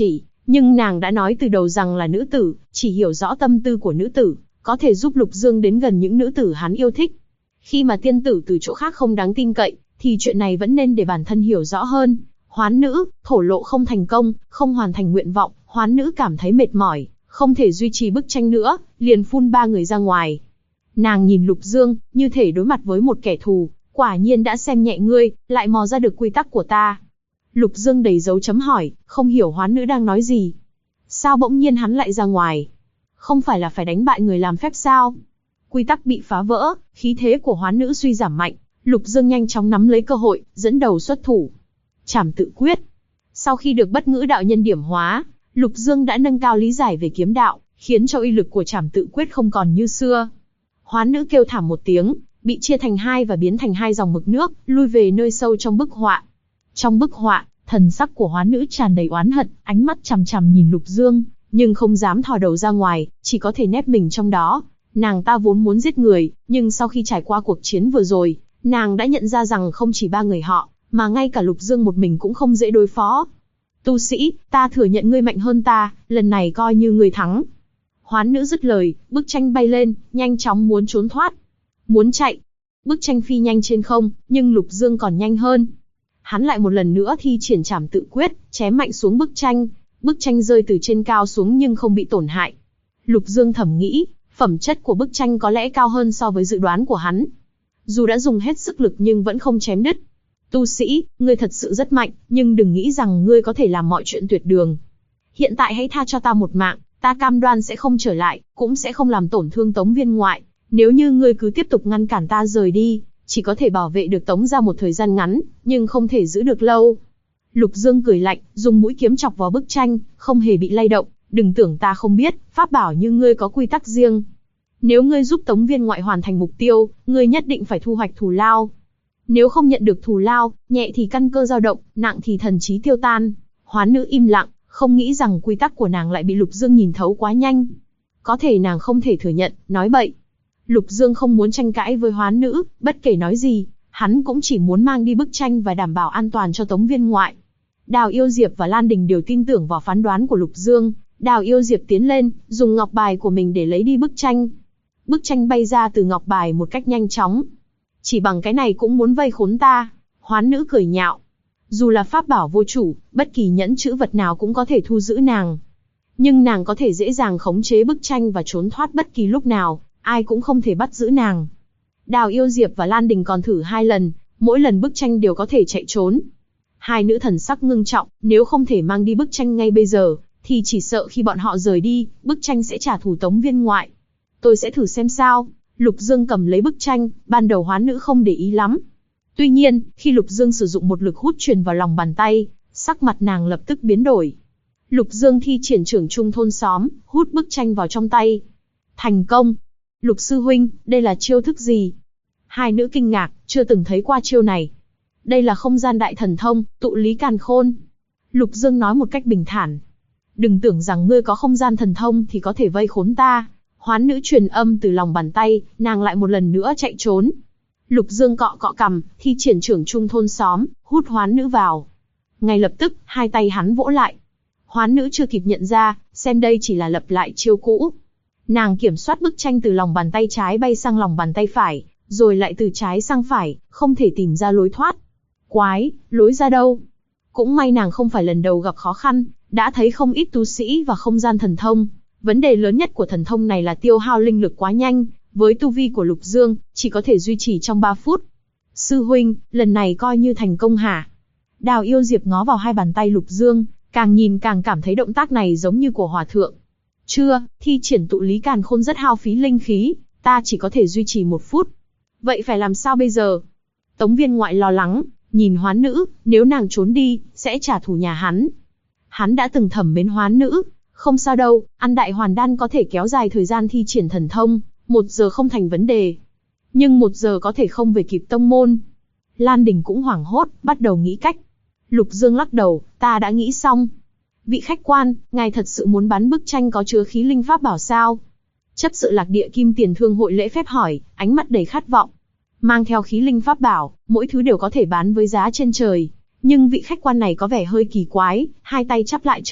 Nhưng nàng đã nói từ đầu rằng là nữ tử, chỉ hiểu rõ tâm tư của nữ tử, có thể giúp Lục Dương đến gần những nữ tử hắn yêu thích. Khi mà tiên tử từ chỗ khác không đáng tin cậy, thì chuyện này vẫn nên để bản thân hiểu rõ hơn. Hoán nữ, thổ lộ không thành công, không hoàn thành nguyện vọng, hoán nữ cảm thấy mệt mỏi, không thể duy trì bức tranh nữa, liền phun 3 người ra ngoài. Nàng nhìn Lục Dương, như thể đối mặt với một kẻ thù, quả nhiên đã xem nhẹ ngươi, lại mò ra được quy tắc của ta. Lục Dương đầy dấu chấm hỏi, không hiểu hoán nữ đang nói gì. Sao bỗng nhiên hắn lại ra ngoài? Không phải là phải đánh bại người làm phép sao? Quy tắc bị phá vỡ, khí thế của hoán nữ suy giảm mạnh. Lục Dương nhanh chóng nắm lấy cơ hội, dẫn đầu xuất thủ. Trảm tự quyết. Sau khi được bất ngữ đạo nhân điểm hóa, Lục Dương đã nâng cao lý giải về kiếm đạo, khiến cho uy lực của trảm tự quyết không còn như xưa. Hoán nữ kêu thảm một tiếng, bị chia thành hai và biến thành 2 dòng mực nước, lui về nơi sâu trong bức họa. Trong bức họa, thần sắc của hoán nữ tràn đầy oán hận, ánh mắt chằm chằm nhìn Lục Dương, nhưng không dám thò đầu ra ngoài, chỉ có thể nép mình trong đó. Nàng ta vốn muốn giết người, nhưng sau khi trải qua cuộc chiến vừa rồi, nàng đã nhận ra rằng không chỉ 3 người họ, mà ngay cả Lục Dương một mình cũng không dễ đối phó. Tu sĩ, ta thừa nhận ngươi mạnh hơn ta, lần này coi như ngươi thắng. Hoán nữ dứt lời, bức tranh bay lên, nhanh chóng muốn trốn thoát. Muốn chạy. Bức tranh phi nhanh trên không, nhưng Lục Dương còn nhanh hơn. Hắn lại một lần nữa thi triển trảm tự quyết, chém mạnh xuống bức tranh. Bức tranh rơi từ trên cao xuống nhưng không bị tổn hại. Lục Dương thầm nghĩ, phẩm chất của bức tranh có lẽ cao hơn so với dự đoán của hắn. Dù đã dùng hết sức lực nhưng vẫn không chém đứt. Tu sĩ, ngươi thật sự rất mạnh, nhưng đừng nghĩ rằng ngươi có thể làm mọi chuyện tuyệt đường. Hiện tại hãy tha cho ta một mạng, ta cam đoan sẽ không trở lại, cũng sẽ không làm tổn thương Tống Viên Ngoại. Nếu như ngươi cứ tiếp tục ngăn cản ta rời đi, chỉ có thể bảo vệ được Tống ra một thời gian ngắn, nhưng không thể giữ được lâu. Lục Dương cười lạnh, dùng mũi kiếm chọc vào bức tranh, không hề bị lay động. Đừng tưởng ta không biết, pháp bảo như ngươi có quy tắc riêng. Nếu ngươi giúp Tống Viên Ngoại hoàn thành mục tiêu, ngươi nhất định phải thu hoạch thù lao. Nếu không nhận được thù lao, nhẹ thì căn cơ dao động, nặng thì thần trí tiêu tan. Hoán nữ im lặng, không nghĩ rằng quy tắc của nàng lại bị Lục Dương nhìn thấu quá nhanh. Có thể nàng không thể thừa nhận, nói bậy. Lục Dương không muốn tranh cãi với hoán nữ, bất kể nói gì, hắn cũng chỉ muốn mang đi bức tranh và đảm bảo an toàn cho Tống Viên Ngoại. Đào Yêu Diệp và Lan Đình đều tin tưởng vào phán đoán của Lục Dương. Đào Yêu Diệp tiến lên, dùng ngọc bài của mình để lấy đi bức tranh. Bức tranh bay ra từ ngọc bài một cách nhanh chóng. Chỉ bằng cái này cũng muốn vây khốn ta. Hoán nữ cười nhạo. Dù là pháp bảo vô chủ, bất kỳ nhẫn chữ vật nào cũng có thể thu giữ nàng. Nhưng nàng có thể dễ dàng khống chế bức tranh và trốn thoát bất kỳ lúc nào, ai cũng không thể bắt giữ nàng. Đào Yêu Diệp và Lan Đình còn thử 2 lần, mỗi lần bức tranh đều có thể chạy trốn. Hai nữ thần sắc ngưng trọng, nếu không thể mang đi bức tranh ngay bây giờ, thì chỉ sợ khi bọn họ rời đi, bức tranh sẽ trả thù Tống Viên Ngoại. Tôi sẽ thử xem sao. Lục Dương cầm lấy bức tranh, ban đầu hoán nữ không để ý lắm. Tuy nhiên, khi Lục Dương sử dụng một lực hút truyền vào lòng bàn tay, sắc mặt nàng lập tức biến đổi. Lục Dương thi triển trưởng trung thôn xóm, hút bức tranh vào trong tay. Thành công! Lục sư huynh, đây là chiêu thức gì? Hai nữ kinh ngạc, chưa từng thấy qua chiêu này. Đây là không gian đại thần thông, tụ lý càn khôn. Lục Dương nói một cách bình thản. Đừng tưởng rằng ngươi có không gian thần thông thì có thể vây khốn ta. Hoán nữ truyền âm từ lòng bàn tay, nàng lại một lần nữa chạy trốn. Lục Dương cọ cọ cằm, thi triển trưởng trung thôn xóm, hút hoán nữ vào. Ngay lập tức, hai tay hắn vỗ lại. Hoán nữ chưa kịp nhận ra, xem đây chỉ là lặp lại chiêu cũ. Nàng kiểm soát bức tranh từ lòng bàn tay trái bay sang lòng bàn tay phải, rồi lại từ trái sang phải, không thể tìm ra lối thoát. Quái, lối ra đâu? Cũng may nàng không phải lần đầu gặp khó khăn, đã thấy không ít tu sĩ và không gian thần thông. Vấn đề lớn nhất của thần thông này là tiêu hao linh lực quá nhanh, với tu vi của Lục Dương, chỉ có thể duy trì trong 3 phút. Sư huynh, lần này coi như thành công hả? Đào Yêu Diệp ngó vào hai bàn tay Lục Dương, càng nhìn càng cảm thấy động tác này giống như của hòa thượng. Chưa, thi triển tụ lý càn khôn rất hao phí linh khí, ta chỉ có thể duy trì 1 phút. Vậy phải làm sao bây giờ? Tống Viên Ngoại lo lắng, nhìn hoán nữ, nếu nàng trốn đi, sẽ trả thù nhà hắn. Hắn đã từng thầm mến hoán nữ, không sao đâu, ăn đại hoàn đan có thể kéo dài thời gian thi triển thần thông, 1 giờ không thành vấn đề. Nhưng 1 giờ có thể không về kịp tông môn. Lan Đình cũng hoảng hốt, bắt đầu nghĩ cách. Lục Dương lắc đầu, ta đã nghĩ xong. Vị khách quan, ngài thật sự muốn bán bức tranh có chứa khí linh pháp bảo sao? Chấp sự Lạc Địa Kim Tiền Thương hội lễ phép hỏi, ánh mắt đầy khát vọng. Mang theo khí linh pháp bảo, mỗi thứ đều có thể bán với giá trên trời. Nhưng vị khách quan này có vẻ hơi kỳ quái, hai tay chắp lại trước ngực,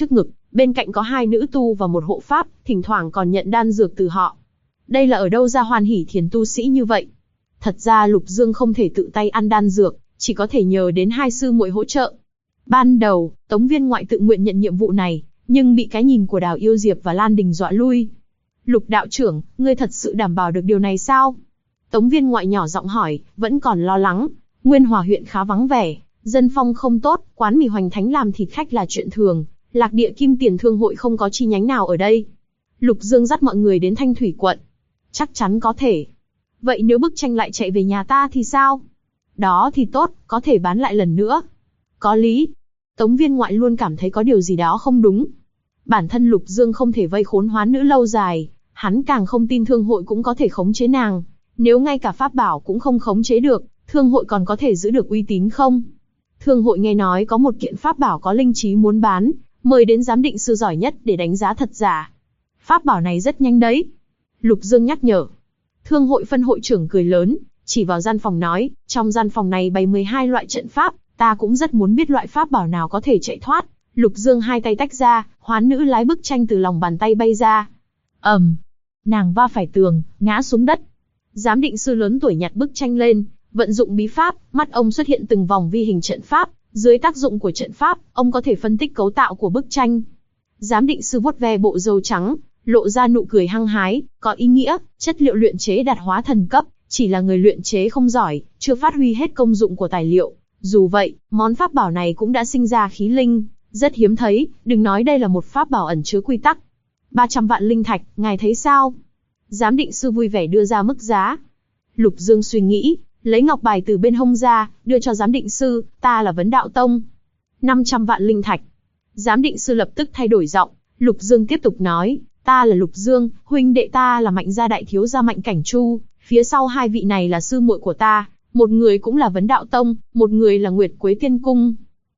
Bên cạnh có 2 nữ tu và một hộ pháp, thỉnh thoảng còn nhận đan dược từ họ. Đây là ở đâu ra hoan hỷ thiền tu sĩ như vậy? Thật ra Lục Dương không thể tự tay ăn đan dược, chỉ có thể nhờ đến 2 sư muội hỗ trợ. Ban đầu, Tống Viên Ngoại tự nguyện nhận nhiệm vụ này, nhưng bị cái nhìn của Đào Yêu Diệp và Lan Đình dọa lui. Lục đạo trưởng, ngươi thật sự đảm bảo được điều này sao? Tống Viên Ngoại nhỏ giọng hỏi, vẫn còn lo lắng. Nguyên Hòa huyện khá vắng vẻ, dân phong không tốt, quán mì Hoành Thánh làm thịt khách là chuyện thường. Lạc Địa Kim Tiền Thương hội không có chi nhánh nào ở đây. Lục Dương dắt mọi người đến Thanh Thủy quận. Chắc chắn có thể. Vậy nếu bức tranh lại chạy về nhà ta thì sao? Đó thì tốt, có thể bán lại lần nữa. Có lý. Tống Viên Ngoại luôn cảm thấy có điều gì đó không đúng. Bản thân Lục Dương không thể vây khốn Hoán Nữ lâu dài, hắn càng không tin thương hội cũng có thể khống chế nàng. Nếu ngay cả pháp bảo cũng không khống chế được, thương hội còn có thể giữ được uy tín không? Thương hội nghe nói có một kiện pháp bảo có linh trí muốn bán, mời đến giám định sư giỏi nhất để đánh giá thật giả. Pháp bảo này rất nhanh đấy. Lục Dương nhắc nhở. Thương hội phân hội trưởng cười lớn, chỉ vào gian phòng nói, trong gian phòng này bày 12 loại trận pháp, ta cũng rất muốn biết loại pháp bảo nào có thể chạy thoát. Lục Dương hai tay tách ra, Hoán Nữ lái bức tranh từ lòng bàn tay bay ra. Nàng va phải tường, ngã xuống đất. Giám định sư lớn tuổi nhặt bức tranh lên, vận dụng bí pháp, mắt ông xuất hiện từng vòng vi hình trận pháp. Dưới tác dụng của trận pháp, ông có thể phân tích cấu tạo của bức tranh. Giám định sư vuốt ve bộ râu trắng, lộ ra nụ cười hăng hái, có ý nghĩa, chất liệu luyện chế đạt hóa thần cấp, chỉ là người luyện chế không giỏi, chưa phát huy hết công dụng của tài liệu. Dù vậy, món pháp bảo này cũng đã sinh ra khí linh, rất hiếm thấy, đừng nói đây là một pháp bảo ẩn chứa quy tắc. 300 vạn linh thạch, ngài thấy sao? Giám định sư vui vẻ đưa ra mức giá. Lục Dương suy nghĩ, lấy ngọc bài từ bên hông ra, đưa cho giám định sư, ta là Vấn Đạo Tông. 500 vạn linh thạch. Giám định sư lập tức thay đổi giọng, Lục Dương tiếp tục nói, ta là Lục Dương, huynh đệ ta là Mạnh gia đại thiếu gia Mạnh Cảnh Chu, phía sau 2 vị này là sư muội của ta, một người cũng là Vấn Đạo Tông, một người là Nguyệt Quế Tiên Cung.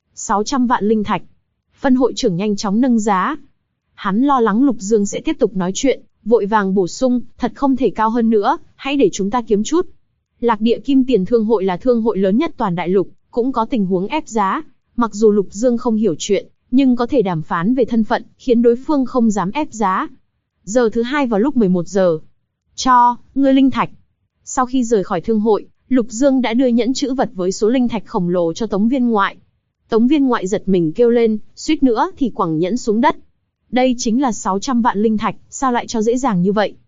600 vạn linh thạch. Phân hội trưởng nhanh chóng nâng giá. Hắn lo lắng Lục Dương sẽ tiếp tục nói chuyện, vội vàng bổ sung, thật không thể cao hơn nữa, hãy để chúng ta kiếm chút. Lạc Địa Kim Tiền Thương hội là thương hội lớn nhất toàn đại lục, cũng có tình huống ép giá. Mặc dù Lục Dương không hiểu chuyện, nhưng có thể đàm phán về thân phận, khiến đối phương không dám ép giá. Giờ thứ 2 vào lúc 11 giờ. Cho, ngươi linh thạch. Sau khi rời khỏi thương hội, Lục Dương đã đưa nhẫn chữ vật với số linh thạch khổng lồ cho Tống Viên Ngoại. Tống Viên Ngoại giật mình kêu lên, suýt nữa thì quẳng nhẫn xuống đất. Đây chính là 600 vạn linh thạch, sao lại cho dễ dàng như vậy?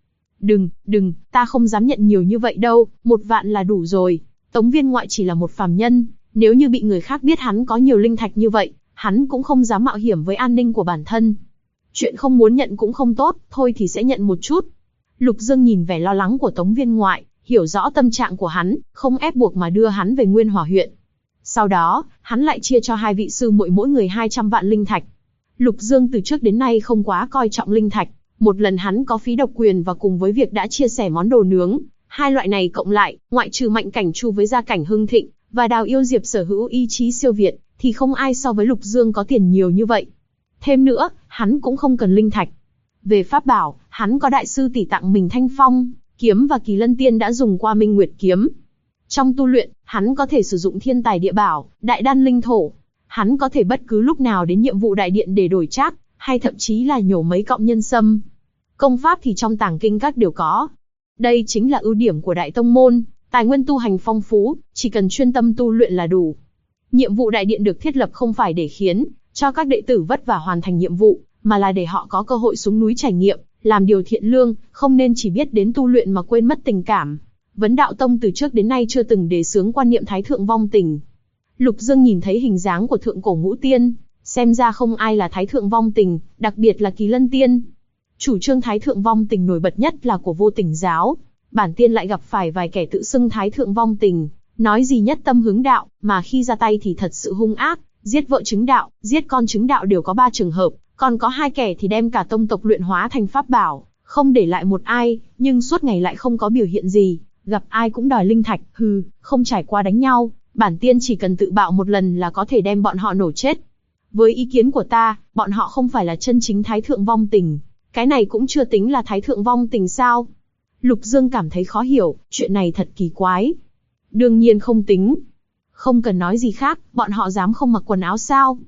Đừng, ta không dám nhận nhiều như vậy đâu, 1 vạn là đủ rồi. Tống Viên Ngoại chỉ là một phàm nhân, nếu như bị người khác biết hắn có nhiều linh thạch như vậy, hắn cũng không dám mạo hiểm với an ninh của bản thân. Chuyện không muốn nhận cũng không tốt, thôi thì sẽ nhận một chút. Lục Dương nhìn vẻ lo lắng của Tống Viên Ngoại, hiểu rõ tâm trạng của hắn, không ép buộc mà đưa hắn về Nguyên Hòa huyện. Sau đó, hắn lại chia cho 2 vị sư muội mỗi người 200 vạn linh thạch. Lục Dương từ trước đến nay không quá coi trọng linh thạch, một lần hắn có phí độc quyền và cùng với việc đã chia sẻ món đồ nướng, 2 loại này cộng lại, ngoại trừ Mạnh Cảnh Chu với gia cảnh hưng thịnh, và Đào Yêu Diệp sở hữu ý chí siêu việt, thì không ai so với Lục Dương có tiền nhiều như vậy. Thêm nữa, hắn cũng không cần linh thạch. Về pháp bảo, hắn có đại sư tỷ tặng mình Thanh Phong kiếm và Kỳ Lân Tiên đã dùng qua Minh Nguyệt kiếm. Trong tu luyện, hắn có thể sử dụng thiên tài địa bảo, đại đan linh thổ. Hắn có thể bất cứ lúc nào đến nhiệm vụ đại điện để đổi trác, hay thậm chí là nhổ mấy cọng nhân sâm. Công pháp thì trong tàng kinh các đều có. Đây chính là ưu điểm của đại tông môn, tài nguyên tu hành phong phú, chỉ cần chuyên tâm tu luyện là đủ. Nhiệm vụ đại điện được thiết lập không phải để khiến cho các đệ tử vất vả hoàn thành nhiệm vụ, mà là để họ có cơ hội xuống núi trải nghiệm, làm điều thiện lương, không nên chỉ biết đến tu luyện mà quên mất tình cảm. Vấn Đạo Tông từ trước đến nay chưa từng đề xướng quan niệm thái thượng vong tình. Lục Dương nhìn thấy hình dáng của thượng cổ ngũ tiên, xem ra không ai là thái thượng vong tình, đặc biệt là Kỳ Lân Tiên. Chủ trương thái thượng vong tình nổi bật nhất là của Vô Tình giáo. Bản tiên lại gặp phải vài kẻ tự xưng thái thượng vong tình, nói gì nhất tâm hướng đạo, mà khi ra tay thì thật sự hung ác, giết vợ chứng đạo, giết con chứng đạo đều có 3 trường hợp, còn có 2 kẻ thì đem cả tông tộc luyện hóa thành pháp bảo, không để lại một ai, nhưng suốt ngày lại không có biểu hiện gì, gặp ai cũng đòi linh thạch, không trải qua đánh nhau, bản tiên chỉ cần tự bạo một lần là có thể đem bọn họ nổ chết. Với ý kiến của ta, bọn họ không phải là chân chính thái thượng vong tình, cái này cũng chưa tính là thái thượng vong tình sao? Lục Dương cảm thấy khó hiểu, chuyện này thật kỳ quái. Đương nhiên không tính. Không cần nói gì khác, bọn họ dám không mặc quần áo sao?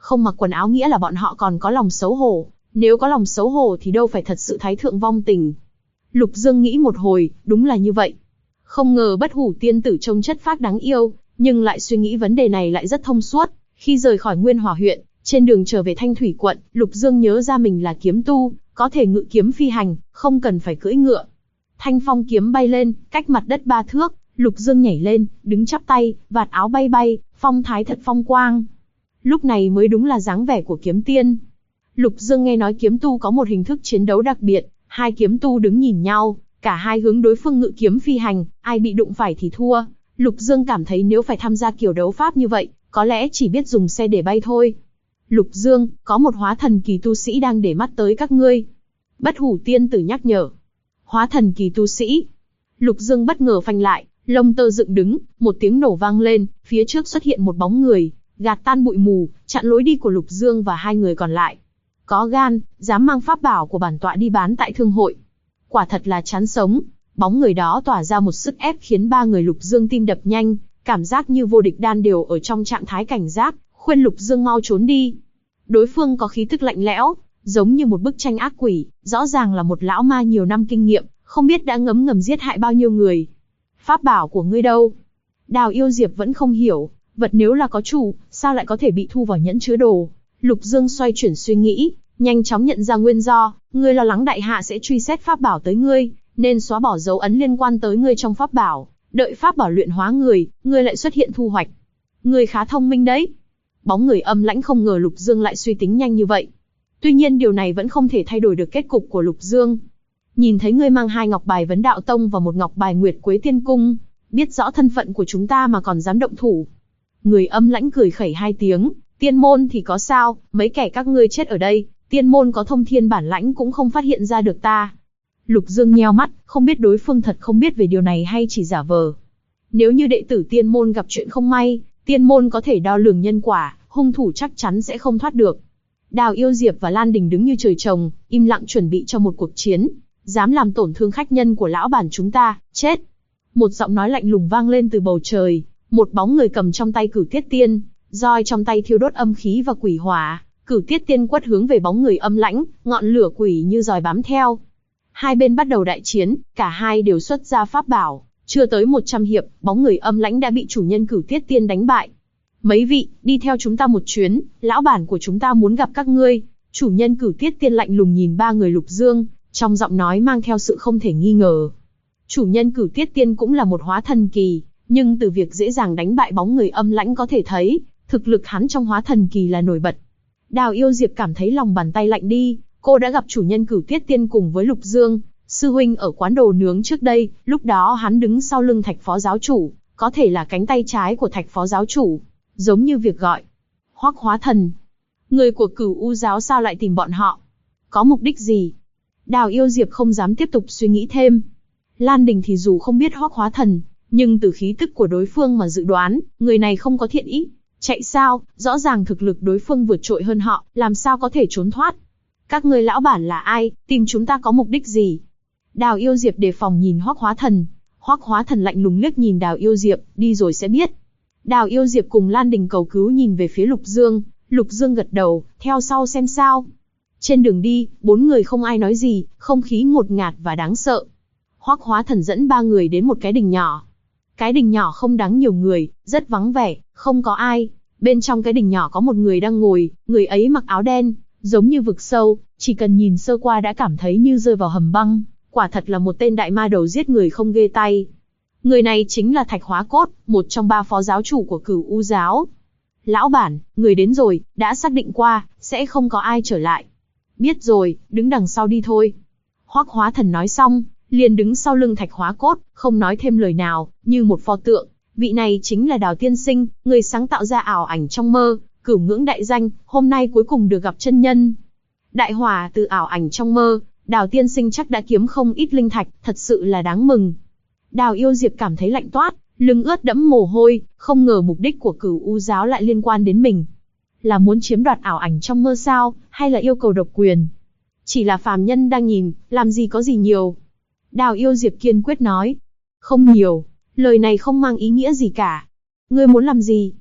Không mặc quần áo nghĩa là bọn họ còn có lòng xấu hổ, nếu có lòng xấu hổ thì đâu phải thật sự thái thượng vong tình. Lục Dương nghĩ một hồi, đúng là như vậy. Không ngờ Bất Hủ tiên tử trông chất phác đáng yêu, nhưng lại suy nghĩ vấn đề này lại rất thông suốt. Khi rời khỏi Nguyên Hỏa huyện, trên đường trở về Thanh Thủy quận, Lục Dương nhớ ra mình là kiếm tu, có thể ngự kiếm phi hành, không cần phải cưỡi ngựa. Thanh phong kiếm bay lên, cách mặt đất 3 thước, Lục Dương nhảy lên, đứng chắp tay, vạt áo bay bay, phong thái thật phong quang. Lúc này mới đúng là dáng vẻ của kiếm tiên. Lục Dương nghe nói kiếm tu có một hình thức chiến đấu đặc biệt, hai kiếm tu đứng nhìn nhau, cả hai hướng đối phương ngự kiếm phi hành, ai bị đụng phải thì thua. Lục Dương cảm thấy nếu phải tham gia kiểu đấu pháp như vậy, có lẽ chỉ biết dùng xe để bay thôi. Lục Dương, có một hóa thần kỳ tu sĩ đang để mắt tới các ngươi. Bất Hủ tiên tử nhắc nhở. Hóa thần kỳ tu sĩ. Lục Dương bất ngờ phanh lại, lông tơ dựng đứng, một tiếng nổ vang lên, phía trước xuất hiện một bóng người, gạt tan bụi mù, chặn lối đi của Lục Dương và hai người còn lại. Có gan, dám mang pháp bảo của bản tọa đi bán tại thương hội. Quả thật là chán sống. Bóng người đó tỏa ra một sức ép khiến ba người Lục Dương tim đập nhanh, cảm giác như vô địch đan đều ở trong trạng thái cảnh giác, khuyên Lục Dương mau trốn đi. Đối phương có khí tức lạnh lẽo, giống như một bức tranh ác quỷ, rõ ràng là một lão ma nhiều năm kinh nghiệm, không biết đã ngấm ngầm giết hại bao nhiêu người. Pháp bảo của ngươi đâu? Đào Yêu Diệp vẫn không hiểu, vật nếu là có chủ, sao lại có thể bị thu vào nhẫn chứa đồ? Lục Dương xoay chuyển suy nghĩ, nhanh chóng nhận ra nguyên do, ngươi lo lắng đại hạ sẽ truy xét pháp bảo tới ngươi, nên xóa bỏ dấu ấn liên quan tới ngươi trong pháp bảo, đợi pháp bảo luyện hóa người, ngươi lại xuất hiện thu hoạch. Ngươi khá thông minh đấy. Bóng người âm lãnh không ngờ Lục Dương lại suy tính nhanh như vậy. Tuy nhiên điều này vẫn không thể thay đổi được kết cục của Lục Dương. Nhìn thấy ngươi mang 2 ngọc bài Vấn Đạo Tông và 1 ngọc bài Nguyệt Quế Tiên Cung, biết rõ thân phận của chúng ta mà còn dám động thủ. Người âm lãnh cười khẩy 2 tiếng, tiên môn thì có sao, mấy kẻ các ngươi chết ở đây, tiên môn có thông thiên bản lãnh cũng không phát hiện ra được ta. Lục Dương nheo mắt, không biết đối phương thật không biết về điều này hay chỉ giả vờ. Nếu như đệ tử tiên môn gặp chuyện không may, tiên môn có thể đo lường nhân quả, hung thủ chắc chắn sẽ không thoát được. Đào Yêu Diệp và Lan Đình đứng như trời trồng, im lặng chuẩn bị cho một cuộc chiến. Dám làm tổn thương khách nhân của lão bản chúng ta, chết. Một giọng nói lạnh lùng vang lên từ bầu trời, một bóng người cầm trong tay Cửu Tiết Tiên, roi trong tay thiêu đốt âm khí và quỷ hỏa. Cửu Tiết Tiên quất hướng về bóng người âm lãnh, ngọn lửa quỷ như giòi bám theo. Hai bên bắt đầu đại chiến, cả hai đều xuất ra pháp bảo, chưa tới 100 hiệp, bóng người âm lãnh đã bị chủ nhân Cửu Tiết Tiên đánh bại. Mấy vị, đi theo chúng ta một chuyến, lão bản của chúng ta muốn gặp các ngươi. Chủ nhân Cửu Tiết Tiên lạnh lùng nhìn ba người Lục Dương, trong giọng nói mang theo sự không thể nghi ngờ. Chủ nhân Cửu Tiết Tiên cũng là một hóa thần kỳ, nhưng từ việc dễ dàng đánh bại bóng người âm lãnh có thể thấy, thực lực hắn trong hóa thần kỳ là nổi bật. Đào Yêu Diệp cảm thấy lòng bàn tay lạnh đi, cô đã gặp chủ nhân Cửu Tiết Tiên cùng với Lục Dương, sư huynh ở quán đồ nướng trước đây, lúc đó hắn đứng sau lưng Thạch phó giáo chủ, có thể là cánh tay trái của Thạch phó giáo chủ, giống như việc gọi. Hoắc hóa thần, người của Cửu U giáo sao lại tìm bọn họ? Có mục đích gì? Đào Yêu Diệp không dám tiếp tục suy nghĩ thêm. Lan Đình thì dù không biết Hoắc hóa thần, nhưng từ khí tức của đối phương mà dự đoán, người này không có thiện ý. Chạy sao, rõ ràng thực lực đối phương vượt trội hơn họ, làm sao có thể trốn thoát. Các ngươi lão bản là ai, tìm chúng ta có mục đích gì? Đào Yêu Diệp đề phòng nhìn Hoắc hóa thần. Hoắc hóa thần lạnh lùng liếc nhìn Đào Yêu Diệp, đi rồi sẽ biết. Đào Yêu Diệp cùng Lan Đình cầu cứu nhìn về phía Lục Dương, Lục Dương gật đầu, theo sau xem sao. Trên đường đi, 4 người không ai nói gì, không khí ngột ngạt và đáng sợ. Hoắc hóa thần dẫn 3 người đến một cái đình nhỏ. Cái đình nhỏ không đáng nhiều người, rất vắng vẻ, không có ai. Bên trong cái đình nhỏ có một người đang ngồi, người ấy mặc áo đen, giống như vực sâu, chỉ cần nhìn sơ qua đã cảm thấy như rơi vào hầm băng. Quả thật là một tên đại ma đầu giết người không ghê tay. Người này chính là Thạch Hóa Cốt, một trong 3 phó giáo chủ của Cửu U giáo. Lão bản, người đến rồi, đã xác định qua, sẽ không có ai trở lại. Biết rồi, đứng đằng sau đi thôi. Hoắc hóa thần nói xong, liền đứng sau lưng Thạch Hóa Cốt, không nói thêm lời nào, như một pho tượng. Vị này chính là Đào Tiên Sinh, người sáng tạo ra ảo ảnh trong mơ, cửu ngưỡng đại danh, hôm nay cuối cùng được gặp chân nhân. Đại hỏa từ ảo ảnh trong mơ, Đào Tiên Sinh chắc đã kiếm không ít linh thạch, thật sự là đáng mừng. Đào Yêu Diệp cảm thấy lạnh toát, lưng ướt đẫm mồ hôi, không ngờ mục đích của Cửu U giáo lại liên quan đến mình. Là muốn chiếm đoạt ảo ảnh trong mơ sao, hay là yêu cầu độc quyền? Chỉ là phàm nhân đang nhìn, làm gì có gì nhiều. Đào Yêu Diệp kiên quyết nói. Không nhiều, lời này không mang ý nghĩa gì cả. Ngươi muốn làm gì?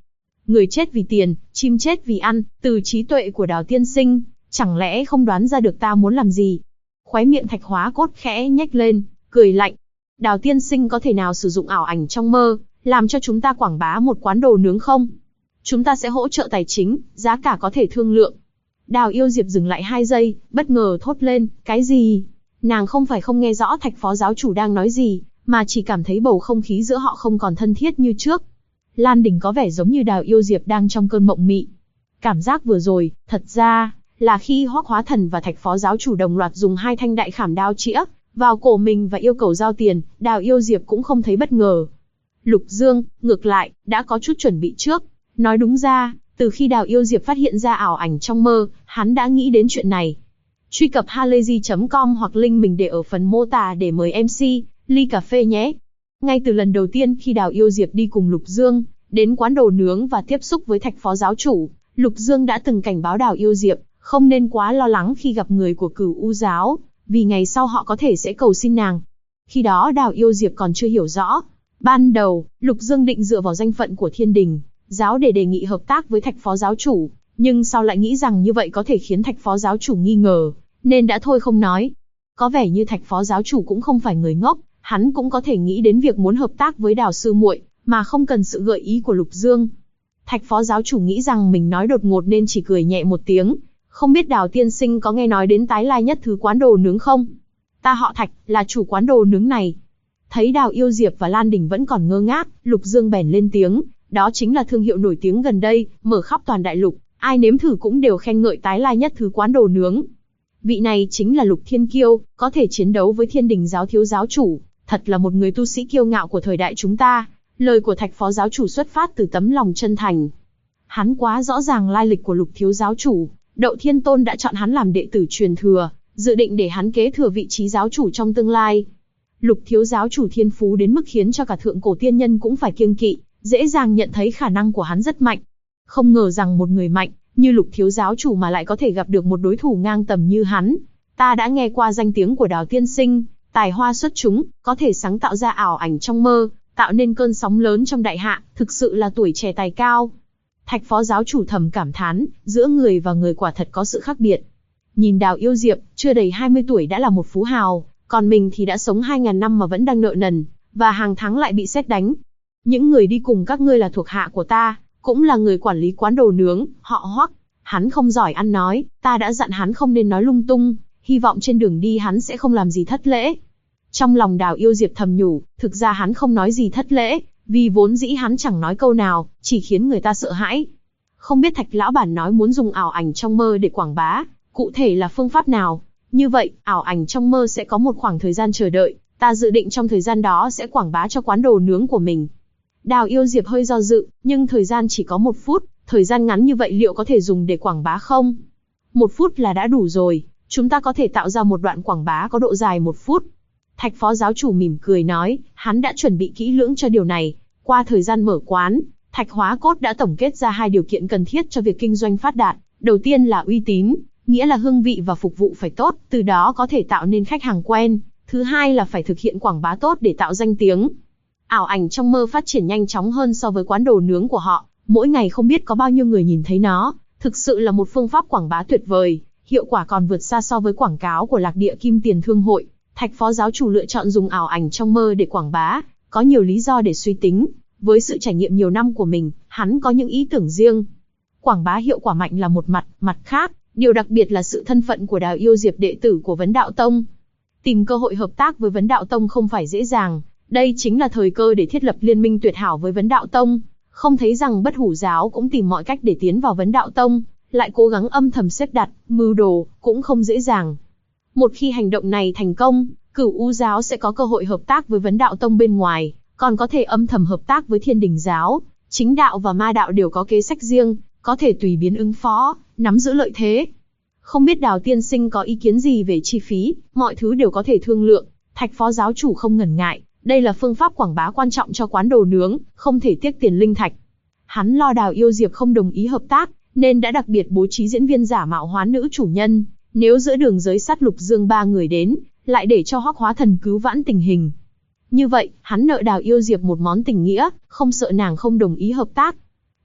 Người chết vì tiền, chim chết vì ăn, từ trí tuệ của Đào tiên sinh, chẳng lẽ không đoán ra được ta muốn làm gì? Khóe miệng Thạch Hóa Cốt khẽ nhếch lên, cười lạnh. Đào tiên sinh có thể nào sử dụng ảo ảnh trong mơ, làm cho chúng ta quảng bá một quán đồ nướng không? Chúng ta sẽ hỗ trợ tài chính, giá cả có thể thương lượng. Đào Yêu Diệp dừng lại 2 giây, bất ngờ thốt lên, cái gì? Nàng không phải không nghe rõ Thạch phó giáo chủ đang nói gì, mà chỉ cảm thấy bầu không khí giữa họ không còn thân thiết như trước. Lan Đình có vẻ giống như Đào Yêu Diệp đang trong cơn mộng mị. Cảm giác vừa rồi, thật ra, là khi Hoắc Hóa Thần và Thạch phó giáo chủ đồng loạt dùng 2 thanh đại khảm đao chĩa vào cổ mình và yêu cầu giao tiền, Đào Yêu Diệp cũng không thấy bất ngờ. Lục Dương, ngược lại, đã có chút chuẩn bị trước. Nói đúng ra, từ khi Đào Yêu Diệp phát hiện ra ảo ảnh trong mơ, hắn đã nghĩ đến chuyện này. Truy cập halayzi.com hoặc link mình để ở phần mô tả để mời MC, ly cà phê nhé. Ngay từ lần đầu tiên khi Đào Yêu Diệp đi cùng Lục Dương, đến quán đồ nướng và tiếp xúc với Thạch phó giáo chủ, Lục Dương đã từng cảnh báo Đào Yêu Diệp, không nên quá lo lắng khi gặp người của Cửu U giáo, vì ngày sau họ có thể sẽ cầu xin nàng. Khi đó Đào Yêu Diệp còn chưa hiểu rõ. Ban đầu, Lục Dương định dựa vào danh phận của Thiên Đình giáo để đề nghị hợp tác với Thạch phó giáo chủ, nhưng sau lại nghĩ rằng như vậy có thể khiến Thạch phó giáo chủ nghi ngờ, nên đã thôi không nói. Có vẻ như Thạch phó giáo chủ cũng không phải người ngốc, hắn cũng có thể nghĩ đến việc muốn hợp tác với Đào sư muội, mà không cần sự gợi ý của Lục Dương. Thạch phó giáo chủ nghĩ rằng mình nói đột ngột nên chỉ cười nhẹ một tiếng. Không biết Đào tiên sinh có nghe nói đến Tái Lai Nhất Thứ quán đồ nướng không? Ta họ Thạch, là chủ quán đồ nướng này. Thấy Đào Yêu Diệp và Lan Đình vẫn còn ngơ ngác, Lục Dương bèn lên tiếng, đó chính là thương hiệu nổi tiếng gần đây, mở khắp toàn đại lục, ai nếm thử cũng đều khen ngợi Tái Lai Nhất Thứ quán đồ nướng. Vị này chính là Lục Thiên Kiêu, có thể chiến đấu với Thiên Đình giáo thiếu giáo chủ, thật là một người tu sĩ kiêu ngạo của thời đại chúng ta. Lời của Thạch phó giáo chủ xuất phát từ tấm lòng chân thành. Hắn quá rõ ràng lai lịch của Lục thiếu giáo chủ, Đậu Thiên Tôn đã chọn hắn làm đệ tử truyền thừa, dự định để hắn kế thừa vị trí giáo chủ trong tương lai. Lục thiếu giáo chủ thiên phú đến mức khiến cho cả thượng cổ tiên nhân cũng phải kiêng kỵ, dễ dàng nhận thấy khả năng của hắn rất mạnh. Không ngờ rằng một người mạnh như Lục thiếu giáo chủ mà lại có thể gặp được một đối thủ ngang tầm như hắn. Ta đã nghe qua danh tiếng của Đào tiên sinh, tài hoa xuất chúng, có thể sáng tạo ra ảo ảnh trong mơ, tạo nên cơn sóng lớn trong đại hạ, thực sự là tuổi trẻ tài cao. Thạch phó giáo chủ thầm cảm thán, giữa người và người quả thật có sự khác biệt. Nhìn Đào Yêu Diệp, chưa đầy 20 tuổi đã là một phú hào, còn mình thì đã sống 2.000 năm mà vẫn đang nợ nần, và hàng tháng lại bị sét đánh. Những người đi cùng các ngươi là thuộc hạ của ta, cũng là người quản lý quán đồ nướng, họ Hoắc. Hắn không giỏi ăn nói, ta đã dặn hắn không nên nói lung tung, hy vọng trên đường đi hắn sẽ không làm gì thất lễ. Trong lòng Đào Yêu Diệp thầm nhủ, thực ra hắn không nói gì thất lễ, vì vốn dĩ hắn chẳng nói câu nào, chỉ khiến người ta sợ hãi. Không biết Thạch lão bản nói muốn dùng ảo ảnh trong mơ để quảng bá, cụ thể là phương pháp nào? Như vậy, ảo ảnh trong mơ sẽ có một khoảng thời gian chờ đợi, ta dự định trong thời gian đó sẽ quảng bá cho quán đồ nướng của mình. Đào Yêu Diệp hơi do dự, nhưng thời gian chỉ có 1 phút, thời gian ngắn như vậy liệu có thể dùng để quảng bá không? 1 phút là đã đủ rồi, chúng ta có thể tạo ra một đoạn quảng bá có độ dài 1 phút. Thạch phó giáo chủ mỉm cười nói, hắn đã chuẩn bị kỹ lưỡng cho điều này. Qua thời gian mở quán, Thạch Hóa Cốt đã tổng kết ra 2 điều kiện cần thiết cho việc kinh doanh phát đạt. Đầu tiên là uy tín, nghĩa là hương vị và phục vụ phải tốt, từ đó có thể tạo nên khách hàng quen. Thứ hai là phải thực hiện quảng bá tốt để tạo danh tiếng. Ảo ảnh trong mơ phát triển nhanh chóng hơn so với quán đồ nướng của họ, mỗi ngày không biết có bao nhiêu người nhìn thấy nó, thực sự là một phương pháp quảng bá tuyệt vời, hiệu quả còn vượt xa so với quảng cáo của Lạc Địa Kim Tiền Thương hội. Thạch phó giáo chủ lựa chọn dùng ảo ảnh trong mơ để quảng bá, có nhiều lý do để suy tính. Với sự trải nghiệm nhiều năm của mình, hắn có những ý tưởng riêng. Quảng bá hiệu quả mạnh là một mặt khác, điều đặc biệt là sự thân phận của Đào Yêu Diệp đệ tử của Vấn Đạo Tông. Tìm cơ hội hợp tác với Vấn Đạo Tông không phải dễ dàng, đây chính là thời cơ để thiết lập liên minh tuyệt hảo với Vấn Đạo Tông. Không thấy rằng Bất Hủ giáo cũng tìm mọi cách để tiến vào Vấn Đạo Tông, lại cố gắng âm thầm xếp đặt, mưu đồ, cũng không dễ dàng. Một khi hành động này thành công, Cửu U giáo sẽ có cơ hội hợp tác với Vấn Đạo Tông bên ngoài, còn có thể âm thầm hợp tác với Thiên Đình giáo. Chính đạo và ma đạo đều có kế sách riêng, có thể tùy biến ứng phó, nắm giữ lợi thế. Không biết Đào tiên sinh có ý kiến gì về chi phí, mọi thứ đều có thể thương lượng. Thạch phó giáo chủ không ngần ngại, đây là phương pháp quảng bá quan trọng cho quán đồ nướng, không thể tiếc tiền linh thạch. Hắn lo Đào Yêu Diệp không đồng ý hợp tác, nên đã đặc biệt bố trí diễn viên giả mạo hoán nữ chủ nhân. Nếu giữa đường giới sát Lục Dương 3 người đến, lại để cho Hoắc Hóa Thần cứu vãn tình hình. Như vậy, hắn nợ Đào Yêu Diệp một món tình nghĩa, không sợ nàng không đồng ý hợp tác.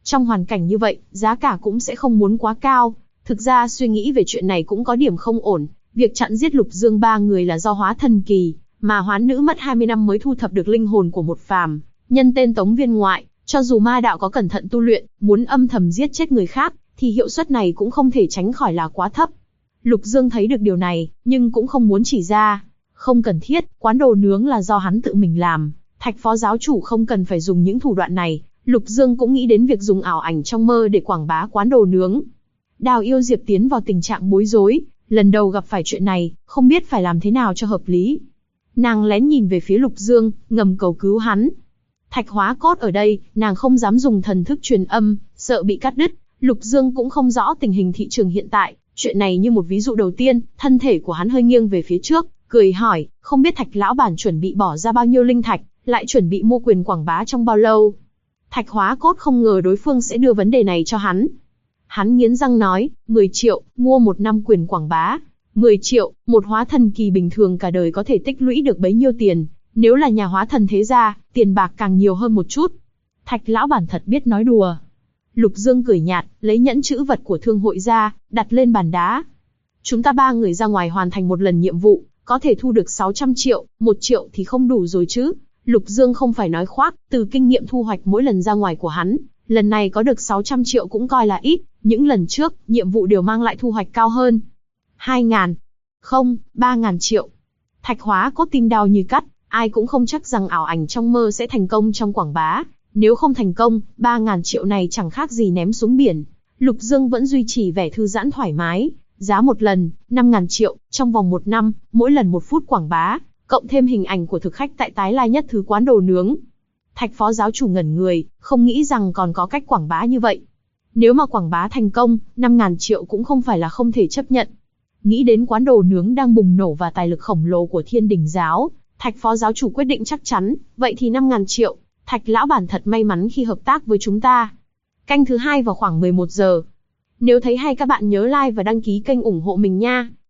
Trong hoàn cảnh như vậy, giá cả cũng sẽ không muốn quá cao. Thực ra suy nghĩ về chuyện này cũng có điểm không ổn. Việc chặn giết Lục Dương ba người là do hóa thần kỳ, mà hoán nữ mất 20 năm mới thu thập được linh hồn của một phàm nhân tên Tống Viên Ngoại. Cho dù ma đạo có cẩn thận tu luyện, muốn âm thầm giết chết người khác, thì hiệu suất này cũng không thể tránh khỏi là quá thấp. Lục Dương thấy được điều này, nhưng cũng không muốn chỉ ra. Không cần thiết, quán đồ nướng là do hắn tự mình làm. Thạch phó giáo chủ không cần phải dùng những thủ đoạn này. Lục Dương cũng nghĩ đến việc dùng ảo ảnh trong mơ để quảng bá quán đồ nướng. Đào Yêu Diệp tiến vào tình trạng bối rối, lần đầu gặp phải chuyện này, không biết phải làm thế nào cho hợp lý. Nàng lén nhìn về phía Lục Dương, ngầm cầu cứu hắn. Thạch Hóa Cốt ở đây, nàng không dám dùng thần thức truyền âm, sợ bị cắt đứt. Lục Dương cũng không rõ tình hình thị trường hiện tại, chuyện này như một ví dụ đầu tiên, thân thể của hắn hơi nghiêng về phía trước, cười hỏi, không biết Thạch lão bản chuẩn bị bỏ ra bao nhiêu linh thạch, lại chuẩn bị mua quyền quảng bá trong bao lâu. Thạch Hóa Cốt không ngờ đối phương sẽ đưa vấn đề này cho hắn. Hắn nghiến răng nói, 10 triệu, mua 1 năm quyền quảng bá. 10 triệu, một hóa thần kỳ bình thường cả đời có thể tích lũy được bấy nhiêu tiền. Nếu là nhà hóa thần thế gia, tiền bạc càng nhiều hơn một chút. Thạch lão bản thật biết nói đùa. Lục Dương cười nhạt, lấy nhẫn chữ vật của thương hội ra, đặt lên bàn đá. Chúng ta 3 người ra ngoài hoàn thành một lần nhiệm vụ, có thể thu được 600 triệu, 1 triệu thì không đủ rồi chứ. Lục Dương không phải nói khoác, từ kinh nghiệm thu hoạch mỗi lần ra ngoài của hắn, lần này có được 600 triệu cũng coi là ít, những lần trước, nhiệm vụ đều mang lại thu hoạch cao hơn. 2.000, không, 3.000 triệu. Thạch Hóa Cốt tim đau như cắt, ai cũng không chắc rằng ảo ảnh trong mơ sẽ thành công trong quảng bá. Nếu không thành công, 3.000 triệu này chẳng khác gì ném xuống biển. Lục Dương vẫn duy trì vẻ thư giãn thoải mái, giá một lần, 5.000 triệu, trong vòng 1 năm, mỗi lần 1 phút quảng bá, cộng thêm hình ảnh của thực khách tại tái lai nhất thứ quán đồ nướng. Thạch phó giáo chủ ngẩn người, không nghĩ rằng còn có cách quảng bá như vậy. Nếu mà quảng bá thành công, 5.000 triệu cũng không phải là không thể chấp nhận. Nghĩ đến quán đồ nướng đang bùng nổ và tài lực khổng lồ của Thiên Đình giáo, Thạch phó giáo chủ quyết định chắc chắn, vậy thì 5.000 triệu, Thạch lão bản thật may mắn khi hợp tác với chúng ta. Canh thứ 2 vào khoảng 11 giờ. Nếu thấy hay các bạn nhớ like và đăng ký kênh ủng hộ mình nha.